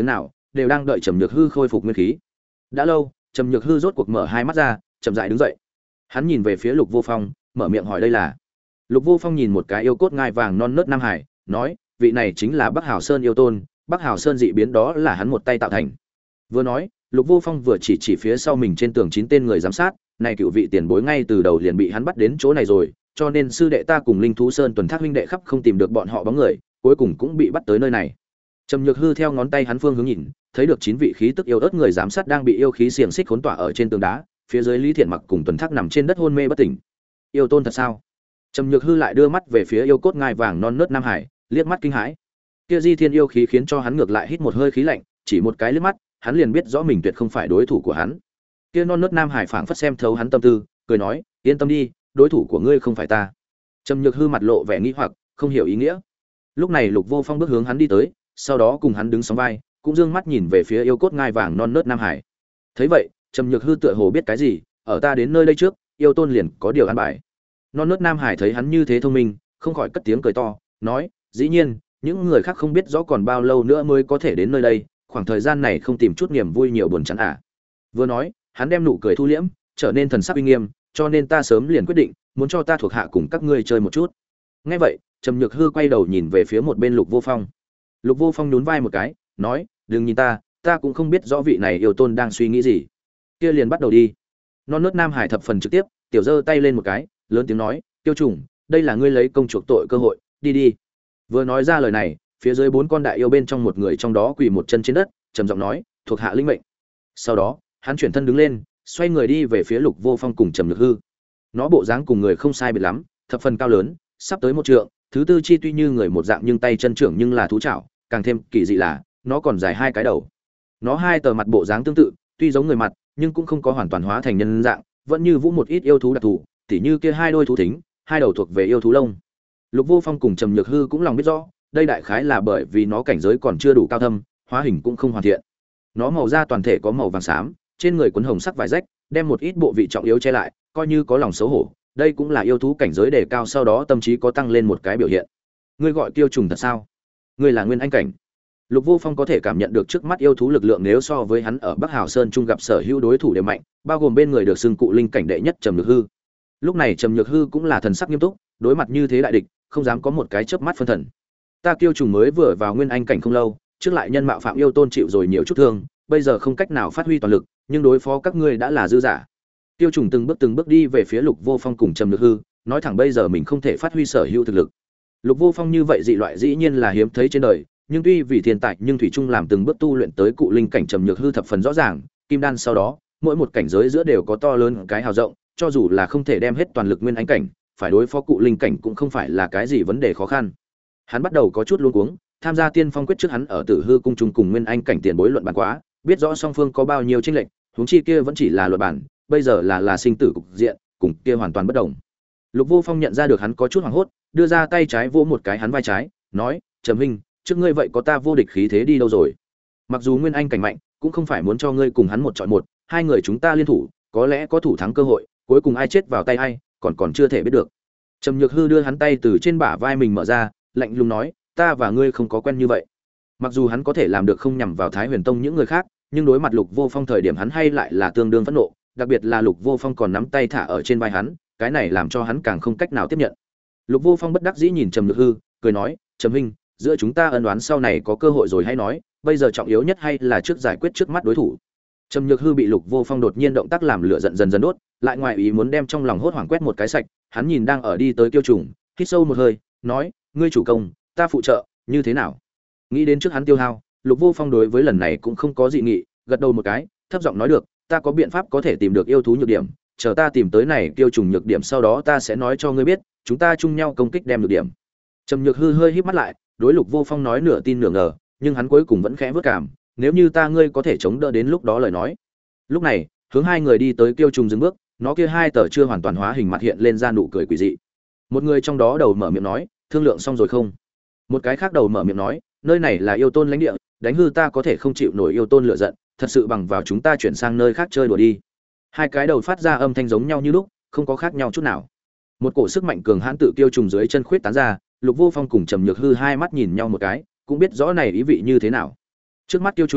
đều đang đợi Trầm Nhược Hư khôi phục nguyên khí. Đã lâu, Trầm Nhược Hư rốt cuộc mở hai mắt ra, chậm rãi đứng dậy. Hắn nhìn về phía Lục Vô Phong, mở miệng hỏi đây là. Lục Vô Phong nhìn một cái yêu cốt ngai vàng non nớt Nam Hải, nói, vị này chính là Bắc Hào Sơn yêu tôn, Bắc Hào Sơn dị biến đó là hắn một tay tạo thành. Vừa nói, Lục Vô Phong vừa chỉ phía sau mình trên tường 9 tên người giám sát, này cựu vị tiền bối ngay từ đầu liền bị hắn bắt đến chỗ này rồi, cho nên sư đệ ta cùng Linh Thú Sơn tuần thác huynh đệ khắp không tìm được bọn họ bóng người, cuối cùng cũng bị bắt tới nơi này. Trầm Nhược Hư theo ngón tay hắn phương hướng nhìn, thấy được 9 vị khí tức yêu ớt người giám sát đang bị yêu khí xiềng xích khốn tỏa ở trên tường đá, phía dưới Lý Thiện Mặc cùng tuần thác nằm trên đất hôn mê bất tỉnh. Yêu tôn thật sao? Trầm Nhược Hư lại đưa mắt về phía yêu cốt ngai vàng non nớt Nam Hải, liếc mắt kinh hãi. Kia Di Thiên yêu khí khiến cho hắn ngược lại hít một hơi khí lạnh, chỉ một cái liếc mắt, hắn liền biết rõ mình tuyệt không phải đối thủ của hắn. Kia non nớt Nam Hải phảng phất xem thấu hắn tâm tư, cười nói, yên tâm đi, đối thủ của ngươi không phải ta. Trầm Nhược Hư mặt lộ vẻ nghi hoặc, không hiểu ý nghĩa. Lúc này Lục Vô Phong bước hướng hắn đi tới, sau đó cùng hắn đứng sóng vai, cũng dương mắt nhìn về phía yêu cốt ngai vàng non nớt Nam Hải. Thấy vậy, Trầm Nhược Hư tựa hồ biết cái gì, ở ta đến nơi đây trước, yêu tôn liền có điều an bài. Non nớt Nam Hải thấy hắn như thế thông minh, không khỏi cất tiếng cười to, nói, dĩ nhiên, những người khác không biết rõ còn bao lâu nữa mới có thể đến nơi đây, khoảng thời gian này không tìm chút niềm vui nhiều buồn chán à. Vừa nói, hắn đem nụ cười thu liễm, trở nên thần sắc uy nghiêm, cho nên ta sớm liền quyết định, muốn cho ta thuộc hạ cùng các ngươi chơi một chút. Nghe vậy, Trầm Nhược Hư quay đầu nhìn về phía một bên Lục Vô Phong. Lục Vô Phong nhún vai một cái, nói, đừng nhìn ta cũng không biết rõ vị này yêu tôn đang suy nghĩ gì. Kia liền bắt đầu đi. Non nớt Nam Hải thập phần trực tiếp, tiểu giơ tay lên một cái, lớn tiếng nói, Tiêu Trùng, đây là ngươi lấy công chuộc tội cơ hội, đi đi. Vừa nói ra lời này, phía dưới 4 con đại yêu bên trong một người trong đó quỳ một chân trên đất, trầm giọng nói, thuộc hạ linh mệnh. Sau đó, hắn chuyển thân đứng lên, xoay người đi về phía Lục Vô Phong cùng Trầm Nhược Hư. Nó bộ dáng cùng người không sai biệt lắm, thập phần cao lớn, sắp tới 1 trượng, thứ tư chi tuy như người một dạng nhưng tay chân trưởng nhưng là thú trảo, càng thêm kỳ dị là, nó còn dài 2 cái đầu. Nó 2 tờ mặt bộ dáng tương tự, tuy giống người mặt, nhưng cũng không có hoàn toàn hóa thành nhân dạng, vẫn như vũ một ít yêu thú đặc thù, tỉ như kia 2 đôi thú thính, 2 đầu thuộc về yêu thú lông. Lục Vô Phong cùng Trầm Nhược Hư cũng lòng biết rõ, đây đại khái là bởi vì nó cảnh giới còn chưa đủ cao thâm, hóa hình cũng không hoàn thiện. Nó màu da toàn thể có màu vàng xám, trên người quấn hồng sắc vải rách, đem một ít bộ vị trọng yếu che lại, coi như có lòng xấu hổ. Đây cũng là yêu thú cảnh giới đề cao sau đó tâm trí có tăng lên một cái biểu hiện. Ngươi gọi Tiêu Trùng thật sao? Ngươi là Nguyên Anh cảnh. Lục Vô Phong có thể cảm nhận được trước mắt yêu thú lực lượng nếu so với hắn ở Bắc Hào Sơn trung gặp sở hữu đối thủ đều mạnh, bao gồm bên người được xưng cụ linh cảnh đệ nhất Trầm Nhược Hư. Lúc này Trầm Nhược Hư cũng là thần sắc nghiêm túc, đối mặt như thế đại địch, không dám có một cái chớp mắt phân thần. Ta Tiêu Trùng mới vừa vào Nguyên Anh cảnh không lâu, trước lại nhân mạo phạm yêu tôn chịu rồi nhiều chút thương, bây giờ không cách nào phát huy toàn lực, nhưng đối phó các ngươi đã là dư giả. Tiêu Trùng từng bước đi về phía Lục Vô Phong cùng Trầm Nhược Hư, nói thẳng bây giờ mình không thể phát huy sở hữu thực lực. Lục Vô Phong như vậy dị loại dĩ nhiên là hiếm thấy trên đời, nhưng tuy vì thiên tài nhưng thủy trung làm từng bước tu luyện tới cụ linh cảnh Trầm Nhược Hư thập phần rõ ràng, kim đan sau đó, mỗi một cảnh giới giữa đều có to lớn cái hào rộng, cho dù là không thể đem hết toàn lực Nguyên Anh cảnh, phải đối phó cụ linh cảnh cũng không phải là cái gì vấn đề khó khăn. Hắn bắt đầu có chút luống cuống, tham gia Tiên Phong quyết trước hắn ở Tử Hư cung trung cùng Nguyên Anh cảnh tiền bối luận bàn quá, biết rõ song phương có bao nhiêu chênh lệch, huống chi kia vẫn chỉ là luận bản, bây giờ là sinh tử cục diện, cùng kia hoàn toàn bất đồng. Lục Vô Phong nhận ra được hắn có chút hoảng hốt, đưa ra tay trái vỗ một cái hắn vai trái, nói: "Trầm huynh, trước ngươi vậy có ta vô địch khí thế đi đâu rồi? Mặc dù Nguyên Anh cảnh mạnh, cũng không phải muốn cho ngươi cùng hắn một chọi một, hai người chúng ta liên thủ, có lẽ có thủ thắng cơ hội, cuối cùng ai chết vào tay ai, còn chưa thể biết được." Trầm Nhược Hư đưa hắn tay từ trên bả vai mình mở ra, lạnh lùng nói: "Ta và ngươi không có quen như vậy." Mặc dù hắn có thể làm được không nhằm vào Thái Huyền Tông những người khác, nhưng đối mặt Lục Vô Phong thời điểm hắn hay lại là tương đương phẫn nộ, đặc biệt là Lục Vô Phong còn nắm tay thả ở trên vai hắn, cái này làm cho hắn càng không cách nào tiếp nhận. Lục Vô Phong bất đắc dĩ nhìn Trầm Nhược Hư, cười nói: "Trầm huynh, giữa chúng ta ân oán sau này có cơ hội rồi hãy nói, bây giờ trọng yếu nhất hay là trước giải quyết trước mắt đối thủ." Trầm Nhược Hư bị Lục Vô Phong đột nhiên động tác làm lửa giận dần dần đốt, lại ngoài ý muốn đem trong lòng hốt hoảng quét một cái sạch, hắn nhìn đang ở đi tới Kiêu Trùng, hít sâu một hơi, nói: "Ngươi chủ công, ta phụ trợ, như thế nào?" Nghĩ đến trước hắn tiêu hao, Lục Vô Phong đối với lần này cũng không có dị nghị, gật đầu một cái, thấp giọng nói: "Được, ta có biện pháp có thể tìm được yêu thú nhược điểm, chờ ta tìm tới này Kiêu Trùng nhược điểm sau đó ta sẽ nói cho ngươi biết, chúng ta chung nhau công kích đem nhược điểm." Trầm Nhược Hư hơi híp mắt lại, đối Lục Vô Phong nói nửa tin nửa ngờ, nhưng hắn cuối cùng vẫn khẽ vớt cảm, nếu như ta ngươi có thể chống đỡ đến lúc đó lời nói. Lúc này, hướng hai người đi tới Kiêu Trùng dừng bước, nó kia hai tờ chưa hoàn toàn hóa hình mặt hiện lên ra nụ cười quỷ dị. Một người trong đó đầu mở miệng nói: "Thương lượng xong rồi không?" Một cái khác đầu mở miệng nói: "Nơi này là yêu tôn lãnh địa, đánh hư ta có thể không chịu nổi yêu tôn lửa giận, thật sự bằng vào chúng ta chuyển sang nơi khác chơi đùa đi." Hai cái đầu phát ra âm thanh giống nhau như lúc, không có khác nhau chút nào. Một cổ sức mạnh cường hãn tự Kiêu Trùng dưới chân khuyết tán ra, Lục Vô Phong cùng Trầm Nhược Hư hai mắt nhìn nhau một cái, cũng biết rõ này ý vị như thế nào. Trước mắt Kiêu Trùng,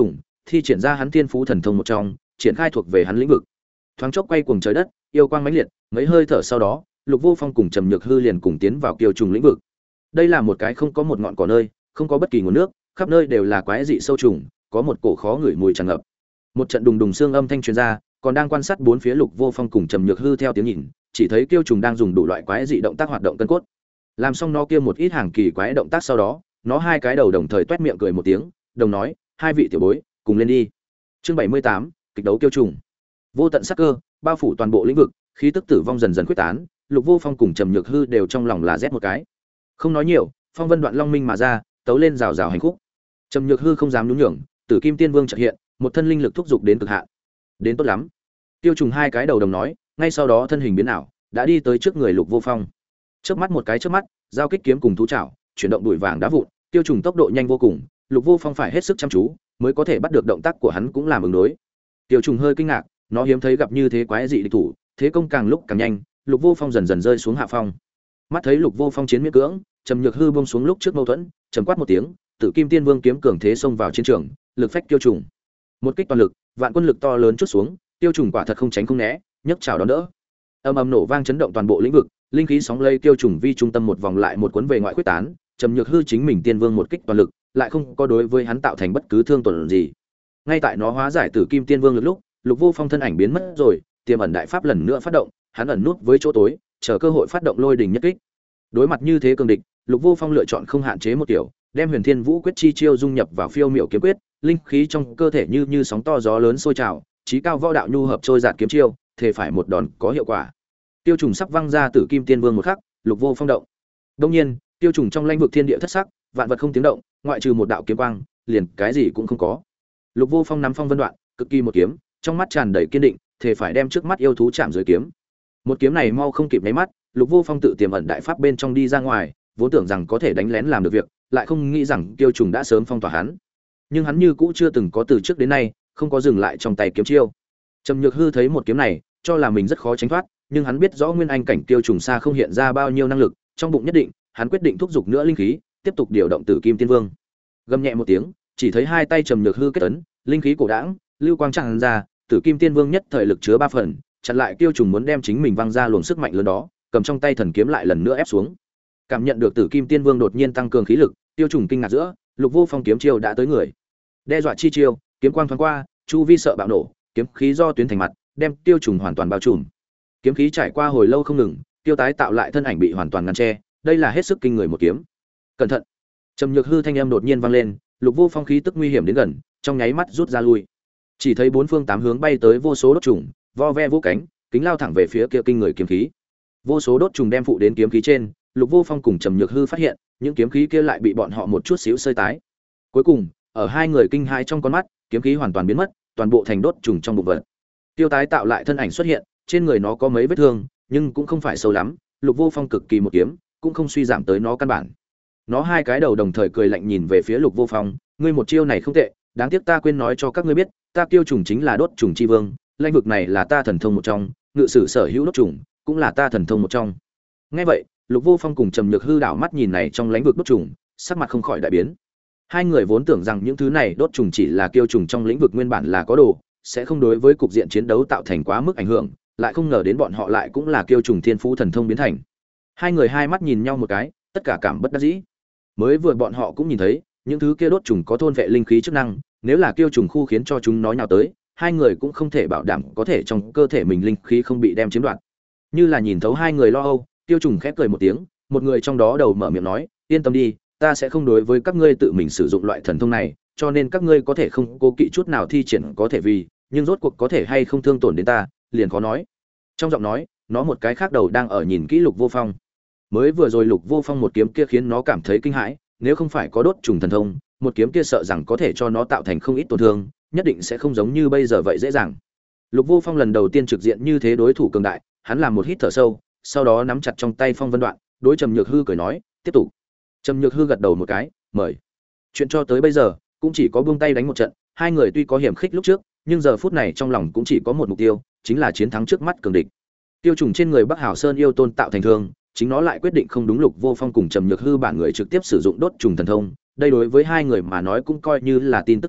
thi triển ra hắn thiên phú thần thông một trong, triển khai thuộc về hắn lĩnh vực. Thoáng chốc quay cuồng trời đất, yêu quang mãnh liệt, mấy hơi thở sau đó, Lục Vô Phong cùng Trầm Nhược Hư liền cùng tiến vào kiêu trùng lĩnh vực. Đây là một cái không có một ngọn cỏ nơi, không có bất kỳ nguồn nước, khắp nơi đều là quái dị sâu trùng, có một cổ khó ngửi mùi tràn ngập. Một trận đùng đùng xương âm thanh truyền ra, còn đang quan sát bốn phía Lục Vô Phong cùng Trầm Nhược Hư theo tiếng nhìn, chỉ thấy kiêu trùng đang dùng đủ loại quái dị động tác hoạt động cân cốt. Làm xong nó kia một ít hàng kỳ quái động tác sau đó, nó hai cái đầu đồng thời toét miệng cười một tiếng, đồng nói, hai vị tiểu bối, cùng lên đi. Chương 78, kịch đấu kiêu trùng. Vô tận sắc cơ bao phủ toàn bộ lĩnh vực, khí tức tử vong dần dần quyết tán, Lục Vô Phong cùng Trầm Nhược Hư đều trong lòng là rét một cái. Không nói nhiều, phong vân đoạn long minh mà ra, tấu lên rào rào hành khúc. Trầm Nhược Hư không dám nhún nhường, Tử Kim Tiên Vương chợt hiện, một thân linh lực thúc giục đến cực hạn. Đến tốt lắm. Tiêu trùng hai cái đầu đồng nói, ngay sau đó thân hình biến ảo, đã đi tới trước người Lục Vô Phong. Chớp mắt một cái chớp mắt, giao kích kiếm cùng thú chảo, chuyển động đùi vàng đá vụn, tiêu trùng tốc độ nhanh vô cùng, Lục Vô Phong phải hết sức chăm chú, mới có thể bắt được động tác của hắn cũng làm ứng đối. Tiêu trùng hơi kinh ngạc, nó hiếm thấy gặp như thế quái dị địch thủ, thế công càng lúc càng nhanh, Lục Vô Phong dần dần rơi xuống hạ phong. Mắt thấy Lục Vô Phong chiến miễn cưỡng, Trầm Nhược Hư buông xuống lúc trước mâu thuẫn, trầm quát một tiếng, Tử Kim Tiên Vương kiếm cường thế xông vào chiến trường, lực phách tiêu trùng. Một kích toàn lực, vạn quân lực to lớn chút xuống, tiêu trùng quả thật không tránh không né, nhấc chảo đón đỡ. Âm ầm nổ vang chấn động toàn bộ lĩnh vực, linh khí sóng lây tiêu trùng vi trung tâm một vòng lại một cuốn về ngoại khuyết tán, Trầm Nhược Hư chính mình Tiên Vương một kích toàn lực, lại không có đối với hắn tạo thành bất cứ thương tổn gì. Ngay tại nó hóa giải Tử Kim Tiên Vương lực lúc, Lục Vô Phong thân ảnh biến mất rồi, tiềm ẩn đại pháp lần nữa phát động, hắn ẩn nút với chỗ tối, chờ cơ hội phát động lôi đình nhất kích. Đối mặt như thế cường địch, Lục Vô Phong lựa chọn không hạn chế một kiểu, đem Huyền Thiên Vũ quyết chi chiêu dung nhập vào phiêu miểu kiếm quyết, linh khí trong cơ thể như sóng to gió lớn sôi trào, chí cao võ đạo nhu hợp trôi giạt kiếm chiêu, thể phải một đòn có hiệu quả. Tiêu trùng sắp văng ra Tử Kim Tiên Vương một khắc, Lục Vô Phong động. Đương nhiên, tiêu trùng trong lãnh vực thiên địa thất sắc, vạn vật không tiếng động, ngoại trừ một đạo kiếm quang, liền cái gì cũng không có. Lục Vô Phong nắm phong vân đoạn, cực kỳ một kiếm, trong mắt tràn đầy kiên định, thể phải đem trước mắt yêu thú chạm dưới kiếm. Một kiếm này mau không kịp mấy mắt, Lục Vô Phong tự tiềm ẩn đại pháp bên trong đi ra ngoài, vốn tưởng rằng có thể đánh lén làm được việc, lại không nghĩ rằng tiêu trùng đã sớm phong tỏa hắn. Nhưng hắn như cũ chưa từng có từ trước đến nay, không có dừng lại trong tay kiếm chiêu. Trầm Nhược Hư thấy một kiếm này, cho là mình rất khó tránh thoát, nhưng hắn biết rõ nguyên anh cảnh tiêu trùng xa không hiện ra bao nhiêu năng lực, trong bụng nhất định, hắn quyết định thúc giục nữa linh khí, tiếp tục điều động Tử Kim Tiên Vương. Gầm nhẹ một tiếng, chỉ thấy hai tay Trầm Nhược Hư kết ấn, linh khí cổ đãng, lưu quang tràn ra, Tử Kim Tiên Vương nhất thời lực chứa 3 phần, chặn lại tiêu trùng muốn đem chính mình văng ra luồng sức mạnh lớn đó, cầm trong tay thần kiếm lại lần nữa ép xuống. Cảm nhận được Tử Kim Tiên Vương đột nhiên tăng cường khí lực, tiêu trùng kinh ngạc giữa, Lục Vô Phong kiếm chiêu đã tới người. Đe dọa chi chiêu, kiếm quang thoáng qua, chu vi sợ bạo nổ, kiếm khí do tuyến thành mặt, đem tiêu trùng hoàn toàn bao trùm. Kiếm khí trải qua hồi lâu không ngừng, tiêu tái tạo lại thân ảnh bị hoàn toàn ngăn che, đây là hết sức kinh người một kiếm. Cẩn thận! Trầm Nhược Hư thanh âm đột nhiên vang lên, Lục Vô Phong khí tức nguy hiểm đến gần, trong nháy mắt rút ra lui. Chỉ thấy bốn phương tám hướng bay tới vô số đốt trùng, vo ve vũ cánh, kính lao thẳng về phía kia kinh người kiếm khí. Vô số đốt trùng đem phụ đến kiếm khí trên, Lục Vô Phong cùng Trầm Nhược Hư phát hiện, những kiếm khí kia lại bị bọn họ một chút xíu sơi tái. Cuối cùng, ở hai người kinh hãi trong con mắt, kiếm khí hoàn toàn biến mất, toàn bộ thành đốt trùng trong bụng vật. Tiêu tái tạo lại thân ảnh xuất hiện, trên người nó có mấy vết thương, nhưng cũng không phải sâu lắm, Lục Vô Phong cực kỳ một kiếm, cũng không suy giảm tới nó căn bản. Nó hai cái đầu đồng thời cười lạnh nhìn về phía Lục Vô Phong, ngươi một chiêu này không tệ, đáng tiếc ta quên nói cho các ngươi biết, ta tiêu trùng chính là đốt trùng chi vương, lãnh vực này là ta thần thông một trong, ngự sử sở hữu đốt trùng, cũng là ta thần thông một trong. Nghe vậy, Lục Vô Phong cùng Trầm Nhược Hư đảo mắt nhìn này trong lãnh vực đốt trùng, sắc mặt không khỏi đại biến. Hai người vốn tưởng rằng những thứ này đốt trùng chỉ là kiêu trùng trong lĩnh vực nguyên bản là có đồ, sẽ không đối với cục diện chiến đấu tạo thành quá mức ảnh hưởng, lại không ngờ đến bọn họ lại cũng là kiêu trùng thiên phú thần thông biến thành. Hai người hai mắt nhìn nhau một cái, tất cả cảm bất đắc dĩ. Mới vừa bọn họ cũng nhìn thấy, những thứ kia đốt trùng có thôn vệ linh khí chức năng, nếu là kiêu trùng khu khiến cho chúng nó nhào tới, hai người cũng không thể bảo đảm có thể trong cơ thể mình linh khí không bị đem chiếm đoạt. Như là nhìn thấu hai người lo âu, tiêu trùng khép cười một tiếng, một người trong đó đầu mở miệng nói, yên tâm đi, ta sẽ không đối với các ngươi tự mình sử dụng loại thần thông này, cho nên các ngươi có thể không cố kỵ chút nào thi triển có thể vì, nhưng rốt cuộc có thể hay không thương tổn đến ta, liền khó nói. Trong giọng nói, nó một cái khác đầu đang ở nhìn kỹ Lục Vô Phong. Mới vừa rồi Lục Vô Phong một kiếm kia khiến nó cảm thấy kinh hãi, nếu không phải có đốt trùng thần thông, một kiếm kia sợ rằng có thể cho nó tạo thành không ít tổn thương, nhất định sẽ không giống như bây giờ vậy dễ dàng. Lục Vô Phong lần đầu tiên trực diện như thế đối thủ cường đại, hắn làm một hít thở sâu, sau đó nắm chặt trong tay phong vân đoạn, đối Trầm Nhược Hư cười nói, tiếp tục. Trầm Nhược Hư gật đầu một cái, mời. Chuyện cho tới bây giờ cũng chỉ có buông tay đánh một trận, hai người tuy có hiểm khích lúc trước, nhưng giờ phút này trong lòng cũng chỉ có một mục tiêu, chính là chiến thắng trước mắt cường địch. Tiêu trùng trên người Bắc Hảo Sơn yêu tôn tạo thành thương, chính nó lại quyết định không đúng Lục Vô Phong cùng Trầm Nhược Hư bản người trực tiếp sử dụng đốt trùng thần thông, đây đối với hai người mà nói cũng coi như là tin tức tốt,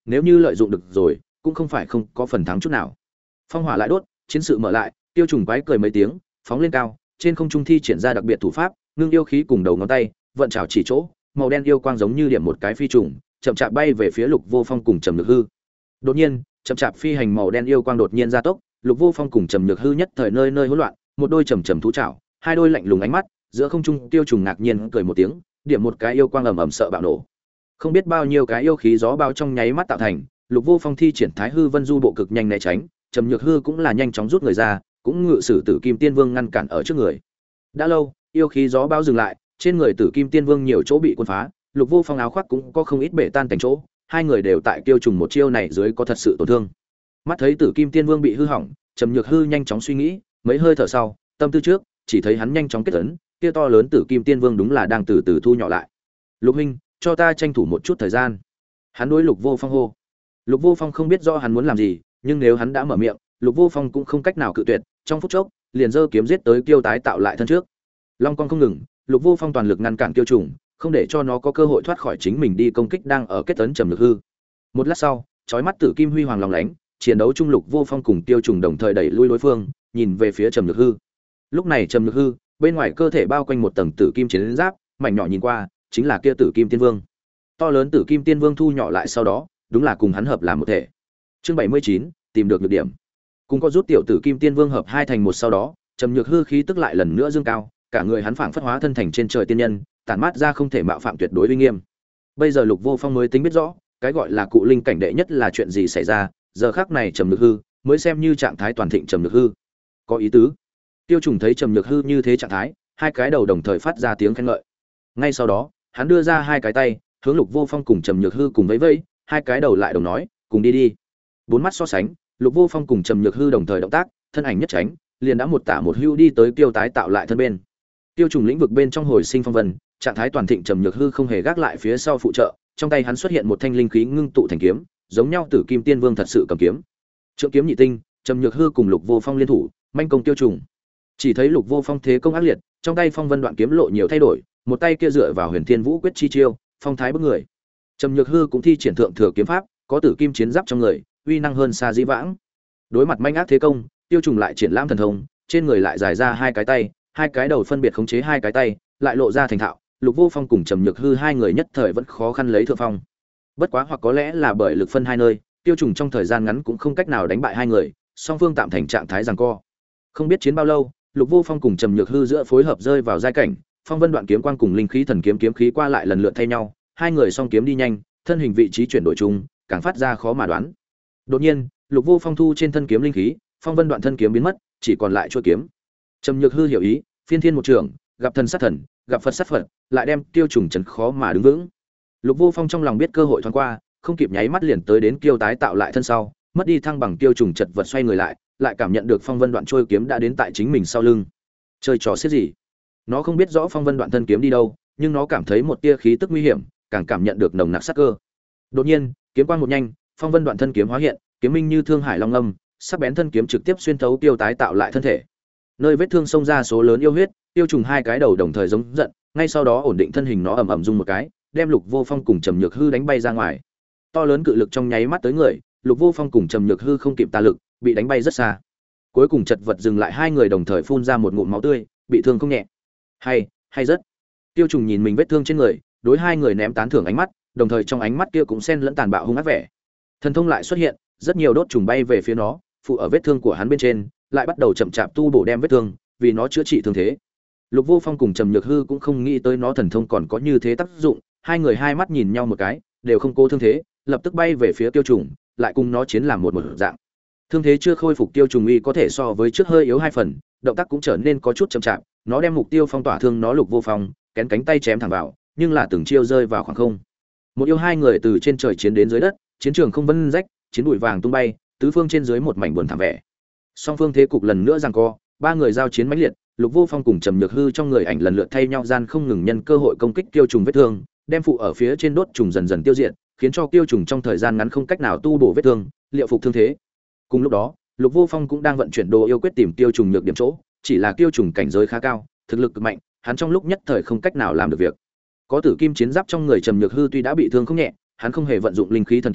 nếu như lợi dụng được rồi cũng không phải không có phần thắng chút nào. Phong hỏa lại đốt, chiến sự mở lại, Tiêu Trùng quái cười mấy tiếng, phóng lên cao, trên không trung thi triển ra đặc biệt thủ pháp, ngưng yêu khí cùng đầu ngón tay, vận chảo chỉ chỗ, màu đen yêu quang giống như điểm một cái phi trùng, chậm chạp bay về phía Lục Vô Phong cùng Trầm Nhược Hư. Đột nhiên, chậm chạp phi hành màu đen yêu quang đột nhiên gia tốc, Lục Vô Phong cùng Trầm Nhược Hư nhất thời nơi nơi hỗn loạn, một đôi trầm trầm thú chảo, hai đôi lạnh lùng ánh mắt, giữa không trung Tiêu Trùng ngạc nhiên cười một tiếng, điểm một cái yêu quang ầm ầm sợ bạo nổ. Không biết bao nhiêu cái yêu khí gió bao trong nháy mắt tạo thành, Lục Vô Phong thi triển Thái Hư Vân Du bộ cực nhanh né tránh, Trầm Nhược Hư cũng là nhanh chóng rút người ra, cũng ngự sử Tử Kim Tiên Vương ngăn cản ở trước người. Đã lâu, yêu khí gió bao dừng lại, trên người Tử Kim Tiên Vương nhiều chỗ bị cuốn phá, Lục Vô Phong áo khoác cũng có không ít bể tan thành chỗ, hai người đều tại Tiêu Trùng một chiêu này dưới có thật sự tổn thương. Mắt thấy Tử Kim Tiên Vương bị hư hỏng, Trầm Nhược Hư nhanh chóng suy nghĩ, mấy hơi thở sau, tâm tư trước, chỉ thấy hắn nhanh chóng kết ấn, kia to lớn Tử Kim Tiên Vương đúng là đang từ từ thu nhỏ lại. Lục huynh, cho ta tranh thủ một chút thời gian. Hắn đối Lục Vô Phong hô. Lục Vô Phong không biết rõ hắn muốn làm gì, nhưng nếu hắn đã mở miệng, Lục Vô Phong cũng không cách nào cự tuyệt, trong phút chốc, liền giơ kiếm giết tới Kiêu tái tạo lại thân trước. Long cong không ngừng, Lục Vô Phong toàn lực ngăn cản Kiêu Trùng, không để cho nó có cơ hội thoát khỏi chính mình đi công kích đang ở kết tấn Trầm Nhược Hư. Một lát sau, chói mắt tử kim huy hoàng lóng lánh, chiến đấu trung Lục Vô Phong cùng Kiêu Trùng đồng thời đẩy lui đối phương, nhìn về phía Trầm Nhược Hư. Lúc này Trầm Nhược Hư, bên ngoài cơ thể bao quanh một tầng tử kim chiến giáp, mảnh nhỏ nhìn qua, chính là kia Tử Kim Tiên Vương. To lớn Tử Kim Tiên Vương thu nhỏ lại sau đó, đúng là cùng hắn hợp làm một thể. Chương 79, tìm được nhược điểm. Cùng có rút tiểu Tử Kim Tiên Vương hợp hai thành một sau đó, Trầm Nhược Hư khí tức lại lần nữa dương cao, cả người hắn phảng phất hóa thân thành trên trời tiên nhân, tản mát ra không thể mạo phạm tuyệt đối uy nghiêm. Bây giờ Lục Vô Phong mới tính biết rõ, cái gọi là cụ linh cảnh đệ nhất là chuyện gì xảy ra, giờ khắc này Trầm Nhược Hư mới xem như trạng thái toàn thịnh Trầm Nhược Hư. Có ý tứ. Tiêu Trùng thấy Trầm Nhược Hư như thế trạng thái, hai cái đầu đồng thời phát ra tiếng khen ngợi. Ngay sau đó, hắn đưa ra hai cái tay, hướng Lục Vô Phong cùng Trầm Nhược Hư cùng vẫy vẫy, hai cái đầu lại đồng nói, cùng đi đi. Bốn mắt so sánh, Lục Vô Phong cùng Trầm Nhược Hư đồng thời động tác, thân ảnh nhất tránh, liền đã một tả một hưu đi tới Kiêu tái tạo lại thân bên. Tiêu Trùng lĩnh vực bên trong hồi sinh phong vân, trạng thái toàn thịnh Trầm Nhược Hư không hề gác lại phía sau phụ trợ, trong tay hắn xuất hiện một thanh linh khí ngưng tụ thành kiếm, giống nhau Tử Kim Tiên Vương thật sự cầm kiếm. Trượng kiếm nhị tinh, Trầm Nhược Hư cùng Lục Vô Phong liên thủ, manh công Tiêu Trùng. Chỉ thấy Lục Vô Phong thế công ác liệt, trong tay phong vân đoạn kiếm lộ nhiều thay đổi, một tay kia dựa vào Huyền Thiên Vũ quyết chi chiêu, phong thái bức người. Trầm Nhược Hư cũng thi triển thượng thừa kiếm pháp, có tử kim chiến giáp trong người, uy năng hơn xa dĩ vãng. Đối mặt manh ác thế công, Tiêu Trùng lại triển lãm thần thông, trên người lại dài ra hai cái tay, hai cái đầu phân biệt khống chế hai cái tay, lại lộ ra thành thạo. Lục Vô Phong cùng Trầm Nhược Hư hai người nhất thời vẫn khó khăn lấy thượng phong. Bất quá hoặc có lẽ là bởi lực phân hai nơi, Tiêu Trùng trong thời gian ngắn cũng không cách nào đánh bại hai người, song phương tạm thành trạng thái giằng co. Không biết chiến bao lâu, Lục Vô Phong cùng Trầm Nhược Hư giữa phối hợp rơi vào giai cảnh, phong vân đoạn kiếm quang cùng linh khí thần kiếm kiếm khí qua lại lần lượt thay nhau, hai người song kiếm đi nhanh, thân hình vị trí chuyển đổi chung, càng phát ra khó mà đoán. Đột nhiên, Lục Vô Phong thu trên thân kiếm linh khí, phong vân đoạn thân kiếm biến mất, chỉ còn lại chuôi kiếm. Trầm Nhược Hư hiểu ý, phiên thiên một trường, gặp thần sát thần, gặp Phật sát Phật, lại đem Tiêu Trùng trấn khó mà đứng vững. Lục Vô Phong trong lòng biết cơ hội thoáng qua, không kịp nháy mắt liền tới đến Kiêu tái tạo lại thân sau, mất đi thăng bằng Tiêu Trùng chật vật xoay người lại cảm nhận được phong vân đoạn trôi kiếm đã đến tại chính mình sau lưng. Chơi trò xiết gì? Nó không biết rõ phong vân đoạn thân kiếm đi đâu, nhưng nó cảm thấy một tia khí tức nguy hiểm, càng cảm nhận được nồng nặc sát cơ. Đột nhiên, kiếm quang một nhanh, phong vân đoạn thân kiếm hóa hiện, kiếm minh như thương hải long âm, sắc bén thân kiếm trực tiếp xuyên thấu Tiêu tái tạo lại thân thể. Nơi vết thương xông ra số lớn yêu huyết, Tiêu Trùng hai cái đầu đồng thời giống giận, ngay sau đó ổn định thân hình nó ầm ầm rung một cái, đem Lục Vô Phong cùng Trầm Nhược Hư đánh bay ra ngoài. To lớn cự lực trong nháy mắt tới người, Lục Vô Phong cùng Trầm Nhược Hư không kịp tà lực, bị đánh bay rất xa. Cuối cùng chật vật dừng lại, hai người đồng thời phun ra một ngụm máu tươi, bị thương không nhẹ. Hay rất. Tiêu Trùng nhìn mình vết thương trên người, đối hai người ném tán thưởng ánh mắt, đồng thời trong ánh mắt kia cũng xen lẫn tàn bạo hung ác vẻ. Thần thông lại xuất hiện, rất nhiều đốt trùng bay về phía nó, phụ ở vết thương của hắn bên trên, lại bắt đầu chậm chạp tu bổ đem vết thương, vì nó chữa trị thương thế. Lục Vô Phong cùng Trầm Nhược Hư cũng không nghĩ tới nó thần thông còn có như thế tác dụng, hai người hai mắt nhìn nhau một cái, đều không cố thương thế, lập tức bay về phía Tiêu Trùng, lại cùng nó chiến làm một dạng. Thương thế chưa khôi phục, Tiêu Trùng uy có thể so với trước hơi yếu hai phần, động tác cũng trở nên có chút chậm chạp, nó đem mục tiêu phong tỏa thương nó Lục Vô Phong, kén cánh tay chém thẳng vào, nhưng là từng chiêu rơi vào khoảng không. Một yêu hai người từ trên trời chiến đến dưới đất, chiến trường không vân rách, chiến bụi vàng tung bay, tứ phương trên dưới một mảnh buồn thảm vẻ. Song phương thế cục lần nữa giằng co, ba người giao chiến mãnh liệt, Lục Vô Phong cùng Trầm Nhược Hư trong người ảnh lần lượt thay nhau gian không ngừng nhân cơ hội công kích Tiêu Trùng vết thương, đem phụ ở phía trên đốt trùng dần dần tiêu diệt, khiến cho Tiêu Trùng trong thời gian ngắn không cách nào tu bổ vết thương, liệu phục thương thế. Cùng lúc đó, Lục Vô Phong cũng đang vận chuyển đồ yêu quyết tìm Tiêu Trùng nhược điểm chỗ, chỉ là Tiêu Trùng cảnh giới khá cao, thực lực cực mạnh, hắn trong lúc nhất thời không cách nào làm được việc. Có tử kim chiến giáp trong người Trầm Nhược Hư tuy đã bị thương không nhẹ, hắn không hề vận dụng linh khí thần kiếm,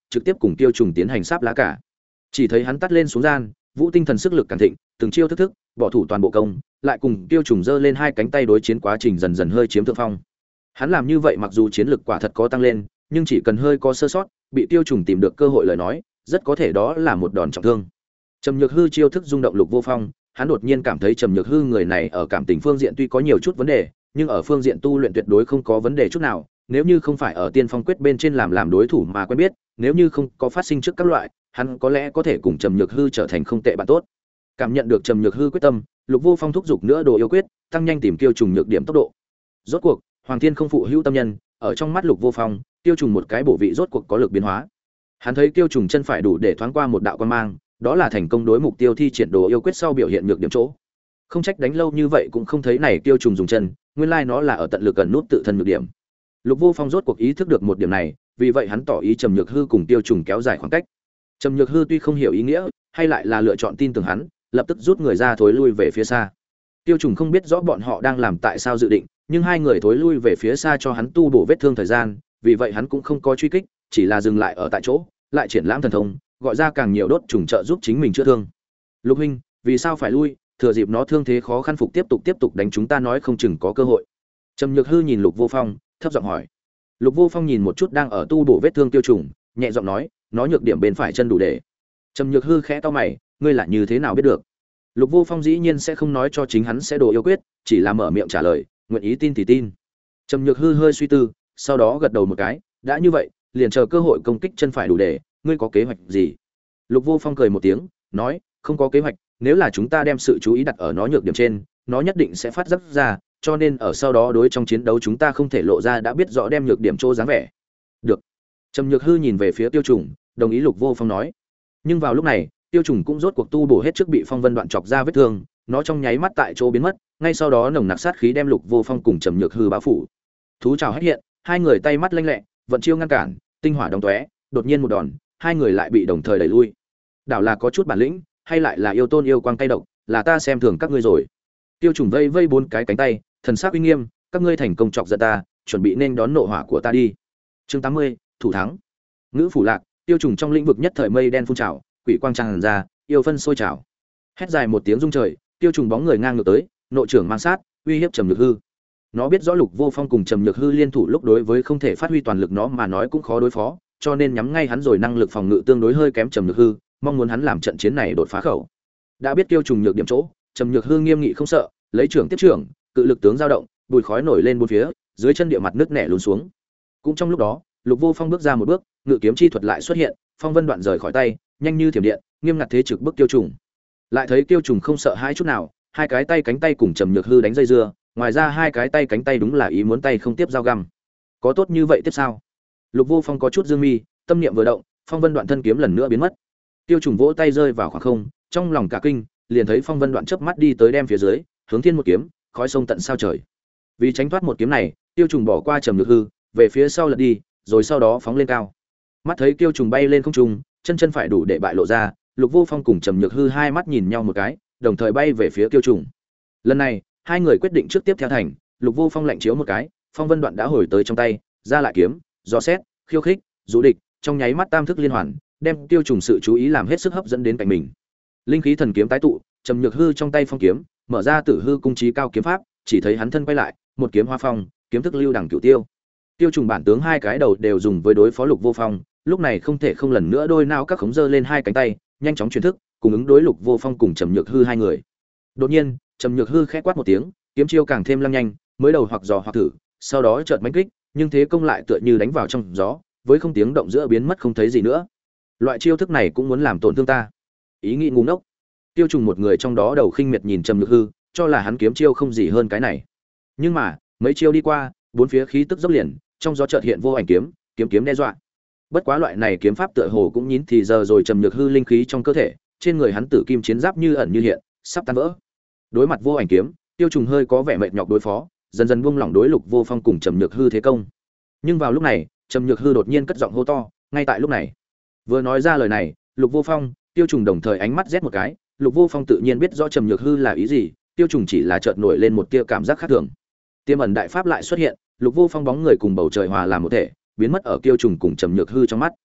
trực tiếp cùng tiêu trùng tiến hành sáp lá cả. Chỉ thấy hắn tắt lên xuống gian, vũ tinh thần sức lực càng thịnh, từng chiêu thức thức, bỏ thủ toàn bộ công, lại cùng tiêu trùng giơ lên hai cánh tay đối chiến quá trình dần dần hơi chiếm thượng phong. Hắn làm như vậy mặc dù chiến lực quả thật có tăng lên, nhưng chỉ cần hơi có sơ sót, bị tiêu trùng tìm được cơ hội lời nói, rất có thể đó là một đòn trọng thương. Trầm Nhược Hư chiêu thức rung động Lục Vô Phong, hắn đột nhiên cảm thấy Trầm Nhược Hư người này ở cảm tình phương diện tuy có nhiều chút vấn đề, nhưng ở phương diện tu luyện tuyệt đối không có vấn đề chút nào, nếu như không phải ở Tiên Phong quyết bên trên làm đối thủ mà quen biết, nếu như không có phát sinh trước các loại, hắn có lẽ có thể cùng Trầm Nhược Hư trở thành không tệ bạn tốt. Cảm nhận được Trầm Nhược Hư quyết tâm, Lục Vô Phong thúc giục nữa đồ yêu quyết, tăng nhanh tìm tiêu trùng nhược điểm tốc độ. Rốt cuộc, Hoàng Thiên không phụ hữu tâm nhân, ở trong mắt Lục Vô Phong, tiêu trùng một cái bổ vị rốt cuộc có lực biến hóa. Hắn thấy tiêu trùng chân phải đủ để thoáng qua một đạo quan mang, đó là thành công đối mục tiêu thi triển đồ yêu quyết sau biểu hiện nhược điểm chỗ. Không trách đánh lâu như vậy cũng không thấy này tiêu trùng dùng chân, nguyên lai nó là ở tận lực gần nút tự thân nhược điểm. Lục Vô Phong rốt cuộc ý thức được một điểm này, vì vậy hắn tỏ ý Trầm Nhược Hư cùng tiêu trùng kéo dài khoảng cách. Trầm Nhược Hư tuy không hiểu ý nghĩa, hay lại là lựa chọn tin tưởng hắn, lập tức rút người ra thối lui về phía xa. Tiêu trùng không biết rõ bọn họ đang làm tại sao dự định, nhưng hai người thối lui về phía xa cho hắn tu bổ vết thương thời gian, vì vậy hắn cũng không có truy kích, chỉ là dừng lại ở tại chỗ, lại triển lãm thần thông, gọi ra càng nhiều đốt trùng trợ giúp chính mình chữa thương. Lục huynh, vì sao phải lui? Thừa dịp nó thương thế khó khăn phục tiếp tục đánh chúng ta nói không chừng có cơ hội. Trầm Nhược Hư nhìn Lục Vô Phong, thấp giọng hỏi. Lục Vô Phong nhìn một chút đang ở tu bổ vết thương tiêu trùng, nhẹ giọng nói, nó nhược điểm bên phải chân đủ để. Trầm Nhược Hư khẽ to mày, ngươi là như thế nào biết được? Lục Vô Phong dĩ nhiên sẽ không nói cho chính hắn sẽ đồ yêu quyết, chỉ là mở miệng trả lời, nguyện ý tin thì tin. Trầm Nhược Hư hơi suy tư, sau đó gật đầu một cái, đã như vậy, liền chờ cơ hội công kích chân phải đủ để, ngươi có kế hoạch gì? Lục Vô Phong cười một tiếng, nói, không có kế hoạch, nếu là chúng ta đem sự chú ý đặt ở nó nhược điểm trên, nó nhất định sẽ phát giác ra, cho nên ở sau đó đối trong chiến đấu chúng ta không thể lộ ra đã biết rõ đem nhược điểm chỗ dáng vẻ. Được. Trầm Nhược Hư nhìn về phía Tiêu Trùng, đồng ý Lục Vô Phong nói. Nhưng vào lúc này, Tiêu Trùng cũng rốt cuộc tu bổ hết trước bị Phong Vân Đoạn chọc ra vết thương, nó trong nháy mắt tại chỗ biến mất, ngay sau đó nồng nặc sát khí đem Lục Vô Phong cùng Trầm Nhược Hư bao phủ. Thú trảo hét hiện, hai người tay mắt lanh lẹ, vận chiêu ngăn cản, tinh hỏa đóng tóe, đột nhiên một đòn, hai người lại bị đồng thời đẩy lui. Đảo là có chút bản lĩnh, hay lại là yêu tôn yêu quang cay độc, là ta xem thường các ngươi rồi. Tiêu Trùng vây vây bốn cái cánh tay, thần sắc uy nghiêm, các ngươi thành công chọc giận ta, chuẩn bị nên đón nộ hỏa của ta đi. Chương 80, thủ thắng. Ngữ phủ lạc, Tiêu Trùng trong lĩnh vực nhất thời mây đen phun trào, quỷ quang tràn ra, yêu phân sôi trào. Hét dài một tiếng rung trời, Tiêu Trùng bóng người ngang ngược tới, nội trưởng mang sát, uy hiếp Trầm Nhược Hư. Nó biết rõ Lục Vô Phong cùng Trầm Nhược Hư liên thủ lúc đối với không thể phát huy toàn lực nó mà nói cũng khó đối phó, cho nên nhắm ngay hắn rồi năng lực phòng ngự tương đối hơi kém Trầm Nhược Hư, mong muốn hắn làm trận chiến này đột phá khẩu. Đã biết Tiêu Trùng nhược điểm chỗ, Trầm Nhược Hư nghiêm nghị không sợ, lấy trưởng tiếp trưởng, cự lực tướng dao động, bụi khói nổi lên bốn phía, dưới chân địa mặt nứt nẻ lún xuống. Cũng trong lúc đó, Lục Vô Phong bước ra một bước, ngự kiếm chi thuật lại xuất hiện, phong vân đoạn rời khỏi tay, nhanh như thiểm điện, nghiêm ngặt thế trực bức Tiêu Trùng. Lại thấy Tiêu Trùng không sợ hãi chút nào, hai cái tay cánh tay cùng Trầm Nhược Hư đánh dây dưa, ngoài ra hai cái tay cánh tay đúng là ý muốn tay không tiếp dao găm. Có tốt như vậy tiếp sao? Lục Vô Phong có chút dương mi, tâm niệm vừa động, phong vân đoạn thân kiếm lần nữa biến mất. Tiêu Trùng vỗ tay rơi vào khoảng không, trong lòng cả kinh, liền thấy phong vân đoạn chớp mắt đi tới đem phía dưới, hướng thiên một kiếm, khói sông tận sao trời. Vì tránh thoát một kiếm này, Tiêu Trùng bỏ qua Trầm Nhược Hư, về phía sau lật đi, rồi sau đó phóng lên cao. Mắt thấy Tiêu Trùng bay lên không trung, chân phải đủ để bại lộ ra, Lục Vô Phong cùng Trầm Nhược Hư hai mắt nhìn nhau một cái, đồng thời bay về phía Tiêu Trùng. Lần này, hai người quyết định trước tiếp theo thành, Lục Vô Phong lạnh chiếu một cái, phong vân đoạn đã hồi tới trong tay, ra lại kiếm, dò xét, khiêu khích, dụ địch, trong nháy mắt tam thức liên hoàn, đem Tiêu Trùng sự chú ý làm hết sức hấp dẫn đến cạnh mình. Linh khí thần kiếm tái tụ, Trầm Nhược Hư trong tay phong kiếm, mở ra Tử Hư cung trí cao kiếm pháp, chỉ thấy hắn thân quay lại, một kiếm hoa phong, kiếm thức lưu đẳng cửu tiêu. Tiêu Trùng bản tướng hai cái đầu đều dùng với đối phó Lục Vô Phong, lúc này không thể không lần nữa đôi nao các khống dơ lên hai cánh tay, nhanh chóng chuyển thức, cùng ứng đối Lục Vô Phong cùng Trầm Nhược Hư hai người. Đột nhiên, Trầm Nhược Hư khẽ quát một tiếng, kiếm chiêu càng thêm lăng nhanh, mới đầu hoặc dò hoặc thử, sau đó chợt mãnh kích, nhưng thế công lại tựa như đánh vào trong gió, với không tiếng động giữa biến mất không thấy gì nữa. Loại chiêu thức này cũng muốn làm tổn thương ta. Ý nghĩ ngu ngốc. Tiêu Trùng một người trong đó đầu khinh miệt nhìn Trầm Nhược Hư, cho là hắn kiếm chiêu không gì hơn cái này. Nhưng mà, mấy chiêu đi qua, bốn phía khí tức dốc liền, trong gió chợt hiện vô ảnh kiếm, kiếm đe dọa. Bất quá loại này kiếm pháp tựa hồ cũng nhín thì giờ rồi Trầm Nhược Hư linh khí trong cơ thể, trên người hắn tử kim chiến giáp như ẩn như hiện, sắp tan vỡ. Đối mặt vô ảnh kiếm, Tiêu Trùng hơi có vẻ mệt nhọc đối phó, dần dần buông lỏng đối Lục Vô Phong cùng Trầm Nhược Hư thế công. Nhưng vào lúc này, Trầm Nhược Hư đột nhiên cất giọng hô to, ngay tại lúc này. Vừa nói ra lời này, Lục Vô Phong, Tiêu Trùng đồng thời ánh mắt rét một cái, Lục Vô Phong tự nhiên biết rõ Trầm Nhược Hư là ý gì, Tiêu Trùng chỉ là chợt nổi lên một tia cảm giác khác thường. Tiềm ẩn đại pháp lại xuất hiện, Lục Vô Phong bóng người cùng bầu trời hòa làm một thể, biến mất ở Tiêu Trùng cùng Trầm Nhược Hư trong mắt.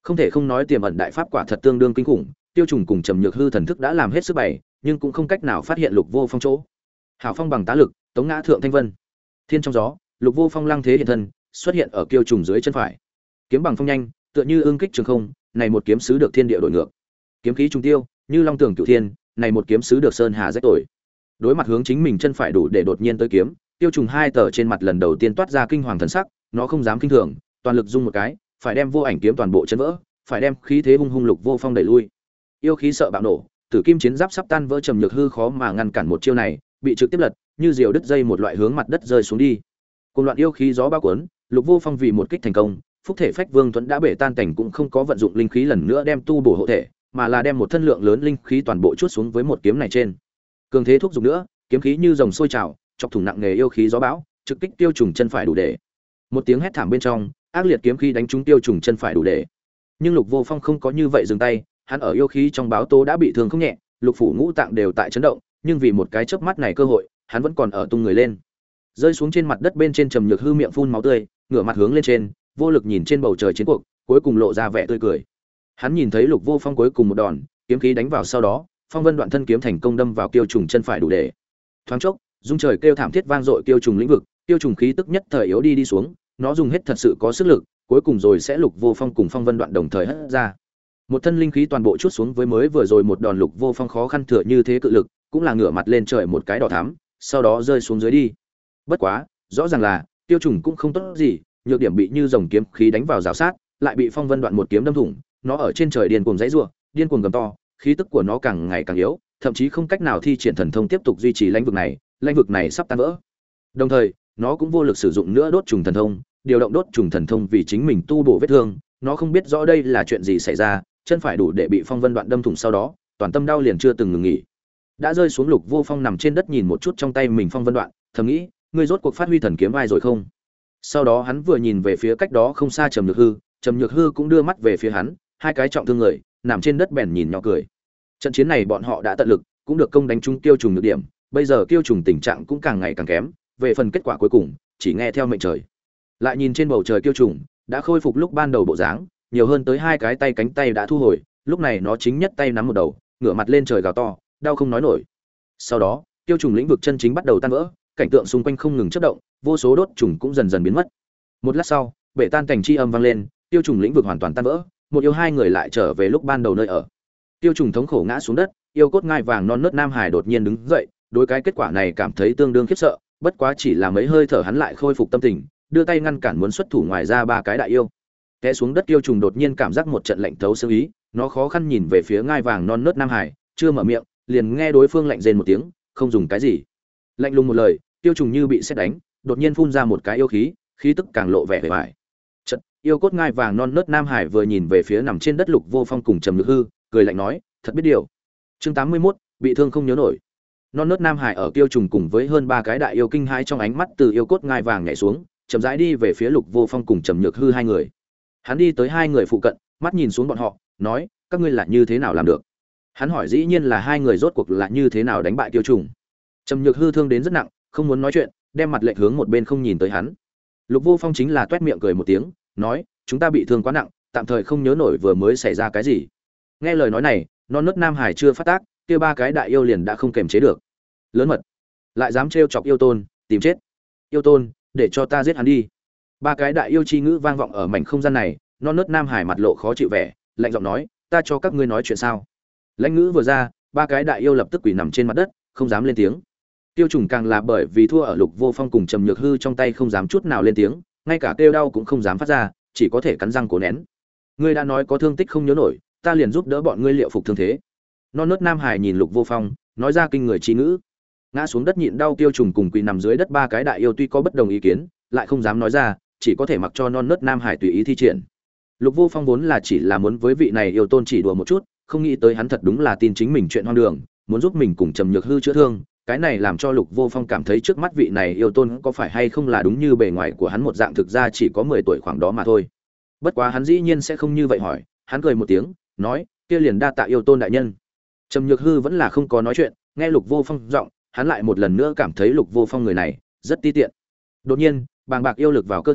Không thể không nói tiềm ẩn đại pháp quả thật tương đương kinh khủng, Tiêu Trùng cùng Trầm Nhược Hư thần thức đã làm hết sức bày, nhưng cũng không cách nào phát hiện Lục Vô Phong chỗ. Hảo Phong bằng tá lực, tống ngã thượng thanh vân. Thiên trong gió, Lục Vô Phong lăng thế hiện thân, xuất hiện ở Tiêu Trùng dưới chân phải. Kiếm bằng phong nhanh, tựa như ương kích trường không, này một kiếm sứ được thiên địa đổi ngược. Kiếm khí trùng tiêu, như long tường cửu thiên, này một kiếm sứ được sơn hà rách tội. Đối mặt hướng chính mình chân phải đủ để đột nhiên tới kiếm, Tiêu Trùng hai tờ trên mặt lần đầu tiên toát ra kinh hoàng thần sắc, nó không dám kinh thường, toàn lực dung một cái, phải đem vô ảnh kiếm toàn bộ chấn vỡ, phải đem khí thế hung hung Lục Vô Phong đẩy lui. Yêu khí sợ bạo nổ, tử kim chiến giáp sắp tan vỡ, Trầm Nhược Hư khó mà ngăn cản một chiêu này, bị trực tiếp lật, như diều đứt dây một loại hướng mặt đất rơi xuống đi. Cùng loạn yêu khí gió bao cuốn, Lục Vô Phong vì một kích thành công, phúc thể phách vương tuấn đã bể tan cảnh cũng không có vận dụng linh khí lần nữa đem tu bổ hộ thể, mà là đem một thân lượng lớn linh khí toàn bộ chuốt xuống với một kiếm này trên. Cường thế thúc giục nữa, kiếm khí như dòng sôi trào, chọc thủng nặng nghề yêu khí gió bão, trực kích Tiêu Trùng chân phải đủ để. Một tiếng hét thảm bên trong, ác liệt kiếm khí đánh trúng Tiêu Trùng chân phải đủ để. Nhưng Lục Vô Phong không có như vậy dừng tay, hắn ở yêu khí trong báo tố đã bị thương không nhẹ, lục phủ ngũ tạng đều tại chấn động, nhưng vì một cái chớp mắt này cơ hội, hắn vẫn còn ở tung người lên. Rơi xuống trên mặt đất bên trên, Trầm Nhược Hư miệng phun máu tươi, ngửa mặt hướng lên trên, vô lực nhìn trên bầu trời chiến cuộc, cuối cùng lộ ra vẻ tươi cười. Hắn nhìn thấy Lục Vô Phong cuối cùng một đòn, kiếm khí đánh vào sau đó, phong vân đoạn thân kiếm thành công đâm vào Tiêu Trùng chân phải đủ để. Thoáng chốc, rung trời kêu thảm thiết vang dội Tiêu Trùng lĩnh vực, Tiêu Trùng khí tức nhất thời yếu đi xuống, nó dùng hết thật sự có sức lực, cuối cùng rồi sẽ Lục Vô Phong cùng phong vân đoạn đồng thời hất ra. Một thân linh khí toàn bộ chút xuống với mới vừa rồi một đòn Lục Vô Phong khó khăn thừa như thế cự lực, cũng là ngửa mặt lên trời một cái đỏ thắm, sau đó rơi xuống dưới đi. Bất quá, rõ ràng là Tiêu Trùng cũng không tốt gì, nhược điểm bị như dòng kiếm khí đánh vào rào sát, lại bị phong vân đoạn một kiếm đâm thủng, nó ở trên trời điên cuồng giãy giụa, điên cuồng gầm to, khí tức của nó càng ngày càng yếu, thậm chí không cách nào thi triển thần thông tiếp tục duy trì lãnh vực này sắp tan vỡ. Đồng thời, nó cũng vô lực sử dụng nữa đốt trùng thần thông, điều động đốt trùng thần thông vì chính mình tu bổ vết thương, nó không biết rõ đây là chuyện gì xảy ra, chân phải đủ để bị phong vân đoạn đâm thủng sau đó, toàn tâm đau liền chưa từng ngừng nghỉ. Đã rơi xuống, Lục Vô Phong nằm trên đất nhìn một chút trong tay mình phong vân đoạn, thầm nghĩ, ngươi rốt cuộc phát huy thần kiếm vai rồi không? Sau đó hắn vừa nhìn về phía cách đó không xa Trầm Nhược Hư cũng đưa mắt về phía hắn, hai cái trọng thương người nằm trên đất bèn nhìn nhỏ cười. Trận chiến này bọn họ đã tận lực, cũng được công đánh trúng Kiêu Trùng nhược điểm, bây giờ Kiêu Trùng tình trạng cũng càng ngày càng kém, về phần kết quả cuối cùng, chỉ nghe theo mệnh trời. Lại nhìn trên bầu trời Kiêu Trùng, đã khôi phục lúc ban đầu bộ dáng, nhiều hơn tới hai cái tay cánh tay đã thu hồi, lúc này nó chính nhất tay nắm một đầu, ngửa mặt lên trời gào to, đau không nói nổi. Sau đó, Kiêu Trùng lĩnh vực chân chính bắt đầu tan vỡ, cảnh tượng xung quanh không ngừng chớp động, vô số đốt trùng cũng dần dần biến mất. Một lát sau, bể tan cảnh chi âm vang lên, Tiêu Trùng lĩnh vực hoàn toàn tan vỡ, một yêu hai người lại trở về lúc ban đầu nơi ở. Tiêu Trùng thống khổ ngã xuống đất, yêu cốt ngai vàng non nớt Nam Hải đột nhiên đứng dậy, đối cái kết quả này cảm thấy tương đương khiếp sợ, bất quá chỉ là mấy hơi thở hắn lại khôi phục tâm tình, đưa tay ngăn cản muốn xuất thủ ngoài ra ba cái đại yêu. Té xuống đất Tiêu Trùng đột nhiên cảm giác một trận lạnh thấu xương ý, nó khó khăn nhìn về phía ngai vàng non nớt Nam Hải, chưa mở miệng, liền nghe đối phương lạnh rên một tiếng, không dùng cái gì. Lạnh lùng một lời, Tiêu Trùng như bị sét đánh, đột nhiên phun ra một cái yêu khí, khí tức càng lộ vẻ vẻ vải. Chợt, yêu cốt ngai vàng non nớt Nam Hải vừa nhìn về phía nằm trên đất Lục Vô Phong cùng Trầm Nhược Hư, cười lạnh nói, thật biết điều. Chương 81, bị thương không nhớ nổi. Non nớt Nam Hải ở Tiêu Trùng cùng với hơn ba cái đại yêu kinh hãi trong ánh mắt từ yêu cốt ngai vàng nhảy xuống, chậm rãi đi về phía Lục Vô Phong cùng Trầm Nhược Hư hai người. Hắn đi tới hai người phụ cận, mắt nhìn xuống bọn họ, nói, các ngươi là như thế nào làm được? Hắn hỏi dĩ nhiên là hai người rốt cuộc là như thế nào đánh bại Tiêu Trùng. Trầm Nhược Hư thương đến rất nặng, không muốn nói chuyện, đem mặt lệch hướng một bên không nhìn tới hắn. Lục Vô Phong chính là toét miệng cười một tiếng, nói, chúng ta bị thương quá nặng, tạm thời không nhớ nổi vừa mới xảy ra cái gì. Nghe lời nói này, non nớt Nam Hải chưa phát tác, kia ba cái đại yêu liền đã không kềm chế được. Lớn mật, lại dám trêu chọc yêu tôn, tìm chết. Yêu tôn, để cho ta giết hắn đi. Ba cái đại yêu chi ngữ vang vọng ở mảnh không gian này, non nớt Nam Hải mặt lộ khó chịu vẻ, lạnh giọng nói, ta cho các ngươi nói chuyện sao? Lãnh ngữ vừa ra, ba cái đại yêu lập tức quỳ nằm trên mặt đất, không dám lên tiếng. Tiêu Trùng càng là bởi vì thua ở Lục Vô Phong cùng Trầm Nhược Hư trong tay không dám chút nào lên tiếng, ngay cả kêu đau cũng không dám phát ra, chỉ có thể cắn răng cố nén. Ngươi đã nói có thương tích không nhớ nổi, ta liền giúp đỡ bọn ngươi liệu phục thương thế. Non nớt Nam Hải nhìn Lục Vô Phong, nói ra kinh người chi ngữ. Ngã xuống đất nhịn đau Tiêu Trùng cùng quỳ nằm dưới đất ba cái đại yêu tuy có bất đồng ý kiến, lại không dám nói ra, chỉ có thể mặc cho non nớt Nam Hải tùy ý thi triển. Lục Vô Phong vốn là chỉ là muốn với vị này yêu tôn chỉ đùa một chút, không nghĩ tới hắn thật đúng là tin chính mình chuyện hoang đường, muốn giúp mình cùng Trầm Nhược Hư chữa thương, cái này làm cho Lục Vô Phong cảm thấy trước mắt vị này yêu tôn có phải hay không là đúng như bề ngoài của hắn một dạng, thực ra chỉ có 10 tuổi khoảng đó mà thôi. Bất quá hắn dĩ nhiên sẽ không như vậy hỏi, hắn cười một tiếng, nói, kia liền đa tạ yêu tôn đại nhân. Trầm Nhược Hư vẫn là không có nói chuyện, nghe Lục Vô Phong giọng, hắn lại một lần nữa cảm thấy Lục Vô Phong người này rất ti tiện. Đột nhiên, bàng bạc yêu lực vào cơ thể,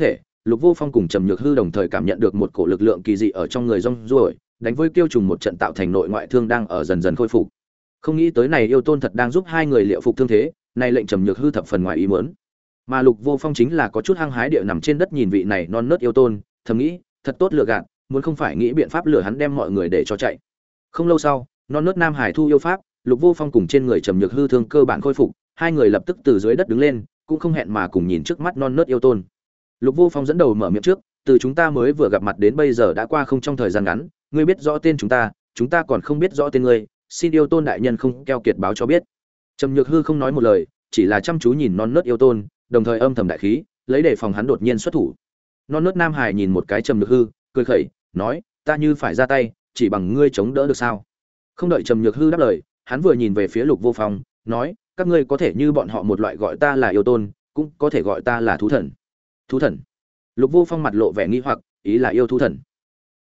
Lục Vô Phong cùng Trầm Nhược Hư đồng thời cảm nhận được một cổ lực lượng kỳ dị ở trong người rong ruổi, đánh với kiêu trùng một trận tạo thành nội ngoại thương đang ở dần dần khôi phục. Không nghĩ tới này yêu tôn thật đang giúp hai người liệu phục thương thế, này lệnh Trầm Nhược Hư thập phần ngoài ý muốn. Mà Lục Vô Phong chính là có chút hăng hái địa nằm trên đất nhìn vị này non nớt yêu tôn, thầm nghĩ, thật tốt lừa gạt, muốn không phải nghĩ biện pháp lừa hắn đem mọi người để cho chạy. Không lâu sau, non nớt Nam Hải thu yêu pháp, Lục Vô Phong cùng trên người Trầm Nhược Hư thương cơ bản khôi phục, hai người lập tức từ dưới đất đứng lên, cũng không hẹn mà cùng nhìn trước mắt non nớt yêu tôn. Lục Vô Phong dẫn đầu mở miệng trước, từ chúng ta mới vừa gặp mặt đến bây giờ đã qua không trong thời gian ngắn, ngươi biết rõ tên chúng ta còn không biết rõ tên ngươi, xin yêu tôn đại nhân không keo kiệt báo cho biết. Trầm Nhược Hư không nói một lời, chỉ là chăm chú nhìn non nớt yêu tôn, đồng thời âm thầm đại khí, lấy đề phòng hắn đột nhiên xuất thủ. Non nớt Nam Hải nhìn một cái Trầm Nhược Hư, cười khẩy, nói, ta như phải ra tay, chỉ bằng ngươi chống đỡ được sao? Không đợi Trầm Nhược Hư đáp lời, hắn vừa nhìn về phía Lục Vô Phong, nói, các ngươi có thể như bọn họ một loại gọi ta là yêu tôn, cũng có thể gọi ta là thú thần. Thú thần? Lục Vô Phong mặt lộ vẻ nghi hoặc, ý là yêu thú thần.